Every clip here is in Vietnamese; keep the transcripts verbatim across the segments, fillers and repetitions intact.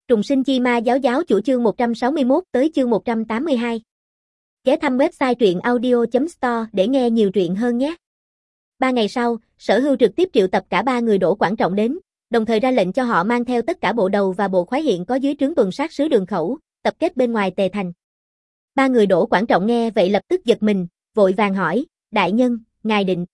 Trùng sinh chi ma giáo giáo chủ chương một trăm sáu mươi mốt tới chương một trăm tám mươi hai. Ghé thăm website truyện audio chấm store để nghe nhiều truyện hơn nhé. Ba ngày sau, Sở Hưu trực tiếp triệu tập cả ba người Đỗ Quảng Trọng đến, đồng thời ra lệnh cho họ mang theo tất cả bộ đầu và bộ khoái hiện có dưới trướng tuần sát sứ Đường Khẩu, tập kết bên ngoài Tề Thành. Ba người Đỗ Quảng Trọng nghe vậy lập tức giật mình, vội vàng hỏi, đại nhân, ngài định.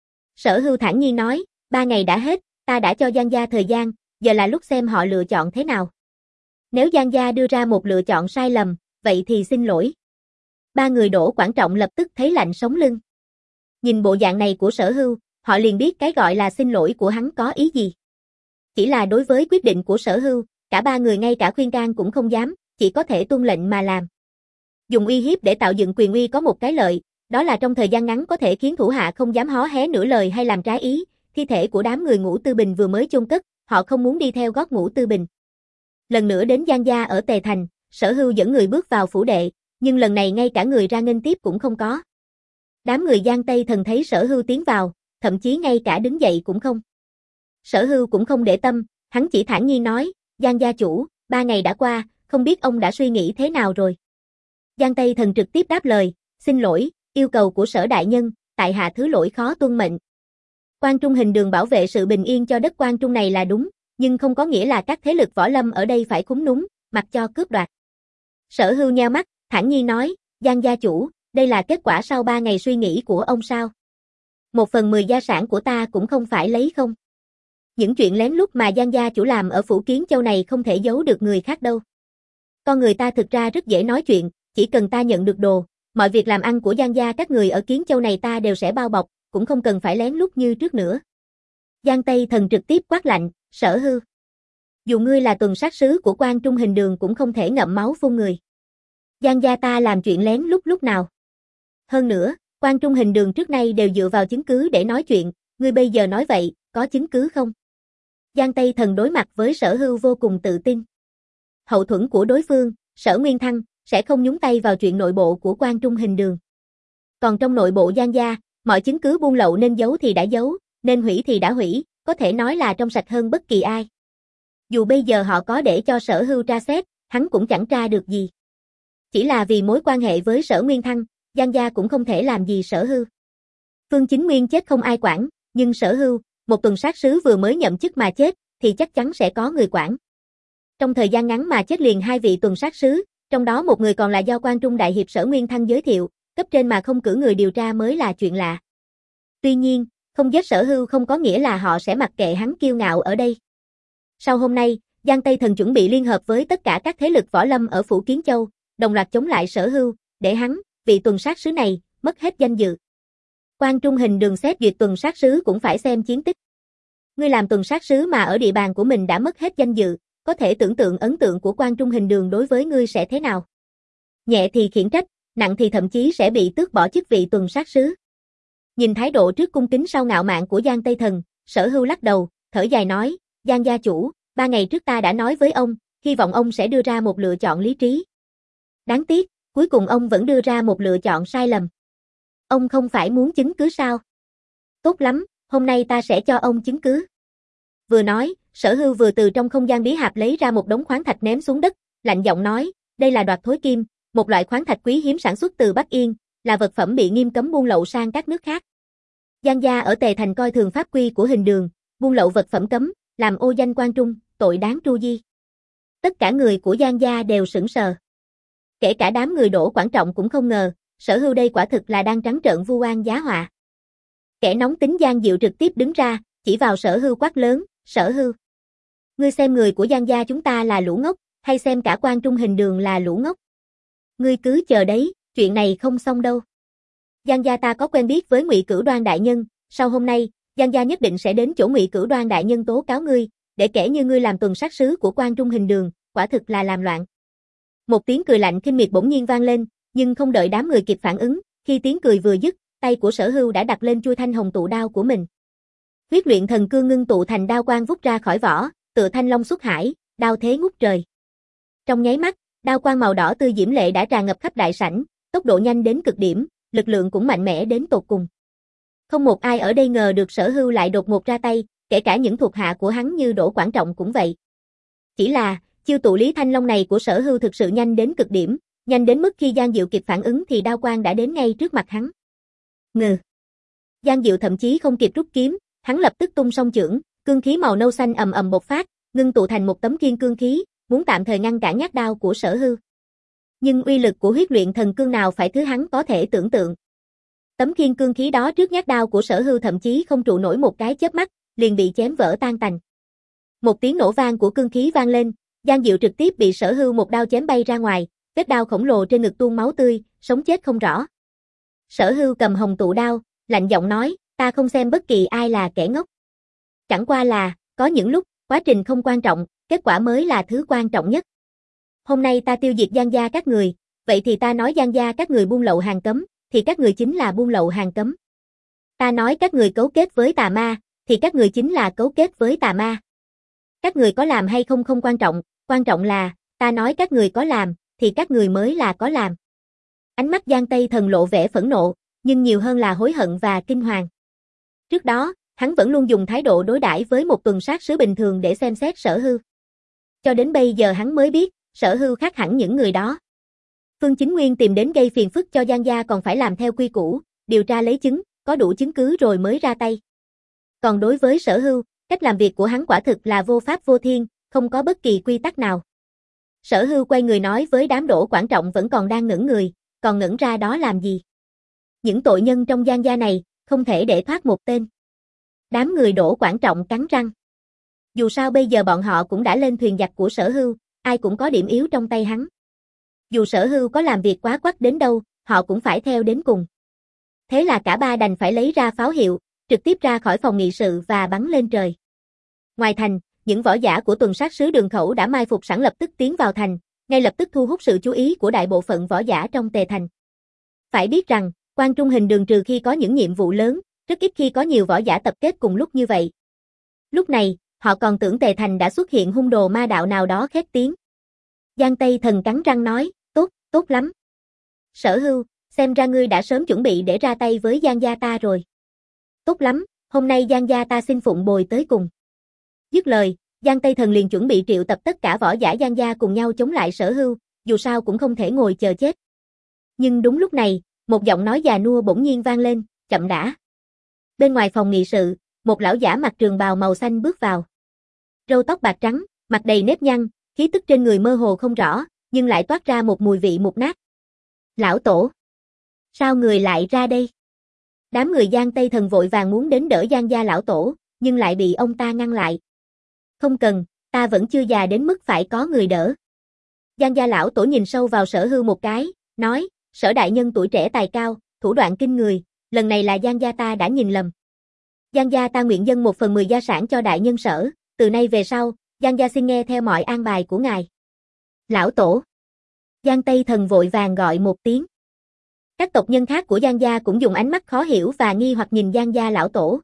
Sở Hưu thản nhiên nói, ba ngày đã hết, ta đã cho Giang gia thời gian, giờ là lúc xem họ lựa chọn thế nào. Nếu Giang gia đưa ra một lựa chọn sai lầm, vậy thì xin lỗi. Ba người Đỗ Quảng Trọng lập tức thấy lạnh sống lưng. Nhìn bộ dạng này của Sở Hưu, họ liền biết cái gọi là xin lỗi của hắn có ý gì. Chỉ là đối với quyết định của Sở Hưu, cả ba người ngay cả khuyên can cũng không dám, chỉ có thể tuân lệnh mà làm. Dùng uy hiếp để tạo dựng quyền uy có một cái lợi, đó là trong thời gian ngắn có thể khiến thủ hạ không dám hó hé nửa lời hay làm trái ý. Thi thể của đám người Ngũ Tư Bình vừa mới chôn cất, họ không muốn đi theo gót Ngũ Tư Bình. Lần nữa đến Giang gia ở Tề Thành, Sở Hưu dẫn người bước vào phủ đệ, nhưng lần này ngay cả người ra nghênh tiếp cũng không có. Đám người Giang Tây Thần thấy Sở Hưu tiến vào, thậm chí ngay cả đứng dậy cũng không. Sở Hưu cũng không để tâm, hắn chỉ thản nhiên nói, Giang gia chủ, ba ngày đã qua, không biết ông đã suy nghĩ thế nào rồi. Giang Tây Thần trực tiếp đáp lời, xin lỗi, yêu cầu của Sở đại nhân, tại hạ thứ lỗi khó tuân mệnh. Quan Trung Hình Đường bảo vệ sự bình yên cho đất Quan Trung này là đúng, nhưng không có nghĩa là các thế lực võ lâm ở đây phải khúm núm, mặc cho cướp đoạt. Sở Hưu nheo mắt, thản nhiên nói, Giang gia chủ, đây là kết quả sau ba ngày suy nghĩ của ông sao? Một phần mười gia sản của ta cũng không phải lấy không. Những chuyện lén lút mà Giang gia chủ làm ở Phủ Kiến Châu này không thể giấu được người khác đâu. Con người ta thực ra rất dễ nói chuyện, chỉ cần ta nhận được đồ, mọi việc làm ăn của Giang gia các người ở Kiến Châu này ta đều sẽ bao bọc, cũng không cần phải lén lút như trước nữa. Giang Tây Thần trực tiếp quát lạnh, Sở Hưu. Dù ngươi là tuần sát sứ của Quan Trung Hình Đường cũng không thể ngậm máu phun người. Giang gia ta làm chuyện lén lút lúc nào. Hơn nữa, Quan Trung Hình Đường trước nay đều dựa vào chứng cứ để nói chuyện, ngươi bây giờ nói vậy, có chứng cứ không? Giang Tây Thần đối mặt với Sở Hưu vô cùng tự tin. Hậu thuẫn của đối phương, Sở Nguyên Thăng, sẽ không nhúng tay vào chuyện nội bộ của Quan Trung Hình Đường. Còn trong nội bộ Giang gia, mọi chứng cứ buôn lậu nên giấu thì đã giấu, nên hủy thì đã hủy, có thể nói là trong sạch hơn bất kỳ ai. Dù bây giờ họ có để cho Sở Hưu tra xét, hắn cũng chẳng tra được gì. Chỉ là vì mối quan hệ với Sở Nguyên Thăng, Giang gia cũng không thể làm gì Sở Hưu. Phương Chính Nguyên chết không ai quản, nhưng Sở Hưu, một tuần sát sứ vừa mới nhậm chức mà chết, thì chắc chắn sẽ có người quản. Trong thời gian ngắn mà chết liền hai vị tuần sát sứ, trong đó một người còn là do Quan Trung đại hiệp Sở Nguyên Thăng giới thiệu, cấp trên mà không cử người điều tra mới là chuyện lạ. Tuy nhiên, không giết Sở Hưu không có nghĩa là họ sẽ mặc kệ hắn kiêu ngạo ở đây. Sau hôm nay, Giang Tây Thần chuẩn bị liên hợp với tất cả các thế lực võ lâm ở Phủ Kiến Châu, đồng loạt chống lại Sở Hưu, để hắn, vị tuần sát sứ này, mất hết danh dự. Quan Trung Hình Đường xét duyệt tuần sát sứ cũng phải xem chiến tích. Ngươi làm tuần sát sứ mà ở địa bàn của mình đã mất hết danh dự, có thể tưởng tượng ấn tượng của Quan Trung Hình Đường đối với ngươi sẽ thế nào. Nhẹ thì khiển trách, nặng thì thậm chí sẽ bị tước bỏ chức vị tuần sát sứ. Nhìn thái độ trước cung kính sau ngạo mạn của Giang Tây Thần, Sở Hưu lắc đầu, thở dài nói, Giang gia chủ, ba ngày trước ta đã nói với ông, hy vọng ông sẽ đưa ra một lựa chọn lý trí. Đáng tiếc, cuối cùng ông vẫn đưa ra một lựa chọn sai lầm. Ông không phải muốn chứng cứ sao? Tốt lắm, hôm nay ta sẽ cho ông chứng cứ. Vừa nói, Sở Hưu vừa từ trong không gian bí hạp lấy ra một đống khoáng thạch ném xuống đất, lạnh giọng nói, đây là đoạt thối kim, một loại khoáng thạch quý hiếm sản xuất từ Bắc Yên, là vật phẩm bị nghiêm cấm buôn lậu sang các nước khác. Giang gia ở Tề Thành coi thường pháp quy của Hình Đường, buôn lậu vật phẩm cấm, làm ô danh Quan Trung, tội đáng tru di. Tất cả người của Giang gia đều sững sờ. Kể cả đám người Đỗ Quảng Trọng cũng không ngờ, Sở Hưu đây quả thực là đang trắng trợn vu oan giá họa. Kẻ nóng tính Giang Diệu trực tiếp đứng ra, chỉ vào Sở Hưu quát lớn, Sở Hưu. Ngươi xem người của Giang gia chúng ta là lũ ngốc, hay xem cả Quan Trung Hình Đường là lũ ngốc? Ngươi cứ chờ đấy, chuyện này không xong đâu. Giang gia ta có quen biết với Ngụy Cửu Đoan đại nhân, sau hôm nay, Giang gia nhất định sẽ đến chỗ Ngụy Cửu Đoan đại nhân tố cáo ngươi, để kẻ như ngươi làm tuần sát sứ của Quan Trung Hình Đường, quả thực là làm loạn. Một tiếng cười lạnh khinh miệt bỗng nhiên vang lên, nhưng không đợi đám người kịp phản ứng, khi tiếng cười vừa dứt, tay của Sở Hưu đã đặt lên chuôi thanh hồng tụ đao của mình. Huyết luyện thần cương ngưng tụ thành đao quang vút ra khỏi vỏ, tựa thanh long xuất hải, đao thế ngút trời. Trong nháy mắt, đao quang màu đỏ tươi diễm lệ đã tràn ngập khắp đại sảnh, tốc độ nhanh đến cực điểm, lực lượng cũng mạnh mẽ đến tột cùng. Không một ai ở đây ngờ được Sở Hưu lại đột ngột ra tay, kể cả những thuộc hạ của hắn như Đỗ Quảng Trọng cũng vậy. Chỉ là, Chiêu tụ Lý Thanh Long này của Sở Hưu thực sự nhanh đến cực điểm, nhanh đến mức khi Giang Diệu kịp phản ứng thì đao quang đã đến ngay trước mặt hắn. Ngừ. Giang Diệu thậm chí không kịp rút kiếm, hắn lập tức tung song chưởng, cương khí màu nâu xanh ầm ầm bộc phát, ngưng tụ thành một tấm kiên cương khí, muốn tạm thời ngăn cản nhát đao của Sở Hưu. Nhưng uy lực của huyết luyện thần cương nào phải thứ hắn có thể tưởng tượng. Tấm kiên cương khí đó trước nhát đao của Sở Hưu thậm chí không trụ nổi một cái chớp mắt, liền bị chém vỡ tan tành. Một tiếng nổ vang của cương khí vang lên, Giang Diệu trực tiếp bị Sở Hưu một đao chém bay ra ngoài, vết đao khổng lồ trên ngực tuôn máu tươi, sống chết không rõ. Sở Hưu cầm hồng tụ đao, lạnh giọng nói, ta không xem bất kỳ ai là kẻ ngốc. Chẳng qua là, có những lúc, quá trình không quan trọng, kết quả mới là thứ quan trọng nhất. Hôm nay ta tiêu diệt Giang gia các người, vậy thì ta nói Giang gia các người buôn lậu hàng cấm, thì các người chính là buôn lậu hàng cấm. Ta nói các người cấu kết với tà ma, thì các người chính là cấu kết với tà ma. Các người có làm hay không không quan trọng, quan trọng là, ta nói các người có làm, thì các người mới là có làm. Ánh mắt Giang Tây Thần lộ vẻ phẫn nộ, nhưng nhiều hơn là hối hận và kinh hoàng. Trước đó, hắn vẫn luôn dùng thái độ đối đãi với một tuần sát sứ bình thường để xem xét Sở Hưu. Cho đến bây giờ hắn mới biết, Sở Hưu khác hẳn những người đó. Phương Chính Nguyên tìm đến gây phiền phức cho Giang gia còn phải làm theo quy củ, điều tra lấy chứng, có đủ chứng cứ rồi mới ra tay. Còn đối với Sở Hưu, cách làm việc của hắn quả thực là vô pháp vô thiên, không có bất kỳ quy tắc nào. Sở Hưu quay người nói với đám Đỗ Quảng Trọng vẫn còn đang ngẩn người, còn ngẩn ra đó làm gì? Những tội nhân trong Giang gia này, không thể để thoát một tên. Đám người Đỗ Quảng Trọng cắn răng. Dù sao bây giờ bọn họ cũng đã lên thuyền giặc của Sở Hưu, ai cũng có điểm yếu trong tay hắn. Dù Sở Hưu có làm việc quá quắc đến đâu, họ cũng phải theo đến cùng. Thế là cả ba đành phải lấy ra pháo hiệu, trực tiếp ra khỏi phòng nghị sự và bắn lên trời. Ngoài thành, những võ giả của tuần sát sứ Đường Khẩu đã mai phục sẵn lập tức tiến vào thành, ngay lập tức thu hút sự chú ý của đại bộ phận võ giả trong Tề thành. Phải biết rằng, Quan Trung Hình Đường trừ khi có những nhiệm vụ lớn, rất ít khi có nhiều võ giả tập kết cùng lúc như vậy. Lúc này, họ còn tưởng Tề thành đã xuất hiện hung đồ ma đạo nào đó khét tiếng. Giang Tây Thần cắn răng nói, tốt, tốt lắm. Sở Hưu, xem ra ngươi đã sớm chuẩn bị để ra tay với Giang gia ta rồi. Tốt lắm, hôm nay Giang gia ta xin phụng bồi tới cùng. Dứt lời, Giang Tây Thần liền chuẩn bị triệu tập tất cả võ giả Giang gia cùng nhau chống lại Sở Hưu, dù sao cũng không thể ngồi chờ chết. Nhưng đúng lúc này, một giọng nói già nua bỗng nhiên vang lên, chậm đã. Bên ngoài phòng nghị sự, một lão giả mặc trường bào màu xanh bước vào. Râu tóc bạc trắng, mặt đầy nếp nhăn, khí tức trên người mơ hồ không rõ, nhưng lại toát ra một mùi vị mục nát. Lão tổ! Sao người lại ra đây? Đám người Giang Tây Thần vội vàng muốn đến đỡ Giang gia lão tổ, nhưng lại bị ông ta ngăn lại. Không cần, ta vẫn chưa già đến mức phải có người đỡ. Giang gia lão tổ nhìn sâu vào Sở Hưu một cái, nói, Sở đại nhân tuổi trẻ tài cao, thủ đoạn kinh người, lần này là Giang gia ta đã nhìn lầm. Giang gia ta nguyện dâng một phần mười gia sản cho đại nhân Sở, từ nay về sau, Giang gia xin nghe theo mọi an bài của ngài. Lão tổ! Giang Tây Thần vội vàng gọi một tiếng. Các tộc nhân khác của Giang gia cũng dùng ánh mắt khó hiểu và nghi hoặc nhìn Giang gia lão tổ.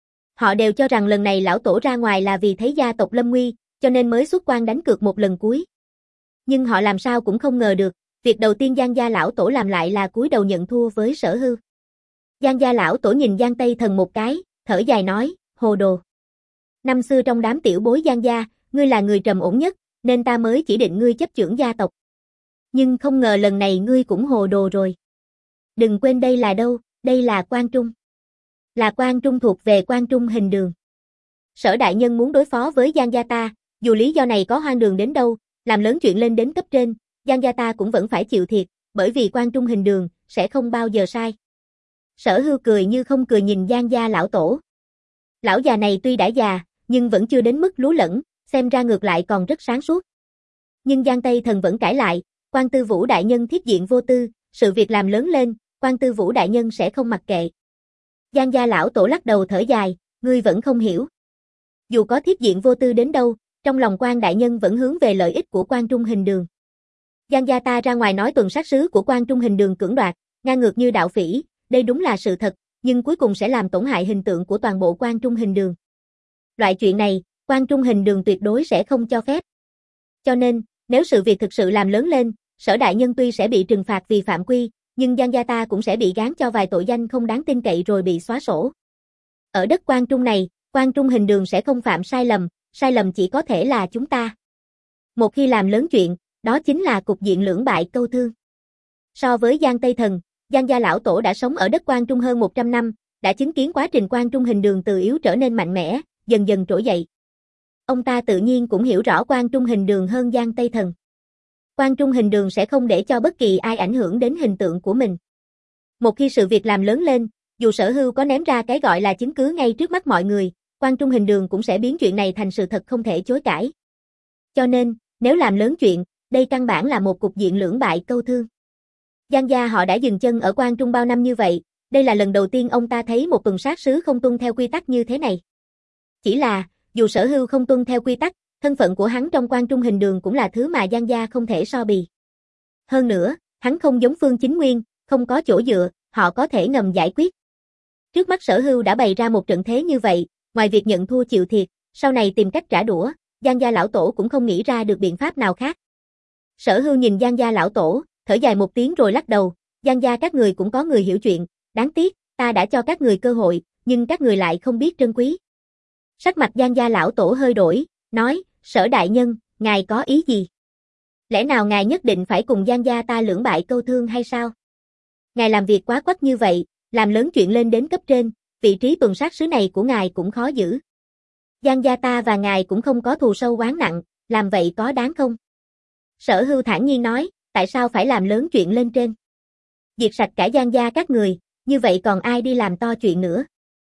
Họ đều cho rằng lần này lão tổ ra ngoài là vì thấy gia tộc lâm nguy, cho nên mới xuất quan đánh cược một lần cuối. Nhưng họ làm sao cũng không ngờ được, việc đầu tiên Giang gia lão tổ làm lại là cúi đầu nhận thua với Sở Hưu. Giang gia lão tổ nhìn Giang Tây Thần một cái, thở dài nói, hồ đồ. Năm xưa trong đám tiểu bối Giang gia, ngươi là người trầm ổn nhất, nên ta mới chỉ định ngươi chấp chưởng gia tộc. Nhưng không ngờ lần này ngươi cũng hồ đồ rồi. Đừng quên đây là đâu, đây là Quan Trung. Là Quan Trung thuộc về Quan Trung Hình Đường. Sở đại nhân muốn đối phó với Giang gia ta, dù lý do này có hoang đường đến đâu, làm lớn chuyện lên đến cấp trên, Giang gia ta cũng vẫn phải chịu thiệt, bởi vì Quan Trung Hình Đường sẽ không bao giờ sai. Sở Hưu cười như không cười nhìn Giang gia lão tổ. Lão già này tuy đã già, nhưng vẫn chưa đến mức lú lẫn, xem ra ngược lại còn rất sáng suốt. Nhưng Giang Tây Thần vẫn cãi lại, Quan Tư Vũ đại nhân thiết diện vô tư, sự việc làm lớn lên, Quan Tư Vũ đại nhân sẽ không mặc kệ. Giang gia lão tổ lắc đầu thở dài, ngươi vẫn không hiểu. Dù có thiết diện vô tư đến đâu, trong lòng Quan đại nhân vẫn hướng về lợi ích của Quan Trung Hình Đường. Giang gia ta ra ngoài nói tuần sát sứ của Quan Trung Hình Đường cưỡng đoạt, ngang ngược như đạo phỉ, đây đúng là sự thật, nhưng cuối cùng sẽ làm tổn hại hình tượng của toàn bộ Quan Trung Hình Đường. Loại chuyện này, Quan Trung Hình Đường tuyệt đối sẽ không cho phép. Cho nên, nếu sự việc thực sự làm lớn lên, Sở đại nhân tuy sẽ bị trừng phạt vì phạm quy, nhưng Giang gia ta cũng sẽ bị gán cho vài tội danh không đáng tin cậy rồi bị xóa sổ. Ở đất Quan Trung này, Quan Trung Hình Đường sẽ không phạm sai lầm, sai lầm chỉ có thể là chúng ta. Một khi làm lớn chuyện, đó chính là cục diện lưỡng bại câu thương. So với Giang Tây Thần, Giang gia lão tổ đã sống ở đất Quan Trung hơn một trăm năm, đã chứng kiến quá trình Quan Trung hình đường từ yếu trở nên mạnh mẽ, dần dần trỗi dậy. Ông ta tự nhiên cũng hiểu rõ Quan Trung hình đường hơn Giang Tây Thần. Quan Trung hình đường sẽ không để cho bất kỳ ai ảnh hưởng đến hình tượng của mình. Một khi sự việc làm lớn lên, dù Sở Hưu có ném ra cái gọi là chứng cứ ngay trước mắt mọi người, Quan Trung hình đường cũng sẽ biến chuyện này thành sự thật không thể chối cãi. Cho nên, nếu làm lớn chuyện, đây căn bản là một cục diện lưỡng bại câu thương. Giang gia họ đã dừng chân ở Quan Trung bao năm như vậy, đây là lần đầu tiên ông ta thấy một tuần sát sứ không tuân theo quy tắc như thế này. Chỉ là, dù Sở Hưu không tuân theo quy tắc, thân phận của hắn trong Quan Trung hình đường cũng là thứ mà Giang gia không thể so bì. Hơn nữa, hắn không giống Phương Chính Nguyên, không có chỗ dựa, họ có thể ngầm giải quyết. Trước mắt Sở Hưu đã bày ra một trận thế như vậy, ngoài việc nhận thua chịu thiệt, sau này tìm cách trả đũa, Giang gia lão tổ cũng không nghĩ ra được biện pháp nào khác. Sở Hưu nhìn Giang gia lão tổ, thở dài một tiếng rồi lắc đầu, Giang gia các người cũng có người hiểu chuyện, đáng tiếc, ta đã cho các người cơ hội, nhưng các người lại không biết trân quý. Sắc mặt Giang gia lão tổ hơi đổi, nói, Sở đại nhân, ngài có ý gì? Lẽ nào ngài nhất định phải cùng Giang gia ta lưỡng bại câu thương hay sao? Ngài làm việc quá quắc như vậy, làm lớn chuyện lên đến cấp trên, vị trí tuần sát sứ này của ngài cũng khó giữ. Giang gia ta và ngài cũng không có thù sâu oán nặng, làm vậy có đáng không? Sở Hưu thản nhiên nói, tại sao phải làm lớn chuyện lên trên? Diệt sạch cả Giang gia các người, như vậy còn ai đi làm to chuyện nữa?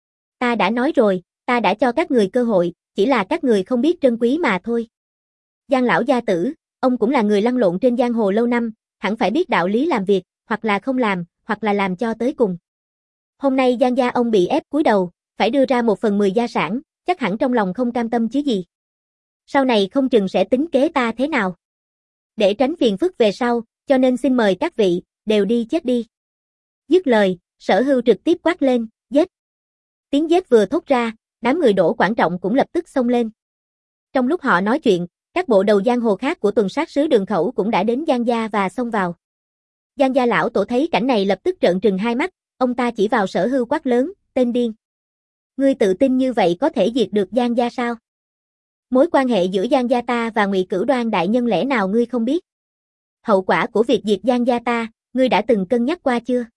Ta đã nói rồi, ta đã cho các người cơ hội, chỉ là các người không biết trân quý mà thôi. Giang lão gia tử, ông cũng là người lăn lộn trên giang hồ lâu năm, hẳn phải biết đạo lý làm việc, hoặc là không làm, hoặc là làm cho tới cùng. Hôm nay Giang gia ông bị ép cúi đầu, phải đưa ra một phần mười gia sản, chắc hẳn trong lòng không cam tâm chứ gì. Sau này không chừng sẽ tính kế ta thế nào. Để tránh phiền phức về sau, cho nên xin mời các vị, đều đi chết đi. Dứt lời, Sở Hưu trực tiếp quát lên, giết. Tiếng giết vừa thốt ra, đám người Đỗ Quảng Trọng cũng lập tức xông lên. Trong lúc họ nói chuyện, các bộ đầu giang hồ khác của tuần sát sứ Đường Khẩu cũng đã đến Giang gia và xông vào. Giang gia lão tổ thấy cảnh này lập tức trợn trừng hai mắt, ông ta chỉ vào Sở Hưu quát lớn, tên điên. Ngươi tự tin như vậy có thể diệt được Giang gia sao? Mối quan hệ giữa Giang gia ta và Ngụy Cửu Đoan đại nhân lẽ nào ngươi không biết? Hậu quả của việc diệt Giang gia ta, ngươi đã từng cân nhắc qua chưa?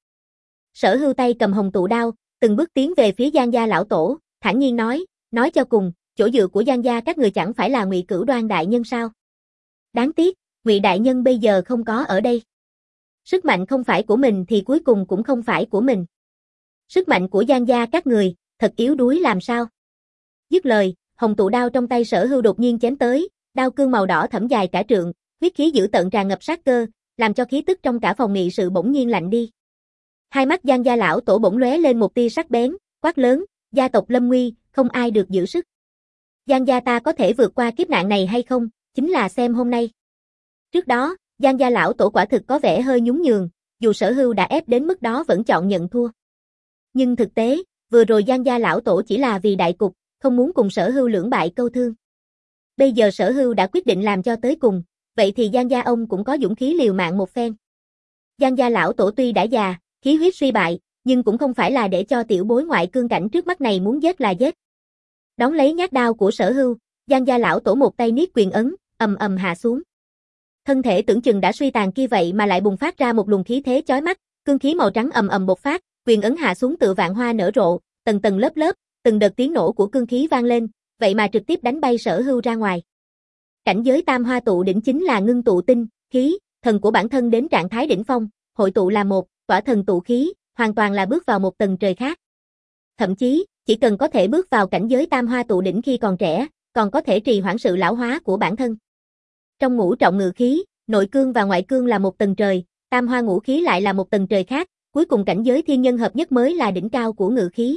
Sở Hưu tay cầm hồng tụ đao, từng bước tiến về phía Giang gia lão tổ, thản nhiên nói, nói cho cùng, chỗ dựa của Giang gia các người chẳng phải là Ngụy Cửu Đoan đại nhân sao? Đáng tiếc, Ngụy đại nhân bây giờ không có ở đây. Sức mạnh không phải của mình thì cuối cùng cũng không phải của mình. Sức mạnh của Giang gia các người, thật yếu đuối làm sao? Dứt lời, hồng tụ đao trong tay Sở Hưu đột nhiên chém tới, đao cương màu đỏ thẫm dài cả trượng, huyết khí dữ tợn tràn ngập sát cơ, làm cho khí tức trong cả phòng nghị sự bỗng nhiên lạnh đi. Hai mắt Giang gia lão tổ bỗng lóe lên một tia sắc bén, quát lớn, gia tộc lâm nguy, không ai được giữ sức. Giang gia ta có thể vượt qua kiếp nạn này hay không, chính là xem hôm nay. Trước đó, Giang gia lão tổ quả thực có vẻ hơi nhún nhường, dù Sở Hưu đã ép đến mức đó vẫn chọn nhận thua. Nhưng thực tế, vừa rồi Giang gia lão tổ chỉ là vì đại cục, không muốn cùng Sở Hưu lưỡng bại câu thương. Bây giờ Sở Hưu đã quyết định làm cho tới cùng, vậy thì Giang gia ông cũng có dũng khí liều mạng một phen. Giang gia lão tổ tuy đã già, khí huyết suy bại, nhưng cũng không phải là để cho tiểu bối ngoại cương cảnh trước mắt này muốn giết là giết. Đón lấy nhát đao của Sở Hưu, Giang gia lão tổ một tay niết quyền ấn, ầm ầm hạ xuống. Thân thể tưởng chừng đã suy tàn kia vậy mà lại bùng phát ra một luồng khí thế chói mắt, cương khí màu trắng ầm ầm bộc phát, quyền ấn hạ xuống tự vạn hoa nở rộ, tầng tầng lớp lớp, từng đợt tiếng nổ của cương khí vang lên, vậy mà trực tiếp đánh bay Sở Hưu ra ngoài. Cảnh giới tam hoa tụ đỉnh chính là ngưng tụ tinh, khí, thần của bản thân đến trạng thái đỉnh phong, hội tụ là một, tỏa thần tụ khí, hoàn toàn là bước vào một tầng trời khác. Thậm chí, chỉ cần có thể bước vào cảnh giới tam hoa tụ đỉnh khi còn trẻ, còn có thể trì hoãn sự lão hóa của bản thân. Trong ngũ trọng ngự khí, nội cương và ngoại cương là một tầng trời, tam hoa ngũ khí lại là một tầng trời khác, cuối cùng cảnh giới thiên nhân hợp nhất mới là đỉnh cao của ngự khí.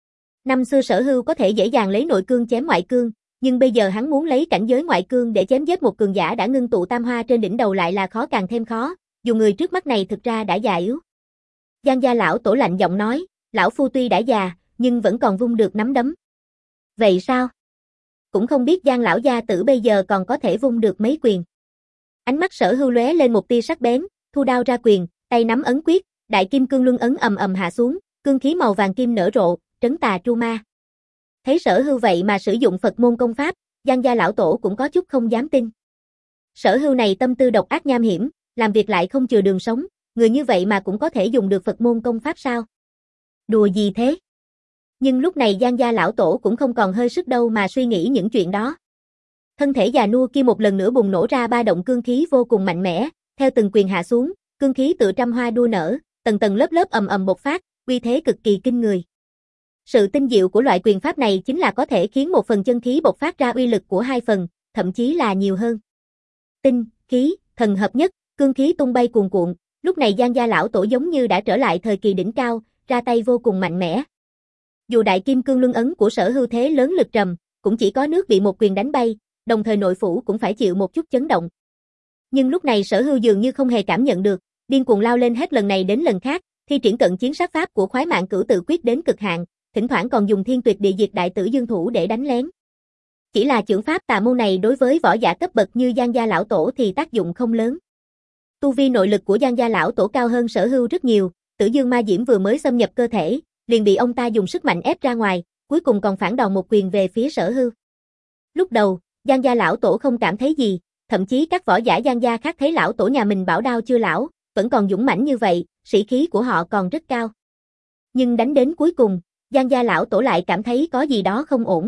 Năm xưa Sở Hưu có thể dễ dàng lấy nội cương chém ngoại cương, nhưng bây giờ hắn muốn lấy cảnh giới ngoại cương để chém giết một cường giả đã ngưng tụ tam hoa trên đỉnh đầu lại là khó càng thêm khó, dù người trước mắt này thực ra đã già yếu. Giang gia lão tổ lạnh giọng nói, lão phu tuy đã già, nhưng vẫn còn vung được nắm đấm. Vậy sao? Cũng không biết Giang lão gia tử bây giờ còn có thể vung được mấy quyền. Ánh mắt Sở Hưu lóe lên một tia sắc bén, thu đao ra quyền, tay nắm ấn quyết, đại kim cương luân ấn ầm ầm hạ xuống, cương khí màu vàng kim nở rộ, trấn tà tru ma. Thấy Sở Hưu vậy mà sử dụng Phật môn công pháp, Giang gia lão tổ cũng có chút không dám tin. Sở Hưu này tâm tư độc ác nham hiểm, làm việc lại không chừa đường sống, người như vậy mà cũng có thể dùng được Phật môn công pháp sao? Đùa gì thế? Nhưng lúc này Giang gia lão tổ cũng không còn hơi sức đâu mà suy nghĩ những chuyện đó. Thân thể già nua kia một lần nữa bùng nổ ra ba động cương khí vô cùng mạnh mẽ, theo từng quyền hạ xuống, cương khí tựa trăm hoa đua nở, tầng tầng lớp lớp ầm ầm bộc phát, uy thế cực kỳ kinh người. Sự tinh diệu của loại quyền pháp này chính là có thể khiến một phần chân khí bộc phát ra uy lực của hai phần, thậm chí là nhiều hơn. Tinh, khí, thần hợp nhất, cương khí tung bay cuồn cuộn, lúc này Giang gia lão tổ giống như đã trở lại thời kỳ đỉnh cao, ra tay vô cùng mạnh mẽ. Dù đại kim cương luân ấn của Sở Hưu thế lớn lực trầm, cũng chỉ có nước bị một quyền đánh bay, đồng thời nội phủ cũng phải chịu một chút chấn động. Nhưng lúc này Sở Hưu dường như không hề cảm nhận được, điên cuồng lao lên hết lần này đến lần khác, thi triển cận chiến sát pháp của Khoái Mạng Cửu Tự Quyết đến cực hạn, thỉnh thoảng còn dùng Thiên Tuyệt Địa Diệt Đại Tử Dương Thủ để đánh lén. Chỉ là chưởng pháp tà môn này đối với võ giả cấp bậc như Giang gia lão tổ thì tác dụng không lớn. Tu vi nội lực của Giang gia lão tổ cao hơn Sở Hưu rất nhiều, Tử Dương Ma Diễm vừa mới xâm nhập cơ thể, liền bị ông ta dùng sức mạnh ép ra ngoài, cuối cùng còn phản đòn một quyền về phía Sở Hưu. Lúc đầu, Giang gia lão tổ không cảm thấy gì, thậm chí các võ giả Giang gia khác thấy lão tổ nhà mình bảo đao chưa lão, vẫn còn dũng mãnh như vậy, sĩ khí của họ còn rất cao. Nhưng đánh đến cuối cùng, Giang gia lão tổ lại cảm thấy có gì đó không ổn.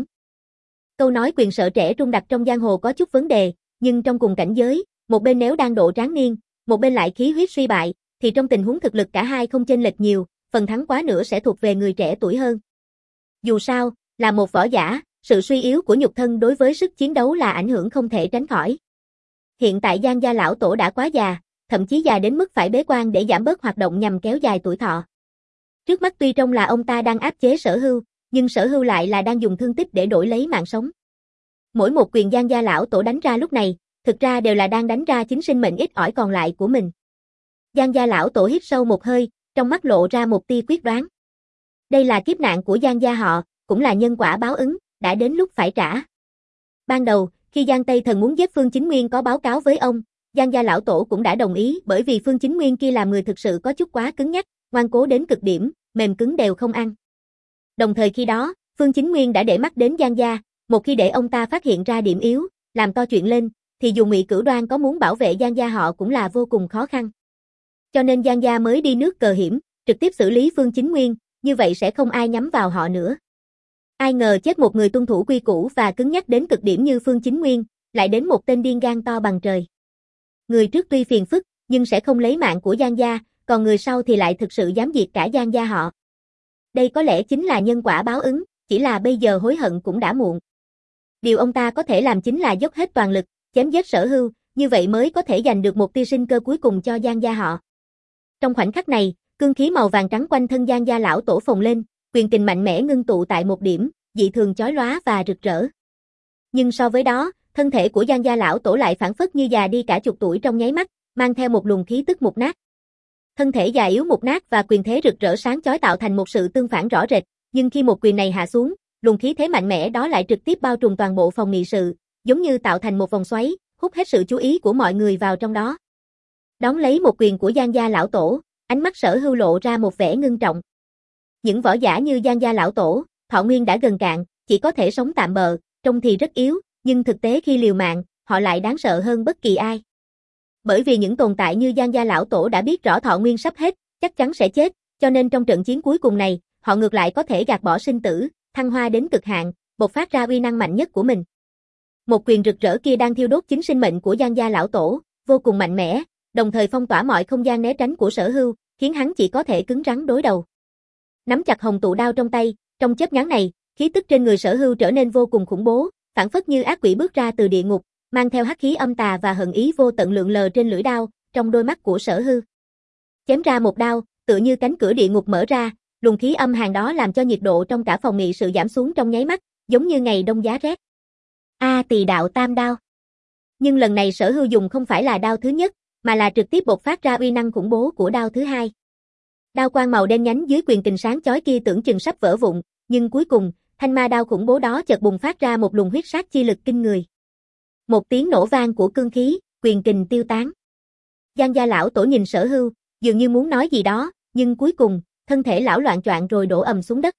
Câu nói quyền sợ trẻ trung đặt trong giang hồ có chút vấn đề, nhưng trong cùng cảnh giới, một bên nếu đang độ tráng niên, một bên lại khí huyết suy bại, thì trong tình huống thực lực cả hai không chênh lệch nhiều, phần thắng quá nữa sẽ thuộc về người trẻ tuổi hơn. Dù sao, là một võ giả, sự suy yếu của nhục thân đối với sức chiến đấu là ảnh hưởng không thể tránh khỏi. Hiện tại Giang gia lão tổ đã quá già, thậm chí già đến mức phải bế quan để giảm bớt hoạt động nhằm kéo dài tuổi thọ. Trước mắt tuy trông là ông ta đang áp chế Sở Hưu, nhưng Sở Hưu lại là đang dùng thương tích để đổi lấy mạng sống. Mỗi một quyền Giang gia lão tổ đánh ra lúc này, thực ra đều là đang đánh ra chính sinh mệnh ít ỏi còn lại của mình. Giang gia lão tổ hít sâu một hơi, trong mắt lộ ra một tia quyết đoán. Đây là kiếp nạn của Giang gia họ, cũng là nhân quả báo ứng, đã đến lúc phải trả. Ban đầu, khi Giang Tây Thần muốn giết Phương Chính Nguyên có báo cáo với ông, Giang gia lão tổ cũng đã đồng ý bởi vì Phương Chính Nguyên kia làm người thực sự có chút quá cứng nhắc, ngoan cố đến cực điểm, mềm cứng đều không ăn. Đồng thời khi đó, Phương Chính Nguyên đã để mắt đến Giang gia, một khi để ông ta phát hiện ra điểm yếu, làm to chuyện lên, thì dù Ngụy Cửu Đoan có muốn bảo vệ Giang gia họ cũng là vô cùng khó khăn. Cho nên Giang gia mới đi nước cờ hiểm, trực tiếp xử lý Phương Chính Nguyên, như vậy sẽ không ai nhắm vào họ nữa. Ai ngờ chết một người tuân thủ quy củ và cứng nhắc đến cực điểm như Phương Chính Nguyên, lại đến một tên điên gan to bằng trời. Người trước tuy phiền phức, nhưng sẽ không lấy mạng của Giang gia, còn người sau thì lại thực sự dám diệt cả Giang gia họ. Đây có lẽ chính là nhân quả báo ứng, chỉ là bây giờ hối hận cũng đã muộn. Điều ông ta có thể làm chính là dốc hết toàn lực, chém giết Sở Hưu, như vậy mới có thể giành được một tia sinh cơ cuối cùng cho Giang gia họ. Trong khoảnh khắc này, cương khí màu vàng trắng quanh thân Giang gia lão tổ phồng lên, quyền kình mạnh mẽ ngưng tụ tại một điểm, dị thường chói lóa và rực rỡ. Nhưng so với đó, thân thể của Giang gia lão tổ lại phảng phất như già đi cả chục tuổi trong nháy mắt, mang theo một luồng khí tức mục nát. Thân thể già yếu mục nát và quyền thế rực rỡ sáng chói tạo thành một sự tương phản rõ rệt, nhưng khi một quyền này hạ xuống, luồng khí thế mạnh mẽ đó lại trực tiếp bao trùm toàn bộ phòng nghị sự, giống như tạo thành một vòng xoáy, hút hết sự chú ý của mọi người vào trong đó. Đón lấy một quyền của Giang gia lão tổ, ánh mắt Sở Hưu lộ ra một vẻ ngưng trọng. Những võ giả như Giang gia lão tổ, thọ nguyên đã gần cạn, chỉ có thể sống tạm bợ, trông thì rất yếu, nhưng thực tế khi liều mạng, họ lại đáng sợ hơn bất kỳ ai. Bởi vì những tồn tại như Giang gia lão tổ đã biết rõ thọ nguyên sắp hết, chắc chắn sẽ chết, cho nên trong trận chiến cuối cùng này, họ ngược lại có thể gạt bỏ sinh tử, thăng hoa đến cực hạn, bộc phát ra uy năng mạnh nhất của mình. Một quyền rực rỡ kia đang thiêu đốt chính sinh mệnh của Giang gia lão tổ, vô cùng mạnh mẽ, đồng thời phong tỏa mọi không gian né tránh của Sở Hưu, khiến hắn chỉ có thể cứng rắn đối đầu. Nắm chặt hồng tụ đao trong tay, trong chớp nhoáng này, khí tức trên người Sở Hưu trở nên vô cùng khủng bố, phảng phất như ác quỷ bước ra từ địa ngục, mang theo hắc khí âm tà và hận ý vô tận lượn lờ trên lưỡi đao, trong đôi mắt của Sở Hưu. Chém ra một đao, tựa như cánh cửa địa ngục mở ra, luồng khí âm hàn đó làm cho nhiệt độ trong cả phòng nghị sự giảm xuống trong nháy mắt, giống như ngày đông giá rét. A Tỳ đạo tam đao. Nhưng lần này Sở Hưu dùng không phải là đao thứ nhất, mà là trực tiếp bộc phát ra uy năng khủng bố của đao thứ hai. Đao quang màu đen nhánh dưới quyền kình sáng chói kia tưởng chừng sắp vỡ vụn, nhưng cuối cùng, thanh ma đao khủng bố đó chợt bùng phát ra một luồng huyết sát chi lực kinh người. Một tiếng nổ vang của cương khí, quyền kình tiêu tán. Giang gia lão tổ nhìn Sở Hưu, dường như muốn nói gì đó, nhưng cuối cùng, thân thể lão loạn choạng rồi đổ ầm xuống đất.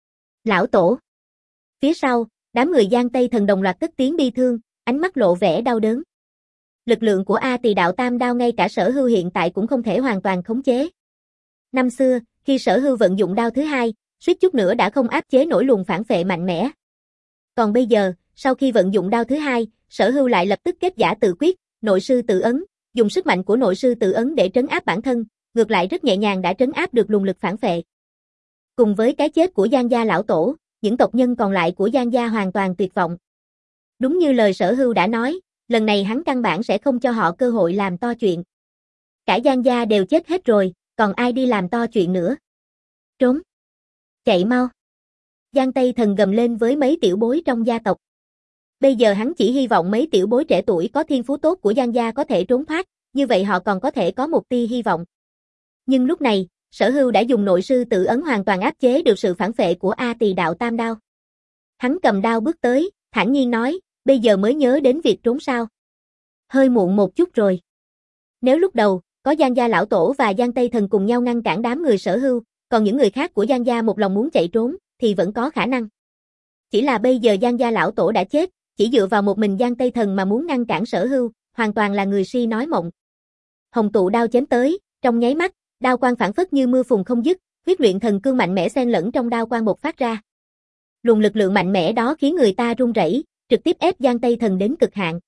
Lão tổ. Phía sau, đám người Giang Tây Thần đồng loạt cất tiếng bi thương, ánh mắt lộ vẻ đau đớn. Lực lượng của A Tỳ Đạo Tam Đao ngay cả Sở Hưu hiện tại cũng không thể hoàn toàn khống chế. Năm xưa, khi Sở Hưu vận dụng đao thứ hai, suýt chút nữa đã không áp chế nổi luồng phản phệ mạnh mẽ. Còn bây giờ, sau khi vận dụng đao thứ hai, Sở Hưu lại lập tức kết giả tự quyết, nội sư tự ấn, dùng sức mạnh của nội sư tự ấn để trấn áp bản thân, ngược lại rất nhẹ nhàng đã trấn áp được luồng lực phản phệ. Cùng với cái chết của Giang gia lão tổ, những tộc nhân còn lại của Giang gia hoàn toàn tuyệt vọng. Đúng như lời Sở Hưu đã nói, lần này hắn căn bản sẽ không cho họ cơ hội làm to chuyện. Cả Giang gia đều chết hết rồi, còn ai đi làm to chuyện nữa? Trốn! Chạy mau! Giang Tây Thần gầm lên với mấy tiểu bối trong gia tộc. Bây giờ hắn chỉ hy vọng mấy tiểu bối trẻ tuổi có thiên phú tốt của Giang gia có thể trốn thoát, như vậy họ còn có thể có một tia hy vọng. Nhưng lúc này, Sở Hưu đã dùng nội sư tự ấn hoàn toàn áp chế được sự phản phệ của A Tỳ Đạo Tam Đao. Hắn cầm đao bước tới, thản nhiên nói, bây giờ mới nhớ đến việc trốn sao? Hơi muộn một chút rồi. Nếu lúc đầu, có Giang gia lão tổ và Giang Tây Thần cùng nhau ngăn cản đám người Sở Hưu, còn những người khác của Giang gia một lòng muốn chạy trốn, thì vẫn có khả năng. Chỉ là bây giờ Giang gia lão tổ đã chết, chỉ dựa vào một mình Giang Tây Thần mà muốn ngăn cản Sở Hưu, hoàn toàn là người si nói mộng. Hồng tụ đao chém tới, trong nháy mắt, đao quang phản phất như mưa phùn không dứt, huyết luyện thần cương mạnh mẽ xen lẫn trong đao quang bộc phát ra. Luồng lực lượng mạnh mẽ đó khiến người ta run rẩy, trực tiếp ép Giang Tây Thần đến cực hạn.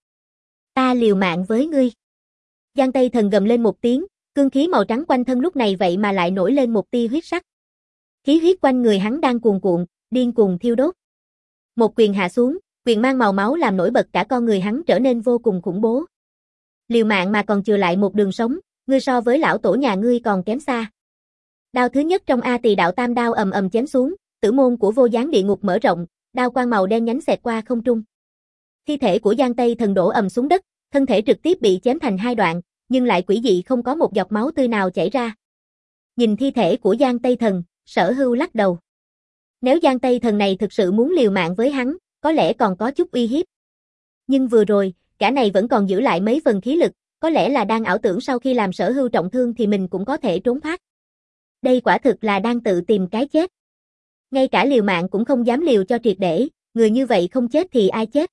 Ta liều mạng với ngươi. Giang Tây Thần gầm lên một tiếng, cương khí màu trắng quanh thân lúc này vậy mà lại nổi lên một tia huyết sắc. Khí huyết quanh người hắn đang cuồn cuộn, điên cuồng thiêu đốt. Một quyền hạ xuống, quyền mang màu máu làm nổi bật cả con người hắn trở nên vô cùng khủng bố. Liều mạng mà còn chừa lại một đường sống, ngươi so với lão tổ nhà ngươi còn kém xa. Đao thứ nhất trong A Tỳ Đạo Tam Đao ầm ầm chém xuống, tử môn của vô gián địa ngục mở rộng, đao quang màu đen nhánh xẹt qua không trung. Thi thể của Giang Tây Thần đổ ầm xuống đất, thân thể trực tiếp bị chém thành hai đoạn, nhưng lại quỷ dị không có một giọt máu tươi nào chảy ra. Nhìn thi thể của Giang Tây Thần, Sở Hưu lắc đầu. Nếu Giang Tây Thần này thực sự muốn liều mạng với hắn, có lẽ còn có chút uy hiếp. Nhưng vừa rồi, gã này vẫn còn giữ lại mấy phần khí lực, có lẽ là đang ảo tưởng sau khi làm Sở Hưu trọng thương thì mình cũng có thể trốn thoát. Đây quả thực là đang tự tìm cái chết. Ngay cả liều mạng cũng không dám liều cho triệt để, người như vậy không chết thì ai chết.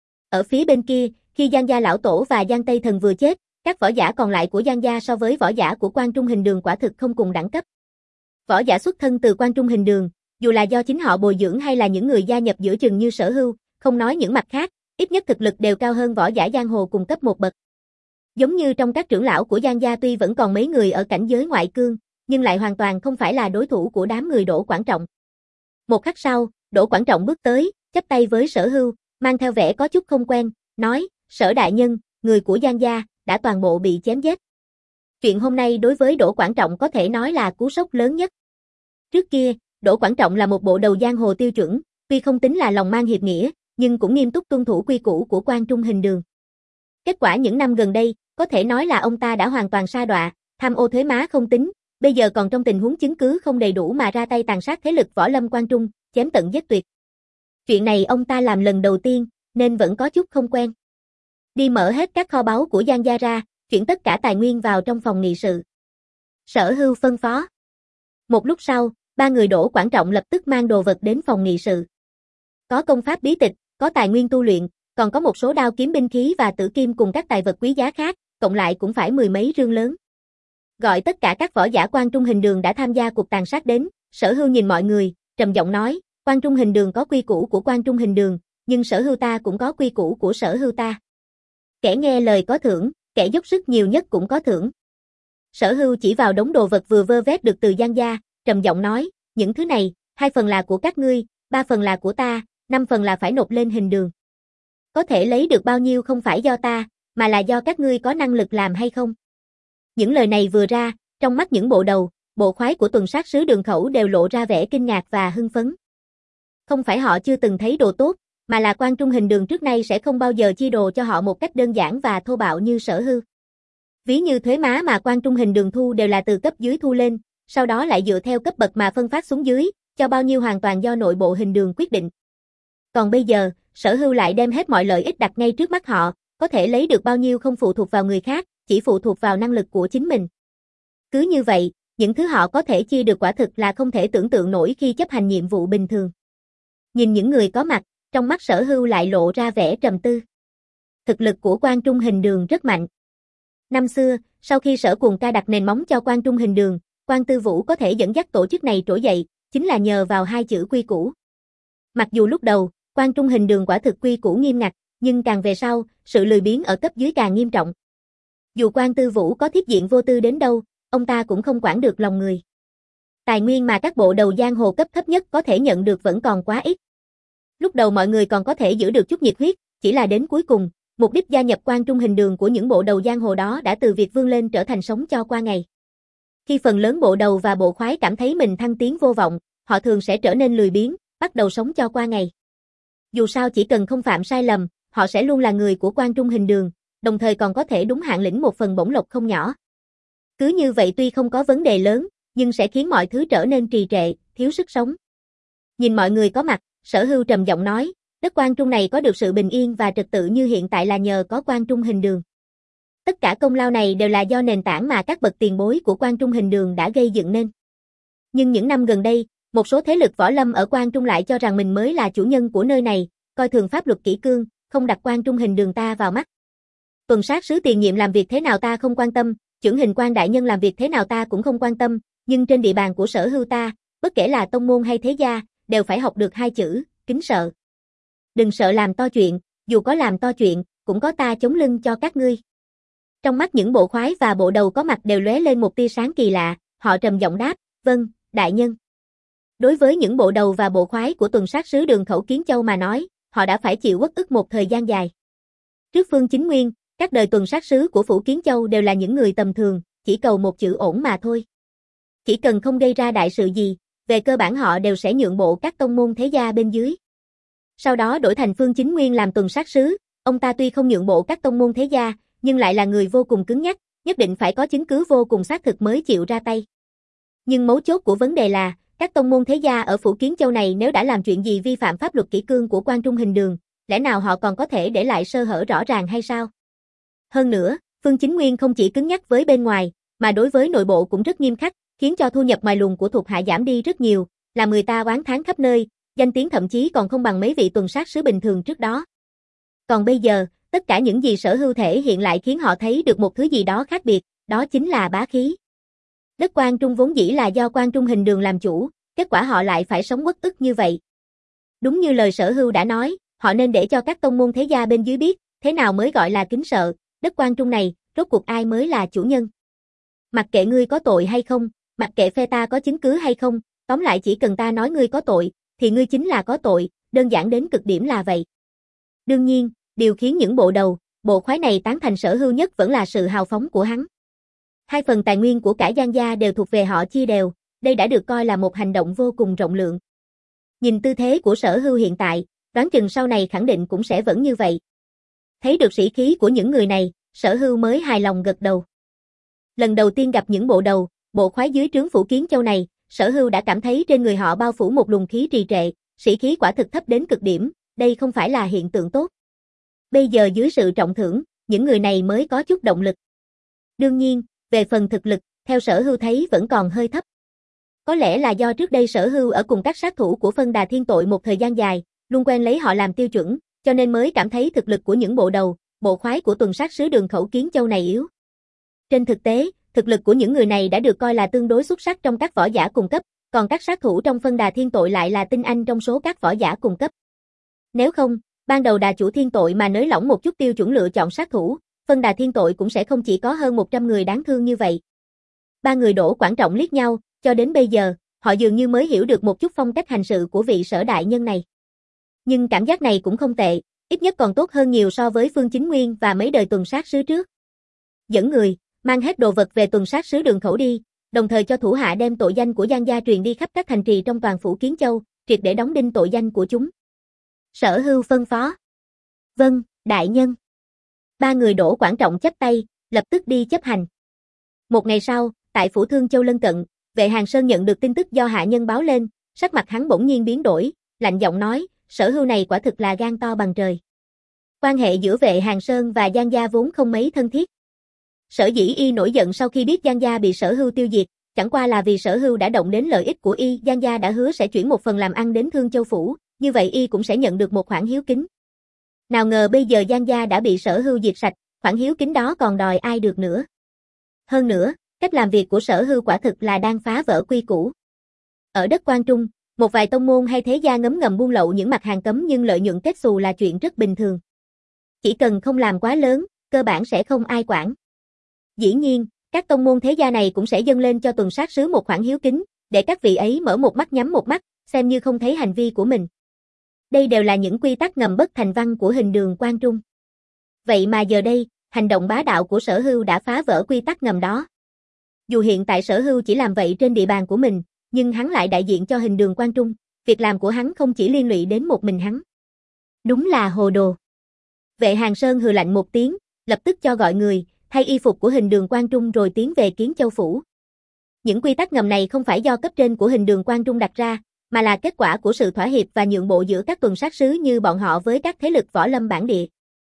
Ở phía bên kia, khi Giang gia lão tổ và Giang Tây Thần vừa chết, các võ giả còn lại của Giang gia so với võ giả của Quan Trung Hình Đường quả thực không cùng đẳng cấp. Võ giả xuất thân từ Quan Trung Hình Đường, dù là do chính họ bồi dưỡng hay là những người gia nhập giữa chừng như Sở Hưu, không nói những mặt khác, ít nhất thực lực đều cao hơn võ giả giang hồ cùng cấp một bậc. Giống như trong các trưởng lão của Giang gia tuy vẫn còn mấy người ở cảnh giới ngoại cương, nhưng lại hoàn toàn không phải là đối thủ của đám người Đỗ Quảng Trọng. Một khắc sau, Đỗ Quảng Trọng bước tới, chắp tay với Sở Hưu, mang theo vẻ có chút không quen, nói, Sở đại nhân, người của Giang gia, đã toàn bộ bị chém giết. Chuyện hôm nay đối với Đỗ Quảng Trọng có thể nói là cú sốc lớn nhất. Trước kia, Đỗ Quảng Trọng là một bộ đầu giang hồ tiêu chuẩn, tuy không tính là lòng mang hiệp nghĩa, nhưng cũng nghiêm túc tuân thủ quy củ của Quan Trung Hình Đường. Kết quả những năm gần đây, có thể nói là ông ta đã hoàn toàn sa đọa, tham ô thuế má không tính, bây giờ còn trong tình huống chứng cứ không đầy đủ mà ra tay tàn sát thế lực võ lâm Quan Trung, chém tận giết tuyệt. Chuyện này ông ta làm lần đầu tiên, nên vẫn có chút không quen. Đi mở hết các kho báu của Giang gia ra, chuyển tất cả tài nguyên vào trong phòng nghị sự. Sở Hưu phân phó. Một lúc sau, ba người Đỗ Quảng Trọng lập tức mang đồ vật đến phòng nghị sự. Có công pháp bí tịch, có tài nguyên tu luyện, còn có một số đao kiếm binh khí và tử kim cùng các tài vật quý giá khác, cộng lại cũng phải mười mấy rương lớn. Gọi tất cả các võ giả Quan Trung Hình Đường đã tham gia cuộc tàn sát đến, Sở Hưu nhìn mọi người, trầm giọng nói, Quan Trung Hình Đường có quy củ của Quan Trung Hình Đường, nhưng Sở Hưu ta cũng có quy củ của Sở Hưu ta. Kẻ nghe lời có thưởng, kẻ dốc sức nhiều nhất cũng có thưởng. Sở Hưu chỉ vào đống đồ vật vừa vơ vét được từ Giang gia, trầm giọng nói, những thứ này, hai phần là của các ngươi, ba phần là của ta, năm phần là phải nộp lên Hình Đường. Có thể lấy được bao nhiêu không phải do ta, mà là do các ngươi có năng lực làm hay không. Những lời này vừa ra, trong mắt những bộ đầu, bộ khoái của tuần sát sứ Đường Khẩu đều lộ ra vẻ kinh ngạc và hưng phấn. Không phải họ chưa từng thấy đồ tốt, mà là Quan Trung Hình Đường trước nay sẽ không bao giờ chia đồ cho họ một cách đơn giản và thô bạo như Sở Hưu. Ví như thuế má mà Quan Trung Hình Đường thu đều là từ cấp dưới thu lên, sau đó lại dựa theo cấp bậc mà phân phát xuống dưới, cho bao nhiêu hoàn toàn do nội bộ Hình Đường quyết định. Còn bây giờ, Sở Hưu lại đem hết mọi lợi ích đặt ngay trước mắt họ, có thể lấy được bao nhiêu không phụ thuộc vào người khác, chỉ phụ thuộc vào năng lực của chính mình. Cứ như vậy, những thứ họ có thể chia được quả thực là không thể tưởng tượng nổi khi chấp hành nhiệm vụ bình thường. Nhìn những người có mặt, trong mắt Sở Hưu lại lộ ra vẻ trầm tư. Thực lực của Quang Trung Hình Đường rất mạnh. Năm xưa, sau khi Sở Cuồng Ca đặt nền móng cho Quang Trung Hình Đường, Quang Tư Vũ có thể dẫn dắt tổ chức này trỗi dậy, chính là nhờ vào hai chữ quy củ. Mặc dù lúc đầu, Quang Trung Hình Đường quả thực quy củ nghiêm ngặt, nhưng càng về sau, sự lười biếng ở cấp dưới càng nghiêm trọng. Dù Quang Tư Vũ có thiết diện vô tư đến đâu, ông ta cũng không quản được lòng người. Tài nguyên mà các bộ đầu giang hồ cấp thấp nhất có thể nhận được vẫn còn quá ít. Lúc đầu mọi người còn có thể giữ được chút nhiệt huyết, chỉ là đến cuối cùng, mục đích gia nhập Quang Trung Hình Đường của những bộ đầu giang hồ đó đã từ việc vươn lên trở thành sống cho qua ngày. Khi phần lớn bộ đầu và bộ khoái cảm thấy mình thăng tiến vô vọng, họ thường sẽ trở nên lười biếng, bắt đầu sống cho qua ngày. Dù sao chỉ cần không phạm sai lầm, họ sẽ luôn là người của Quang Trung Hình Đường, đồng thời còn có thể đúng hạn lĩnh một phần bổng lộc không nhỏ. Cứ như vậy tuy không có vấn đề lớn, nhưng sẽ khiến mọi thứ trở nên trì trệ, thiếu sức sống. Nhìn mọi người có mặt, Sở Hưu trầm giọng nói, đất Quang Trung này có được sự bình yên và trật tự như hiện tại là nhờ có Quang Trung Hình Đường. Tất cả công lao này đều là do nền tảng mà các bậc tiền bối của Quang Trung Hình Đường đã gây dựng nên. Nhưng những năm gần đây, một số thế lực võ lâm ở Quang Trung lại cho rằng mình mới là chủ nhân của nơi này, coi thường pháp luật kỷ cương, không đặt Quang Trung Hình Đường ta vào mắt. Tuần sát sứ tiền nhiệm làm việc thế nào ta không quan tâm, chưởng hình quan đại nhân làm việc thế nào ta cũng không quan tâm, nhưng trên địa bàn của Sở Hưu ta, bất kể là tông môn hay thế gia, đều phải học được hai chữ, kính sợ. Đừng sợ làm to chuyện, dù có làm to chuyện, cũng có ta chống lưng cho các ngươi. Trong mắt những bộ khoái và bộ đầu có mặt đều lóe lên một tia sáng kỳ lạ, họ trầm giọng đáp, vâng, đại nhân. Đối với những bộ đầu và bộ khoái của tuần sát sứ Đường Khẩu Kiến Châu mà nói, họ đã phải chịu uất ức một thời gian dài. Trước Phương Chính Nguyên, các đời tuần sát sứ của Phủ Kiến Châu đều là những người tầm thường, chỉ cầu một chữ ổn mà thôi. Chỉ cần không gây ra đại sự gì, về cơ bản họ đều sẽ nhượng bộ các tông môn thế gia bên dưới. Sau đó đổi thành Phương Chính Nguyên làm tuần sát sứ, ông ta tuy không nhượng bộ các tông môn thế gia, nhưng lại là người vô cùng cứng nhắc, nhất định phải có chứng cứ vô cùng xác thực mới chịu ra tay. Nhưng mấu chốt của vấn đề là, các tông môn thế gia ở Phủ Kiến Châu này nếu đã làm chuyện gì vi phạm pháp luật kỷ cương của Quang Trung Hình Đường, lẽ nào họ còn có thể để lại sơ hở rõ ràng hay sao? Hơn nữa, Phương Chính Nguyên không chỉ cứng nhắc với bên ngoài, mà đối với nội bộ cũng rất nghiêm khắc, khiến cho thu nhập ngoài luồng của thuộc hạ giảm đi rất nhiều, làm người ta oán thán khắp nơi, danh tiếng thậm chí còn không bằng mấy vị tuần sát sứ bình thường trước đó. Còn bây giờ, tất cả những gì Sở Hưu thể hiện lại khiến họ thấy được một thứ gì đó khác biệt, đó chính là bá khí. Đất Quang Trung vốn dĩ là do Quang Trung Hình Đường làm chủ, kết quả họ lại phải sống uất ức như vậy. Đúng như lời Sở Hưu đã nói, họ nên để cho các tông môn thế gia bên dưới biết, thế nào mới gọi là kính sợ, đất Quang Trung này, rốt cuộc ai mới là chủ nhân. Mặc kệ ngươi có tội hay không, mặc kệ phe ta có chứng cứ hay không, tóm lại chỉ cần ta nói ngươi có tội, thì ngươi chính là có tội, đơn giản đến cực điểm là vậy. Đương nhiên, điều khiến những bộ đầu, bộ khoái này tán thành Sở Hưu nhất vẫn là sự hào phóng của hắn. Hai phần tài nguyên của cả Giang gia đều thuộc về họ chia đều, đây đã được coi là một hành động vô cùng rộng lượng. Nhìn tư thế của Sở Hưu hiện tại, đoán chừng sau này khẳng định cũng sẽ vẫn như vậy. Thấy được sĩ khí của những người này, Sở Hưu mới hài lòng gật đầu. Lần đầu tiên gặp những bộ đầu, bộ khoái dưới trướng Phủ Kiến Châu này, Sở Hưu đã cảm thấy trên người họ bao phủ một luồng khí trì trệ, sĩ khí quả thực thấp đến cực điểm, đây không phải là hiện tượng tốt. Bây giờ dưới sự trọng thưởng, những người này mới có chút động lực. Đương nhiên, về phần thực lực, theo Sở Hưu thấy vẫn còn hơi thấp. Có lẽ là do trước đây Sở Hưu ở cùng các sát thủ của Phân Đà Thiên Tội một thời gian dài, luôn quen lấy họ làm tiêu chuẩn, cho nên mới cảm thấy thực lực của những bộ đầu, bộ khoái của tuần sát sứ Đường Khẩu Kiến Châu này yếu. Trên thực tế, thực lực của những người này đã được coi là tương đối xuất sắc trong các võ giả cùng cấp, còn các sát thủ trong Phân Đà Thiên Tội lại là tinh anh trong số các võ giả cùng cấp. Nếu không, ban đầu Đà chủ Thiên Tội mà nới lỏng một chút tiêu chuẩn lựa chọn sát thủ, Phân Đà Thiên Tội cũng sẽ không chỉ có hơn một trăm người đáng thương như vậy. Ba người Đỗ Quảng Trọng liếc nhau, cho đến bây giờ, họ dường như mới hiểu được một chút phong cách hành sự của vị Sở đại nhân này. Nhưng cảm giác này cũng không tệ, ít nhất còn tốt hơn nhiều so với Phương Chính Nguyên và mấy đời tuần sát sứ trước. Dẫn người, mang hết đồ vật về tuần sát sứ Đường Khẩu đi, đồng thời cho thủ hạ đem tội danh của Giang gia truyền đi khắp các thành trì trong toàn Phủ Kiến Châu, triệt để đóng đinh tội danh của chúng. Sở Hưu phân phó. Vâng, đại nhân. Ba người Đỗ Quảng Trọng chắp tay, lập tức đi chấp hành. Một ngày sau, tại Phủ Thương Châu lân cận, Vệ Hàng Sơn nhận được tin tức do hạ nhân báo lên, sắc mặt hắn bỗng nhiên biến đổi, lạnh giọng nói, Sở Hưu này quả thực là gan to bằng trời. Quan hệ giữa Vệ Hàng Sơn và Giang gia vốn không mấy thân thiết. Sở dĩ y nổi giận sau khi biết Giang gia bị Sở Hưu tiêu diệt, chẳng qua là vì Sở Hưu đã động đến lợi ích của y, Giang gia đã hứa sẽ chuyển một phần làm ăn đến Thương Châu phủ, như vậy y cũng sẽ nhận được một khoản hiếu kính. Nào ngờ bây giờ Giang gia đã bị Sở Hưu diệt sạch, khoản hiếu kính đó còn đòi ai được nữa. Hơn nữa, cách làm việc của Sở Hưu quả thực là đang phá vỡ quy củ. Ở đất Quan Trung, một vài tông môn hay thế gia ngấm ngầm buôn lậu những mặt hàng cấm nhưng lợi nhuận kết xù là chuyện rất bình thường. Chỉ cần không làm quá lớn, cơ bản sẽ không ai quản. Dĩ nhiên, các tông môn thế gia này cũng sẽ dâng lên cho tuần sát sứ một khoản hiếu kính, để các vị ấy mở một mắt nhắm một mắt, xem như không thấy hành vi của mình. Đây đều là những quy tắc ngầm bất thành văn của hình đường Quan Trung. Vậy mà giờ đây, hành động bá đạo của Sở Hưu đã phá vỡ quy tắc ngầm đó. Dù hiện tại Sở Hưu chỉ làm vậy trên địa bàn của mình, nhưng hắn lại đại diện cho hình đường Quan Trung, việc làm của hắn không chỉ liên lụy đến một mình hắn. Đúng là hồ đồ. Vệ Hàng Sơn hừ lạnh một tiếng, lập tức cho gọi người, thay y phục của hình đường Quan Trung rồi tiến về Kiến Châu Phủ. Những quy tắc ngầm này không phải do cấp trên của hình đường Quan Trung đặt ra, mà là kết quả của sự thỏa hiệp và nhượng bộ giữa các tuần sát sứ như bọn họ với các thế lực võ lâm bản địa.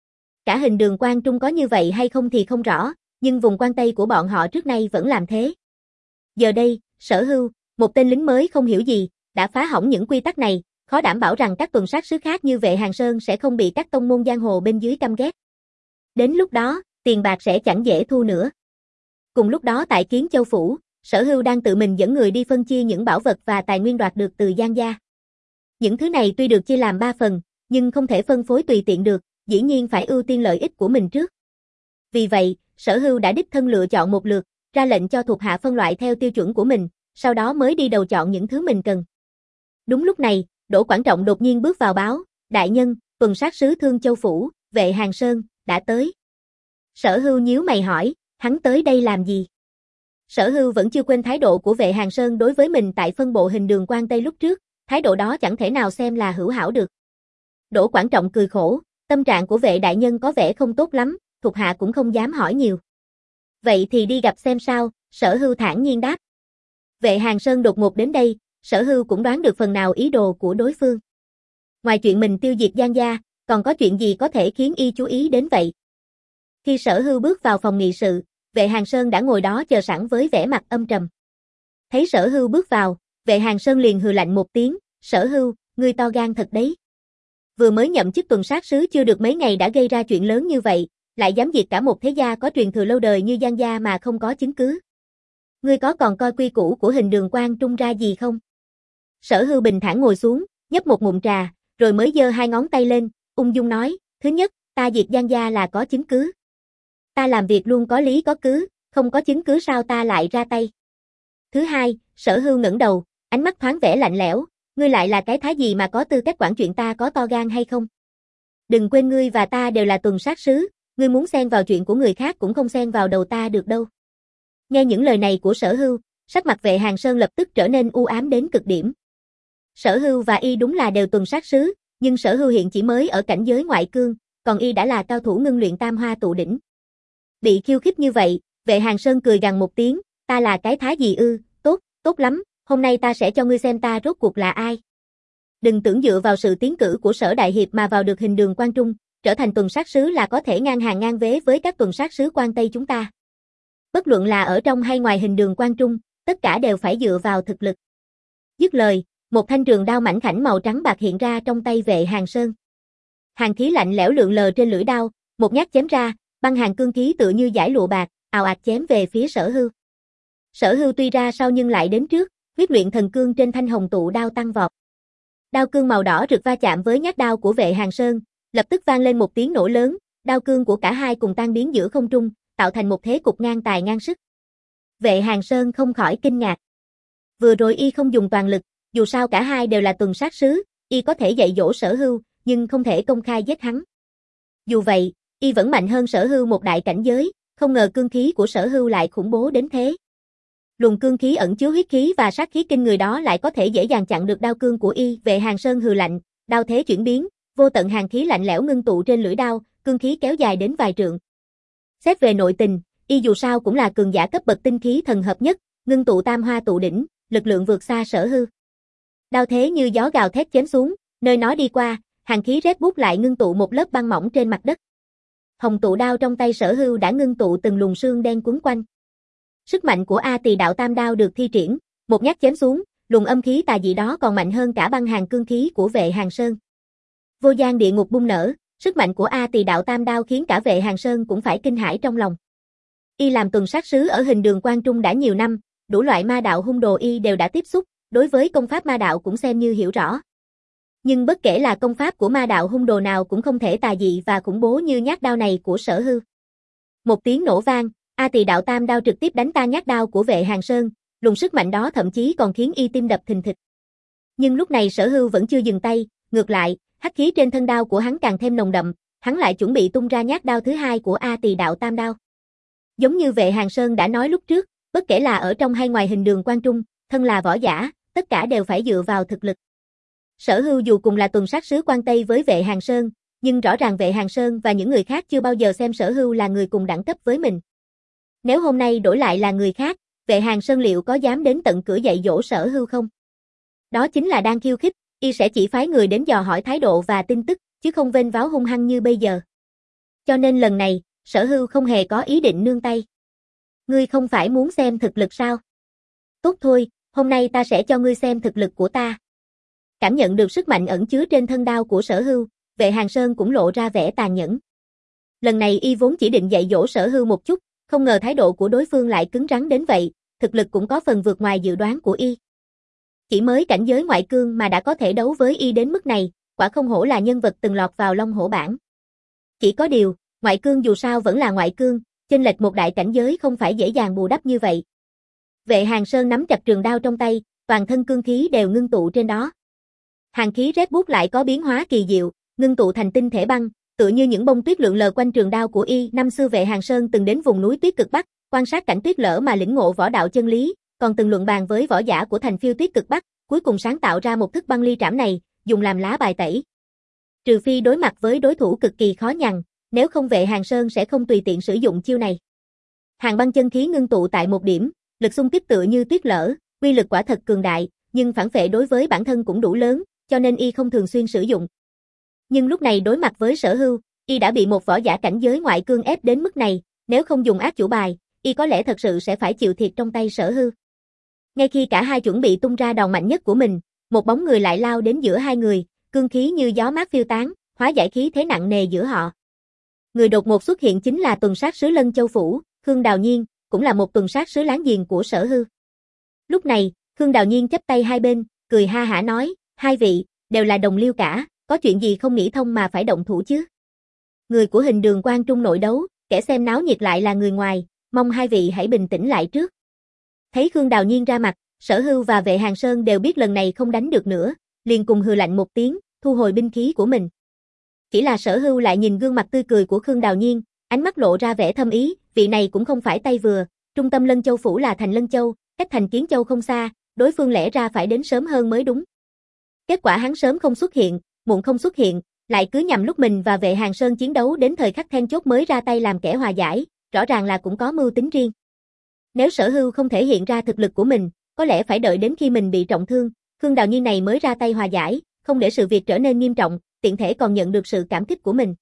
Cả hình đường Quan Trung có như vậy hay không thì không rõ, nhưng vùng Quan Tây của bọn họ trước nay vẫn làm thế. Giờ đây, Sở Hưu, một tên lính mới không hiểu gì, đã phá hỏng những quy tắc này, khó đảm bảo rằng các tuần sát sứ khác như Vệ Hàng Sơn sẽ không bị các tông môn giang hồ bên dưới căm ghét. Đến lúc đó, tiền bạc sẽ chẳng dễ thu nữa. Cùng lúc đó tại Kiến Châu Phủ, Sở Hưu đang tự mình dẫn người đi phân chia những bảo vật và tài nguyên đoạt được từ Giang gia. Những thứ này tuy được chia làm ba phần, nhưng không thể phân phối tùy tiện được, dĩ nhiên phải ưu tiên lợi ích của mình trước. Vì vậy, Sở Hưu đã đích thân lựa chọn một lượt, ra lệnh cho thuộc hạ phân loại theo tiêu chuẩn của mình, sau đó mới đi đầu chọn những thứ mình cần. Đúng lúc này, Đỗ Quảng Trọng đột nhiên bước vào báo, đại nhân, tuần sát sứ Thương Châu Phủ, Vệ Hàng Sơn, đã tới. Sở Hưu nhíu mày hỏi, hắn tới đây làm gì? Sở Hưu vẫn chưa quên thái độ của Vệ Hàng Sơn đối với mình tại phân bộ hình đường Quan Tây lúc trước, thái độ đó chẳng thể nào xem là hữu hảo được. Đỗ Quảng Trọng cười khổ, tâm trạng của Vệ đại nhân có vẻ không tốt lắm, thuộc hạ cũng không dám hỏi nhiều. Vậy thì đi gặp xem sao, Sở Hưu thản nhiên đáp. Vệ Hàng Sơn đột ngột đến đây, Sở Hưu cũng đoán được phần nào ý đồ của đối phương. Ngoài chuyện mình tiêu diệt Giang gia, còn có chuyện gì có thể khiến y chú ý đến vậy? Khi Sở Hưu bước vào phòng nghị sự, Vệ Hàng Sơn đã ngồi đó chờ sẵn với vẻ mặt âm trầm. Thấy Sở Hưu bước vào, Vệ Hàng Sơn liền hừ lạnh một tiếng, Sở Hưu, ngươi to gan thật đấy. Vừa mới nhậm chức tuần sát sứ chưa được mấy ngày đã gây ra chuyện lớn như vậy, lại dám diệt cả một thế gia có truyền thừa lâu đời như Giang gia mà không có chứng cứ. Ngươi có còn coi quy củ của hình đường Quan Trung ra gì không? Sở Hưu bình thản ngồi xuống, nhấp một ngụm trà, rồi mới giơ hai ngón tay lên, ung dung nói, thứ nhất, ta diệt Giang gia là có chứng cứ. Ta làm việc luôn có lý có cứ, không có chứng cứ sao ta lại ra tay. Thứ hai, Sở Hưu ngẩng đầu, ánh mắt thoáng vẻ lạnh lẽo, ngươi lại là cái thá gì mà có tư cách quản chuyện ta có to gan hay không? Đừng quên ngươi và ta đều là tuần sát sứ, ngươi muốn xen vào chuyện của người khác cũng không xen vào đầu ta được đâu. Nghe những lời này của Sở Hưu, sắc mặt Vệ Hàng Sơn lập tức trở nên u ám đến cực điểm. Sở Hưu và y đúng là đều tuần sát sứ, nhưng Sở Hưu hiện chỉ mới ở cảnh giới ngoại cương, còn y đã là cao thủ ngưng luyện tam hoa tụ đỉnh. Bị khiêu khích như vậy, Vệ Hàng Sơn cười gằn một tiếng, ta là cái thá gì ư, tốt, tốt lắm, hôm nay ta sẽ cho ngươi xem ta rốt cuộc là ai. Đừng tưởng dựa vào sự tiến cử của Sở Đại Hiệp mà vào được hình đường Quan Trung, trở thành tuần sát sứ là có thể ngang hàng ngang vế với các tuần sát sứ Quan Tây chúng ta. Bất luận là ở trong hay ngoài hình đường Quan Trung, tất cả đều phải dựa vào thực lực. Dứt lời, một thanh trường đao mảnh khảnh màu trắng bạc hiện ra trong tay Vệ Hàng Sơn. Hàng khí lạnh lẽo lượn lờ trên lưỡi đao, một nhát chém ra, băng hàng cương khí tựa như dải lụa bạc, ào ạt chém về phía Sở Hưu. Sở Hưu tuy ra sau nhưng lại đến trước, huyết luyện thần cương trên thanh hồng tụ đao tăng vọt. Đao cương màu đỏ rực va chạm với nhát đao của Vệ Hàng Sơn, lập tức vang lên một tiếng nổ lớn, đao cương của cả hai cùng tan biến giữa không trung, tạo thành một thế cục ngang tài ngang sức. Vệ Hàng Sơn không khỏi kinh ngạc. Vừa rồi y không dùng toàn lực, dù sao cả hai đều là tuần sát sứ, y có thể dạy dỗ Sở Hưu, nhưng không thể công khai giết hắn. Dù vậy, y vẫn mạnh hơn Sở Hưu một đại cảnh giới, không ngờ cương khí của Sở Hưu lại khủng bố đến thế. Luồng cương khí ẩn chứa huyết khí và sát khí kinh người đó lại có thể dễ dàng chặn được đao cương của y. Vệ Hàng Sơn hừ lạnh, đao thế chuyển biến, vô tận hàn khí lạnh lẽo ngưng tụ trên lưỡi đao, cương khí kéo dài đến vài trượng. Xét về nội tình, y dù sao cũng là cường giả cấp bậc tinh khí thần hợp nhất, ngưng tụ tam hoa tụ đỉnh, lực lượng vượt xa Sở Hưu. Đao thế như gió gào thét chém xuống, nơi nó đi qua, hàn khí rét buốt lại ngưng tụ một lớp băng mỏng trên mặt đất. Hồng tụ đao trong tay Sở Hưu đã ngưng tụ từng luồng sương đen quấn quanh. Sức mạnh của A Tỳ đạo tam đao được thi triển, một nhát chém xuống, luồng âm khí tà dị đó còn mạnh hơn cả băng hàn cương khí của Vệ Hàng Sơn. Vô gian địa ngục bung nở, Sức mạnh của A Tỳ Đạo Tam Đao khiến cả Vệ Hàng Sơn cũng phải kinh hãi trong lòng. Y làm tuần sát sứ ở hình đường Quan Trung đã nhiều năm, đủ loại ma đạo hung đồ y đều đã tiếp xúc, đối với công pháp ma đạo cũng xem như hiểu rõ. Nhưng bất kể là công pháp của ma đạo hung đồ nào cũng không thể tà dị và khủng bố như nhát đao này của Sở Hưu. Một tiếng nổ vang, A Tỳ Đạo Tam Đao trực tiếp đánh tan nhát đao của Vệ Hàng Sơn, luồng sức mạnh đó thậm chí còn khiến y tim đập thình thịch. Nhưng lúc này Sở Hưu vẫn chưa dừng tay, ngược lại, hắc khí trên thân đao của hắn càng thêm nồng đậm, hắn lại chuẩn bị tung ra nhát đao thứ hai của A Tỳ Đạo Tam Đao. Giống như Vệ Hàng Sơn đã nói lúc trước, bất kể là ở trong hay ngoài hình đường Quan Trung, thân là võ giả, tất cả đều phải dựa vào thực lực. Sở Hưu dù cùng là tuần sát sứ Quan Tây với Vệ Hàng Sơn, nhưng rõ ràng Vệ Hàng Sơn và những người khác chưa bao giờ xem Sở Hưu là người cùng đẳng cấp với mình. Nếu hôm nay đổi lại là người khác, Vệ Hàng Sơn liệu có dám đến tận cửa dạy dỗ Sở Hưu không? Đó chính là đang khiêu khích, y sẽ chỉ phái người đến dò hỏi thái độ và tin tức, chứ không vênh váo hung hăng như bây giờ. Cho nên lần này, Sở Hưu không hề có ý định nương tay. Ngươi không phải muốn xem thực lực sao? Tốt thôi, hôm nay ta sẽ cho ngươi xem thực lực của ta. Cảm nhận được sức mạnh ẩn chứa trên thân đao của Sở Hưu, Vệ Hàng Sơn cũng lộ ra vẻ tàn nhẫn. Lần này y vốn chỉ định dạy dỗ Sở Hưu một chút, không ngờ thái độ của đối phương lại cứng rắn đến vậy, thực lực cũng có phần vượt ngoài dự đoán của y. Chỉ mới cảnh giới ngoại cương mà đã có thể đấu với y đến mức này, quả không hổ là nhân vật từng lọt vào Long Hổ bảng. Chỉ có điều, ngoại cương dù sao vẫn là ngoại cương, chênh lệch một đại cảnh giới không phải dễ dàng bù đắp như vậy. Vệ Hàng Sơn nắm chặt trường đao trong tay, toàn thân cương khí đều ngưng tụ trên đó. Hàn khí rét buốt lại có biến hóa kỳ diệu, ngưng tụ thành tinh thể băng, tựa như những bông tuyết lượn lờ quanh trường đao của y. Năm xưa Vệ Hàng Sơn từng đến vùng núi tuyết cực Bắc, quan sát cảnh tuyết lở mà lĩnh ngộ võ đạo chân lý, còn từng luận bàn với võ giả của thành phiêu tuyết cực Bắc, cuối cùng sáng tạo ra một thức băng ly trảm này, dùng làm lá bài tẩy. Trừ phi đối mặt với đối thủ cực kỳ khó nhằn, nếu không Vệ Hàng Sơn sẽ không tùy tiện sử dụng chiêu này. Hàng băng chân khí ngưng tụ tại một điểm, lực xung kích tựa như tuyết lở, uy lực quả thật cường đại, nhưng phản phệ đối với bản thân cũng đủ lớn, cho nên y không thường xuyên sử dụng. Nhưng lúc này đối mặt với Sở Hưu, y đã bị một võ giả cảnh giới ngoại cương ép đến mức này, nếu không dùng ác chủ bài, y có lẽ thật sự sẽ phải chịu thiệt trong tay Sở Hưu. Ngay khi cả hai chuẩn bị tung ra đòn mạnh nhất của mình, một bóng người lại lao đến giữa hai người, cương khí như gió mát phiêu tán, hóa giải khí thế nặng nề giữa họ. Người đột ngột xuất hiện chính là tuần sát sứ Lân Châu Phủ, Khương Đào Nhiên, cũng là một tuần sát sứ láng giềng của Sở Hưu. Lúc này, Khương Đào Nhiên chắp tay hai bên, cười ha hả nói, hai vị, đều là đồng liêu cả, có chuyện gì không nghĩ thông mà phải động thủ chứ? Người của hình đường Quan Trung nội đấu, kẻ xem náo nhiệt lại là người ngoài, mong hai vị hãy bình tĩnh lại trước. Thấy Khương Đào Nhiên ra mặt, Sở Hưu và Vệ Hàng Sơn đều biết lần này không đánh được nữa, liền cùng hừ lạnh một tiếng, thu hồi binh khí của mình. Chỉ là Sở Hưu lại nhìn gương mặt tươi cười của Khương Đào Nhiên, ánh mắt lộ ra vẻ thâm ý, vị này cũng không phải tay vừa, trung tâm Lân Châu Phủ là thành Lân Châu, cách thành Kiến Châu không xa, đối phương lẽ ra phải đến sớm hơn mới đúng. Kết quả hắn sớm không xuất hiện, muộn không xuất hiện, lại cứ nhằm lúc mình và Vệ Hàng Sơn chiến đấu đến thời khắc then chốt mới ra tay làm kẻ hòa giải, rõ ràng là cũng có mưu tính riêng. Nếu Sở Hưu không thể hiện ra thực lực của mình, có lẽ phải đợi đến khi mình bị trọng thương, Khương Đào Nhiên này mới ra tay hòa giải, không để sự việc trở nên nghiêm trọng, tiện thể còn nhận được sự cảm kích của mình.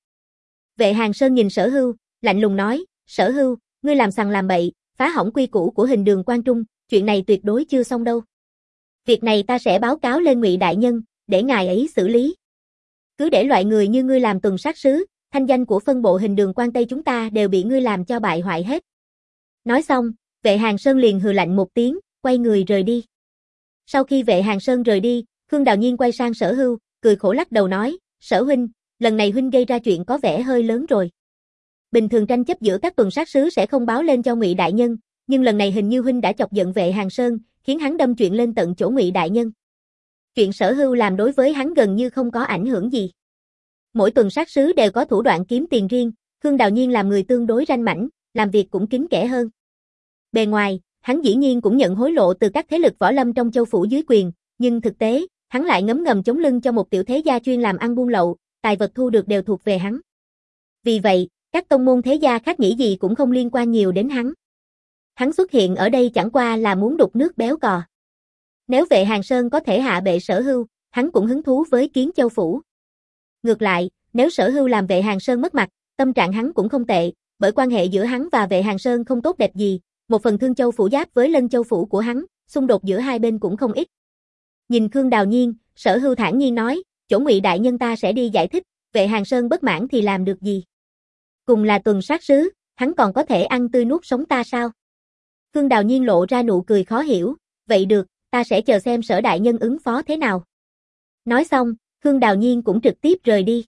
Vệ Hàng Sơn nhìn Sở Hưu, lạnh lùng nói, Sở Hưu, ngươi làm sằng làm bậy, phá hỏng quy củ của hình đường Quan Trung, chuyện này tuyệt đối chưa xong đâu. Việc này ta sẽ báo cáo lên Ngụy đại nhân, để ngài ấy xử lý. Cứ để loại người như ngươi làm tuần sát sứ, thanh danh của phân bộ hình đường Quan Tây chúng ta đều bị ngươi làm cho bại hoại hết. Nói xong, Vệ Hàng Sơn liền hừ lạnh một tiếng, quay người rời đi. Sau khi Vệ Hàng Sơn rời đi, Khương Đào Nhiên quay sang Sở Hưu, cười khổ lắc đầu nói, Sở huynh, lần này huynh gây ra chuyện có vẻ hơi lớn rồi. Bình thường tranh chấp giữa các tuần sát sứ sẽ không báo lên cho Ngụy đại nhân, nhưng lần này hình như huynh đã chọc giận Vệ Hàng Sơn, khiến hắn đâm chuyện lên tận chỗ Ngụy đại nhân. Chuyện Sở Hưu làm đối với hắn gần như không có ảnh hưởng gì. Mỗi tuần sát sứ đều có thủ đoạn kiếm tiền riêng, Khương Đào Nhiên làm người tương đối ranh mãnh, làm việc cũng kín kẽ hơn. Bề ngoài, hắn dĩ nhiên cũng nhận hối lộ từ các thế lực võ lâm trong châu phủ dưới quyền, nhưng thực tế, hắn lại ngấm ngầm chống lưng cho một tiểu thế gia chuyên làm ăn buôn lậu, tài vật thu được đều thuộc về hắn. Vì vậy, các tông môn thế gia khác nghĩ gì cũng không liên quan nhiều đến hắn. Hắn xuất hiện ở đây chẳng qua là muốn đục nước béo cò. Nếu Vệ Hàng Sơn có thể hạ bệ Sở Hưu, hắn cũng hứng thú với Kiến Châu Phủ. Ngược lại, nếu Sở Hưu làm Vệ Hàng Sơn mất mặt, tâm trạng hắn cũng không tệ, bởi quan hệ giữa hắn và Vệ Hàng Sơn không tốt đẹp gì, một phần Thương Châu Phủ giáp với Lân Châu Phủ của hắn, xung đột giữa hai bên cũng không ít. Nhìn Khương Đào Nhiên, Sở Hưu thản nhiên nói, chỗ Ngụy đại nhân ta sẽ đi giải thích, Vệ Hàng Sơn bất mãn thì làm được gì? Cùng là tuần sát sứ, hắn còn có thể ăn tươi nuốt sống ta sao? Khương Đào Nhiên lộ ra nụ cười khó hiểu, vậy được, ta sẽ chờ xem Sở đại nhân ứng phó thế nào. Nói xong, Khương Đào Nhiên cũng trực tiếp rời đi.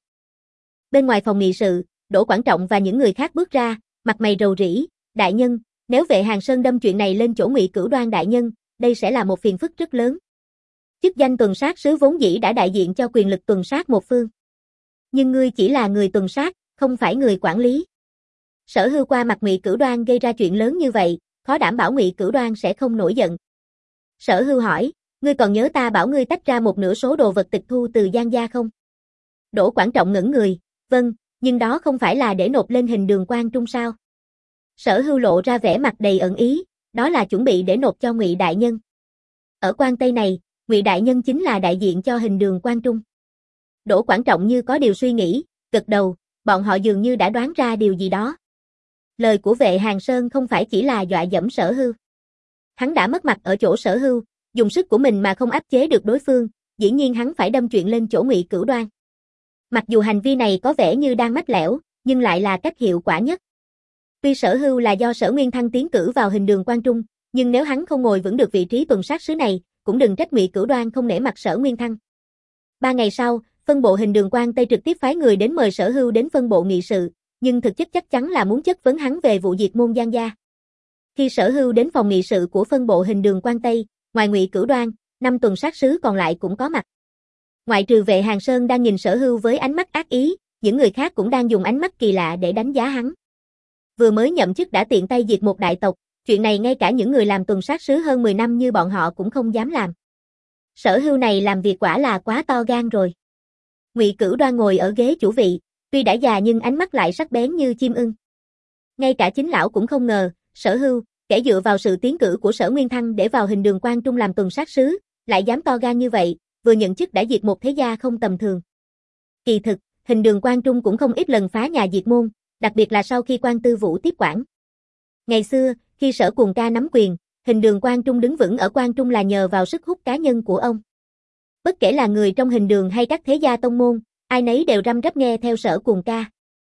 Bên ngoài phòng nghị sự, Đỗ Quảng Trọng và những người khác bước ra, mặt mày rầu rĩ, đại nhân, nếu Vệ Hàng Sơn đâm chuyện này lên chỗ Ngụy Cửu Đoan đại nhân, đây sẽ là một phiền phức rất lớn. Chức danh tuần sát sứ vốn dĩ đã đại diện cho quyền lực tuần sát một phương. Nhưng ngươi chỉ là người tuần sát, không phải người quản lý. Sở Hưu qua mặt Ngụy Cửu Đoan gây ra chuyện lớn như vậy, khó đảm bảo Ngụy Cửu Đoan sẽ không nổi giận. Sở Hưu hỏi, ngươi còn nhớ ta bảo ngươi tách ra một nửa số đồ vật tịch thu từ Giang gia không? Đỗ Quảng Trọng ngẩn người, vâng, nhưng đó không phải là để nộp lên hình đường Quan Trung sao? Sở Hưu lộ ra vẻ mặt đầy ẩn ý, đó là chuẩn bị để nộp cho Ngụy đại nhân. Ở Quan Tây này, Ngụy đại nhân chính là đại diện cho hình đường Quan Trung. Đỗ Quảng Trọng như có điều suy nghĩ, gật đầu, bọn họ dường như đã đoán ra điều gì đó. Lời của Vệ Hàng Sơn không phải chỉ là dọa dẫm Sở Hưu. Hắn đã mất mặt ở chỗ Sở Hưu, dùng sức của mình mà không áp chế được đối phương, dĩ nhiên hắn phải đâm chuyện lên chỗ Ngụy Cửu Đoan. Mặc dù hành vi này có vẻ như đang mách lẻo, nhưng lại là cách hiệu quả nhất. Tuy Sở Hưu là do Sở Nguyên Thăng tiến cử vào hình đường Quan Trung, nhưng nếu hắn không ngồi vững được vị trí tuần sát sứ này, cũng đừng trách Ngụy Cửu Đoan không nể mặt Sở Nguyên Thăng. Ba ngày sau, phân bộ hình đường Quan Tây trực tiếp phái người đến mời Sở Hưu đến phân bộ nghị sự, nhưng thực chất chắc chắn là muốn chất vấn hắn về vụ diệt môn Giang gia. Khi Sở Hưu đến phòng nghị sự của phân bộ hình đường Quan Tây, ngoài Ngụy Cửu Đoan, năm tuần sát sứ còn lại cũng có mặt. Ngoại trừ Vệ Hàng Sơn đang nhìn Sở Hưu với ánh mắt ác ý, những người khác cũng đang dùng ánh mắt kỳ lạ để đánh giá hắn. Vừa mới nhậm chức đã tiện tay diệt một đại tộc, chuyện này ngay cả những người làm tuần sát sứ hơn mười năm như bọn họ cũng không dám làm. Sở Hưu này làm việc quả là quá to gan rồi. Ngụy Cửu Đoan ngồi ở ghế chủ vị, tuy đã già nhưng ánh mắt lại sắc bén như chim ưng. Ngay cả chính lão cũng không ngờ, Sở Hưu, kẻ dựa vào sự tiến cử của Sở Nguyên Thăng để vào hình đường Quan Trung làm tuần sát sứ, lại dám to gan như vậy, vừa nhận chức đã diệt một thế gia không tầm thường. Kỳ thực, hình đường Quan Trung cũng không ít lần phá nhà diệt môn, đặc biệt là sau khi Quan Tư Vũ tiếp quản. Ngày xưa, khi Sở Cuồng Ca nắm quyền, hình đường Quan Trung đứng vững ở Quan Trung là nhờ vào sức hút cá nhân của ông. Bất kể là người trong hình đường hay các thế gia tông môn, ai nấy đều răm rắp nghe theo Sở Cuồng Ca.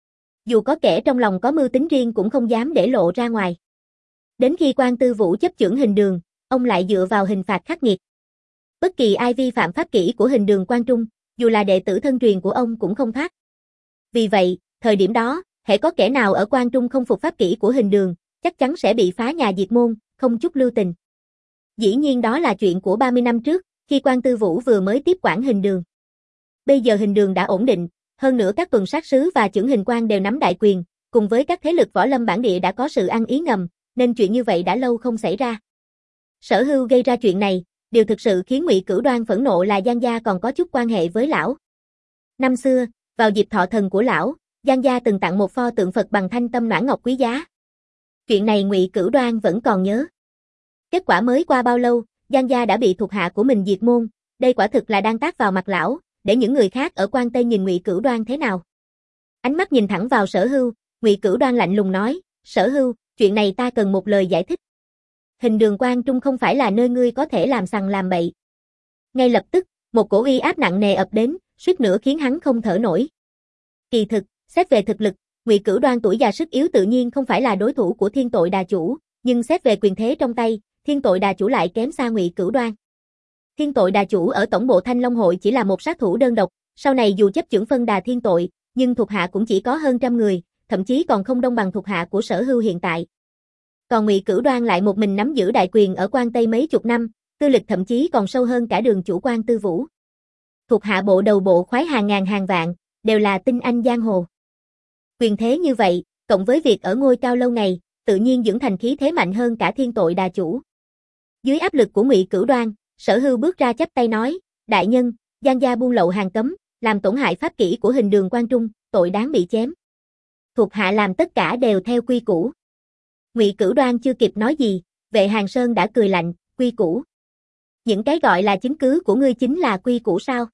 Dù có kẻ trong lòng có mưu tính riêng cũng không dám để lộ ra ngoài. Đến khi Quan Tư Vũ chấp chưởng hình đường, ông lại dựa vào hình phạt khắc nghiệt. Bất kỳ ai vi phạm pháp kỷ của hình đường Quan Trung, dù là đệ tử thân truyền của ông cũng không thoát. Vì vậy, thời điểm đó, hễ có kẻ nào ở Quan Trung không phục pháp kỷ của hình đường, chắc chắn sẽ bị phá nhà diệt môn, không chút lưu tình. Dĩ nhiên đó là chuyện của ba mươi năm trước, khi Quan Tư Vũ vừa mới tiếp quản hình đường. Bây giờ hình đường đã ổn định, hơn nữa các tuần sát sứ và chưởng hình quan đều nắm đại quyền, cùng với các thế lực võ lâm bản địa đã có sự ăn ý ngầm, nên chuyện như vậy đã lâu không xảy ra. Sở Hưu gây ra chuyện này, điều thực sự khiến Ngụy Cửu Đoan phẫn nộ là Giang gia còn có chút quan hệ với lão. Năm xưa, vào dịp thọ thần của lão, Giang gia từng tặng một pho tượng Phật bằng thanh tâm noãn ngọc quý giá. Chuyện này Ngụy Cửu Đoan vẫn còn nhớ. Kết quả mới qua bao lâu, Giang gia đã bị thuộc hạ của mình diệt môn, đây quả thực là đang tát vào mặt lão, để những người khác ở Quan Tây nhìn Ngụy Cửu Đoan thế nào. Ánh mắt nhìn thẳng vào Sở Hưu, Ngụy Cửu Đoan lạnh lùng nói, Sở Hưu, chuyện này ta cần một lời giải thích. Hình đường Quan Trung không phải là nơi ngươi có thể làm sằng làm bậy. Ngay lập tức, một cổ uy áp nặng nề ập đến, suýt nữa khiến hắn không thở nổi. Kỳ thực, xét về thực lực, Ngụy Cửu Đoan tuổi già sức yếu tự nhiên không phải là đối thủ của Thiên Tội Đà Chủ, nhưng xét về quyền thế trong tay, Thiên Tội Đà Chủ lại kém xa Ngụy Cửu Đoan. Thiên Tội Đà Chủ ở tổng bộ Thanh Long hội chỉ là một sát thủ đơn độc, sau này dù chấp chưởng phân đà thiên tội, nhưng thuộc hạ cũng chỉ có hơn trăm người, thậm chí còn không đông bằng thuộc hạ của Sở Hưu hiện tại. Còn Ngụy Cửu Đoan lại một mình nắm giữ đại quyền ở Quan Tây mấy chục năm, tư lịch thậm chí còn sâu hơn cả Đường chủ Quan Tư Vũ. Thuộc hạ bộ đầu bộ khoái hàng ngàn hàng vạn, đều là tinh anh giang hồ. Quyền thế như vậy, cộng với việc ở ngôi cao lâu ngày, tự nhiên dưỡng thành khí thế mạnh hơn cả Thiên Tội Đà Chủ. Dưới áp lực của Ngụy Cửu Đoan, Sở Hưu bước ra chắp tay nói, đại nhân, Giang gia buôn lậu hàng cấm, làm tổn hại pháp kỷ của hình đường Quan Trung, tội đáng bị chém. Thuộc hạ làm tất cả đều theo quy củ. Ngụy Cửu Đoan chưa kịp nói gì, Vệ Hàng Sơn đã cười lạnh, quy củ. Những cái gọi là chứng cứ của ngươi chính là quy củ sao?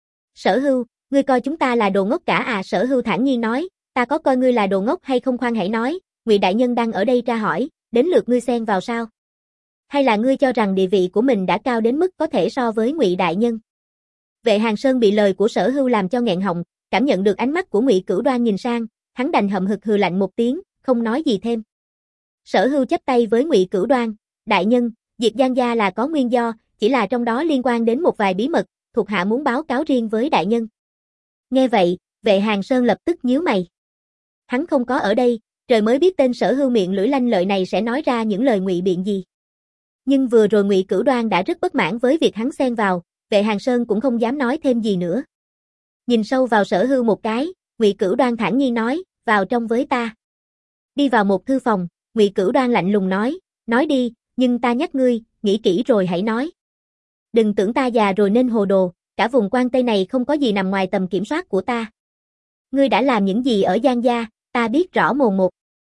Sở Hưu, ngươi coi chúng ta là đồ ngốc cả à? Sở Hưu thản nhiên nói, ta có coi ngươi là đồ ngốc hay không? Khoan hãy nói, Ngụy đại nhân đang ở đây ra hỏi, đến lượt ngươi xen vào sao? Hay là ngươi cho rằng địa vị của mình đã cao đến mức có thể so với Ngụy đại nhân? Vệ Hàng Sơn bị lời của Sở Hưu làm cho nghẹn họng, cảm nhận được ánh mắt của Ngụy Cửu Đoan nhìn sang, hắn đành hậm hực hừ lạnh một tiếng, không nói gì thêm. Sở Hưu chắp tay với Ngụy Cửu Đoan, đại nhân, diệt Giang gia là có nguyên do, chỉ là trong đó liên quan đến một vài bí mật, thuộc hạ muốn báo cáo riêng với đại nhân. Nghe vậy, Vệ Hàng Sơn lập tức nhíu mày. Hắn không có ở đây, trời mới biết tên Sở Hưu miệng lưỡi lanh lợi này sẽ nói ra những lời ngụy biện gì. Nhưng vừa rồi Ngụy Cửu Đoan đã rất bất mãn với việc hắn xen vào, Vệ Hàng Sơn cũng không dám nói thêm gì nữa. Nhìn sâu vào Sở Hưu một cái, Ngụy Cửu Đoan thản nhiên nói, vào trong với ta. Đi vào một thư phòng, Ngụy Cửu Đoan lạnh lùng nói, nói đi, nhưng ta nhắc ngươi, nghĩ kỹ rồi hãy nói. Đừng tưởng ta già rồi nên hồ đồ, cả vùng Quan Tây này không có gì nằm ngoài tầm kiểm soát của ta. Ngươi đã làm những gì ở Giang gia, ta biết rõ mồn một.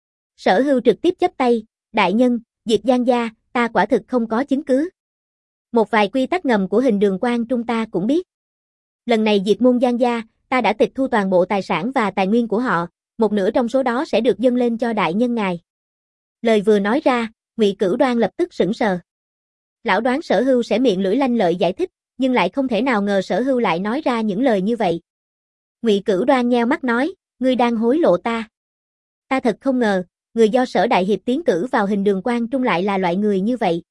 Sở Hưu trực tiếp chắp tay, đại nhân, diệt Giang gia, ta quả thực không có chứng cứ. Một vài quy tắc ngầm của Hình Đường Quan Trung ta cũng biết. Lần này diệt môn Giang gia, ta đã tịch thu toàn bộ tài sản và tài nguyên của họ, một nửa trong số đó sẽ được dâng lên cho đại nhân ngài. Lời vừa nói ra, Ngụy Cửu Đoan lập tức sững sờ. Lão đoán Sở Hưu sẽ miệng lưỡi lanh lợi giải thích, nhưng lại không thể nào ngờ Sở Hưu lại nói ra những lời như vậy. Ngụy Cửu Đoan nheo mắt nói, ngươi đang hối lộ ta. Ta thật không ngờ, người do Sở Đại Hiệp tiến cử vào Hình Đường Quan Trung lại là loại người như vậy.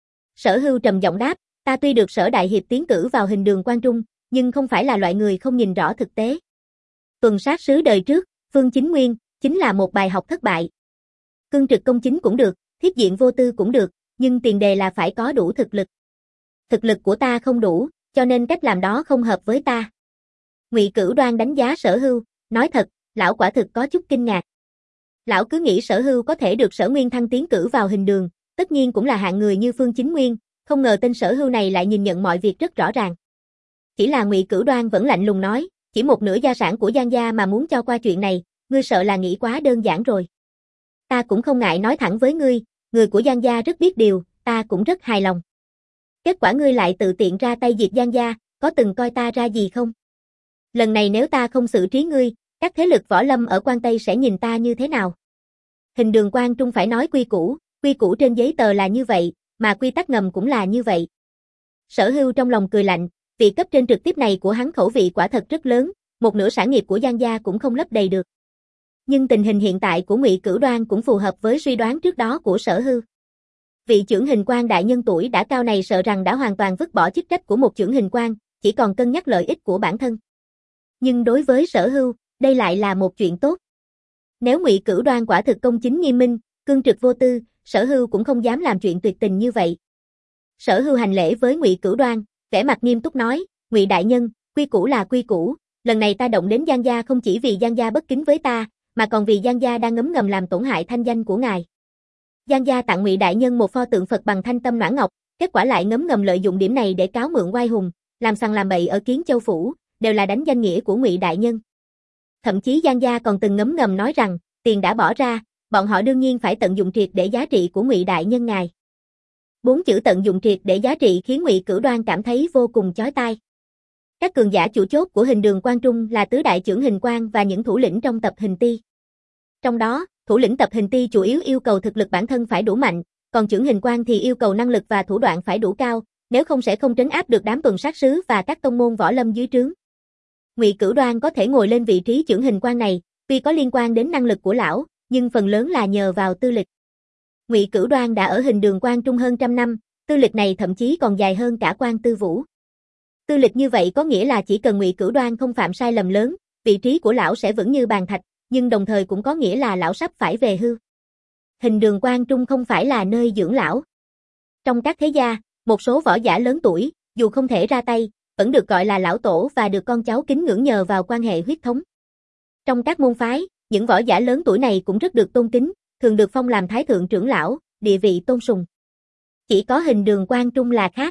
Sở Hưu trầm giọng đáp, ta tuy được Sở Đại Hiệp tiến cử vào Hình Đường Quan Trung, nhưng không phải là loại người không nhìn rõ thực tế. Tuần sát sứ đời trước, Phương Chính Nguyên, chính là một bài học thất bại. Cương trực công chính cũng được, thiết diện vô tư cũng được, nhưng tiền đề là phải có đủ thực lực. Thực lực của ta không đủ, cho nên cách làm đó không hợp với ta. Ngụy Cửu Đoan đánh giá Sở Hưu, nói thật, lão quả thực có chút kinh ngạc. Lão cứ nghĩ Sở Hưu có thể được Sở Nguyên Thăng tiến cử vào Hình Đường, tất nhiên cũng là hạng người như Phương Chính Nguyên, không ngờ tên Sở Hưu này lại nhìn nhận mọi việc rất rõ ràng. Chỉ là Ngụy Cửu Đoan vẫn lạnh lùng nói, chỉ một nửa gia sản của Giang gia mà muốn cho qua chuyện này, ngươi sợ là nghĩ quá đơn giản rồi. Ta cũng không ngại nói thẳng với ngươi, người của Giang gia rất biết điều, ta cũng rất hài lòng. Kết quả ngươi lại tự tiện ra tay diệt Giang gia, có từng coi ta ra gì không? Lần này nếu ta không xử trí ngươi, các thế lực võ lâm ở Quan Tây sẽ nhìn ta như thế nào? Hình Đường Quan Trung phải nói quy củ, quy củ trên giấy tờ là như vậy, mà quy tắc ngầm cũng là như vậy. Sở Hưu trong lòng cười lạnh, vị cấp trên trực tiếp này của hắn khẩu vị quả thật rất lớn, một nửa sản nghiệp của Giang gia cũng không lấp đầy được. Nhưng tình hình hiện tại của Ngụy Cửu Đoan cũng phù hợp với suy đoán trước đó của Sở Hưu. Vị chưởng hình quan đại nhân tuổi đã cao này sợ rằng đã hoàn toàn vứt bỏ chức trách của một chưởng hình quan, chỉ còn cân nhắc lợi ích của bản thân. Nhưng đối với Sở Hưu, đây lại là một chuyện tốt. Nếu Ngụy Cửu Đoan quả thực công chính nghiêm minh, cương trực vô tư, Sở Hưu cũng không dám làm chuyện tuyệt tình như vậy. Sở Hưu hành lễ với Ngụy Cửu Đoan, vẻ mặt nghiêm túc nói, Ngụy đại nhân, quy củ là quy củ, lần này ta động đến Giang gia không chỉ vì Giang gia bất kính với ta, mà còn vì Giang gia đang ngấm ngầm làm tổn hại thanh danh của ngài. Giang gia tặng Ngụy đại nhân một pho tượng Phật bằng thanh tâm noãn ngọc, kết quả lại ngấm ngầm lợi dụng điểm này để cáo mượn oai hùng, làm sằng làm bậy ở Kiến Châu phủ, đều là đánh danh nghĩa của Ngụy đại nhân. Thậm chí Giang gia còn từng ngấm ngầm nói rằng, tiền đã bỏ ra, bọn họ đương nhiên phải tận dụng triệt để giá trị của Ngụy đại nhân ngài. Bốn chữ tận dụng triệt để giá trị khiến Ngụy Cửu Đoan cảm thấy vô cùng chói tai. Các cường giả chủ chốt của Hình Đường Quan Trung là tứ đại chưởng hình quan và những thủ lĩnh trong tập hình ti. Trong đó, thủ lĩnh tập hình ti chủ yếu yêu cầu thực lực bản thân phải đủ mạnh, còn chưởng hình quan thì yêu cầu năng lực và thủ đoạn phải đủ cao, nếu không sẽ không trấn áp được đám tuần sát sứ và các tông môn võ lâm dưới trướng. Ngụy Cửu Đoan có thể ngồi lên vị trí chưởng hình quan này, tuy có liên quan đến năng lực của lão, nhưng phần lớn là nhờ vào tư lịch. Ngụy Cửu Đoan đã ở Hình Đường Quan Trung hơn trăm năm, tư lịch này thậm chí còn dài hơn cả Quan Tư Vũ. Tư lịch như vậy có nghĩa là chỉ cần Ngụy Cửu Đoan không phạm sai lầm lớn, vị trí của lão sẽ vững như bàn thạch, nhưng đồng thời cũng có nghĩa là lão sắp phải về hưu. Hình Đường Quan Trung không phải là nơi dưỡng lão. Trong các thế gia, một số võ giả lớn tuổi, dù không thể ra tay, vẫn được gọi là lão tổ và được con cháu kính ngưỡng nhờ vào quan hệ huyết thống. Trong các môn phái, những võ giả lớn tuổi này cũng rất được tôn kính, thường được phong làm thái thượng trưởng lão, địa vị tôn sùng. Chỉ có Hình Đường Quan Trung là khác.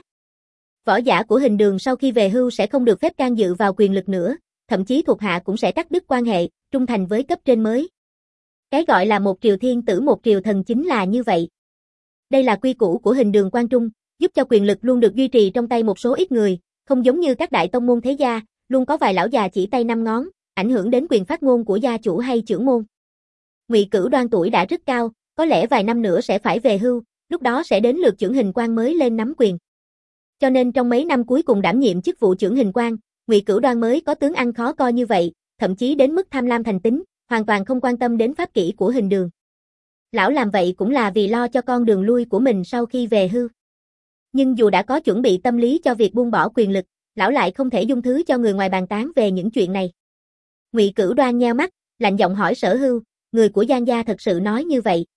Võ giả của Hình Đường sau khi về hưu sẽ không được phép can dự vào quyền lực nữa, thậm chí thuộc hạ cũng sẽ cắt đứt quan hệ, trung thành với cấp trên mới. Cái gọi là một triều thiên tử một triều thần chính là như vậy. Đây là quy củ của Hình Đường Quan Trung, giúp cho quyền lực luôn được duy trì trong tay một số ít người, không giống như các đại tông môn thế gia, luôn có vài lão già chỉ tay năm ngón, ảnh hưởng đến quyền phát ngôn của gia chủ hay trưởng môn. Ngụy Cửu Đoan tuổi đã rất cao, có lẽ vài năm nữa sẽ phải về hưu, lúc đó sẽ đến lượt chưởng hình quan mới lên nắm quyền. Cho nên trong mấy năm cuối cùng đảm nhiệm chức vụ chưởng hình quan, Ngụy Cửu Đoan mới có tướng ăn khó coi như vậy, thậm chí đến mức tham lam thành tính, hoàn toàn không quan tâm đến pháp kỷ của Hình Đường. Lão làm vậy cũng là vì lo cho con đường lui của mình sau khi về hưu. Nhưng dù đã có chuẩn bị tâm lý cho việc buông bỏ quyền lực, lão lại không thể dung thứ cho người ngoài bàn tán về những chuyện này. Ngụy Cửu Đoan nheo mắt, lạnh giọng hỏi Sở Hưu, người của Giang gia thật sự nói như vậy?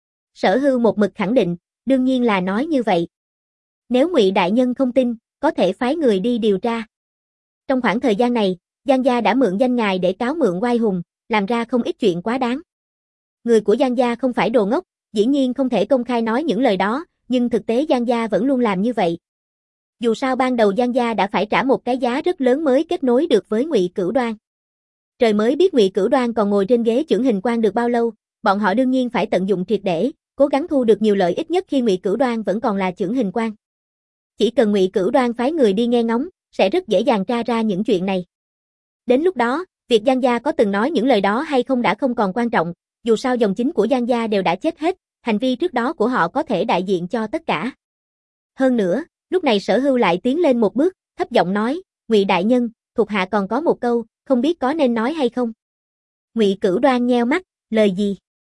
Sở Hưu một mực khẳng định, đương nhiên là nói như vậy. Nếu Ngụy đại nhân không tin, có thể phái người đi điều tra. Trong khoảng thời gian này, Giang gia đã mượn danh ngài để cáo mượn oai hùng, làm ra không ít chuyện quá đáng. Người của Giang gia không phải đồ ngốc, dĩ nhiên không thể công khai nói những lời đó, nhưng thực tế Giang gia vẫn luôn làm như vậy. Dù sao ban đầu Giang gia đã phải trả một cái giá rất lớn mới kết nối được với Ngụy Cửu Đoan. Trời mới biết Ngụy Cửu Đoan còn ngồi trên ghế chưởng hình quan được bao lâu, bọn họ đương nhiên phải tận dụng triệt để, cố gắng thu được nhiều lợi ích nhất khi Ngụy Cửu Đoan vẫn còn là chưởng hình quan. Chỉ cần Ngụy Cửu Đoan phái người đi nghe ngóng, sẽ rất dễ dàng tra ra những chuyện này. Đến lúc đó, việc Giang gia có từng nói những lời đó hay không đã không còn quan trọng, dù sao dòng chính của Giang gia đều đã chết hết, hành vi trước đó của họ có thể đại diện cho tất cả. Hơn nữa, lúc này Sở Hưu lại tiến lên một bước, thấp giọng nói, Ngụy đại nhân, thuộc hạ còn có một câu, không biết có nên nói hay không. Ngụy Cửu Đoan nheo mắt, lời gì?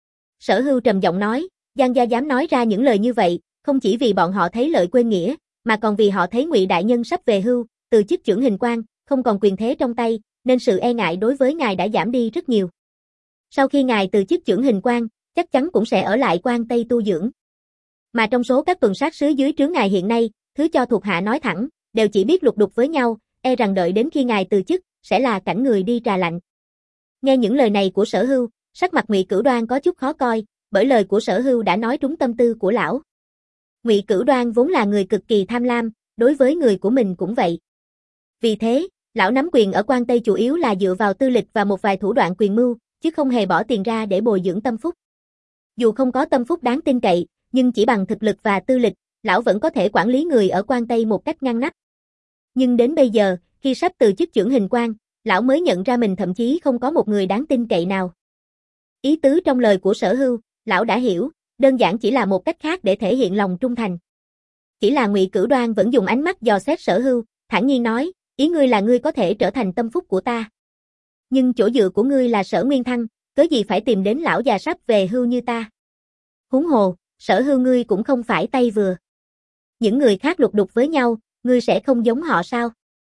Sở Hưu trầm giọng nói, Giang gia dám nói ra những lời như vậy, không chỉ vì bọn họ thấy lợi quên nghĩa, mà còn vì họ thấy Ngụy đại nhân sắp về hưu, từ chức chưởng hình quan, không còn quyền thế trong tay, nên sự e ngại đối với ngài đã giảm đi rất nhiều. Sau khi ngài từ chức chưởng hình quan, chắc chắn cũng sẽ ở lại Quan Tây tu dưỡng. Mà trong số các tuần sát sứ dưới trướng ngài hiện nay, thứ cho thuộc hạ nói thẳng, đều chỉ biết lục đục với nhau, e rằng đợi đến khi ngài từ chức, sẽ là cảnh người đi trà lạnh. Nghe những lời này của Sở Hưu, sắc mặt Ngụy Cửu Đoan có chút khó coi, bởi lời của Sở Hưu đã nói trúng tâm tư của lão. Ngụy Cửu Đoan vốn là người cực kỳ tham lam, đối với người của mình cũng vậy. Vì thế, lão nắm quyền ở Quan Tây chủ yếu là dựa vào tư lịch và một vài thủ đoạn quyền mưu, chứ không hề bỏ tiền ra để bồi dưỡng tâm phúc. Dù không có tâm phúc đáng tin cậy, nhưng chỉ bằng thực lực và tư lịch, lão vẫn có thể quản lý người ở Quan Tây một cách ngăn nắp. Nhưng đến bây giờ, khi sắp từ chức chưởng hình quan, lão mới nhận ra mình thậm chí không có một người đáng tin cậy nào. Ý tứ trong lời của Sở Hưu, lão đã hiểu, đơn giản chỉ là một cách khác để thể hiện lòng trung thành. Chỉ là Ngụy Cửu Đoan vẫn dùng ánh mắt dò xét Sở Hưu, thản nhiên nói, ý ngươi là ngươi có thể trở thành tâm phúc của ta. Nhưng chỗ dựa của ngươi là Sở Nguyên Thăng, cớ gì phải tìm đến lão già sắp về hưu như ta. Huống hồ, Sở Hưu ngươi cũng không phải tay vừa. Những người khác lục đục với nhau, ngươi sẽ không giống họ sao?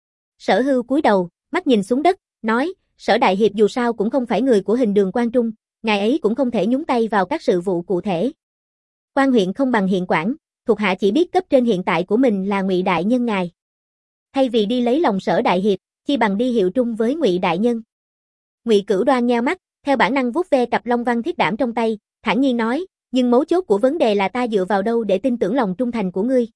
Sở Hưu cúi đầu, mắt nhìn xuống đất, nói, Sở đại hiệp dù sao cũng không phải người của Hình Đường Quan Trung, ngài ấy cũng không thể nhúng tay vào các sự vụ cụ thể. Quan huyện không bằng hiện quản, thuộc hạ chỉ biết cấp trên hiện tại của mình là Ngụy đại nhân ngài. Thay vì đi lấy lòng Sở đại hiệp, chi bằng đi hiệu trung với Ngụy đại nhân. Ngụy Cửu Đoan nheo mắt, theo bản năng vuốt ve cặp long văn thiết đảm trong tay, thản nhiên nói, nhưng mấu chốt của vấn đề là ta dựa vào đâu để tin tưởng lòng trung thành của ngươi.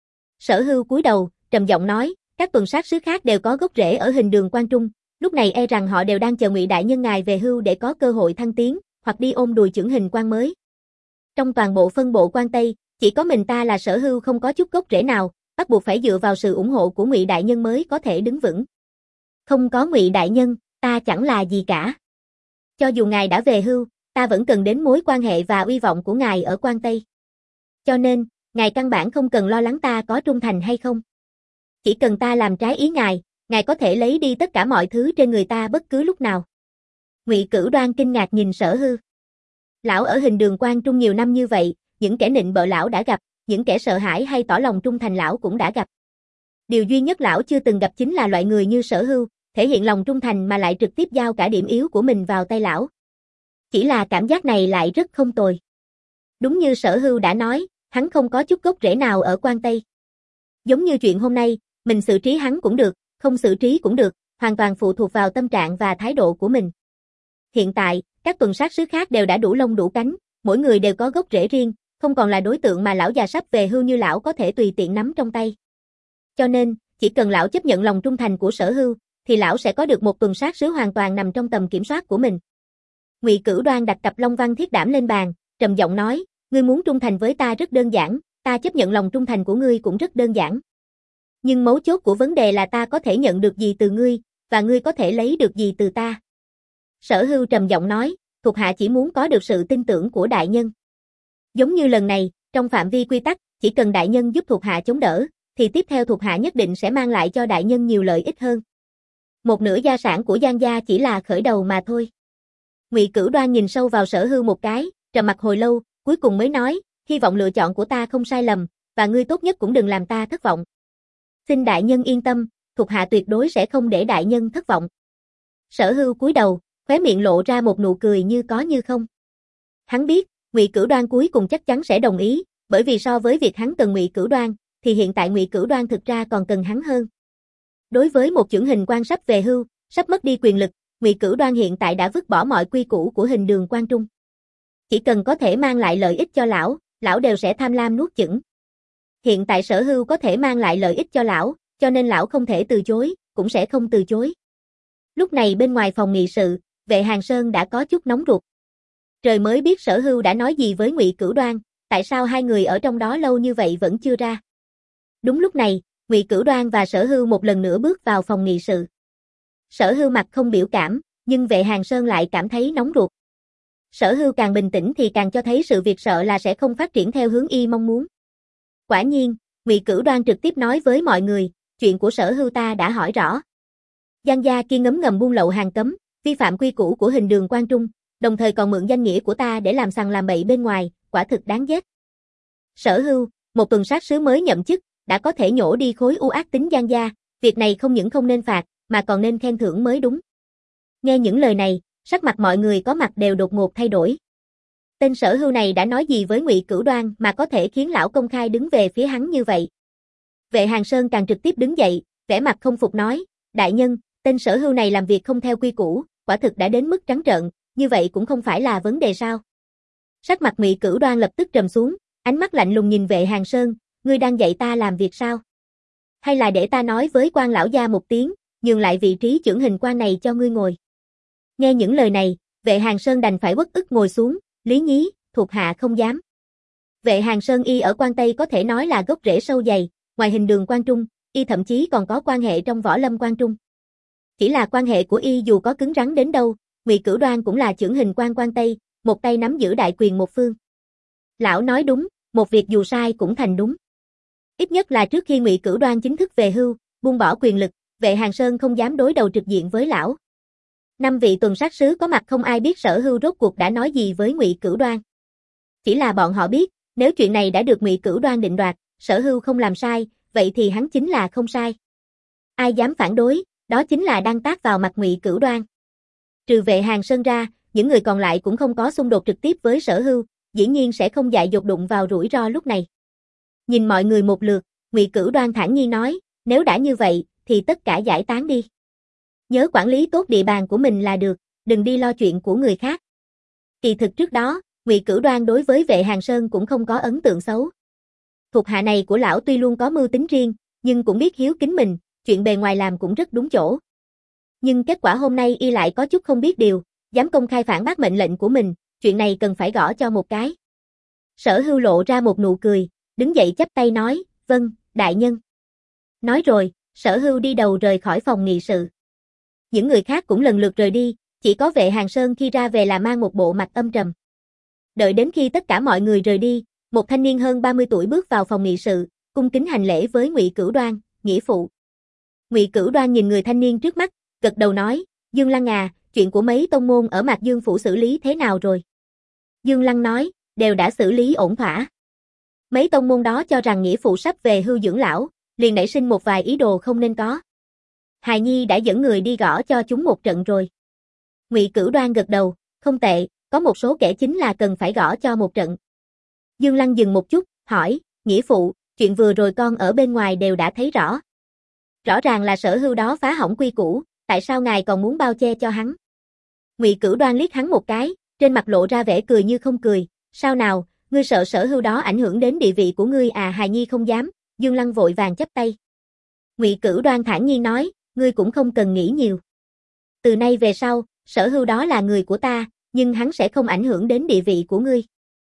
Sở Hưu cúi đầu, trầm giọng nói, các tuần sát sứ khác đều có gốc rễ ở Hình Đường Quan Trung, lúc này e rằng họ đều đang chờ Ngụy đại nhân ngài về hưu để có cơ hội thăng tiến, hoặc đi ôm đùi chưởng hình quan mới. Trong toàn bộ phân bộ Quan Tây, chỉ có mình ta là Sở Hưu không có chút gốc rễ nào, bắt buộc phải dựa vào sự ủng hộ của Ngụy đại nhân mới có thể đứng vững. Không có Ngụy đại nhân, ta chẳng là gì cả. Cho dù ngài đã về hưu, ta vẫn cần đến mối quan hệ và uy vọng của ngài ở Quan Tây. Cho nên, ngài căn bản không cần lo lắng ta có trung thành hay không. Chỉ cần ta làm trái ý ngài, ngài có thể lấy đi tất cả mọi thứ trên người ta bất cứ lúc nào. Ngụy Cửu Đoan kinh ngạc nhìn Sở Hưu. Lão ở Hình Đường Quan Trung nhiều năm như vậy, những kẻ nịnh bợ lão đã gặp, những kẻ sợ hãi hay tỏ lòng trung thành lão cũng đã gặp. Điều duy nhất lão chưa từng gặp chính là loại người như Sở Hưu, thể hiện lòng trung thành mà lại trực tiếp giao cả điểm yếu của mình vào tay lão. Chỉ là cảm giác này lại rất không tồi. Đúng như Sở Hưu đã nói, hắn không có chút gốc rễ nào ở Quan Tây. Giống như chuyện hôm nay, mình xử trí hắn cũng được, không xử trí cũng được, hoàn toàn phụ thuộc vào tâm trạng và thái độ của mình. Hiện tại, các tuần sát sứ khác đều đã đủ lông đủ cánh, mỗi người đều có gốc rễ riêng, không còn là đối tượng mà lão già sắp về hưu như lão có thể tùy tiện nắm trong tay. Cho nên, chỉ cần lão chấp nhận lòng trung thành của Sở Hưu, thì lão sẽ có được một tuần sát sứ hoàn toàn nằm trong tầm kiểm soát của mình. Ngụy Cửu Đoan đặt cặp long văn thiết đảm lên bàn, trầm giọng nói, ngươi muốn trung thành với ta rất đơn giản, ta chấp nhận lòng trung thành của ngươi cũng rất đơn giản. Nhưng mấu chốt của vấn đề là ta có thể nhận được gì từ ngươi, và ngươi có thể lấy được gì từ ta. Sở Hưu trầm giọng nói, thuộc hạ chỉ muốn có được sự tin tưởng của đại nhân. Giống như lần này, trong phạm vi quy tắc, chỉ cần đại nhân giúp thuộc hạ chống đỡ, thì tiếp theo thuộc hạ nhất định sẽ mang lại cho đại nhân nhiều lợi ích hơn. Một nửa gia sản của Giang gia chỉ là khởi đầu mà thôi. Ngụy Cửu Đoan nhìn sâu vào Sở Hưu một cái, trầm mặc hồi lâu, cuối cùng mới nói, hy vọng lựa chọn của ta không sai lầm, và ngươi tốt nhất cũng đừng làm ta thất vọng. Xin đại nhân yên tâm, thuộc hạ tuyệt đối sẽ không để đại nhân thất vọng. Sở Hưu cúi đầu, khóe miệng lộ ra một nụ cười như có như không. Hắn biết, Ngụy Cửu Đoan cuối cùng chắc chắn sẽ đồng ý, bởi vì so với việc hắn cần Ngụy Cửu Đoan, thì hiện tại Ngụy Cửu Đoan thực ra còn cần hắn hơn. Đối với một chưởng hình quan sắp về hưu, sắp mất đi quyền lực, Ngụy Cửu Đoan hiện tại đã vứt bỏ mọi quy củ của hình đường quan trung. Chỉ cần có thể mang lại lợi ích cho lão, lão đều sẽ tham lam nuốt chửng. Hiện tại Sở Hưu có thể mang lại lợi ích cho lão, cho nên lão không thể từ chối, cũng sẽ không từ chối. Lúc này bên ngoài phòng nghị sự, Vệ Hàng Sơn đã có chút nóng ruột. Trời mới biết Sở Hưu đã nói gì với Ngụy Cửu Đoan, tại sao hai người ở trong đó lâu như vậy vẫn chưa ra. Đúng lúc này, Ngụy Cửu Đoan và Sở Hưu một lần nữa bước vào phòng nghị sự. Sở Hưu mặt không biểu cảm, nhưng Vệ Hàng Sơn lại cảm thấy nóng ruột. Sở Hưu càng bình tĩnh thì càng cho thấy sự việc sợ là sẽ không phát triển theo hướng y mong muốn. Quả nhiên, Ngụy Cửu Đoan trực tiếp nói với mọi người, chuyện của Sở Hưu ta đã hỏi rõ. Giang gia kia ngấm ngầm buôn lậu hàng cấm, vi phạm quy củ của hình đường quan trung, đồng thời còn mượn danh nghĩa của ta để làm sằng làm bậy bên ngoài, quả thực đáng ghét. Sở Hưu, một tuần sát sứ mới nhậm chức, đã có thể nhổ đi khối u ác tính Giang gia, việc này không những không nên phạt, mà còn nên khen thưởng mới đúng. Nghe những lời này, sắc mặt mọi người có mặt đều đột ngột thay đổi. Tên Sở Hưu này đã nói gì với Ngụy Cửu Đoan mà có thể khiến lão công khai đứng về phía hắn như vậy? Vệ Hàng Sơn càng trực tiếp đứng dậy, vẻ mặt không phục nói, đại nhân, tên Sở Hưu này làm việc không theo quy củ, quả thực đã đến mức trắng trợn, như vậy cũng không phải là vấn đề sao? Sắc mặt Ngụy Cửu Đoan lập tức trầm xuống, ánh mắt lạnh lùng nhìn Vệ Hàng Sơn, ngươi đang dạy ta làm việc sao? Hay là để ta nói với quan lão gia một tiếng, nhường lại vị trí chưởng hình quan này cho ngươi ngồi? Nghe những lời này, Vệ Hàng Sơn đành phải uất ức ngồi xuống, Lý Nhí, thuộc hạ không dám. Vệ Hàng Sơn y ở quan Tây có thể nói là gốc rễ sâu dày, ngoài hình đường quan trung, y thậm chí còn có quan hệ trong võ lâm quan trung. Chỉ là quan hệ của y dù có cứng rắn đến đâu, Ngụy Cửu Đoan cũng là chưởng hình quan quan Tây, một tay nắm giữ đại quyền một phương. Lão nói đúng, một việc dù sai cũng thành đúng. Ít nhất là trước khi Ngụy Cửu Đoan chính thức về hưu, buông bỏ quyền lực, Vệ Hàng Sơn không dám đối đầu trực diện với lão. Năm vị tuần sát sứ có mặt không ai biết Sở Hưu rốt cuộc đã nói gì với Ngụy Cửu Đoan. Chỉ là bọn họ biết, nếu chuyện này đã được Ngụy Cửu Đoan định đoạt, Sở Hưu không làm sai, vậy thì hắn chính là không sai. Ai dám phản đối, đó chính là đang tát vào mặt Ngụy Cửu Đoan. Trừ Vệ Hàng Sơn ra, những người còn lại cũng không có xung đột trực tiếp với Sở Hưu, dĩ nhiên sẽ không dại dột đụng vào rủi ro lúc này. Nhìn mọi người một lượt, Ngụy Cửu Đoan thản nhiên nói, nếu đã như vậy, thì tất cả giải tán đi. Nhớ quản lý tốt địa bàn của mình là được, đừng đi lo chuyện của người khác. Kỳ thực trước đó, Ngụy Cửu Đoan đối với Vệ Hàng Sơn cũng không có ấn tượng xấu. Thuộc hạ này của lão tuy luôn có mưu tính riêng, nhưng cũng biết hiếu kính mình, chuyện bề ngoài làm cũng rất đúng chỗ. Nhưng kết quả hôm nay y lại có chút không biết điều, dám công khai phản bác mệnh lệnh của mình, chuyện này cần phải gõ cho một cái. Sở Hưu lộ ra một nụ cười, đứng dậy chắp tay nói, vâng, đại nhân. Nói rồi, Sở Hưu đi đầu rời khỏi phòng nghị sự. Những người khác cũng lần lượt rời đi, chỉ có Vệ Hàng Sơn khi ra về là mang một bộ mặt âm trầm. Đợi đến khi tất cả mọi người rời đi, một thanh niên hơn ba mươi tuổi bước vào phòng nghị sự, cung kính hành lễ với Ngụy Cửu Đoan, nghĩa phụ. Ngụy Cửu Đoan nhìn người thanh niên trước mắt, gật đầu nói, Dương Lăng à, chuyện của mấy tông môn ở Mạc Dương phủ xử lý thế nào rồi? Dương Lăng nói, đều đã xử lý ổn thỏa. Mấy tông môn đó cho rằng nghĩa phụ sắp về hưu dưỡng lão, liền nảy sinh một vài ý đồ không nên có. Hài Nhi đã dẫn người đi gõ cho chúng một trận rồi. Ngụy Cửu Đoan gật đầu, không tệ, có một số kẻ chính là cần phải gõ cho một trận. Dương Lăng dừng một chút, hỏi, nghĩa phụ, chuyện vừa rồi con ở bên ngoài đều đã thấy rõ. Rõ ràng là Sở Hưu đó phá hỏng quy củ, tại sao ngài còn muốn bao che cho hắn? Ngụy Cửu Đoan liếc hắn một cái, trên mặt lộ ra vẻ cười như không cười, sao nào, ngươi sợ Sở Hưu đó ảnh hưởng đến địa vị của ngươi à? Hài Nhi không dám. Dương Lăng vội vàng chắp tay. Ngụy Cửu Đoan thản nhiên nói, ngươi cũng không cần nghĩ nhiều. Từ nay về sau, Sở Hưu đó là người của ta, nhưng hắn sẽ không ảnh hưởng đến địa vị của ngươi.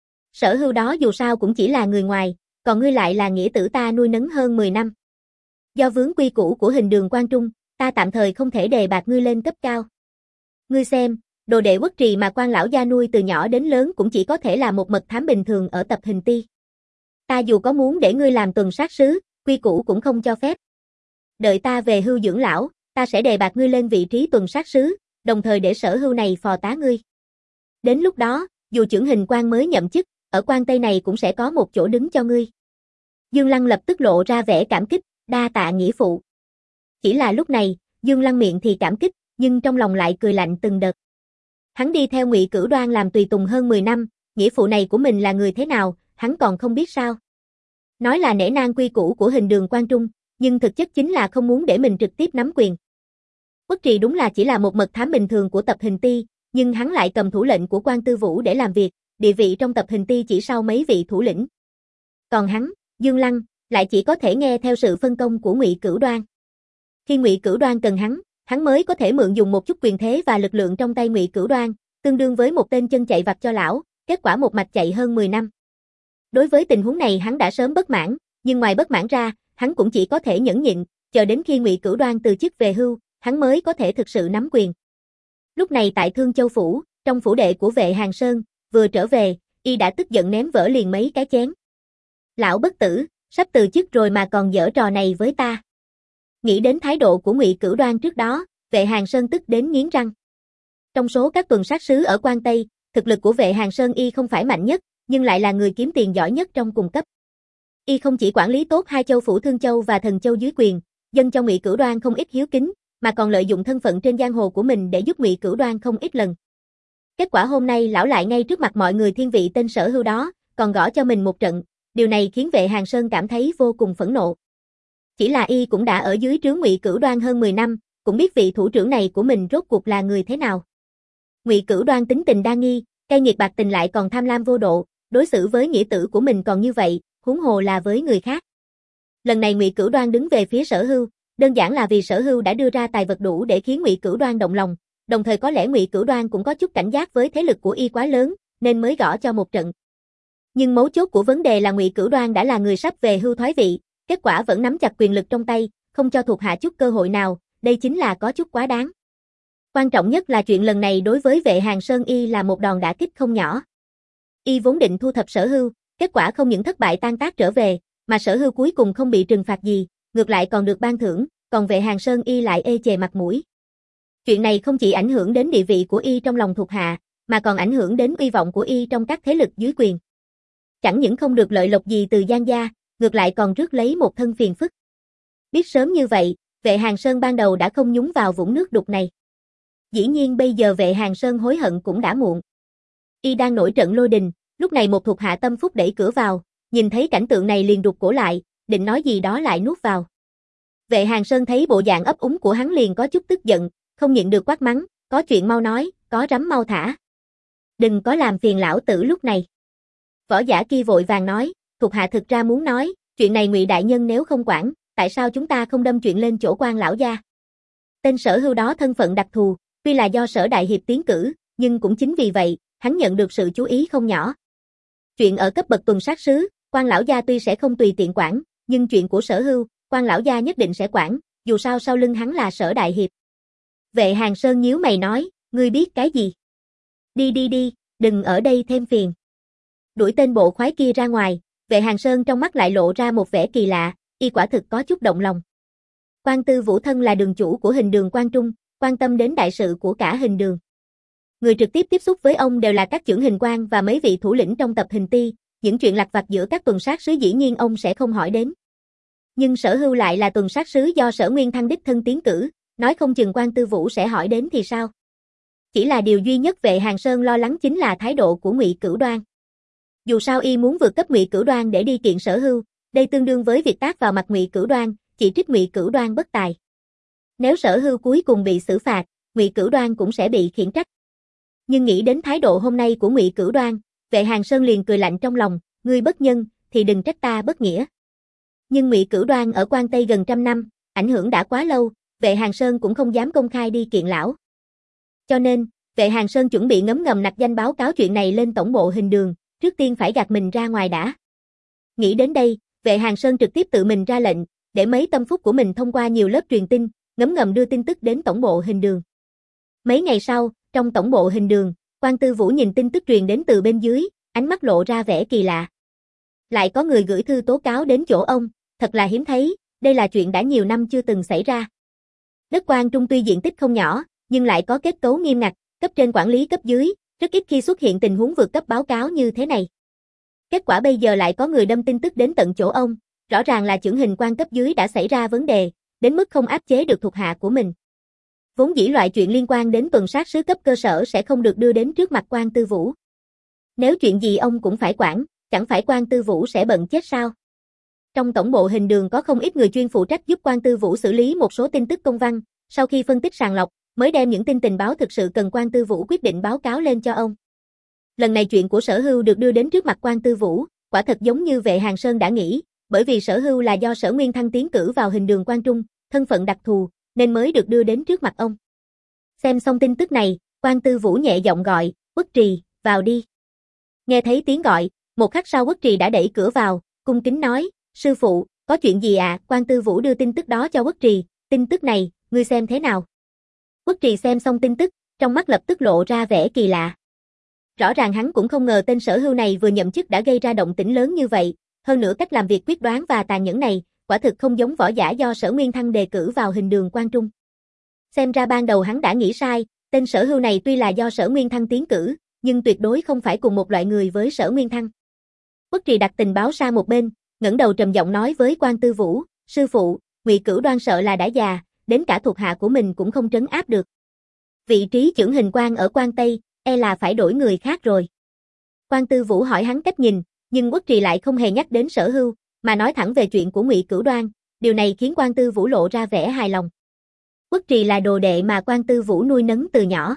Sở Hưu đó dù sao cũng chỉ là người ngoài, còn ngươi lại là nghĩa tử ta nuôi nấng hơn mười năm. Do vướng quy củ của hình đường quan trung, ta tạm thời không thể đề bạt ngươi lên cấp cao. Ngươi xem, đồ đệ Quốc Trì mà quan lão gia nuôi từ nhỏ đến lớn cũng chỉ có thể là một mật thám bình thường ở tập hình ti. Ta dù có muốn để ngươi làm tuần sát sứ, quy củ cũng không cho phép. Đợi ta về hưu dưỡng lão, ta sẽ đề bạt ngươi lên vị trí tuần sát sứ, đồng thời để Sở Hưu này phò tá ngươi. Đến lúc đó, dù chưởng hình quan mới nhậm chức, ở quan Tây này cũng sẽ có một chỗ đứng cho ngươi. Dương Lăng lập tức lộ ra vẻ cảm kích, đa tạ nghĩa phụ. Chỉ là lúc này, Dương Lăng miệng thì cảm kích, nhưng trong lòng lại cười lạnh từng đợt. Hắn đi theo Ngụy Cửu Đoan làm tùy tùng hơn mười năm, nghĩa phụ này của mình là người thế nào, hắn còn không biết sao. Nói là nể nang quy củ của Hình Đường Quan Trung, nhưng thực chất chính là không muốn để mình trực tiếp nắm quyền. Uất Trì đúng là chỉ là một mật thám bình thường của tập Hình Ti, nhưng hắn lại cầm thủ lệnh của Quan Tư Vũ để làm việc, địa vị trong tập Hình Ti chỉ sau mấy vị thủ lĩnh. Còn hắn, Dương Lăng, lại chỉ có thể nghe theo sự phân công của Ngụy Cửu Đoan. Khi Ngụy Cửu Đoan cần hắn, hắn mới có thể mượn dùng một chút quyền thế và lực lượng trong tay Ngụy Cửu Đoan, tương đương với một tên chân chạy vặt cho lão, kết quả một mạch chạy hơn mười năm. Đối với tình huống này hắn đã sớm bất mãn, nhưng ngoài bất mãn ra, hắn cũng chỉ có thể nhẫn nhịn, chờ đến khi Ngụy Cửu Đoan từ chức về hưu, hắn mới có thể thực sự nắm quyền. Lúc này tại Thương Châu phủ, trong phủ đệ của Vệ Hàng Sơn, vừa trở về, y đã tức giận ném vỡ liền mấy cái chén. Lão bất tử, sắp từ chức rồi mà còn giở trò này với ta. Nghĩ đến thái độ của Ngụy Cửu Đoan trước đó, Vệ Hàng Sơn tức đến nghiến răng. Trong số các tuần sát sứ ở Quan Tây, thực lực của Vệ Hàng Sơn y không phải mạnh nhất, nhưng lại là người kiếm tiền giỏi nhất trong cùng cấp. Y không chỉ quản lý tốt hai châu phủ Thương Châu và Thần Châu dưới quyền, dâng cho Ngụy Cửu Đoan không ít hiếu kính, mà còn lợi dụng thân phận trên giang hồ của mình để giúp Ngụy Cửu Đoan không ít lần. Kết quả hôm nay lão lại ngay trước mặt mọi người thiên vị tên Sở Hưu đó, còn gõ cho mình một trận, điều này khiến Vệ Hàng Sơn cảm thấy vô cùng phẫn nộ. Chỉ là y cũng đã ở dưới trướng Ngụy Cửu Đoan hơn mười năm, cũng biết vị thủ trưởng này của mình rốt cuộc là người thế nào. Ngụy Cửu Đoan tính tình đa nghi, cay nghiệt bạc tình lại còn tham lam vô độ, đối xử với nghĩa tử của mình còn như vậy, huống hồ là với người khác. Lần này Ngụy Cửu Đoan đứng về phía Sở Hưu, đơn giản là vì Sở Hưu đã đưa ra tài vật đủ để khiến Ngụy Cửu Đoan động lòng, đồng thời có lẽ Ngụy Cửu Đoan cũng có chút cảnh giác với thế lực của y quá lớn, nên mới gõ cho một trận. Nhưng mấu chốt của vấn đề là Ngụy Cửu Đoan đã là người sắp về hưu thoái vị, kết quả vẫn nắm chặt quyền lực trong tay, không cho thuộc hạ chút cơ hội nào, đây chính là có chút quá đáng. Quan trọng nhất là chuyện lần này đối với Vệ Hàng Sơn y là một đòn đả kích không nhỏ. Y vốn định thu thập Sở Hưu, kết quả không những thất bại tan tác trở về, mà Sở Hưu cuối cùng không bị trừng phạt gì, ngược lại còn được ban thưởng, còn Vệ Hàng Sơn y lại ê chề mặt mũi. Chuyện này không chỉ ảnh hưởng đến địa vị của y trong lòng thuộc hạ, mà còn ảnh hưởng đến uy vọng của y trong các thế lực dưới quyền. Chẳng những không được lợi lộc gì từ Giang gia, ngược lại còn rước lấy một thân phiền phức. Biết sớm như vậy, Vệ Hàng Sơn ban đầu đã không nhúng vào vũng nước đục này. Dĩ nhiên bây giờ Vệ Hàng Sơn hối hận cũng đã muộn. Y đang nổi trận lôi đình, lúc này một thuộc hạ tâm phúc đẩy cửa vào, nhìn thấy cảnh tượng này liền rụt cổ lại, định nói gì đó lại nuốt vào. Vệ Hàng Sơn thấy bộ dạng ấp úng của hắn liền có chút tức giận, không nhịn được quát mắng, có chuyện mau nói, có rắm mau thả. Đừng có làm phiền lão tử lúc này. Võ giả kia vội vàng nói, thuộc hạ thực ra muốn nói, chuyện này Ngụy đại nhân nếu không quản, tại sao chúng ta không đâm chuyện lên chỗ quan lão gia? Tên Sở Hưu đó thân phận đặc thù, tuy là do Sở đại hiệp tiến cử, nhưng cũng chính vì vậy, hắn nhận được sự chú ý không nhỏ. Chuyện ở cấp bậc tuần sát sứ, quan lão gia tuy sẽ không tùy tiện quản, nhưng chuyện của Sở Hưu, quan lão gia nhất định sẽ quản, dù sao sau lưng hắn là Sở đại hiệp. Vệ Hàng Sơn nhíu mày nói, ngươi biết cái gì? Đi đi đi, đừng ở đây thêm phiền. Đuổi tên bộ khoái kia ra ngoài, Vệ Hàng Sơn trong mắt lại lộ ra một vẻ kỳ lạ, y quả thực có chút động lòng. Quan Tư Vũ thân là đường chủ của Hình Đường Quan Trung, quan tâm đến đại sự của cả Hình Đường. Người trực tiếp tiếp xúc với ông đều là các chưởng hình quan và mấy vị thủ lĩnh trong tập Hình Ti, những chuyện lặt vặt giữa các tuần sát sứ dĩ nhiên ông sẽ không hỏi đến. Nhưng Sở Hưu lại là tuần sát sứ do Sở Nguyên Thăng đích thân tiến cử, nói không chừng Quan Tư Vũ sẽ hỏi đến thì sao? Chỉ là điều duy nhất Vệ Hàng Sơn lo lắng chính là thái độ của Ngụy Cửu Đoan. Dù sao y muốn vượt cấp Ngụy Cửu Đoan để đi kiện Sở Hưu, đây tương đương với việc tát vào mặt Ngụy Cửu Đoan, chỉ trích Ngụy Cửu Đoan bất tài. Nếu Sở Hưu cuối cùng bị xử phạt, Ngụy Cửu Đoan cũng sẽ bị khiển trách. Nhưng nghĩ đến thái độ hôm nay của Ngụy Cửu Đoan, Vệ Hàng Sơn liền cười lạnh trong lòng, ngươi bất nhân, thì đừng trách ta bất nghĩa. Nhưng Ngụy Cửu Đoan ở Quan Tây gần trăm năm, ảnh hưởng đã quá lâu, Vệ Hàng Sơn cũng không dám công khai đi kiện lão. Cho nên, Vệ Hàng Sơn chuẩn bị ngấm ngầm nặc danh báo cáo chuyện này lên tổng bộ Hình Đường, trước tiên phải gạt mình ra ngoài đã. Nghĩ đến đây, Vệ Hàng Sơn trực tiếp tự mình ra lệnh, để mấy tâm phúc của mình thông qua nhiều lớp truyền tin, ngấm ngầm đưa tin tức đến tổng bộ Hình Đường. Mấy ngày sau, trong tổng bộ Hình Đường, Quan Tư Vũ nhìn tin tức truyền đến từ bên dưới, ánh mắt lộ ra vẻ kỳ lạ. Lại có người gửi thư tố cáo đến chỗ ông, thật là hiếm thấy, đây là chuyện đã nhiều năm chưa từng xảy ra. Đất Quan Trung tuy diện tích không nhỏ, nhưng lại có kết cấu nghiêm ngặt, cấp trên quản lý cấp dưới, rất ít khi xuất hiện tình huống vượt cấp báo cáo như thế này. Kết quả bây giờ lại có người đâm tin tức đến tận chỗ ông, rõ ràng là chưởng hình quan cấp dưới đã xảy ra vấn đề, đến mức không áp chế được thuộc hạ của mình. Vốn dĩ loại chuyện liên quan đến tuần sát sứ cấp cơ sở sẽ không được đưa đến trước mặt Quan Tư Vũ. Nếu chuyện gì ông cũng phải quản, chẳng phải Quan Tư Vũ sẽ bận chết sao? Trong tổng bộ hình đường có không ít người chuyên phụ trách giúp Quan Tư Vũ xử lý một số tin tức công văn, sau khi phân tích sàng lọc, mới đem những tin tình báo thực sự cần Quan Tư Vũ quyết định báo cáo lên cho ông. Lần này chuyện của Sở Hưu được đưa đến trước mặt Quan Tư Vũ, quả thật giống như Vệ Hàng Sơn đã nghĩ, bởi vì Sở Hưu là do Sở Nguyên Thăng tiến cử vào hình đường Quan Trung, thân phận đặc thù, nên mới được đưa đến trước mặt ông. Xem xong tin tức này, Quan Tư Vũ nhẹ giọng gọi, Uất Trì, vào đi. Nghe thấy tiếng gọi, một khắc sau Uất Trì đã đẩy cửa vào, cung kính nói, sư phụ, có chuyện gì ạ? À? Quan Tư Vũ đưa tin tức đó cho Uất Trì, tin tức này, ngươi xem thế nào? Uất Trì xem xong tin tức, trong mắt lập tức lộ ra vẻ kỳ lạ. Rõ ràng hắn cũng không ngờ tên Sở Hưu này vừa nhậm chức đã gây ra động tĩnh lớn như vậy, hơn nữa cách làm việc quyết đoán và tàn nhẫn này, quả thực không giống võ giả do Sở Nguyên Thăng đề cử vào hình đường Quan Trung. Xem ra ban đầu hắn đã nghĩ sai, tên Sở Hưu này tuy là do Sở Nguyên Thăng tiến cử, nhưng tuyệt đối không phải cùng một loại người với Sở Nguyên Thăng. Uất Trì đặt tình báo sang một bên, ngẩng đầu trầm giọng nói với Quan Tư Vũ, sư phụ, Ngụy Cửu Đoan sợ là đã già, đến cả thuộc hạ của mình cũng không trấn áp được. Vị trí chưởng hình quan ở Quan Tây, e là phải đổi người khác rồi. Quan Tư Vũ hỏi hắn cách nhìn, nhưng Uất Trì lại không hề nhắc đến Sở Hưu, mà nói thẳng về chuyện của Ngụy Cửu Đoan, điều này khiến Quan Tư Vũ lộ ra vẻ hài lòng. Uất Trì là đồ đệ mà Quan Tư Vũ nuôi nấng từ nhỏ.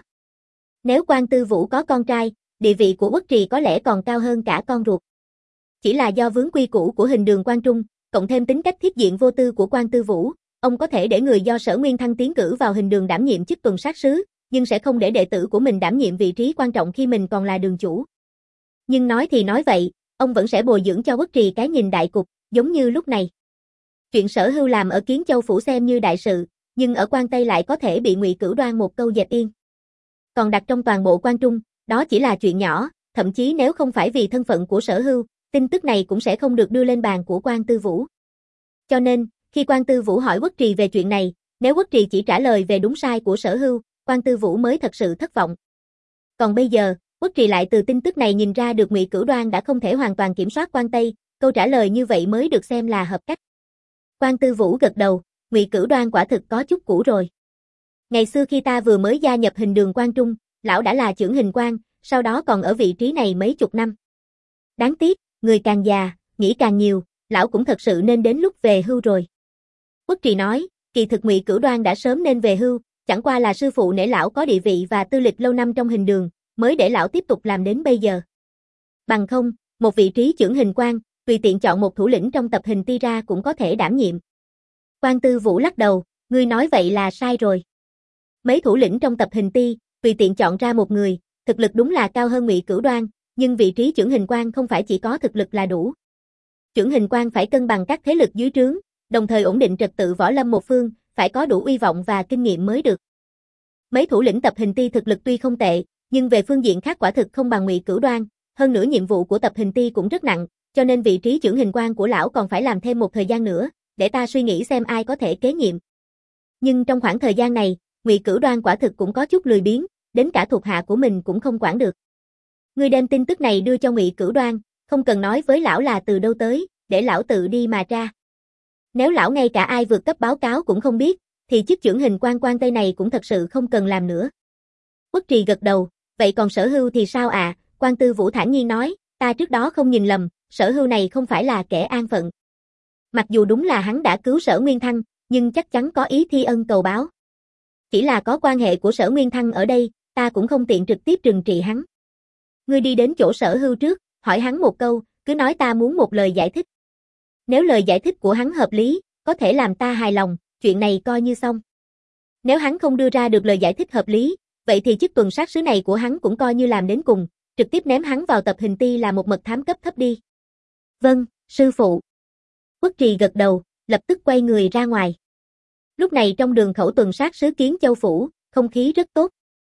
Nếu Quan Tư Vũ có con trai, địa vị của Uất Trì có lẽ còn cao hơn cả con ruột. Chỉ là do vướng quy củ của hình đường Quan Trung, cộng thêm tính cách thiết diện vô tư của Quan Tư Vũ, ông có thể để người do Sở Nguyên Thăng tiến cử vào hình đường đảm nhiệm chức tuần sát sứ, nhưng sẽ không để đệ tử của mình đảm nhiệm vị trí quan trọng khi mình còn là đường chủ. Nhưng nói thì nói vậy, ông vẫn sẽ bồi dưỡng cho Uất Trì cái nhìn đại cục, giống như lúc này. Chuyện Sở Hưu làm ở Kiến Châu phủ xem như đại sự, nhưng ở Quan Tây lại có thể bị Ngụy Cửu Đoan một câu dẹp yên. Còn đặt trong toàn bộ Quan Trung, đó chỉ là chuyện nhỏ, thậm chí nếu không phải vì thân phận của Sở Hưu, tin tức này cũng sẽ không được đưa lên bàn của Quan Tư Vũ. Cho nên, khi Quan Tư Vũ hỏi Uất Trì về chuyện này, nếu Uất Trì chỉ trả lời về đúng sai của Sở Hưu, Quan Tư Vũ mới thật sự thất vọng. Còn bây giờ, Uất Trì lại từ tin tức này nhìn ra được Ngụy Cửu Đoan đã không thể hoàn toàn kiểm soát Quan Tây, câu trả lời như vậy mới được xem là hợp cách. Quan Tư Vũ gật đầu, Ngụy Cửu Đoan quả thực có chút cũ rồi. Ngày xưa khi ta vừa mới gia nhập hình đường Quan Trung, lão đã là chưởng hình quan, sau đó còn ở vị trí này mấy chục năm. Đáng tiếc, người càng già, nghĩ càng nhiều, lão cũng thật sự nên đến lúc về hưu rồi. Uất Trì nói, kỳ thực Ngụy Cửu Đoan đã sớm nên về hưu, chẳng qua là sư phụ nể lão có địa vị và tư lịch lâu năm trong hình đường, mới để lão tiếp tục làm đến bây giờ. Bằng không, một vị trí chưởng hình quan, tùy tiện chọn một thủ lĩnh trong tập hình ti ra cũng có thể đảm nhiệm. Quan Tư Vũ lắc đầu, ngươi nói vậy là sai rồi. Mấy thủ lĩnh trong tập hình ti, tùy tiện chọn ra một người, thực lực đúng là cao hơn Ngụy Cửu Đoan, nhưng vị trí chưởng hình quan không phải chỉ có thực lực là đủ. Chưởng hình quan phải cân bằng các thế lực dưới trướng, đồng thời ổn định trật tự võ lâm một phương, phải có đủ uy vọng và kinh nghiệm mới được. Mấy thủ lĩnh tập hình ti thực lực tuy không tệ, nhưng về phương diện khác quả thực không bằng Ngụy Cửu Đoan, hơn nữa nhiệm vụ của tập hình ti cũng rất nặng, cho nên vị trí chưởng hình quan của lão còn phải làm thêm một thời gian nữa, để ta suy nghĩ xem ai có thể kế nhiệm. Nhưng trong khoảng thời gian này, Ngụy Cửu Đoan quả thực cũng có chút lười biếng, đến cả thuộc hạ của mình cũng không quản được. Ngươi đem tin tức này đưa cho Ngụy Cửu Đoan, không cần nói với lão là từ đâu tới, để lão tự đi mà tra. Nếu lão ngay cả ai vượt cấp báo cáo cũng không biết, thì chức chưởng hình quan Quan Tây này cũng thật sự không cần làm nữa. Uất Trì gật đầu, vậy còn Sở Hưu thì sao ạ? À? Quan Tư Vũ thản nhiên nói, ta trước đó không nhìn lầm, Sở Hưu này không phải là kẻ an phận. Mặc dù đúng là hắn đã cứu Sở Nguyên Thăng, nhưng chắc chắn có ý thi ân cầu báo. Chỉ là có quan hệ của Sở Nguyên Thăng ở đây, ta cũng không tiện trực tiếp trừng trị hắn. Ngươi đi đến chỗ Sở Hưu trước, hỏi hắn một câu, cứ nói ta muốn một lời giải thích. Nếu lời giải thích của hắn hợp lý, có thể làm ta hài lòng, chuyện này coi như xong. Nếu hắn không đưa ra được lời giải thích hợp lý, vậy thì chức tuần sát sứ này của hắn cũng coi như làm đến cùng, trực tiếp ném hắn vào tập hình ti là một mật thám cấp thấp đi. Vâng, sư phụ. Uất Trì gật đầu, lập tức quay người ra ngoài. Lúc này trong đường khẩu tuần sát sứ Kiến Châu phủ, không khí rất tốt.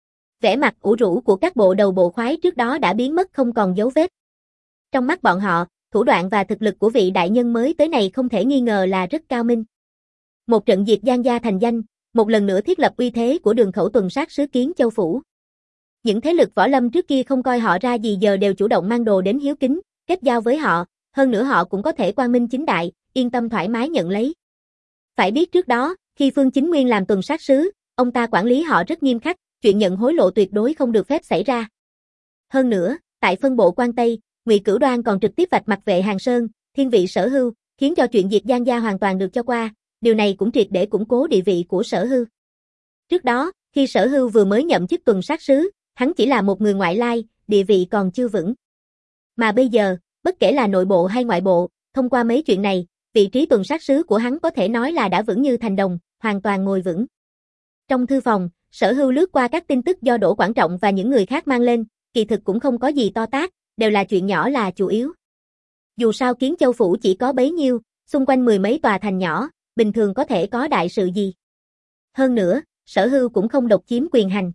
Vẻ mặt ủ rũ của các bộ đầu bộ khoái trước đó đã biến mất không còn dấu vết. Trong mắt bọn họ, thủ đoạn và thực lực của vị đại nhân mới tới này không thể nghi ngờ là rất cao minh. Một trận diệt Giang gia thành danh, một lần nữa thiết lập uy thế của đường khẩu tuần sát sứ Kiến Châu Phủ. Những thế lực võ lâm trước kia không coi họ ra gì giờ đều chủ động mang đồ đến hiếu kính, kết giao với họ, hơn nữa họ cũng có thể quang minh chính đại, yên tâm thoải mái nhận lấy. Phải biết trước đó, khi Phương Chính Nguyên làm tuần sát sứ, ông ta quản lý họ rất nghiêm khắc, chuyện nhận hối lộ tuyệt đối không được phép xảy ra. Hơn nữa, tại phân bộ quan Tây, Ngụy Cửu Đoan còn trực tiếp vạch mặt Vệ Hàng Sơn, thiên vị Sở Hưu, khiến cho chuyện diệt Giang gia hoàn toàn được cho qua, điều này cũng triệt để củng cố địa vị của Sở Hưu. Trước đó, khi Sở Hưu vừa mới nhậm chức tuần sát sứ, hắn chỉ là một người ngoại lai, địa vị còn chưa vững. Mà bây giờ, bất kể là nội bộ hay ngoại bộ, thông qua mấy chuyện này, vị trí tuần sát sứ của hắn có thể nói là đã vững như thành đồng, hoàn toàn ngồi vững. Trong thư phòng, Sở Hưu lướt qua các tin tức do Đỗ Quảng Trọng và những người khác mang lên, kỳ thực cũng không có gì to tát, đều là chuyện nhỏ là chủ yếu. Dù sao Kiến Châu Phủ chỉ có bấy nhiêu, xung quanh mười mấy tòa thành nhỏ, bình thường có thể có đại sự gì. Hơn nữa, Sở Hưu cũng không độc chiếm quyền hành.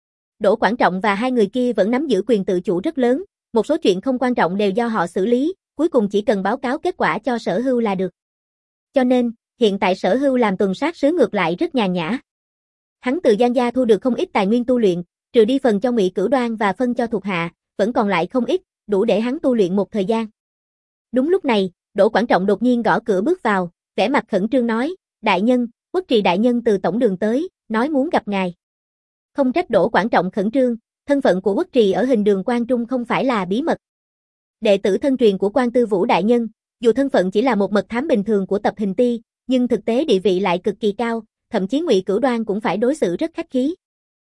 Đỗ Quảng Trọng và hai người kia vẫn nắm giữ quyền tự chủ rất lớn, một số chuyện không quan trọng đều do họ xử lý, cuối cùng chỉ cần báo cáo kết quả cho Sở Hưu là được. Cho nên, hiện tại Sở Hưu làm tuần sát sứ ngược lại rất nhàn nhã. Hắn từ Giang gia thu được không ít tài nguyên tu luyện, trừ đi phần cho Ngụy Cửu Đoan và phân cho thuộc hạ, vẫn còn lại không ít, đủ để hắn tu luyện một thời gian. Đúng lúc này, Đỗ Quảng Trọng đột nhiên gõ cửa bước vào, vẻ mặt khẩn trương nói, đại nhân, Quốc Trì đại nhân từ tổng đường tới, nói muốn gặp ngài. Không trách Đỗ Quảng Trọng khẩn trương, thân phận của Quốc Trì ở Hình Đường Quan Trung không phải là bí mật. Đệ tử thân truyền của Quan Tư Vũ đại nhân, dù thân phận chỉ là một mật thám bình thường của tập Hình Ti, nhưng thực tế địa vị lại cực kỳ cao, thậm chí Ngụy Cửu Đoan cũng phải đối xử rất khách khí.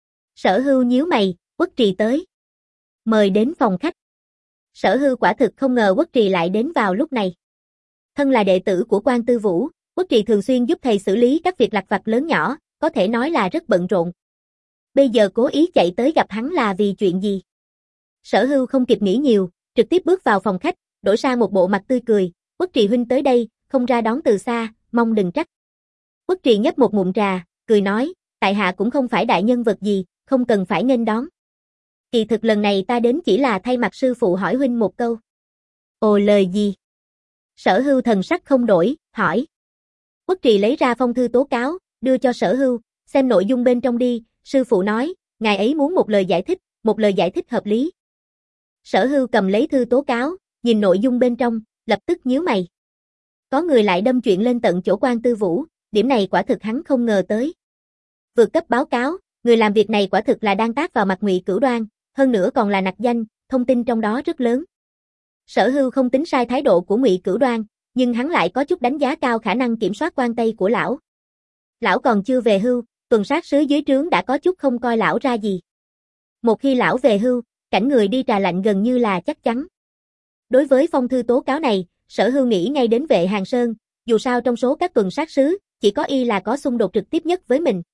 Sở Hưu nhíu mày, Quốc Trì tới. Mời đến phòng khách. Sở Hưu quả thực không ngờ Quốc Trì lại đến vào lúc này. Thân là đệ tử của Quan Tư Vũ, Quốc Trì thường xuyên giúp thầy xử lý các việc lặt vặt lớn nhỏ, có thể nói là rất bận rộn. Bây giờ cố ý chạy tới gặp hắn là vì chuyện gì? Sở Hưu không kịp nghĩ nhiều, trực tiếp bước vào phòng khách, đổi sang một bộ mặt tươi cười, Quốc Trì huynh tới đây, không ra đón từ xa, mong đừng trách. Quốc Trì nhấp một ngụm trà, cười nói, tại hạ cũng không phải đại nhân vật gì, không cần phải nghênh đón. Kỳ thực lần này ta đến chỉ là thay mặt sư phụ hỏi huynh một câu. Ồ lời gì? Sở Hưu thần sắc không đổi, hỏi. Quốc Trì lấy ra phong thư tố cáo, đưa cho Sở Hưu, xem nội dung bên trong đi, sư phụ nói, ngài ấy muốn một lời giải thích, một lời giải thích hợp lý. Sở Hưu cầm lấy thư tố cáo, nhìn nội dung bên trong, lập tức nhíu mày. Có người lại đâm chuyện lên tận chỗ Quan Tư Vũ, điểm này quả thực hắn không ngờ tới. Vượt cấp báo cáo, người làm việc này quả thực là đang tác vào mặt Ngụy Cửu Đoan, hơn nữa còn là nặc danh, thông tin trong đó rất lớn. Sở Hưu không tính sai thái độ của Ngụy Cửu Đoan, nhưng hắn lại có chút đánh giá cao khả năng kiểm soát quan Tây của lão. Lão còn chưa về hưu, tuần sát sứ dưới trướng đã có chút không coi lão ra gì. Một khi lão về hưu, cảnh người đi trà lạnh gần như là chắc chắn. Đối với phong thư tố cáo này, Sở Hưu nghĩ ngay đến Vệ Hàng Sơn, dù sao trong số các tuần sát sứ, chỉ có y là có xung đột trực tiếp nhất với mình.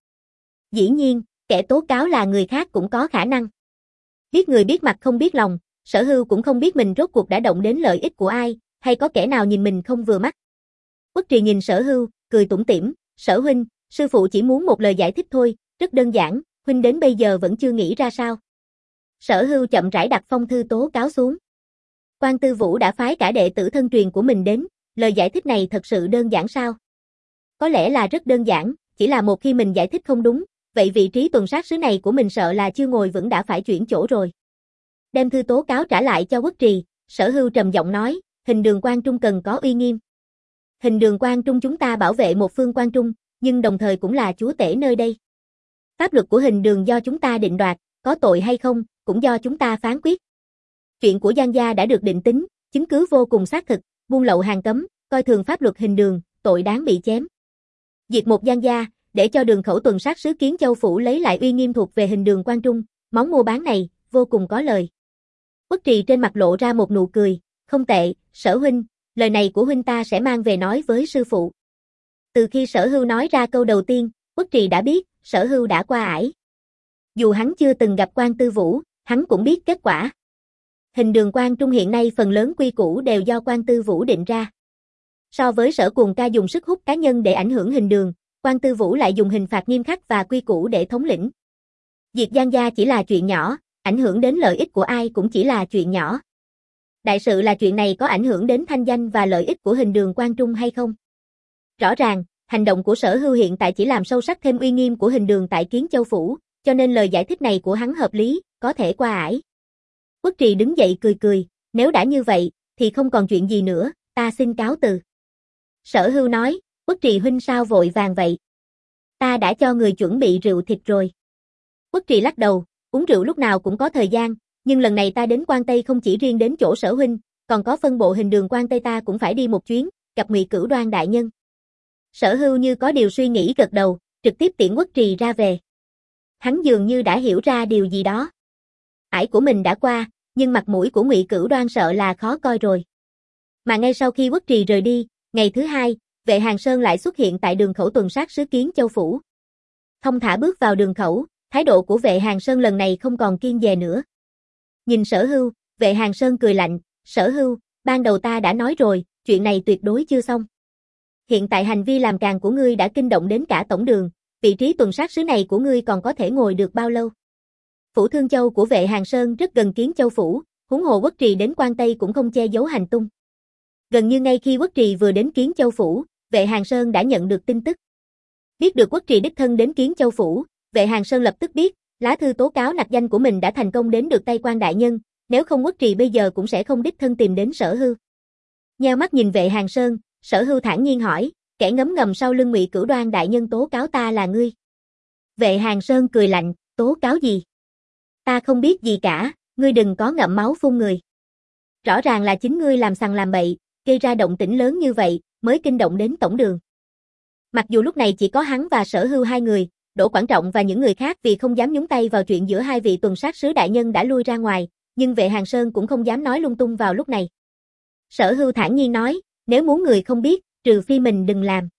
Dĩ nhiên, kẻ tố cáo là người khác cũng có khả năng. Biết người biết mặt không biết lòng, Sở Hưu cũng không biết mình rốt cuộc đã động đến lợi ích của ai, hay có kẻ nào nhìn mình không vừa mắt. Quốc Trì nhìn Sở Hưu, cười tủm tỉm, Sở huynh, sư phụ chỉ muốn một lời giải thích thôi, rất đơn giản, huynh đến bây giờ vẫn chưa nghĩ ra sao. Sở Hưu chậm rãi đặt phong thư tố cáo xuống. Quan Tư Vũ đã phái cả đệ tử thân truyền của mình đến, lời giải thích này thật sự đơn giản sao? Có lẽ là rất đơn giản, chỉ là một khi mình giải thích không đúng, vậy vị trí tuần sát sứ này của mình sợ là chưa ngồi vững đã phải chuyển chỗ rồi. Đem thư tố cáo trả lại cho Quốc Trì, Sở Hưu trầm giọng nói, Hình Đường Quan Trung cần có uy nghiêm. Hình Đường Quan Trung chúng ta bảo vệ một phương Quan Trung, nhưng đồng thời cũng là chúa tể nơi đây. Pháp luật của Hình Đường do chúng ta định đoạt, có tội hay không, cũng do chúng ta phán quyết. Chuyện của Giang gia đã được định tính, chứng cứ vô cùng xác thực, buôn lậu hàng cấm, coi thường pháp luật Hình Đường, tội đáng bị chém. Diệt một Giang gia, để cho đường khẩu tuần sát sứ Kiến Châu Phủ lấy lại uy nghiêm thuộc về Hình Đường Quan Trung, món mua bán này, vô cùng có lời. Quốc Trì trên mặt lộ ra một nụ cười, không tệ, Sở huynh, lời này của huynh ta sẽ mang về nói với sư phụ. Từ khi Sở Hưu nói ra câu đầu tiên, Quốc Trì đã biết, Sở Hưu đã qua ải. Dù hắn chưa từng gặp Quan Tư Vũ, hắn cũng biết kết quả. Hình Đường Quan Trung hiện nay phần lớn quy củ đều do Quan Tư Vũ định ra. So với Sở Cuồng Ca dùng sức hút cá nhân để ảnh hưởng Hình Đường, Quan Tư Vũ lại dùng hình phạt nghiêm khắc và quy củ để thống lĩnh. Diệt Giang gia chỉ là chuyện nhỏ, ảnh hưởng đến lợi ích của ai cũng chỉ là chuyện nhỏ. Đại sự là chuyện này có ảnh hưởng đến thanh danh và lợi ích của Hình Đường Quan Trung hay không? Rõ ràng, hành động của Sở Hưu hiện tại chỉ làm sâu sắc thêm uy nghiêm của Hình Đường tại Kiến Châu Phủ, cho nên lời giải thích này của hắn hợp lý, có thể qua ải. Quất Trì đứng dậy cười cười, nếu đã như vậy, thì không còn chuyện gì nữa, ta xin cáo từ. Sở Hưu nói, Quất Trì huynh sao vội vàng vậy? Ta đã cho người chuẩn bị rượu thịt rồi. Quất Trì lắc đầu, uống rượu lúc nào cũng có thời gian, nhưng lần này ta đến Quan Tây không chỉ riêng đến chỗ Sở huynh, còn có phân bộ Hình Đường Quan Tây ta cũng phải đi một chuyến, gặp Ngụy Cửu Đoan đại nhân. Sở Hưu như có điều suy nghĩ gật đầu, trực tiếp tiễn Quất Trì ra về. Hắn dường như đã hiểu ra điều gì đó. Ải của mình đã qua, nhưng mặt mũi của Ngụy Cửu Đoan sợ là khó coi rồi. Mà ngay sau khi Quất Trì rời đi, ngày thứ hai, Vệ Hàng Sơn lại xuất hiện tại đường khẩu tuần sát sứ Kiến Châu Phủ. Thông thả bước vào đường khẩu, thái độ của Vệ Hàng Sơn lần này không còn kiêng dè nữa. Nhìn Sở Hưu, Vệ Hàng Sơn cười lạnh, Sở Hưu, ban đầu ta đã nói rồi, chuyện này tuyệt đối chưa xong. Hiện tại hành vi làm càng của ngươi đã kinh động đến cả tổng đường, vị trí tuần sát sứ này của ngươi còn có thể ngồi được bao lâu? Phủ Thương Châu của Vệ Hàng Sơn rất gần Kiến Châu Phủ, huống hồ Quất Trì đến Quan Tây cũng không che giấu hành tung. Gần như ngay khi Quất Trì vừa đến Kiến Châu Phủ, Vệ Hàng Sơn đã nhận được tin tức. Biết được Quất Trì đích thân đến Kiến Châu Phủ, Vệ Hàng Sơn lập tức biết, lá thư tố cáo nặc danh của mình đã thành công đến được tay quan đại nhân, nếu không Quất Trì bây giờ cũng sẽ không đích thân tìm đến Sở Hưu. Nheo mắt nhìn Vệ Hàng Sơn, Sở Hưu thản nhiên hỏi, kẻ ngấm ngầm sau lưng Ngụy Cửu Đoan đại nhân tố cáo ta là ngươi. Vệ Hàng Sơn cười lạnh, tố cáo gì? Ta không biết gì cả, ngươi đừng có ngậm máu phun người. Rõ ràng là chính ngươi làm sằng làm bậy, gây ra động tĩnh lớn như vậy, mới kinh động đến tổng đường. Mặc dù lúc này chỉ có hắn và Sở Hưu hai người, Đỗ Quảng Trọng và những người khác vì không dám nhúng tay vào chuyện giữa hai vị tuần sát sứ đại nhân đã lui ra ngoài, nhưng Vệ Hàng Sơn cũng không dám nói lung tung vào lúc này. Sở Hưu thản nhiên nói, nếu muốn người không biết, trừ phi mình đừng làm.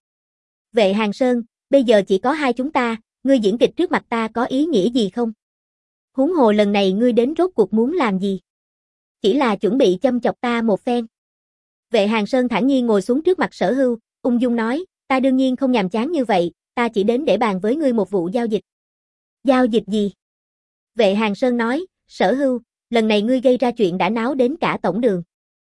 Vệ Hàng Sơn, bây giờ chỉ có hai chúng ta, ngươi diễn kịch trước mặt ta có ý nghĩa gì không? Huống hồ lần này ngươi đến rốt cuộc muốn làm gì? Chỉ là chuẩn bị châm chọc ta một phen. Vệ Hàng Sơn thản nhiên ngồi xuống trước mặt Sở Hưu, ung dung nói, ta đương nhiên không nhàm chán như vậy, ta chỉ đến để bàn với ngươi một vụ giao dịch. Giao dịch gì? Vệ Hàng Sơn nói, Sở Hưu, lần này ngươi gây ra chuyện đã náo đến cả tổng đường.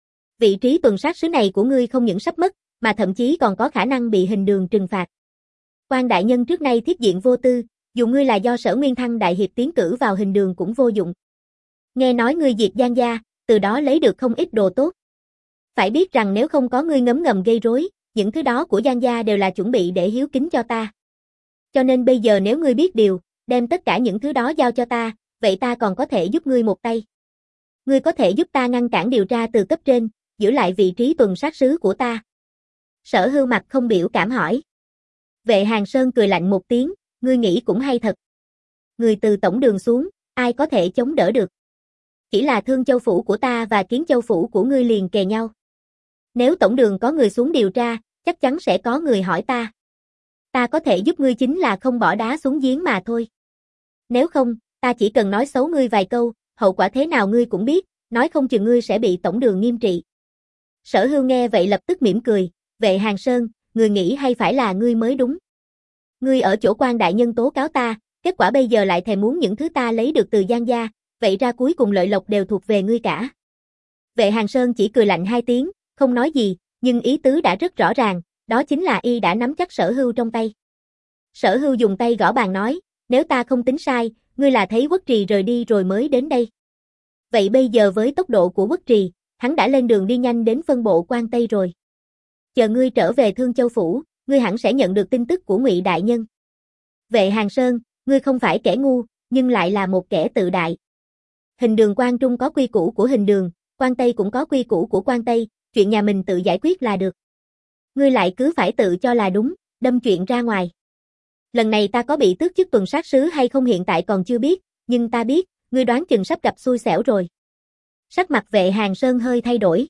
Vị trí tuần sát sứ này của ngươi không những sắp mất, mà thậm chí còn có khả năng bị Hình Đường trừng phạt. Quan đại nhân trước nay thiết diện vô tư, dù ngươi là do Sở Nguyên Thăng đại hiệp tiến cử vào Hình Đường cũng vô dụng. Nghe nói ngươi diệt Giang gia, từ đó lấy được không ít đồ tốt. Phải biết rằng nếu không có ngươi ngấm ngầm gây rối, những thứ đó của Giang gia đều là chuẩn bị để hiếu kính cho ta. Cho nên bây giờ nếu ngươi biết điều, đem tất cả những thứ đó giao cho ta, vậy ta còn có thể giúp ngươi một tay. Ngươi có thể giúp ta ngăn cản điều tra từ cấp trên, giữ lại vị trí tuần sát sứ của ta. Sở Hưu mặt không biểu cảm hỏi. Vệ Hàng Sơn cười lạnh một tiếng, ngươi nghĩ cũng hay thật. Người từ tổng đường xuống, ai có thể chống đỡ được? Chỉ là Thương Châu Phủ của ta và Kiến Châu Phủ của ngươi liền kề nhau. Nếu tổng đường có người xuống điều tra, chắc chắn sẽ có người hỏi ta. Ta có thể giúp ngươi chính là không bỏ đá xuống giếng mà thôi. Nếu không, ta chỉ cần nói xấu ngươi vài câu, hậu quả thế nào ngươi cũng biết, nói không chừng ngươi sẽ bị tổng đường nghiêm trị. Sở Hưu nghe vậy lập tức mỉm cười, Vệ Hàng Sơn, ngươi nghĩ hay phải là ngươi mới đúng. Ngươi ở chỗ quan đại nhân tố cáo ta, kết quả bây giờ lại thèm muốn những thứ ta lấy được từ Giang gia, vậy ra cuối cùng lợi lộc đều thuộc về ngươi cả. Vệ Hàng Sơn chỉ cười lạnh hai tiếng, không nói gì, nhưng ý tứ đã rất rõ ràng, đó chính là y đã nắm chắc Sở Hưu trong tay. Sở Hưu dùng tay gõ bàn nói, nếu ta không tính sai, ngươi là thấy Quất Trì rời đi rồi mới đến đây. Vậy bây giờ với tốc độ của Quất Trì, hắn đã lên đường đi nhanh đến phân bộ Quan Tây rồi. Chờ ngươi trở về Thương Châu Phủ, ngươi hẳn sẽ nhận được tin tức của Ngụy đại nhân. Vệ Hàng Sơn, ngươi không phải kẻ ngu, nhưng lại là một kẻ tự đại. Hình Đường Quan Trung có quy củ của Hình Đường, Quan Tây cũng có quy củ của Quan Tây, chuyện nhà mình tự giải quyết là được. Ngươi lại cứ phải tự cho là đúng, đâm chuyện ra ngoài. Lần này ta có bị tước chức tuần sát sứ hay không hiện tại còn chưa biết, nhưng ta biết, ngươi đoán chừng sắp gặp xui xẻo rồi. Sắc mặt Vệ Hàng Sơn hơi thay đổi.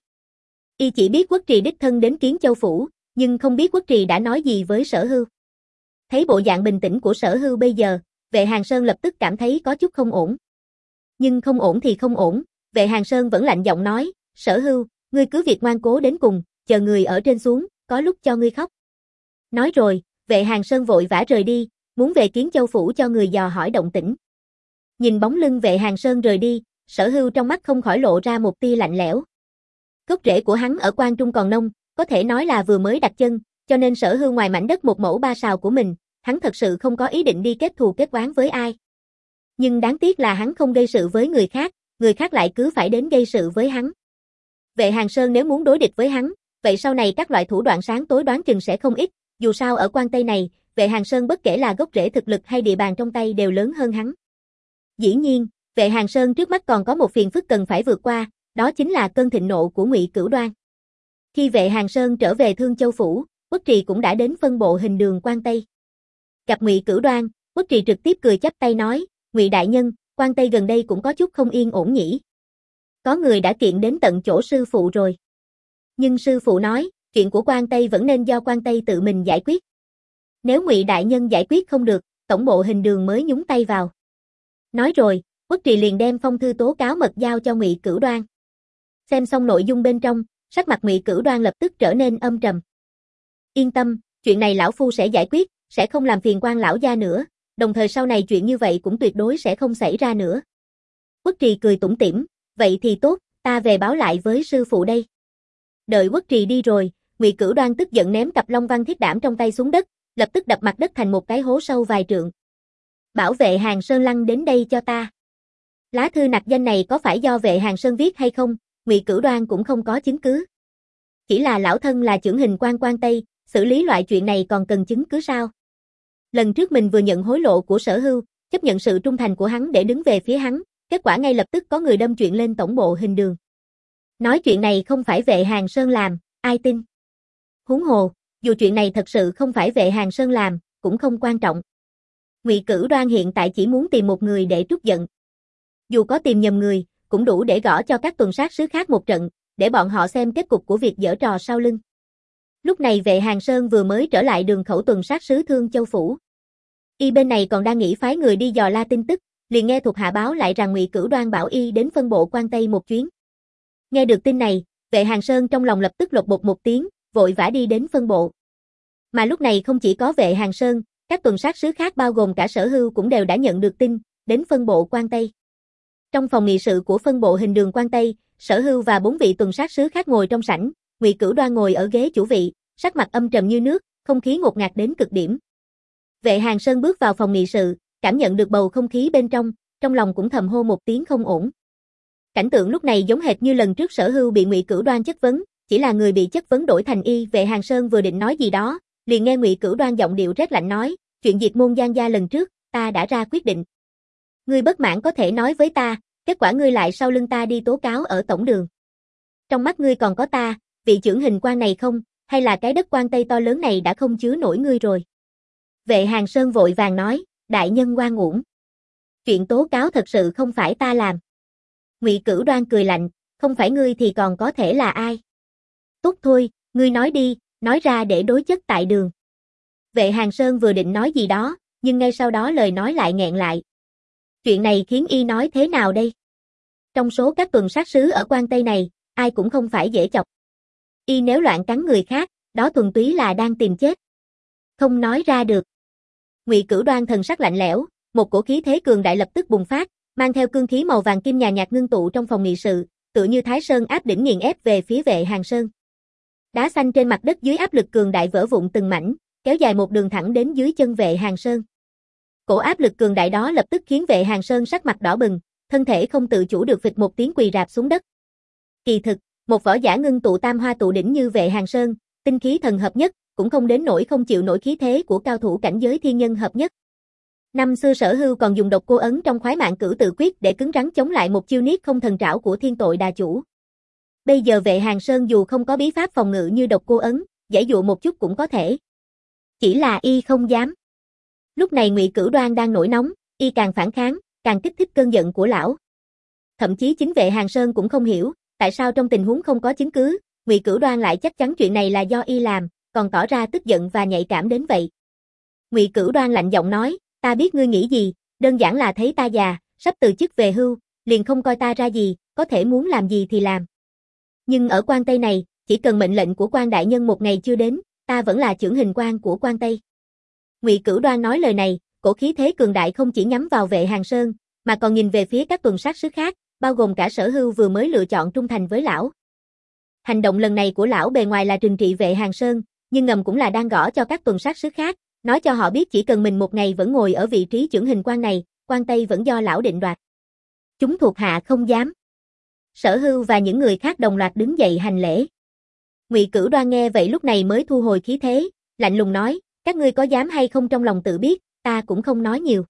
Y chỉ biết Quất Trì đích thân đến Kiến Châu Phủ, nhưng không biết Quất Trì đã nói gì với Sở Hưu. Thấy bộ dạng bình tĩnh của Sở Hưu bây giờ, Vệ Hàng Sơn lập tức cảm thấy có chút không ổn. Nhưng không ổn thì không ổn, Vệ Hàng Sơn vẫn lạnh giọng nói, Sở Hưu, ngươi cứ việc ngoan cố đến cùng, chờ người ở trên xuống, có lúc cho ngươi khóc. Nói rồi, Vệ Hàng Sơn vội vã rời đi, muốn về Kiến Châu Phủ cho người dò hỏi động tĩnh. Nhìn bóng lưng Vệ Hàng Sơn rời đi, Sở Hưu trong mắt không khỏi lộ ra một tia lạnh lẽo. Gốc rễ của hắn ở Quan Trung còn nông, có thể nói là vừa mới đặt chân, Cho nên Sở Hưu ngoài mảnh đất một mẫu ba sào của mình, hắn thật sự không có ý định đi kết thù kết oán với ai. Nhưng đáng tiếc là hắn không gây sự với người khác, người khác lại cứ phải đến gây sự với hắn. Vệ Hàng Sơn nếu muốn đối địch với hắn, vậy sau này các loại thủ đoạn sáng tối đoán chừng sẽ không ít, dù sao ở Quan Tây này, Vệ Hàng Sơn bất kể là gốc rễ thực lực hay địa bàn trong tay đều lớn hơn hắn. Dĩ nhiên, Vệ Hàng Sơn trước mắt còn có một phiền phức cần phải vượt qua, đó chính là cơn thịnh nộ của Ngụy Cửu Đoan. Khi Vệ Hàng Sơn trở về Thương Châu phủ, Uất Trì cũng đã đến phân bộ hình đường Quan Tây. Gặp Ngụy Cửu Đoan, Uất Trì trực tiếp cười chắp tay nói, Ngụy đại nhân, Quan Tây gần đây cũng có chút không yên ổn nhỉ. Có người đã kiện đến tận chỗ sư phụ rồi. Nhưng sư phụ nói, chuyện của Quan Tây vẫn nên do Quan Tây tự mình giải quyết. Nếu Ngụy đại nhân giải quyết không được, tổng bộ hình đường mới nhúng tay vào. Nói rồi, Uất Trì liền đem phong thư tố cáo mật giao cho Ngụy Cửu Đoan. Xem xong nội dung bên trong, sắc mặt Ngụy Cửu Đoan lập tức trở nên âm trầm. Yên tâm, chuyện này lão phu sẽ giải quyết, sẽ không làm phiền Quan lão gia nữa, đồng thời sau này chuyện như vậy cũng tuyệt đối sẽ không xảy ra nữa. Uất Trì cười tủm tỉm, vậy thì tốt, ta về báo lại với sư phụ đây. Đợi Uất Trì đi rồi, Ngụy Cửu Đoan tức giận ném cặp Long Văn Thiết Đảm trong tay xuống đất, lập tức đập mặt đất thành một cái hố sâu vài trượng. Bảo Vệ Hàng Sơn lăn đến đây cho ta. Lá thư nặc danh này có phải do Vệ Hàng Sơn viết hay không, Ngụy Cửu Đoan cũng không có chứng cứ. Chỉ là lão thân là chưởng hình quan Quan Tây, xử lý loại chuyện này còn cần chứng cứ sao? Lần trước mình vừa nhận hối lộ của Sở Hưu, chấp nhận sự trung thành của hắn để đứng về phía hắn, kết quả ngay lập tức có người đâm chuyện lên tổng bộ hình đường. Nói chuyện này không phải Vệ Hàng Sơn làm, ai tin? Huống hồ, dù chuyện này thật sự không phải Vệ Hàng Sơn làm, cũng không quan trọng. Ngụy Cửu Đoan hiện tại chỉ muốn tìm một người để trút giận. Dù có tìm nhầm người, cũng đủ để gõ cho các tuần sát sứ khác một trận, để bọn họ xem kết cục của việc giở trò sau lưng. Lúc này Vệ Hàng Sơn vừa mới trở lại đường khẩu tuần sát sứ Thương Châu phủ. Y bên này còn đang nghĩ phái người đi dò la tin tức, liền nghe thuộc hạ báo lại rằng Ngụy Cửu Đoan bảo y đến phân bộ Quan Tây một chuyến. Nghe được tin này, Vệ Hàng Sơn trong lòng lập tức lột bột một tiếng, vội vã đi đến phân bộ. Mà lúc này không chỉ có Vệ Hàng Sơn, các tuần sát sứ khác bao gồm cả Sở Hưu cũng đều đã nhận được tin, đến phân bộ Quan Tây. Trong phòng nghị sự của phân bộ hình đường Quan Tây, Sở Hưu và bốn vị tuần sát sứ khác ngồi trong sảnh, Ngụy Cửu Đoan ngồi ở ghế chủ vị, sắc mặt âm trầm như nước, không khí ngột ngạt đến cực điểm. Vệ Hàng Sơn bước vào phòng nghị sự, cảm nhận được bầu không khí bên trong, trong lòng cũng thầm hô một tiếng không ổn. Cảnh tượng lúc này giống hệt như lần trước Sở Hưu bị Ngụy Cửu Đoan chất vấn, chỉ là người bị chất vấn đổi thành y. Vệ Hàng Sơn vừa định nói gì đó, liền nghe Ngụy Cửu Đoan giọng điệu rét lạnh nói, chuyện diệt môn Giang gia lần trước, ta đã ra quyết định. Ngươi bất mãn có thể nói với ta, kết quả ngươi lại sau lưng ta đi tố cáo ở tổng đường. Trong mắt ngươi còn có ta, vị chưởng hình quan này không, hay là cái đất Quan Tây to lớn này đã không chứa nổi ngươi rồi? Vệ Hàng Sơn vội vàng nói, đại nhân oan uổng. Chuyện tố cáo thật sự không phải ta làm. Ngụy Cửu Đoan cười lạnh, không phải ngươi thì còn có thể là ai? Tốt thôi, ngươi nói đi, nói ra để đối chất tại đường. Vệ Hàng Sơn vừa định nói gì đó, nhưng ngay sau đó lời nói lại nghẹn lại. Chuyện này khiến y nói thế nào đây? Trong số các tuần sát sứ ở Quan Tây này, ai cũng không phải dễ chọc. Y nếu loạn cắn người khác, đó thuần túy là đang tìm chết. Không nói ra được. Ngụy Cửu Đoan thần sắc lạnh lẽo, một cổ khí thế cường đại lập tức bùng phát, mang theo cương khí màu vàng kim nhàn nhạt ngưng tụ trong phòng nghị sự, tựa như Thái Sơn áp đỉnh nghiền ép về phía Vệ Hàng Sơn. Đá xanh trên mặt đất dưới áp lực cường đại vỡ vụn từng mảnh, kéo dài một đường thẳng đến dưới chân Vệ Hàng Sơn. Cổ áp lực cường đại đó lập tức khiến Vệ Hàng Sơn sắc mặt đỏ bừng, thân thể không tự chủ được phịch một tiếng quỳ rạp xuống đất. Kỳ thực, một võ giả ngưng tụ tam hoa tụ đỉnh như Vệ Hàng Sơn, tinh khí thần hợp nhất, cũng không đến nỗi không chịu nổi khí thế của cao thủ cảnh giới thiên nhân hợp nhất. Năm xưa Sở Hưu còn dùng độc cô ấn trong khoái mạng cửu tự quyết để cứng rắn chống lại một chiêu niết không thần trảo của thiên tội đà chủ. Bây giờ Vệ Hàng Sơn dù không có bí pháp phòng ngự như độc cô ấn, giải dụ một chút cũng có thể. Chỉ là y không dám. Lúc này Ngụy Cửu Đoan đang nổi nóng, y càng phản kháng, càng kích thích cơn giận của lão. Thậm chí chính Vệ Hàng Sơn cũng không hiểu, tại sao trong tình huống không có chứng cứ, Ngụy Cửu Đoan lại chắc chắn chuyện này là do y làm, còn tỏ ra tức giận và nhạy cảm đến vậy. Ngụy Cửu Đoan lạnh giọng nói, ta biết ngươi nghĩ gì, đơn giản là thấy ta già, sắp từ chức về hưu, liền không coi ta ra gì, có thể muốn làm gì thì làm. Nhưng ở Quan Tây này, chỉ cần mệnh lệnh của Quan đại nhân một ngày chưa đến, ta vẫn là chưởng hình quan của Quan Tây. Ngụy Cửu Đoan nói lời này, cổ khí thế cường đại không chỉ nhắm vào Vệ Hàng Sơn, mà còn nhìn về phía các tuần sát sứ khác, bao gồm cả Sở Hưu vừa mới lựa chọn trung thành với lão. Hành động lần này của lão bề ngoài là trừng trị Vệ Hàng Sơn, nhưng ngầm cũng là đang gõ cho các tuần sát sứ khác, nói cho họ biết chỉ cần mình một ngày vẫn ngồi ở vị trí chưởng hình quan này, quan Tây vẫn do lão định đoạt. Chúng thuộc hạ không dám. Sở Hưu và những người khác đồng loạt đứng dậy hành lễ. Ngụy Cửu Đoan nghe vậy lúc này mới thu hồi khí thế, lạnh lùng nói, các ngươi có dám hay không trong lòng tự biết, ta cũng không nói nhiều.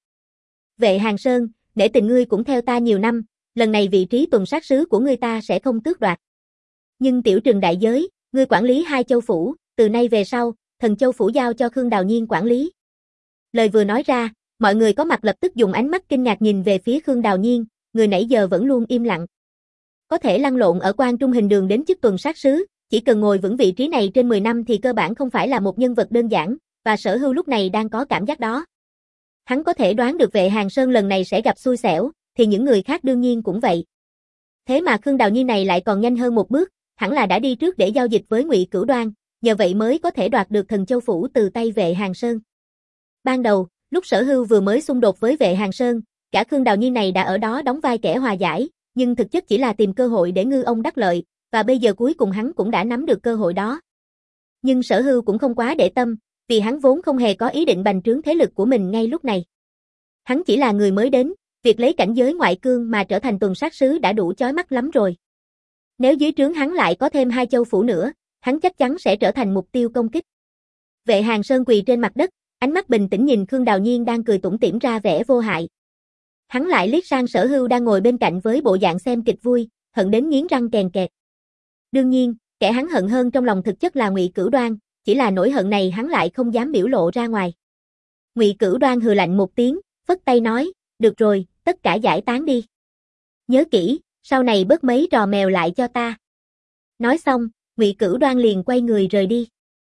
Vệ Hàng Sơn, nể tình ngươi cũng theo ta nhiều năm, lần này vị trí tuần sát sứ của ngươi ta sẽ không tước đoạt. Nhưng tiểu Trừng đại giới, ngươi quản lý hai châu phủ, từ nay về sau, Thần Châu phủ giao cho Khương Đào Nhiên quản lý. Lời vừa nói ra, mọi người có mặt lập tức dùng ánh mắt kinh ngạc nhìn về phía Khương Đào Nhiên, người nãy giờ vẫn luôn im lặng. Có thể lăn lộn ở Quan Trung Hình Đường đến chức tuần sát sứ, chỉ cần ngồi vững vị trí này trên mười năm thì cơ bản không phải là một nhân vật đơn giản, và Sở Hưu lúc này đang có cảm giác đó. Hắn có thể đoán được Vệ Hàng Sơn lần này sẽ gặp xui xẻo, thì những người khác đương nhiên cũng vậy. Thế mà Khương Đào Nhiên này lại còn nhanh hơn một bước, hẳn là đã đi trước để giao dịch với Ngụy Cửu Đoan, nhờ vậy mới có thể đoạt được Thần Châu phủ từ tay Vệ Hàng Sơn. Ban đầu, lúc Sở Hưu vừa mới xung đột với Vệ Hàng Sơn, cả Khương Đào Nhiên này đã ở đó đóng vai kẻ hòa giải, nhưng thực chất chỉ là tìm cơ hội để ngư ông đắc lợi, và bây giờ cuối cùng hắn cũng đã nắm được cơ hội đó. Nhưng Sở Hưu cũng không quá để tâm, vì hắn vốn không hề có ý định bành trướng thế lực của mình ngay lúc này. Hắn chỉ là người mới đến, việc lấy cảnh giới ngoại cương mà trở thành tuần sát sứ đã đủ chói mắt lắm rồi. Nếu dưới trướng hắn lại có thêm hai châu phủ nữa, hắn chắc chắn sẽ trở thành mục tiêu công kích. Vệ Hàng Sơn quỳ trên mặt đất, ánh mắt bình tĩnh nhìn Khương Đào Nhiên đang cười tủm tỉm ra vẻ vô hại. Hắn lại liếc sang Sở Hưu đang ngồi bên cạnh với bộ dạng xem kịch vui, hận đến nghiến răng kèn kẹt. Đương nhiên, kẻ hắn hận hơn trong lòng thực chất là Ngụy Cửu Đoan, chỉ là nỗi hận này hắn lại không dám biểu lộ ra ngoài. Ngụy Cửu Đoan hừ lạnh một tiếng, phất tay nói, được rồi, tất cả giải tán đi. Nhớ kỹ, sau này bớt mấy trò mèo lại cho ta. Nói xong, Ngụy Cửu Đoan liền quay người rời đi.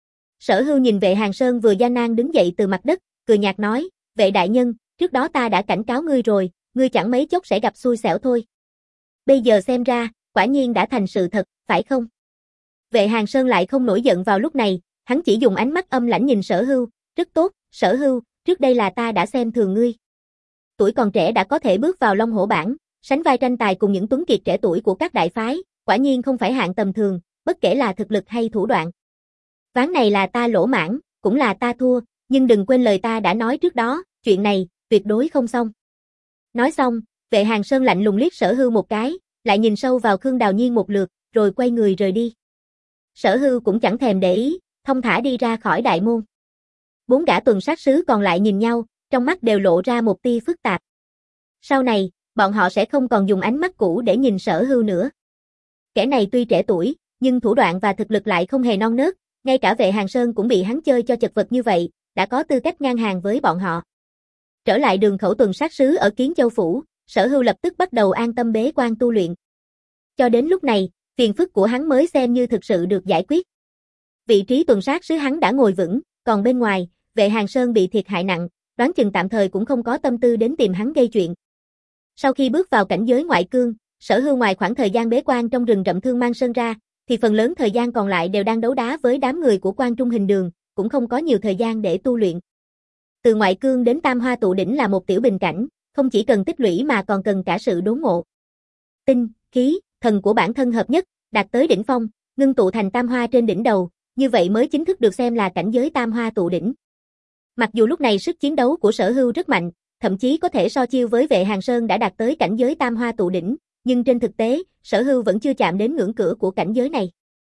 Sở Hưu nhìn Vệ Hàng Sơn vừa gian nan đứng dậy từ mặt đất, cười nhạt nói, Vệ đại nhân, trước đó ta đã cảnh cáo ngươi rồi, ngươi chẳng mấy chốc sẽ gặp xui xẻo thôi. Bây giờ xem ra, quả nhiên đã thành sự thật, phải không? Vệ Hàng Sơn lại không nổi giận vào lúc này, hắn chỉ dùng ánh mắt âm lãnh nhìn Sở Hưu, rất tốt, Sở Hưu, trước đây là ta đã xem thường ngươi. Tuổi còn trẻ đã có thể bước vào Long Hổ bảng, sánh vai tranh tài cùng những tuấn kiệt trẻ tuổi của các đại phái, quả nhiên không phải hạng tầm thường, bất kể là thực lực hay thủ đoạn. Ván này là ta lỗ mãng, cũng là ta thua, nhưng đừng quên lời ta đã nói trước đó, chuyện này, tuyệt đối không xong. Nói xong, Vệ Hàng Sơn lạnh lùng liếc Sở Hưu một cái, lại nhìn sâu vào Khương Đào Nhiên một lượt, rồi quay người rời đi. Sở Hưu cũng chẳng thèm để ý, thông thả đi ra khỏi đại môn. Bốn gã tuần sát sứ còn lại nhìn nhau, trong mắt đều lộ ra một tia phức tạp. Sau này, bọn họ sẽ không còn dùng ánh mắt cũ để nhìn Sở Hưu nữa. Kẻ này tuy trẻ tuổi, nhưng thủ đoạn và thực lực lại không hề non nớt, ngay cả Vệ Hàng Sơn cũng bị hắn chơi cho chật vật như vậy, đã có tư cách ngang hàng với bọn họ. Trở lại đường khẩu tuần sát sứ ở Kiến Châu phủ, Sở Hưu lập tức bắt đầu an tâm bế quan tu luyện. Cho đến lúc này, phiền phức của hắn mới xem như thực sự được giải quyết. Vị trí tuần sát sứ hắn đã ngồi vững, còn bên ngoài, Vệ Hàng Sơn bị thiệt hại nặng, đoán chừng tạm thời cũng không có tâm tư đến tìm hắn gây chuyện. Sau khi bước vào cảnh giới ngoại cương, Sở Hưu ngoài khoảng thời gian bế quan trong rừng rậm Thương Mang Sơn ra, thì phần lớn thời gian còn lại đều đang đấu đá với đám người của Quan Trung Hình Đường, cũng không có nhiều thời gian để tu luyện. Từ ngoại cương đến Tam Hoa tụ đỉnh là một tiểu bình cảnh, không chỉ cần tích lũy mà còn cần cả sự đốn ngộ. Tinh, khí, thần của bản thân hợp nhất, đạt tới đỉnh phong, ngưng tụ thành Tam Hoa trên đỉnh đầu, như vậy mới chính thức được xem là cảnh giới Tam Hoa tụ đỉnh. Mặc dù lúc này sức chiến đấu của Sở Hưu rất mạnh, thậm chí có thể so chiêu với Vệ Hàng Sơn đã đạt tới cảnh giới Tam Hoa tụ đỉnh, nhưng trên thực tế, Sở Hưu vẫn chưa chạm đến ngưỡng cửa của cảnh giới này.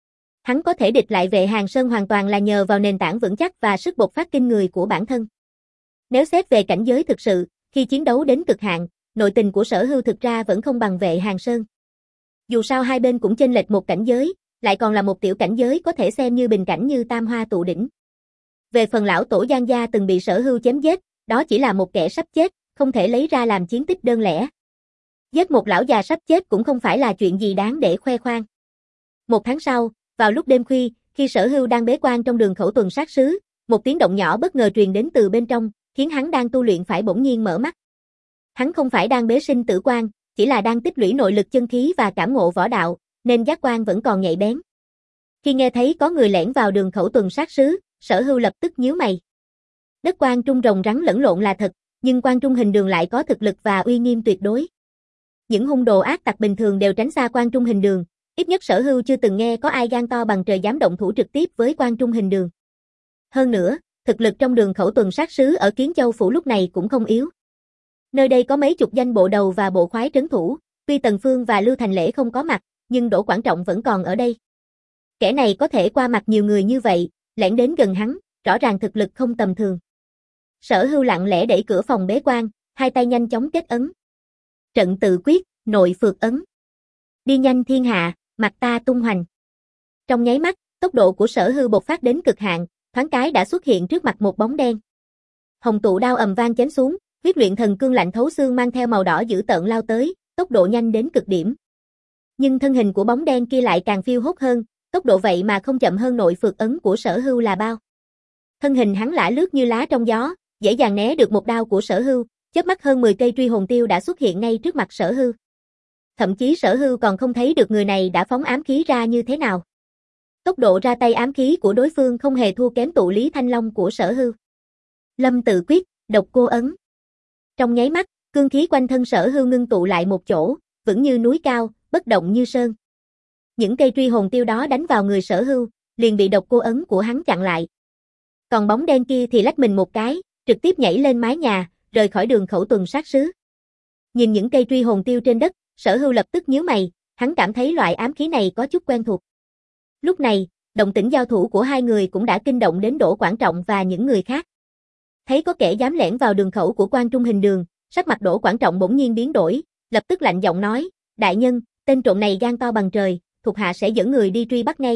Hắn có thể địch lại Vệ Hàng Sơn hoàn toàn là nhờ vào nền tảng vững chắc và sức bộc phát kinh người của bản thân. Nếu xét về cảnh giới thực sự, khi chiến đấu đến cực hạn, nội tình của Sở Hưu thực ra vẫn không bằng Vệ Hàng Sơn. Dù sao hai bên cũng chênh lệch một cảnh giới, lại còn là một tiểu cảnh giới có thể xem như bình cảnh như Tam Hoa tụ đỉnh. Về phần lão tổ Giang gia từng bị Sở Hưu chém giết, đó chỉ là một kẻ sắp chết, không thể lấy ra làm chiến tích đơn lẻ. Giết một lão già sắp chết cũng không phải là chuyện gì đáng để khoe khoang. Một tháng sau, vào lúc đêm khuya, khi Sở Hưu đang bế quan trong đường khẩu tuần sát sứ, một tiếng động nhỏ bất ngờ truyền đến từ bên trong, khiến hắn đang tu luyện phải bỗng nhiên mở mắt. Hắn không phải đang bế sinh tử quan, chỉ là đang tích lũy nội lực chân khí và cảm ngộ võ đạo, nên giác quan vẫn còn nhạy bén. Khi nghe thấy có người lẻn vào đường khẩu tuần sát sứ, Sở Hưu lập tức nhíu mày. Đất Quan Trung rồng rắn lẫn lộn là thật, nhưng Quan Trung Hình Đường lại có thực lực và uy nghiêm tuyệt đối. Những hung đồ ác tặc bình thường đều tránh xa Quan Trung Hình Đường, ít nhất Sở Hưu chưa từng nghe có ai gan to bằng trời dám động thủ trực tiếp với Quan Trung Hình Đường. Hơn nữa, thực lực trong đường khẩu tuần sát sứ ở Kiến Châu Phủ lúc này cũng không yếu. Nơi đây có mấy chục danh bộ đầu và bộ khoái trấn thủ, tuy Tần Phương và Lưu Thành Lễ không có mặt, nhưng Đỗ Quảng Trọng vẫn còn ở đây. Kẻ này có thể qua mặt nhiều người như vậy, lẻn đến gần hắn, rõ ràng thực lực không tầm thường. Sở Hưu lặng lẽ đẩy cửa phòng bế quan, hai tay nhanh chóng kết ấn. Trận tự quyết, nội phược ấn. Đi nhanh thiên hạ, mặt ta tung hoành. Trong nháy mắt, tốc độ của Sở Hưu bộc phát đến cực hạn, thoáng cái đã xuất hiện trước mặt một bóng đen. Hồng tụ đao ầm vang chém xuống, huyết luyện thần cương lạnh thấu xương mang theo màu đỏ dữ tợn lao tới, tốc độ nhanh đến cực điểm. Nhưng thân hình của bóng đen kia lại càng phiêu hốt hơn, tốc độ vậy mà không chậm hơn nội phược ấn của Sở Hưu là bao. Thân hình hắn lả lướt như lá trong gió, dễ dàng né được một đao của Sở Hưu, chớp mắt hơn mười cây truy hồn tiêu đã xuất hiện ngay trước mặt Sở Hưu. Thậm chí Sở Hưu còn không thấy được người này đã phóng ám khí ra như thế nào. Tốc độ ra tay ám khí của đối phương không hề thua kém tụ lý thanh long của Sở Hưu. Lâm tự quyết, độc cô ấn. Trong nháy mắt, cương khí quanh thân Sở Hưu ngưng tụ lại một chỗ, vững như núi cao, bất động như sơn. Những cây truy hồn tiêu đó đánh vào người Sở Hưu, liền bị độc cô ấn của hắn chặn lại. Còn bóng đen kia thì lách mình một cái, trực tiếp nhảy lên mái nhà, rời khỏi đường khẩu tuần sát sứ. Nhìn những cây truy hồn tiêu trên đất, Sở Hưu lập tức nhíu mày, hắn cảm thấy loại ám khí này có chút quen thuộc. Lúc này, động tĩnh giao thủ của hai người cũng đã kinh động đến Đỗ Quảng Trọng và những người khác. Thấy có kẻ dám lẻn vào đường khẩu của Quan Trung Hình Đường, sắc mặt Đỗ Quảng Trọng bỗng nhiên biến đổi, lập tức lạnh giọng nói, đại nhân, tên trộm này gan to bằng trời, thuộc hạ sẽ dẫn người đi truy bắt ngay.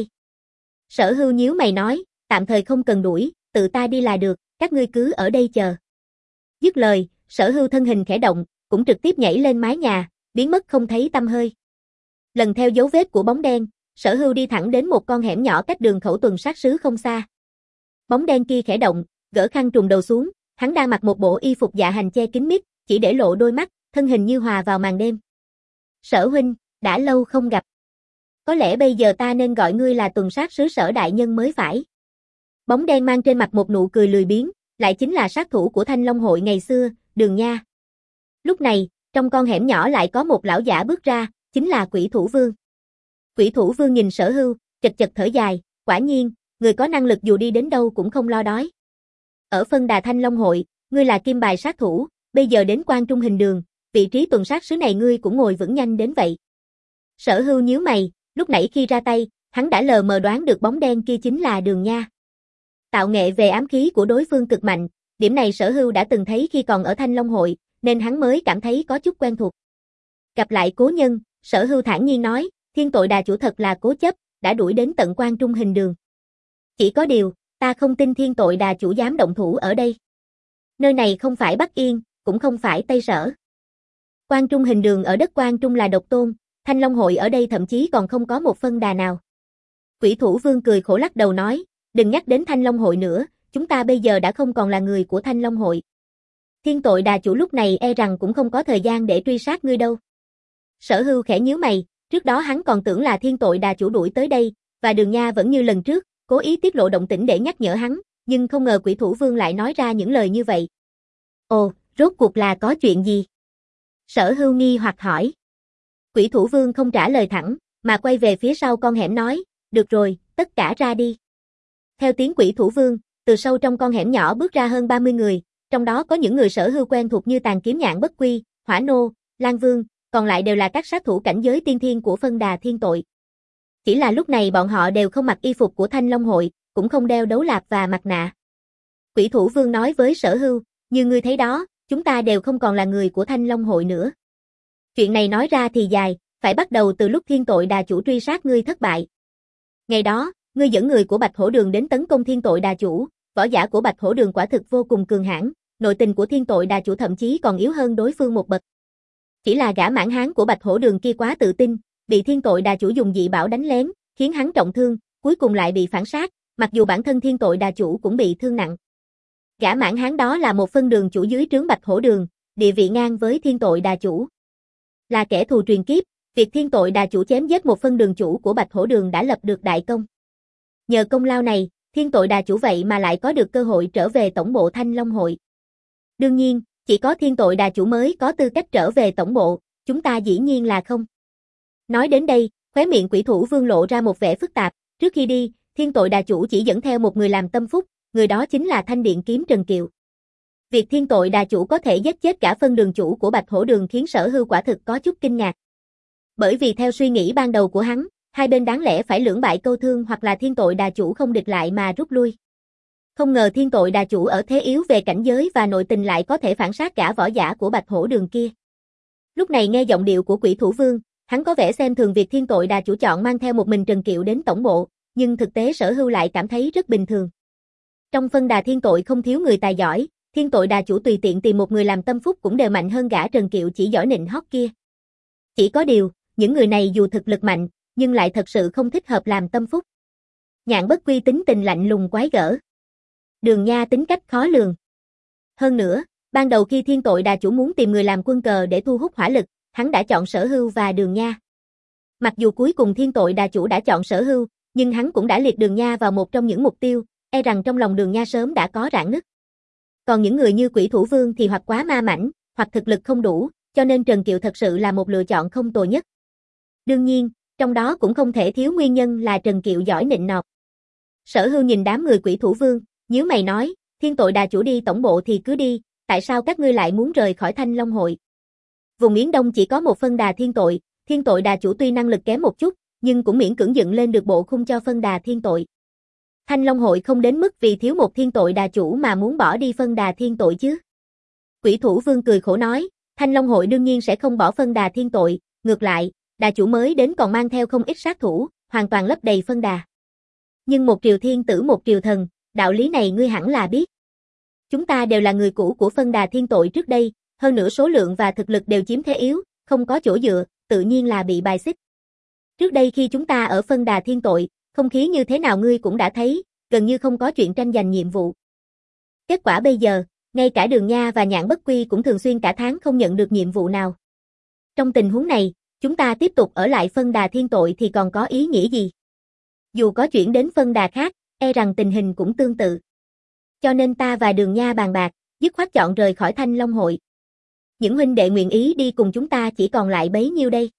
Sở Hưu nhíu mày nói, tạm thời không cần đuổi, tự ta đi là được, các ngươi cứ ở đây chờ. Dứt lời, Sở Hưu thân hình khẽ động, cũng trực tiếp nhảy lên mái nhà, biến mất không thấy tăm hơi. Lần theo dấu vết của bóng đen, Sở Hưu đi thẳng đến một con hẻm nhỏ cách đường khẩu tuần sát sứ không xa. Bóng đen kia khẽ động, gỡ khăn trùm đầu xuống, hắn đang mặc một bộ y phục dạ hành che kín mít, chỉ để lộ đôi mắt, thân hình như hòa vào màn đêm. Sở huynh, đã lâu không gặp. Có lẽ bây giờ ta nên gọi ngươi là tuần sát sứ Sở đại nhân mới phải. Bóng đen mang trên mặt một nụ cười lười biếng, lại chính là sát thủ của Thanh Long hội ngày xưa, Đường Nha. Lúc này, trong con hẻm nhỏ lại có một lão giả bước ra, chính là Quỷ Thủ Vương. Quỷ Thủ Vương nhìn Sở Hưu, chật chật thở dài, quả nhiên, người có năng lực dù đi đến đâu cũng không lo đói. Ở phân đà Thanh Long hội, ngươi là kim bài sát thủ, bây giờ đến Quan Trung Hình Đường, vị trí tuần sát sứ này ngươi cũng ngồi vững nhanh đến vậy. Sở Hưu nhíu mày, lúc nãy khi ra tay, hắn đã lờ mờ đoán được bóng đen kia chính là Đường Nha. Tạo nghệ về ám khí của đối phương cực mạnh, điểm này Sở Hưu đã từng thấy khi còn ở Thanh Long hội, nên hắn mới cảm thấy có chút quen thuộc. Gặp lại cố nhân, Sở Hưu thản nhiên nói, Thiên Tội Đà chủ thật là cố chấp, đã đuổi đến tận Quan Trung Hình Đường. Chỉ có điều, ta không tin Thiên Tội Đà chủ dám động thủ ở đây. Nơi này không phải Bắc Yên, cũng không phải Tây Sở. Quan Trung Hình Đường ở đất Quan Trung là độc tôn, Thanh Long hội ở đây thậm chí còn không có một phân đà nào. Quỷ Thủ Vương cười khổ lắc đầu nói, đừng nhắc đến Thanh Long hội nữa, chúng ta bây giờ đã không còn là người của Thanh Long hội. Thiên Tội Đà chủ lúc này e rằng cũng không có thời gian để truy sát ngươi đâu. Sở Hưu khẽ nhíu mày, trước đó hắn còn tưởng là Thiên Tội Đà chủ đuổi tới đây, và Đường Nha vẫn như lần trước, cố ý tiết lộ động tĩnh để nhắc nhở hắn, nhưng không ngờ Quỷ Thủ Vương lại nói ra những lời như vậy. Ồ, rốt cuộc là có chuyện gì? Sở Hưu nghi hoặc hỏi. Quỷ Thủ Vương không trả lời thẳng, mà quay về phía sau con hẻm nói, được rồi, tất cả ra đi. Theo tiếng Quỷ Thủ Vương, từ sâu trong con hẻm nhỏ bước ra hơn ba mươi người, trong đó có những người Sở Hưu quen thuộc như Tàn Kiếm Nhạn Bất Quy, Hỏa Nô, Lan Vương, còn lại đều là các sát thủ cảnh giới tiên thiên của phân đà Thiên Tội. Chỉ là lúc này bọn họ đều không mặc y phục của Thanh Long hội, cũng không đeo đấu lạp và mặt nạ. Quỷ Thủ Vương nói với Sở Hưu, như ngươi thấy đó, chúng ta đều không còn là người của Thanh Long hội nữa. Chuyện này nói ra thì dài, phải bắt đầu từ lúc Thiên Tội Đà chủ truy sát ngươi thất bại. Ngày đó, ngươi dẫn người của Bạch Hổ Đường đến tấn công Thiên Tội Đà chủ, võ giả của Bạch Hổ Đường quả thực vô cùng cường hãn, nội tình của Thiên Tội Đà chủ thậm chí còn yếu hơn đối phương một bậc. Chỉ là gã mãn hán của Bạch Hổ Đường kia quá tự tin, bị Thiên Tội Đà chủ dùng dị bảo đánh lén, khiến hắn trọng thương, cuối cùng lại bị phản sát, mặc dù bản thân Thiên Tội Đà chủ cũng bị thương nặng. Gã mãn hán đó là một phân đường chủ dưới trướng Bạch Hổ Đường, địa vị ngang với Thiên Tội Đà chủ. Là kẻ thù truyền kiếp, việc Thiên Tội Đà chủ chém giết một phân đường chủ của Bạch Hổ Đường đã lập được đại công. Nhờ công lao này, Thiên Tội Đà chủ vậy mà lại có được cơ hội trở về tổng bộ Thanh Long hội. Đương nhiên, chỉ có Thiên Tội Đà chủ mới có tư cách trở về tổng bộ, chúng ta dĩ nhiên là không. Nói đến đây, khóe miệng Quỷ Thủ Vương lộ ra một vẻ phức tạp, trước khi đi, Thiên Tội Đà chủ chỉ dẫn theo một người làm tâm phúc, người đó chính là Thanh Điện Kiếm Trần Kiệu. Việc Thiên Tội Đà Chủ có thể giết chết cả phân đường chủ của Bạch Hổ Đường khiến Sở Hưu quả thực có chút kinh ngạc. Bởi vì theo suy nghĩ ban đầu của hắn, hai bên đáng lẽ phải lưỡng bại câu thương hoặc là Thiên Tội Đà Chủ không địch lại mà rút lui. Không ngờ Thiên Tội Đà Chủ ở thế yếu về cảnh giới và nội tình lại có thể phản sát cả võ giả của Bạch Hổ Đường kia. Lúc này nghe giọng điệu của Quỷ Thủ Vương, hắn có vẻ xem thường việc Thiên Tội Đà Chủ chọn mang theo một mình Trần Kiệu đến tổng bộ, nhưng thực tế Sở Hưu lại cảm thấy rất bình thường. Trong phân đà thiên tội không thiếu người tài giỏi, Thiên Tội Đà Chủ tùy tiện tìm một người làm tâm phúc cũng đều mạnh hơn gã Trần Kiệu chỉ giỏi nịnh hót kia. Chỉ có điều, những người này dù thực lực mạnh, nhưng lại thật sự không thích hợp làm tâm phúc. Nhạn Bất Quy tính tình lạnh lùng quái gở. Đường Nha tính cách khó lường. Hơn nữa, ban đầu khi Thiên Tội Đà Chủ muốn tìm người làm quân cờ để thu hút hỏa lực, hắn đã chọn Sở Hưu và Đường Nha. Mặc dù cuối cùng Thiên Tội Đà Chủ đã chọn Sở Hưu, nhưng hắn cũng đã liệt Đường Nha vào một trong những mục tiêu, e rằng trong lòng Đường Nha sớm đã có rạn nứt. Còn những người như Quỷ Thủ Vương thì hoặc quá ma mãnh, hoặc thực lực không đủ, cho nên Trần Kiệu thật sự là một lựa chọn không tồi nhất. Đương nhiên, trong đó cũng không thể thiếu nguyên nhân là Trần Kiệu giỏi nịnh nọt. Sở Hưu nhìn đám người Quỷ Thủ Vương, nhíu mày nói, Thiên Tội Đà Chủ đi tổng bộ thì cứ đi, tại sao các ngươi lại muốn rời khỏi Thanh Long Hội? Vùng Yến Đông chỉ có một phân đà thiên tội, Thiên Tội Đà Chủ tuy năng lực kém một chút, nhưng cũng miễn cưỡng dựng lên được bộ khung cho phân đà thiên tội. Thanh Long Hội không đến mức vì thiếu một Thiên Tội Đà Chủ mà muốn bỏ đi phân đà thiên tội chứ. Quỷ Thủ Vương cười khổ nói, Thanh Long Hội đương nhiên sẽ không bỏ phân đà thiên tội, ngược lại, đà chủ mới đến còn mang theo không ít sát thủ, hoàn toàn lấp đầy phân đà. Nhưng một triều thiên tử một triều thần, đạo lý này ngươi hẳn là biết. Chúng ta đều là người cũ của phân đà thiên tội trước đây, hơn nữa số lượng và thực lực đều chiếm thế yếu, không có chỗ dựa, tự nhiên là bị bài xích. Trước đây khi chúng ta ở phân đà thiên tội, không khí như thế nào ngươi cũng đã thấy, gần như không có chuyện tranh giành nhiệm vụ. Kết quả bây giờ, ngay cả Đường Nha và Nhạn Bất Quy cũng thường xuyên cả tháng không nhận được nhiệm vụ nào. Trong tình huống này, chúng ta tiếp tục ở lại phân đà thiên tội thì còn có ý nghĩa gì? Dù có chuyển đến phân đà khác, e rằng tình hình cũng tương tự. Cho nên ta và Đường Nha bàn bạc, dứt khoát chọn rời khỏi Thanh Long Hội. Những huynh đệ nguyện ý đi cùng chúng ta chỉ còn lại bấy nhiêu đây?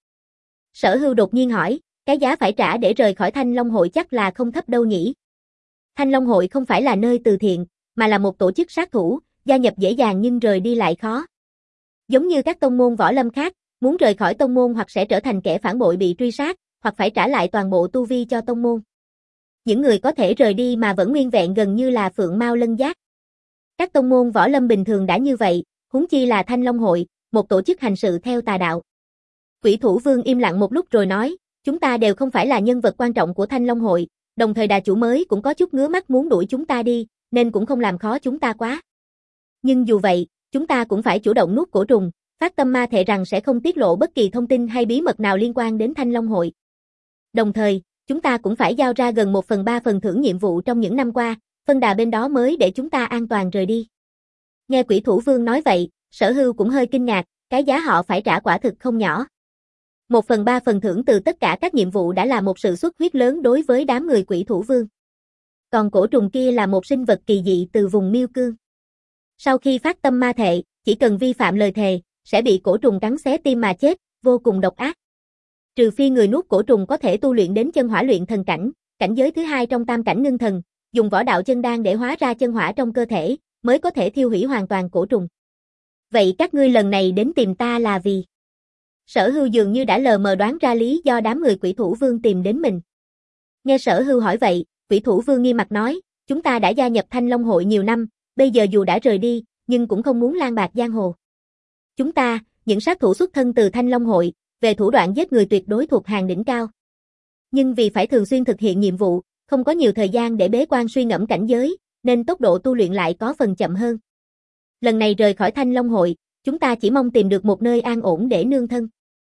Sở Hưu đột nhiên hỏi, cái giá phải trả để rời khỏi Thanh Long Hội chắc là không thấp đâu nhỉ? Thanh Long Hội không phải là nơi từ thiện, mà là một tổ chức sát thủ, gia nhập dễ dàng nhưng rời đi lại khó. Giống như các tông môn võ lâm khác, muốn rời khỏi tông môn hoặc sẽ trở thành kẻ phản bội bị truy sát, hoặc phải trả lại toàn bộ tu vi cho tông môn. Những người có thể rời đi mà vẫn nguyên vẹn gần như là phượng mao lân giác. Các tông môn võ lâm bình thường đã như vậy, huống chi là Thanh Long Hội, một tổ chức hành sự theo tà đạo. Quỷ Thủ Vương im lặng một lúc rồi nói, chúng ta đều không phải là nhân vật quan trọng của Thanh Long Hội, đồng thời đà chủ mới cũng có chút ngứa mắt muốn đuổi chúng ta đi, nên cũng không làm khó chúng ta quá. Nhưng dù vậy, chúng ta cũng phải chủ động nuốt cổ trùng, phát tâm ma thệ rằng sẽ không tiết lộ bất kỳ thông tin hay bí mật nào liên quan đến Thanh Long Hội. Đồng thời, chúng ta cũng phải giao ra gần một phần ba phần thưởng nhiệm vụ trong những năm qua, phân đà bên đó mới để chúng ta an toàn rời đi. Nghe Quỷ Thủ Vương nói vậy, Sở Hưu cũng hơi kinh ngạc, cái giá họ phải trả quả thực không nhỏ. Một phần ba phần thưởng từ tất cả các nhiệm vụ đã là một sự xuất huyết lớn đối với đám người Quỷ Thủ Vương. Còn cổ trùng kia là một sinh vật kỳ dị từ vùng Miêu Cương. Sau khi phát tâm ma thệ, chỉ cần vi phạm lời thề, sẽ bị cổ trùng cắn xé tim mà chết, vô cùng độc ác. Trừ phi người nuốt cổ trùng có thể tu luyện đến chân hỏa luyện thần cảnh, cảnh giới thứ hai trong tam cảnh ngưng thần, dùng võ đạo chân đan để hóa ra chân hỏa trong cơ thể, mới có thể thiêu hủy hoàn toàn cổ trùng. Vậy các ngươi lần này đến tìm ta là vì? Sở Hưu dường như đã lờ mờ đoán ra lý do đám người Quỷ Thủ Vương tìm đến mình. Nghe Sở Hưu hỏi vậy, Quỷ Thủ Vương nghiêm mặt nói, chúng ta đã gia nhập Thanh Long Hội nhiều năm, bây giờ dù đã rời đi, nhưng cũng không muốn lang bạc giang hồ. Chúng ta, những sát thủ xuất thân từ Thanh Long Hội, về thủ đoạn giết người tuyệt đối thuộc hàng đỉnh cao. Nhưng vì phải thường xuyên thực hiện nhiệm vụ, không có nhiều thời gian để bế quan suy ngẫm cảnh giới, nên tốc độ tu luyện lại có phần chậm hơn. Lần này rời khỏi Thanh Long Hội, chúng ta chỉ mong tìm được một nơi an ổn để nương thân.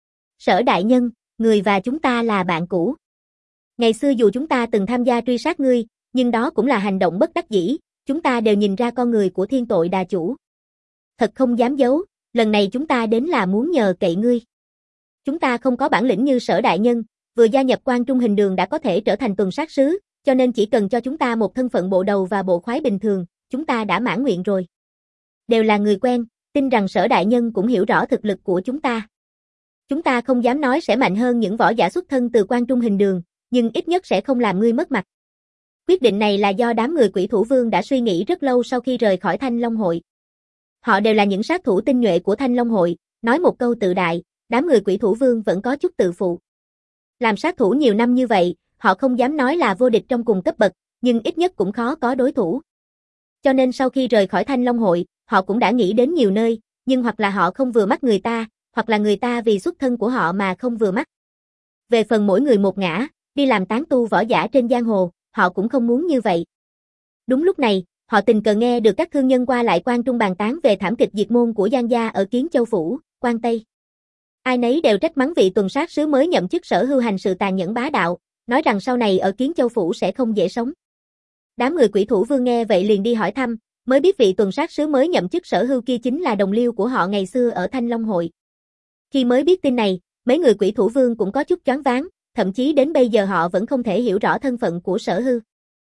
Sở đại nhân, người và chúng ta là bạn cũ. Ngày xưa dù chúng ta từng tham gia truy sát ngươi, nhưng đó cũng là hành động bất đắc dĩ, chúng ta đều nhìn ra con người của Thiên Tội Đà Chủ. Thật không dám giấu, lần này chúng ta đến là muốn nhờ cậy ngươi. Chúng ta không có bản lĩnh như Sở đại nhân, vừa gia nhập Quan Trung Hình Đường đã có thể trở thành tuần sát sứ, cho nên chỉ cần cho chúng ta một thân phận bộ đầu và bộ khoái bình thường, chúng ta đã mãn nguyện rồi. Đều là người quen, tin rằng Sở đại nhân cũng hiểu rõ thực lực của chúng ta. Chúng ta không dám nói sẽ mạnh hơn những võ giả xuất thân từ Quan Trung Hình Đường, nhưng ít nhất sẽ không làm ngươi mất mặt. Quyết định này là do đám người Quỷ Thủ Vương đã suy nghĩ rất lâu sau khi rời khỏi Thanh Long Hội. Họ đều là những sát thủ tinh nhuệ của Thanh Long Hội, nói một câu tự đại, đám người Quỷ Thủ Vương vẫn có chút tự phụ. Làm sát thủ nhiều năm như vậy, họ không dám nói là vô địch trong cùng cấp bậc, nhưng ít nhất cũng khó có đối thủ. Cho nên sau khi rời khỏi Thanh Long Hội, họ cũng đã nghĩ đến nhiều nơi, nhưng hoặc là họ không vừa mắt người ta, hoặc là người ta vì xuất thân của họ mà không vừa mắt. Về phần mỗi người một ngã, đi làm tán tu võ giả trên giang hồ, họ cũng không muốn như vậy. Đúng lúc này, họ tình cờ nghe được các thương nhân qua lại Quan Trung bàn tán về thảm kịch diệt môn của Giang gia ở Kiến Châu phủ, Quan Tây. Ai nấy đều trách mắng vị tuần sát sứ mới nhậm chức Sở Hưu hành sự tàn nhẫn bá đạo, nói rằng sau này ở Kiến Châu phủ sẽ không dễ sống. Đám người Quỷ Thủ Vương nghe vậy liền đi hỏi thăm, mới biết vị tuần sát sứ mới nhậm chức Sở Hưu kia chính là đồng liêu của họ ngày xưa ở Thanh Long Hội. Khi mới biết tin này, mấy người Quỷ Thủ Vương cũng có chút choáng váng, thậm chí đến bây giờ họ vẫn không thể hiểu rõ thân phận của Sở Hưu.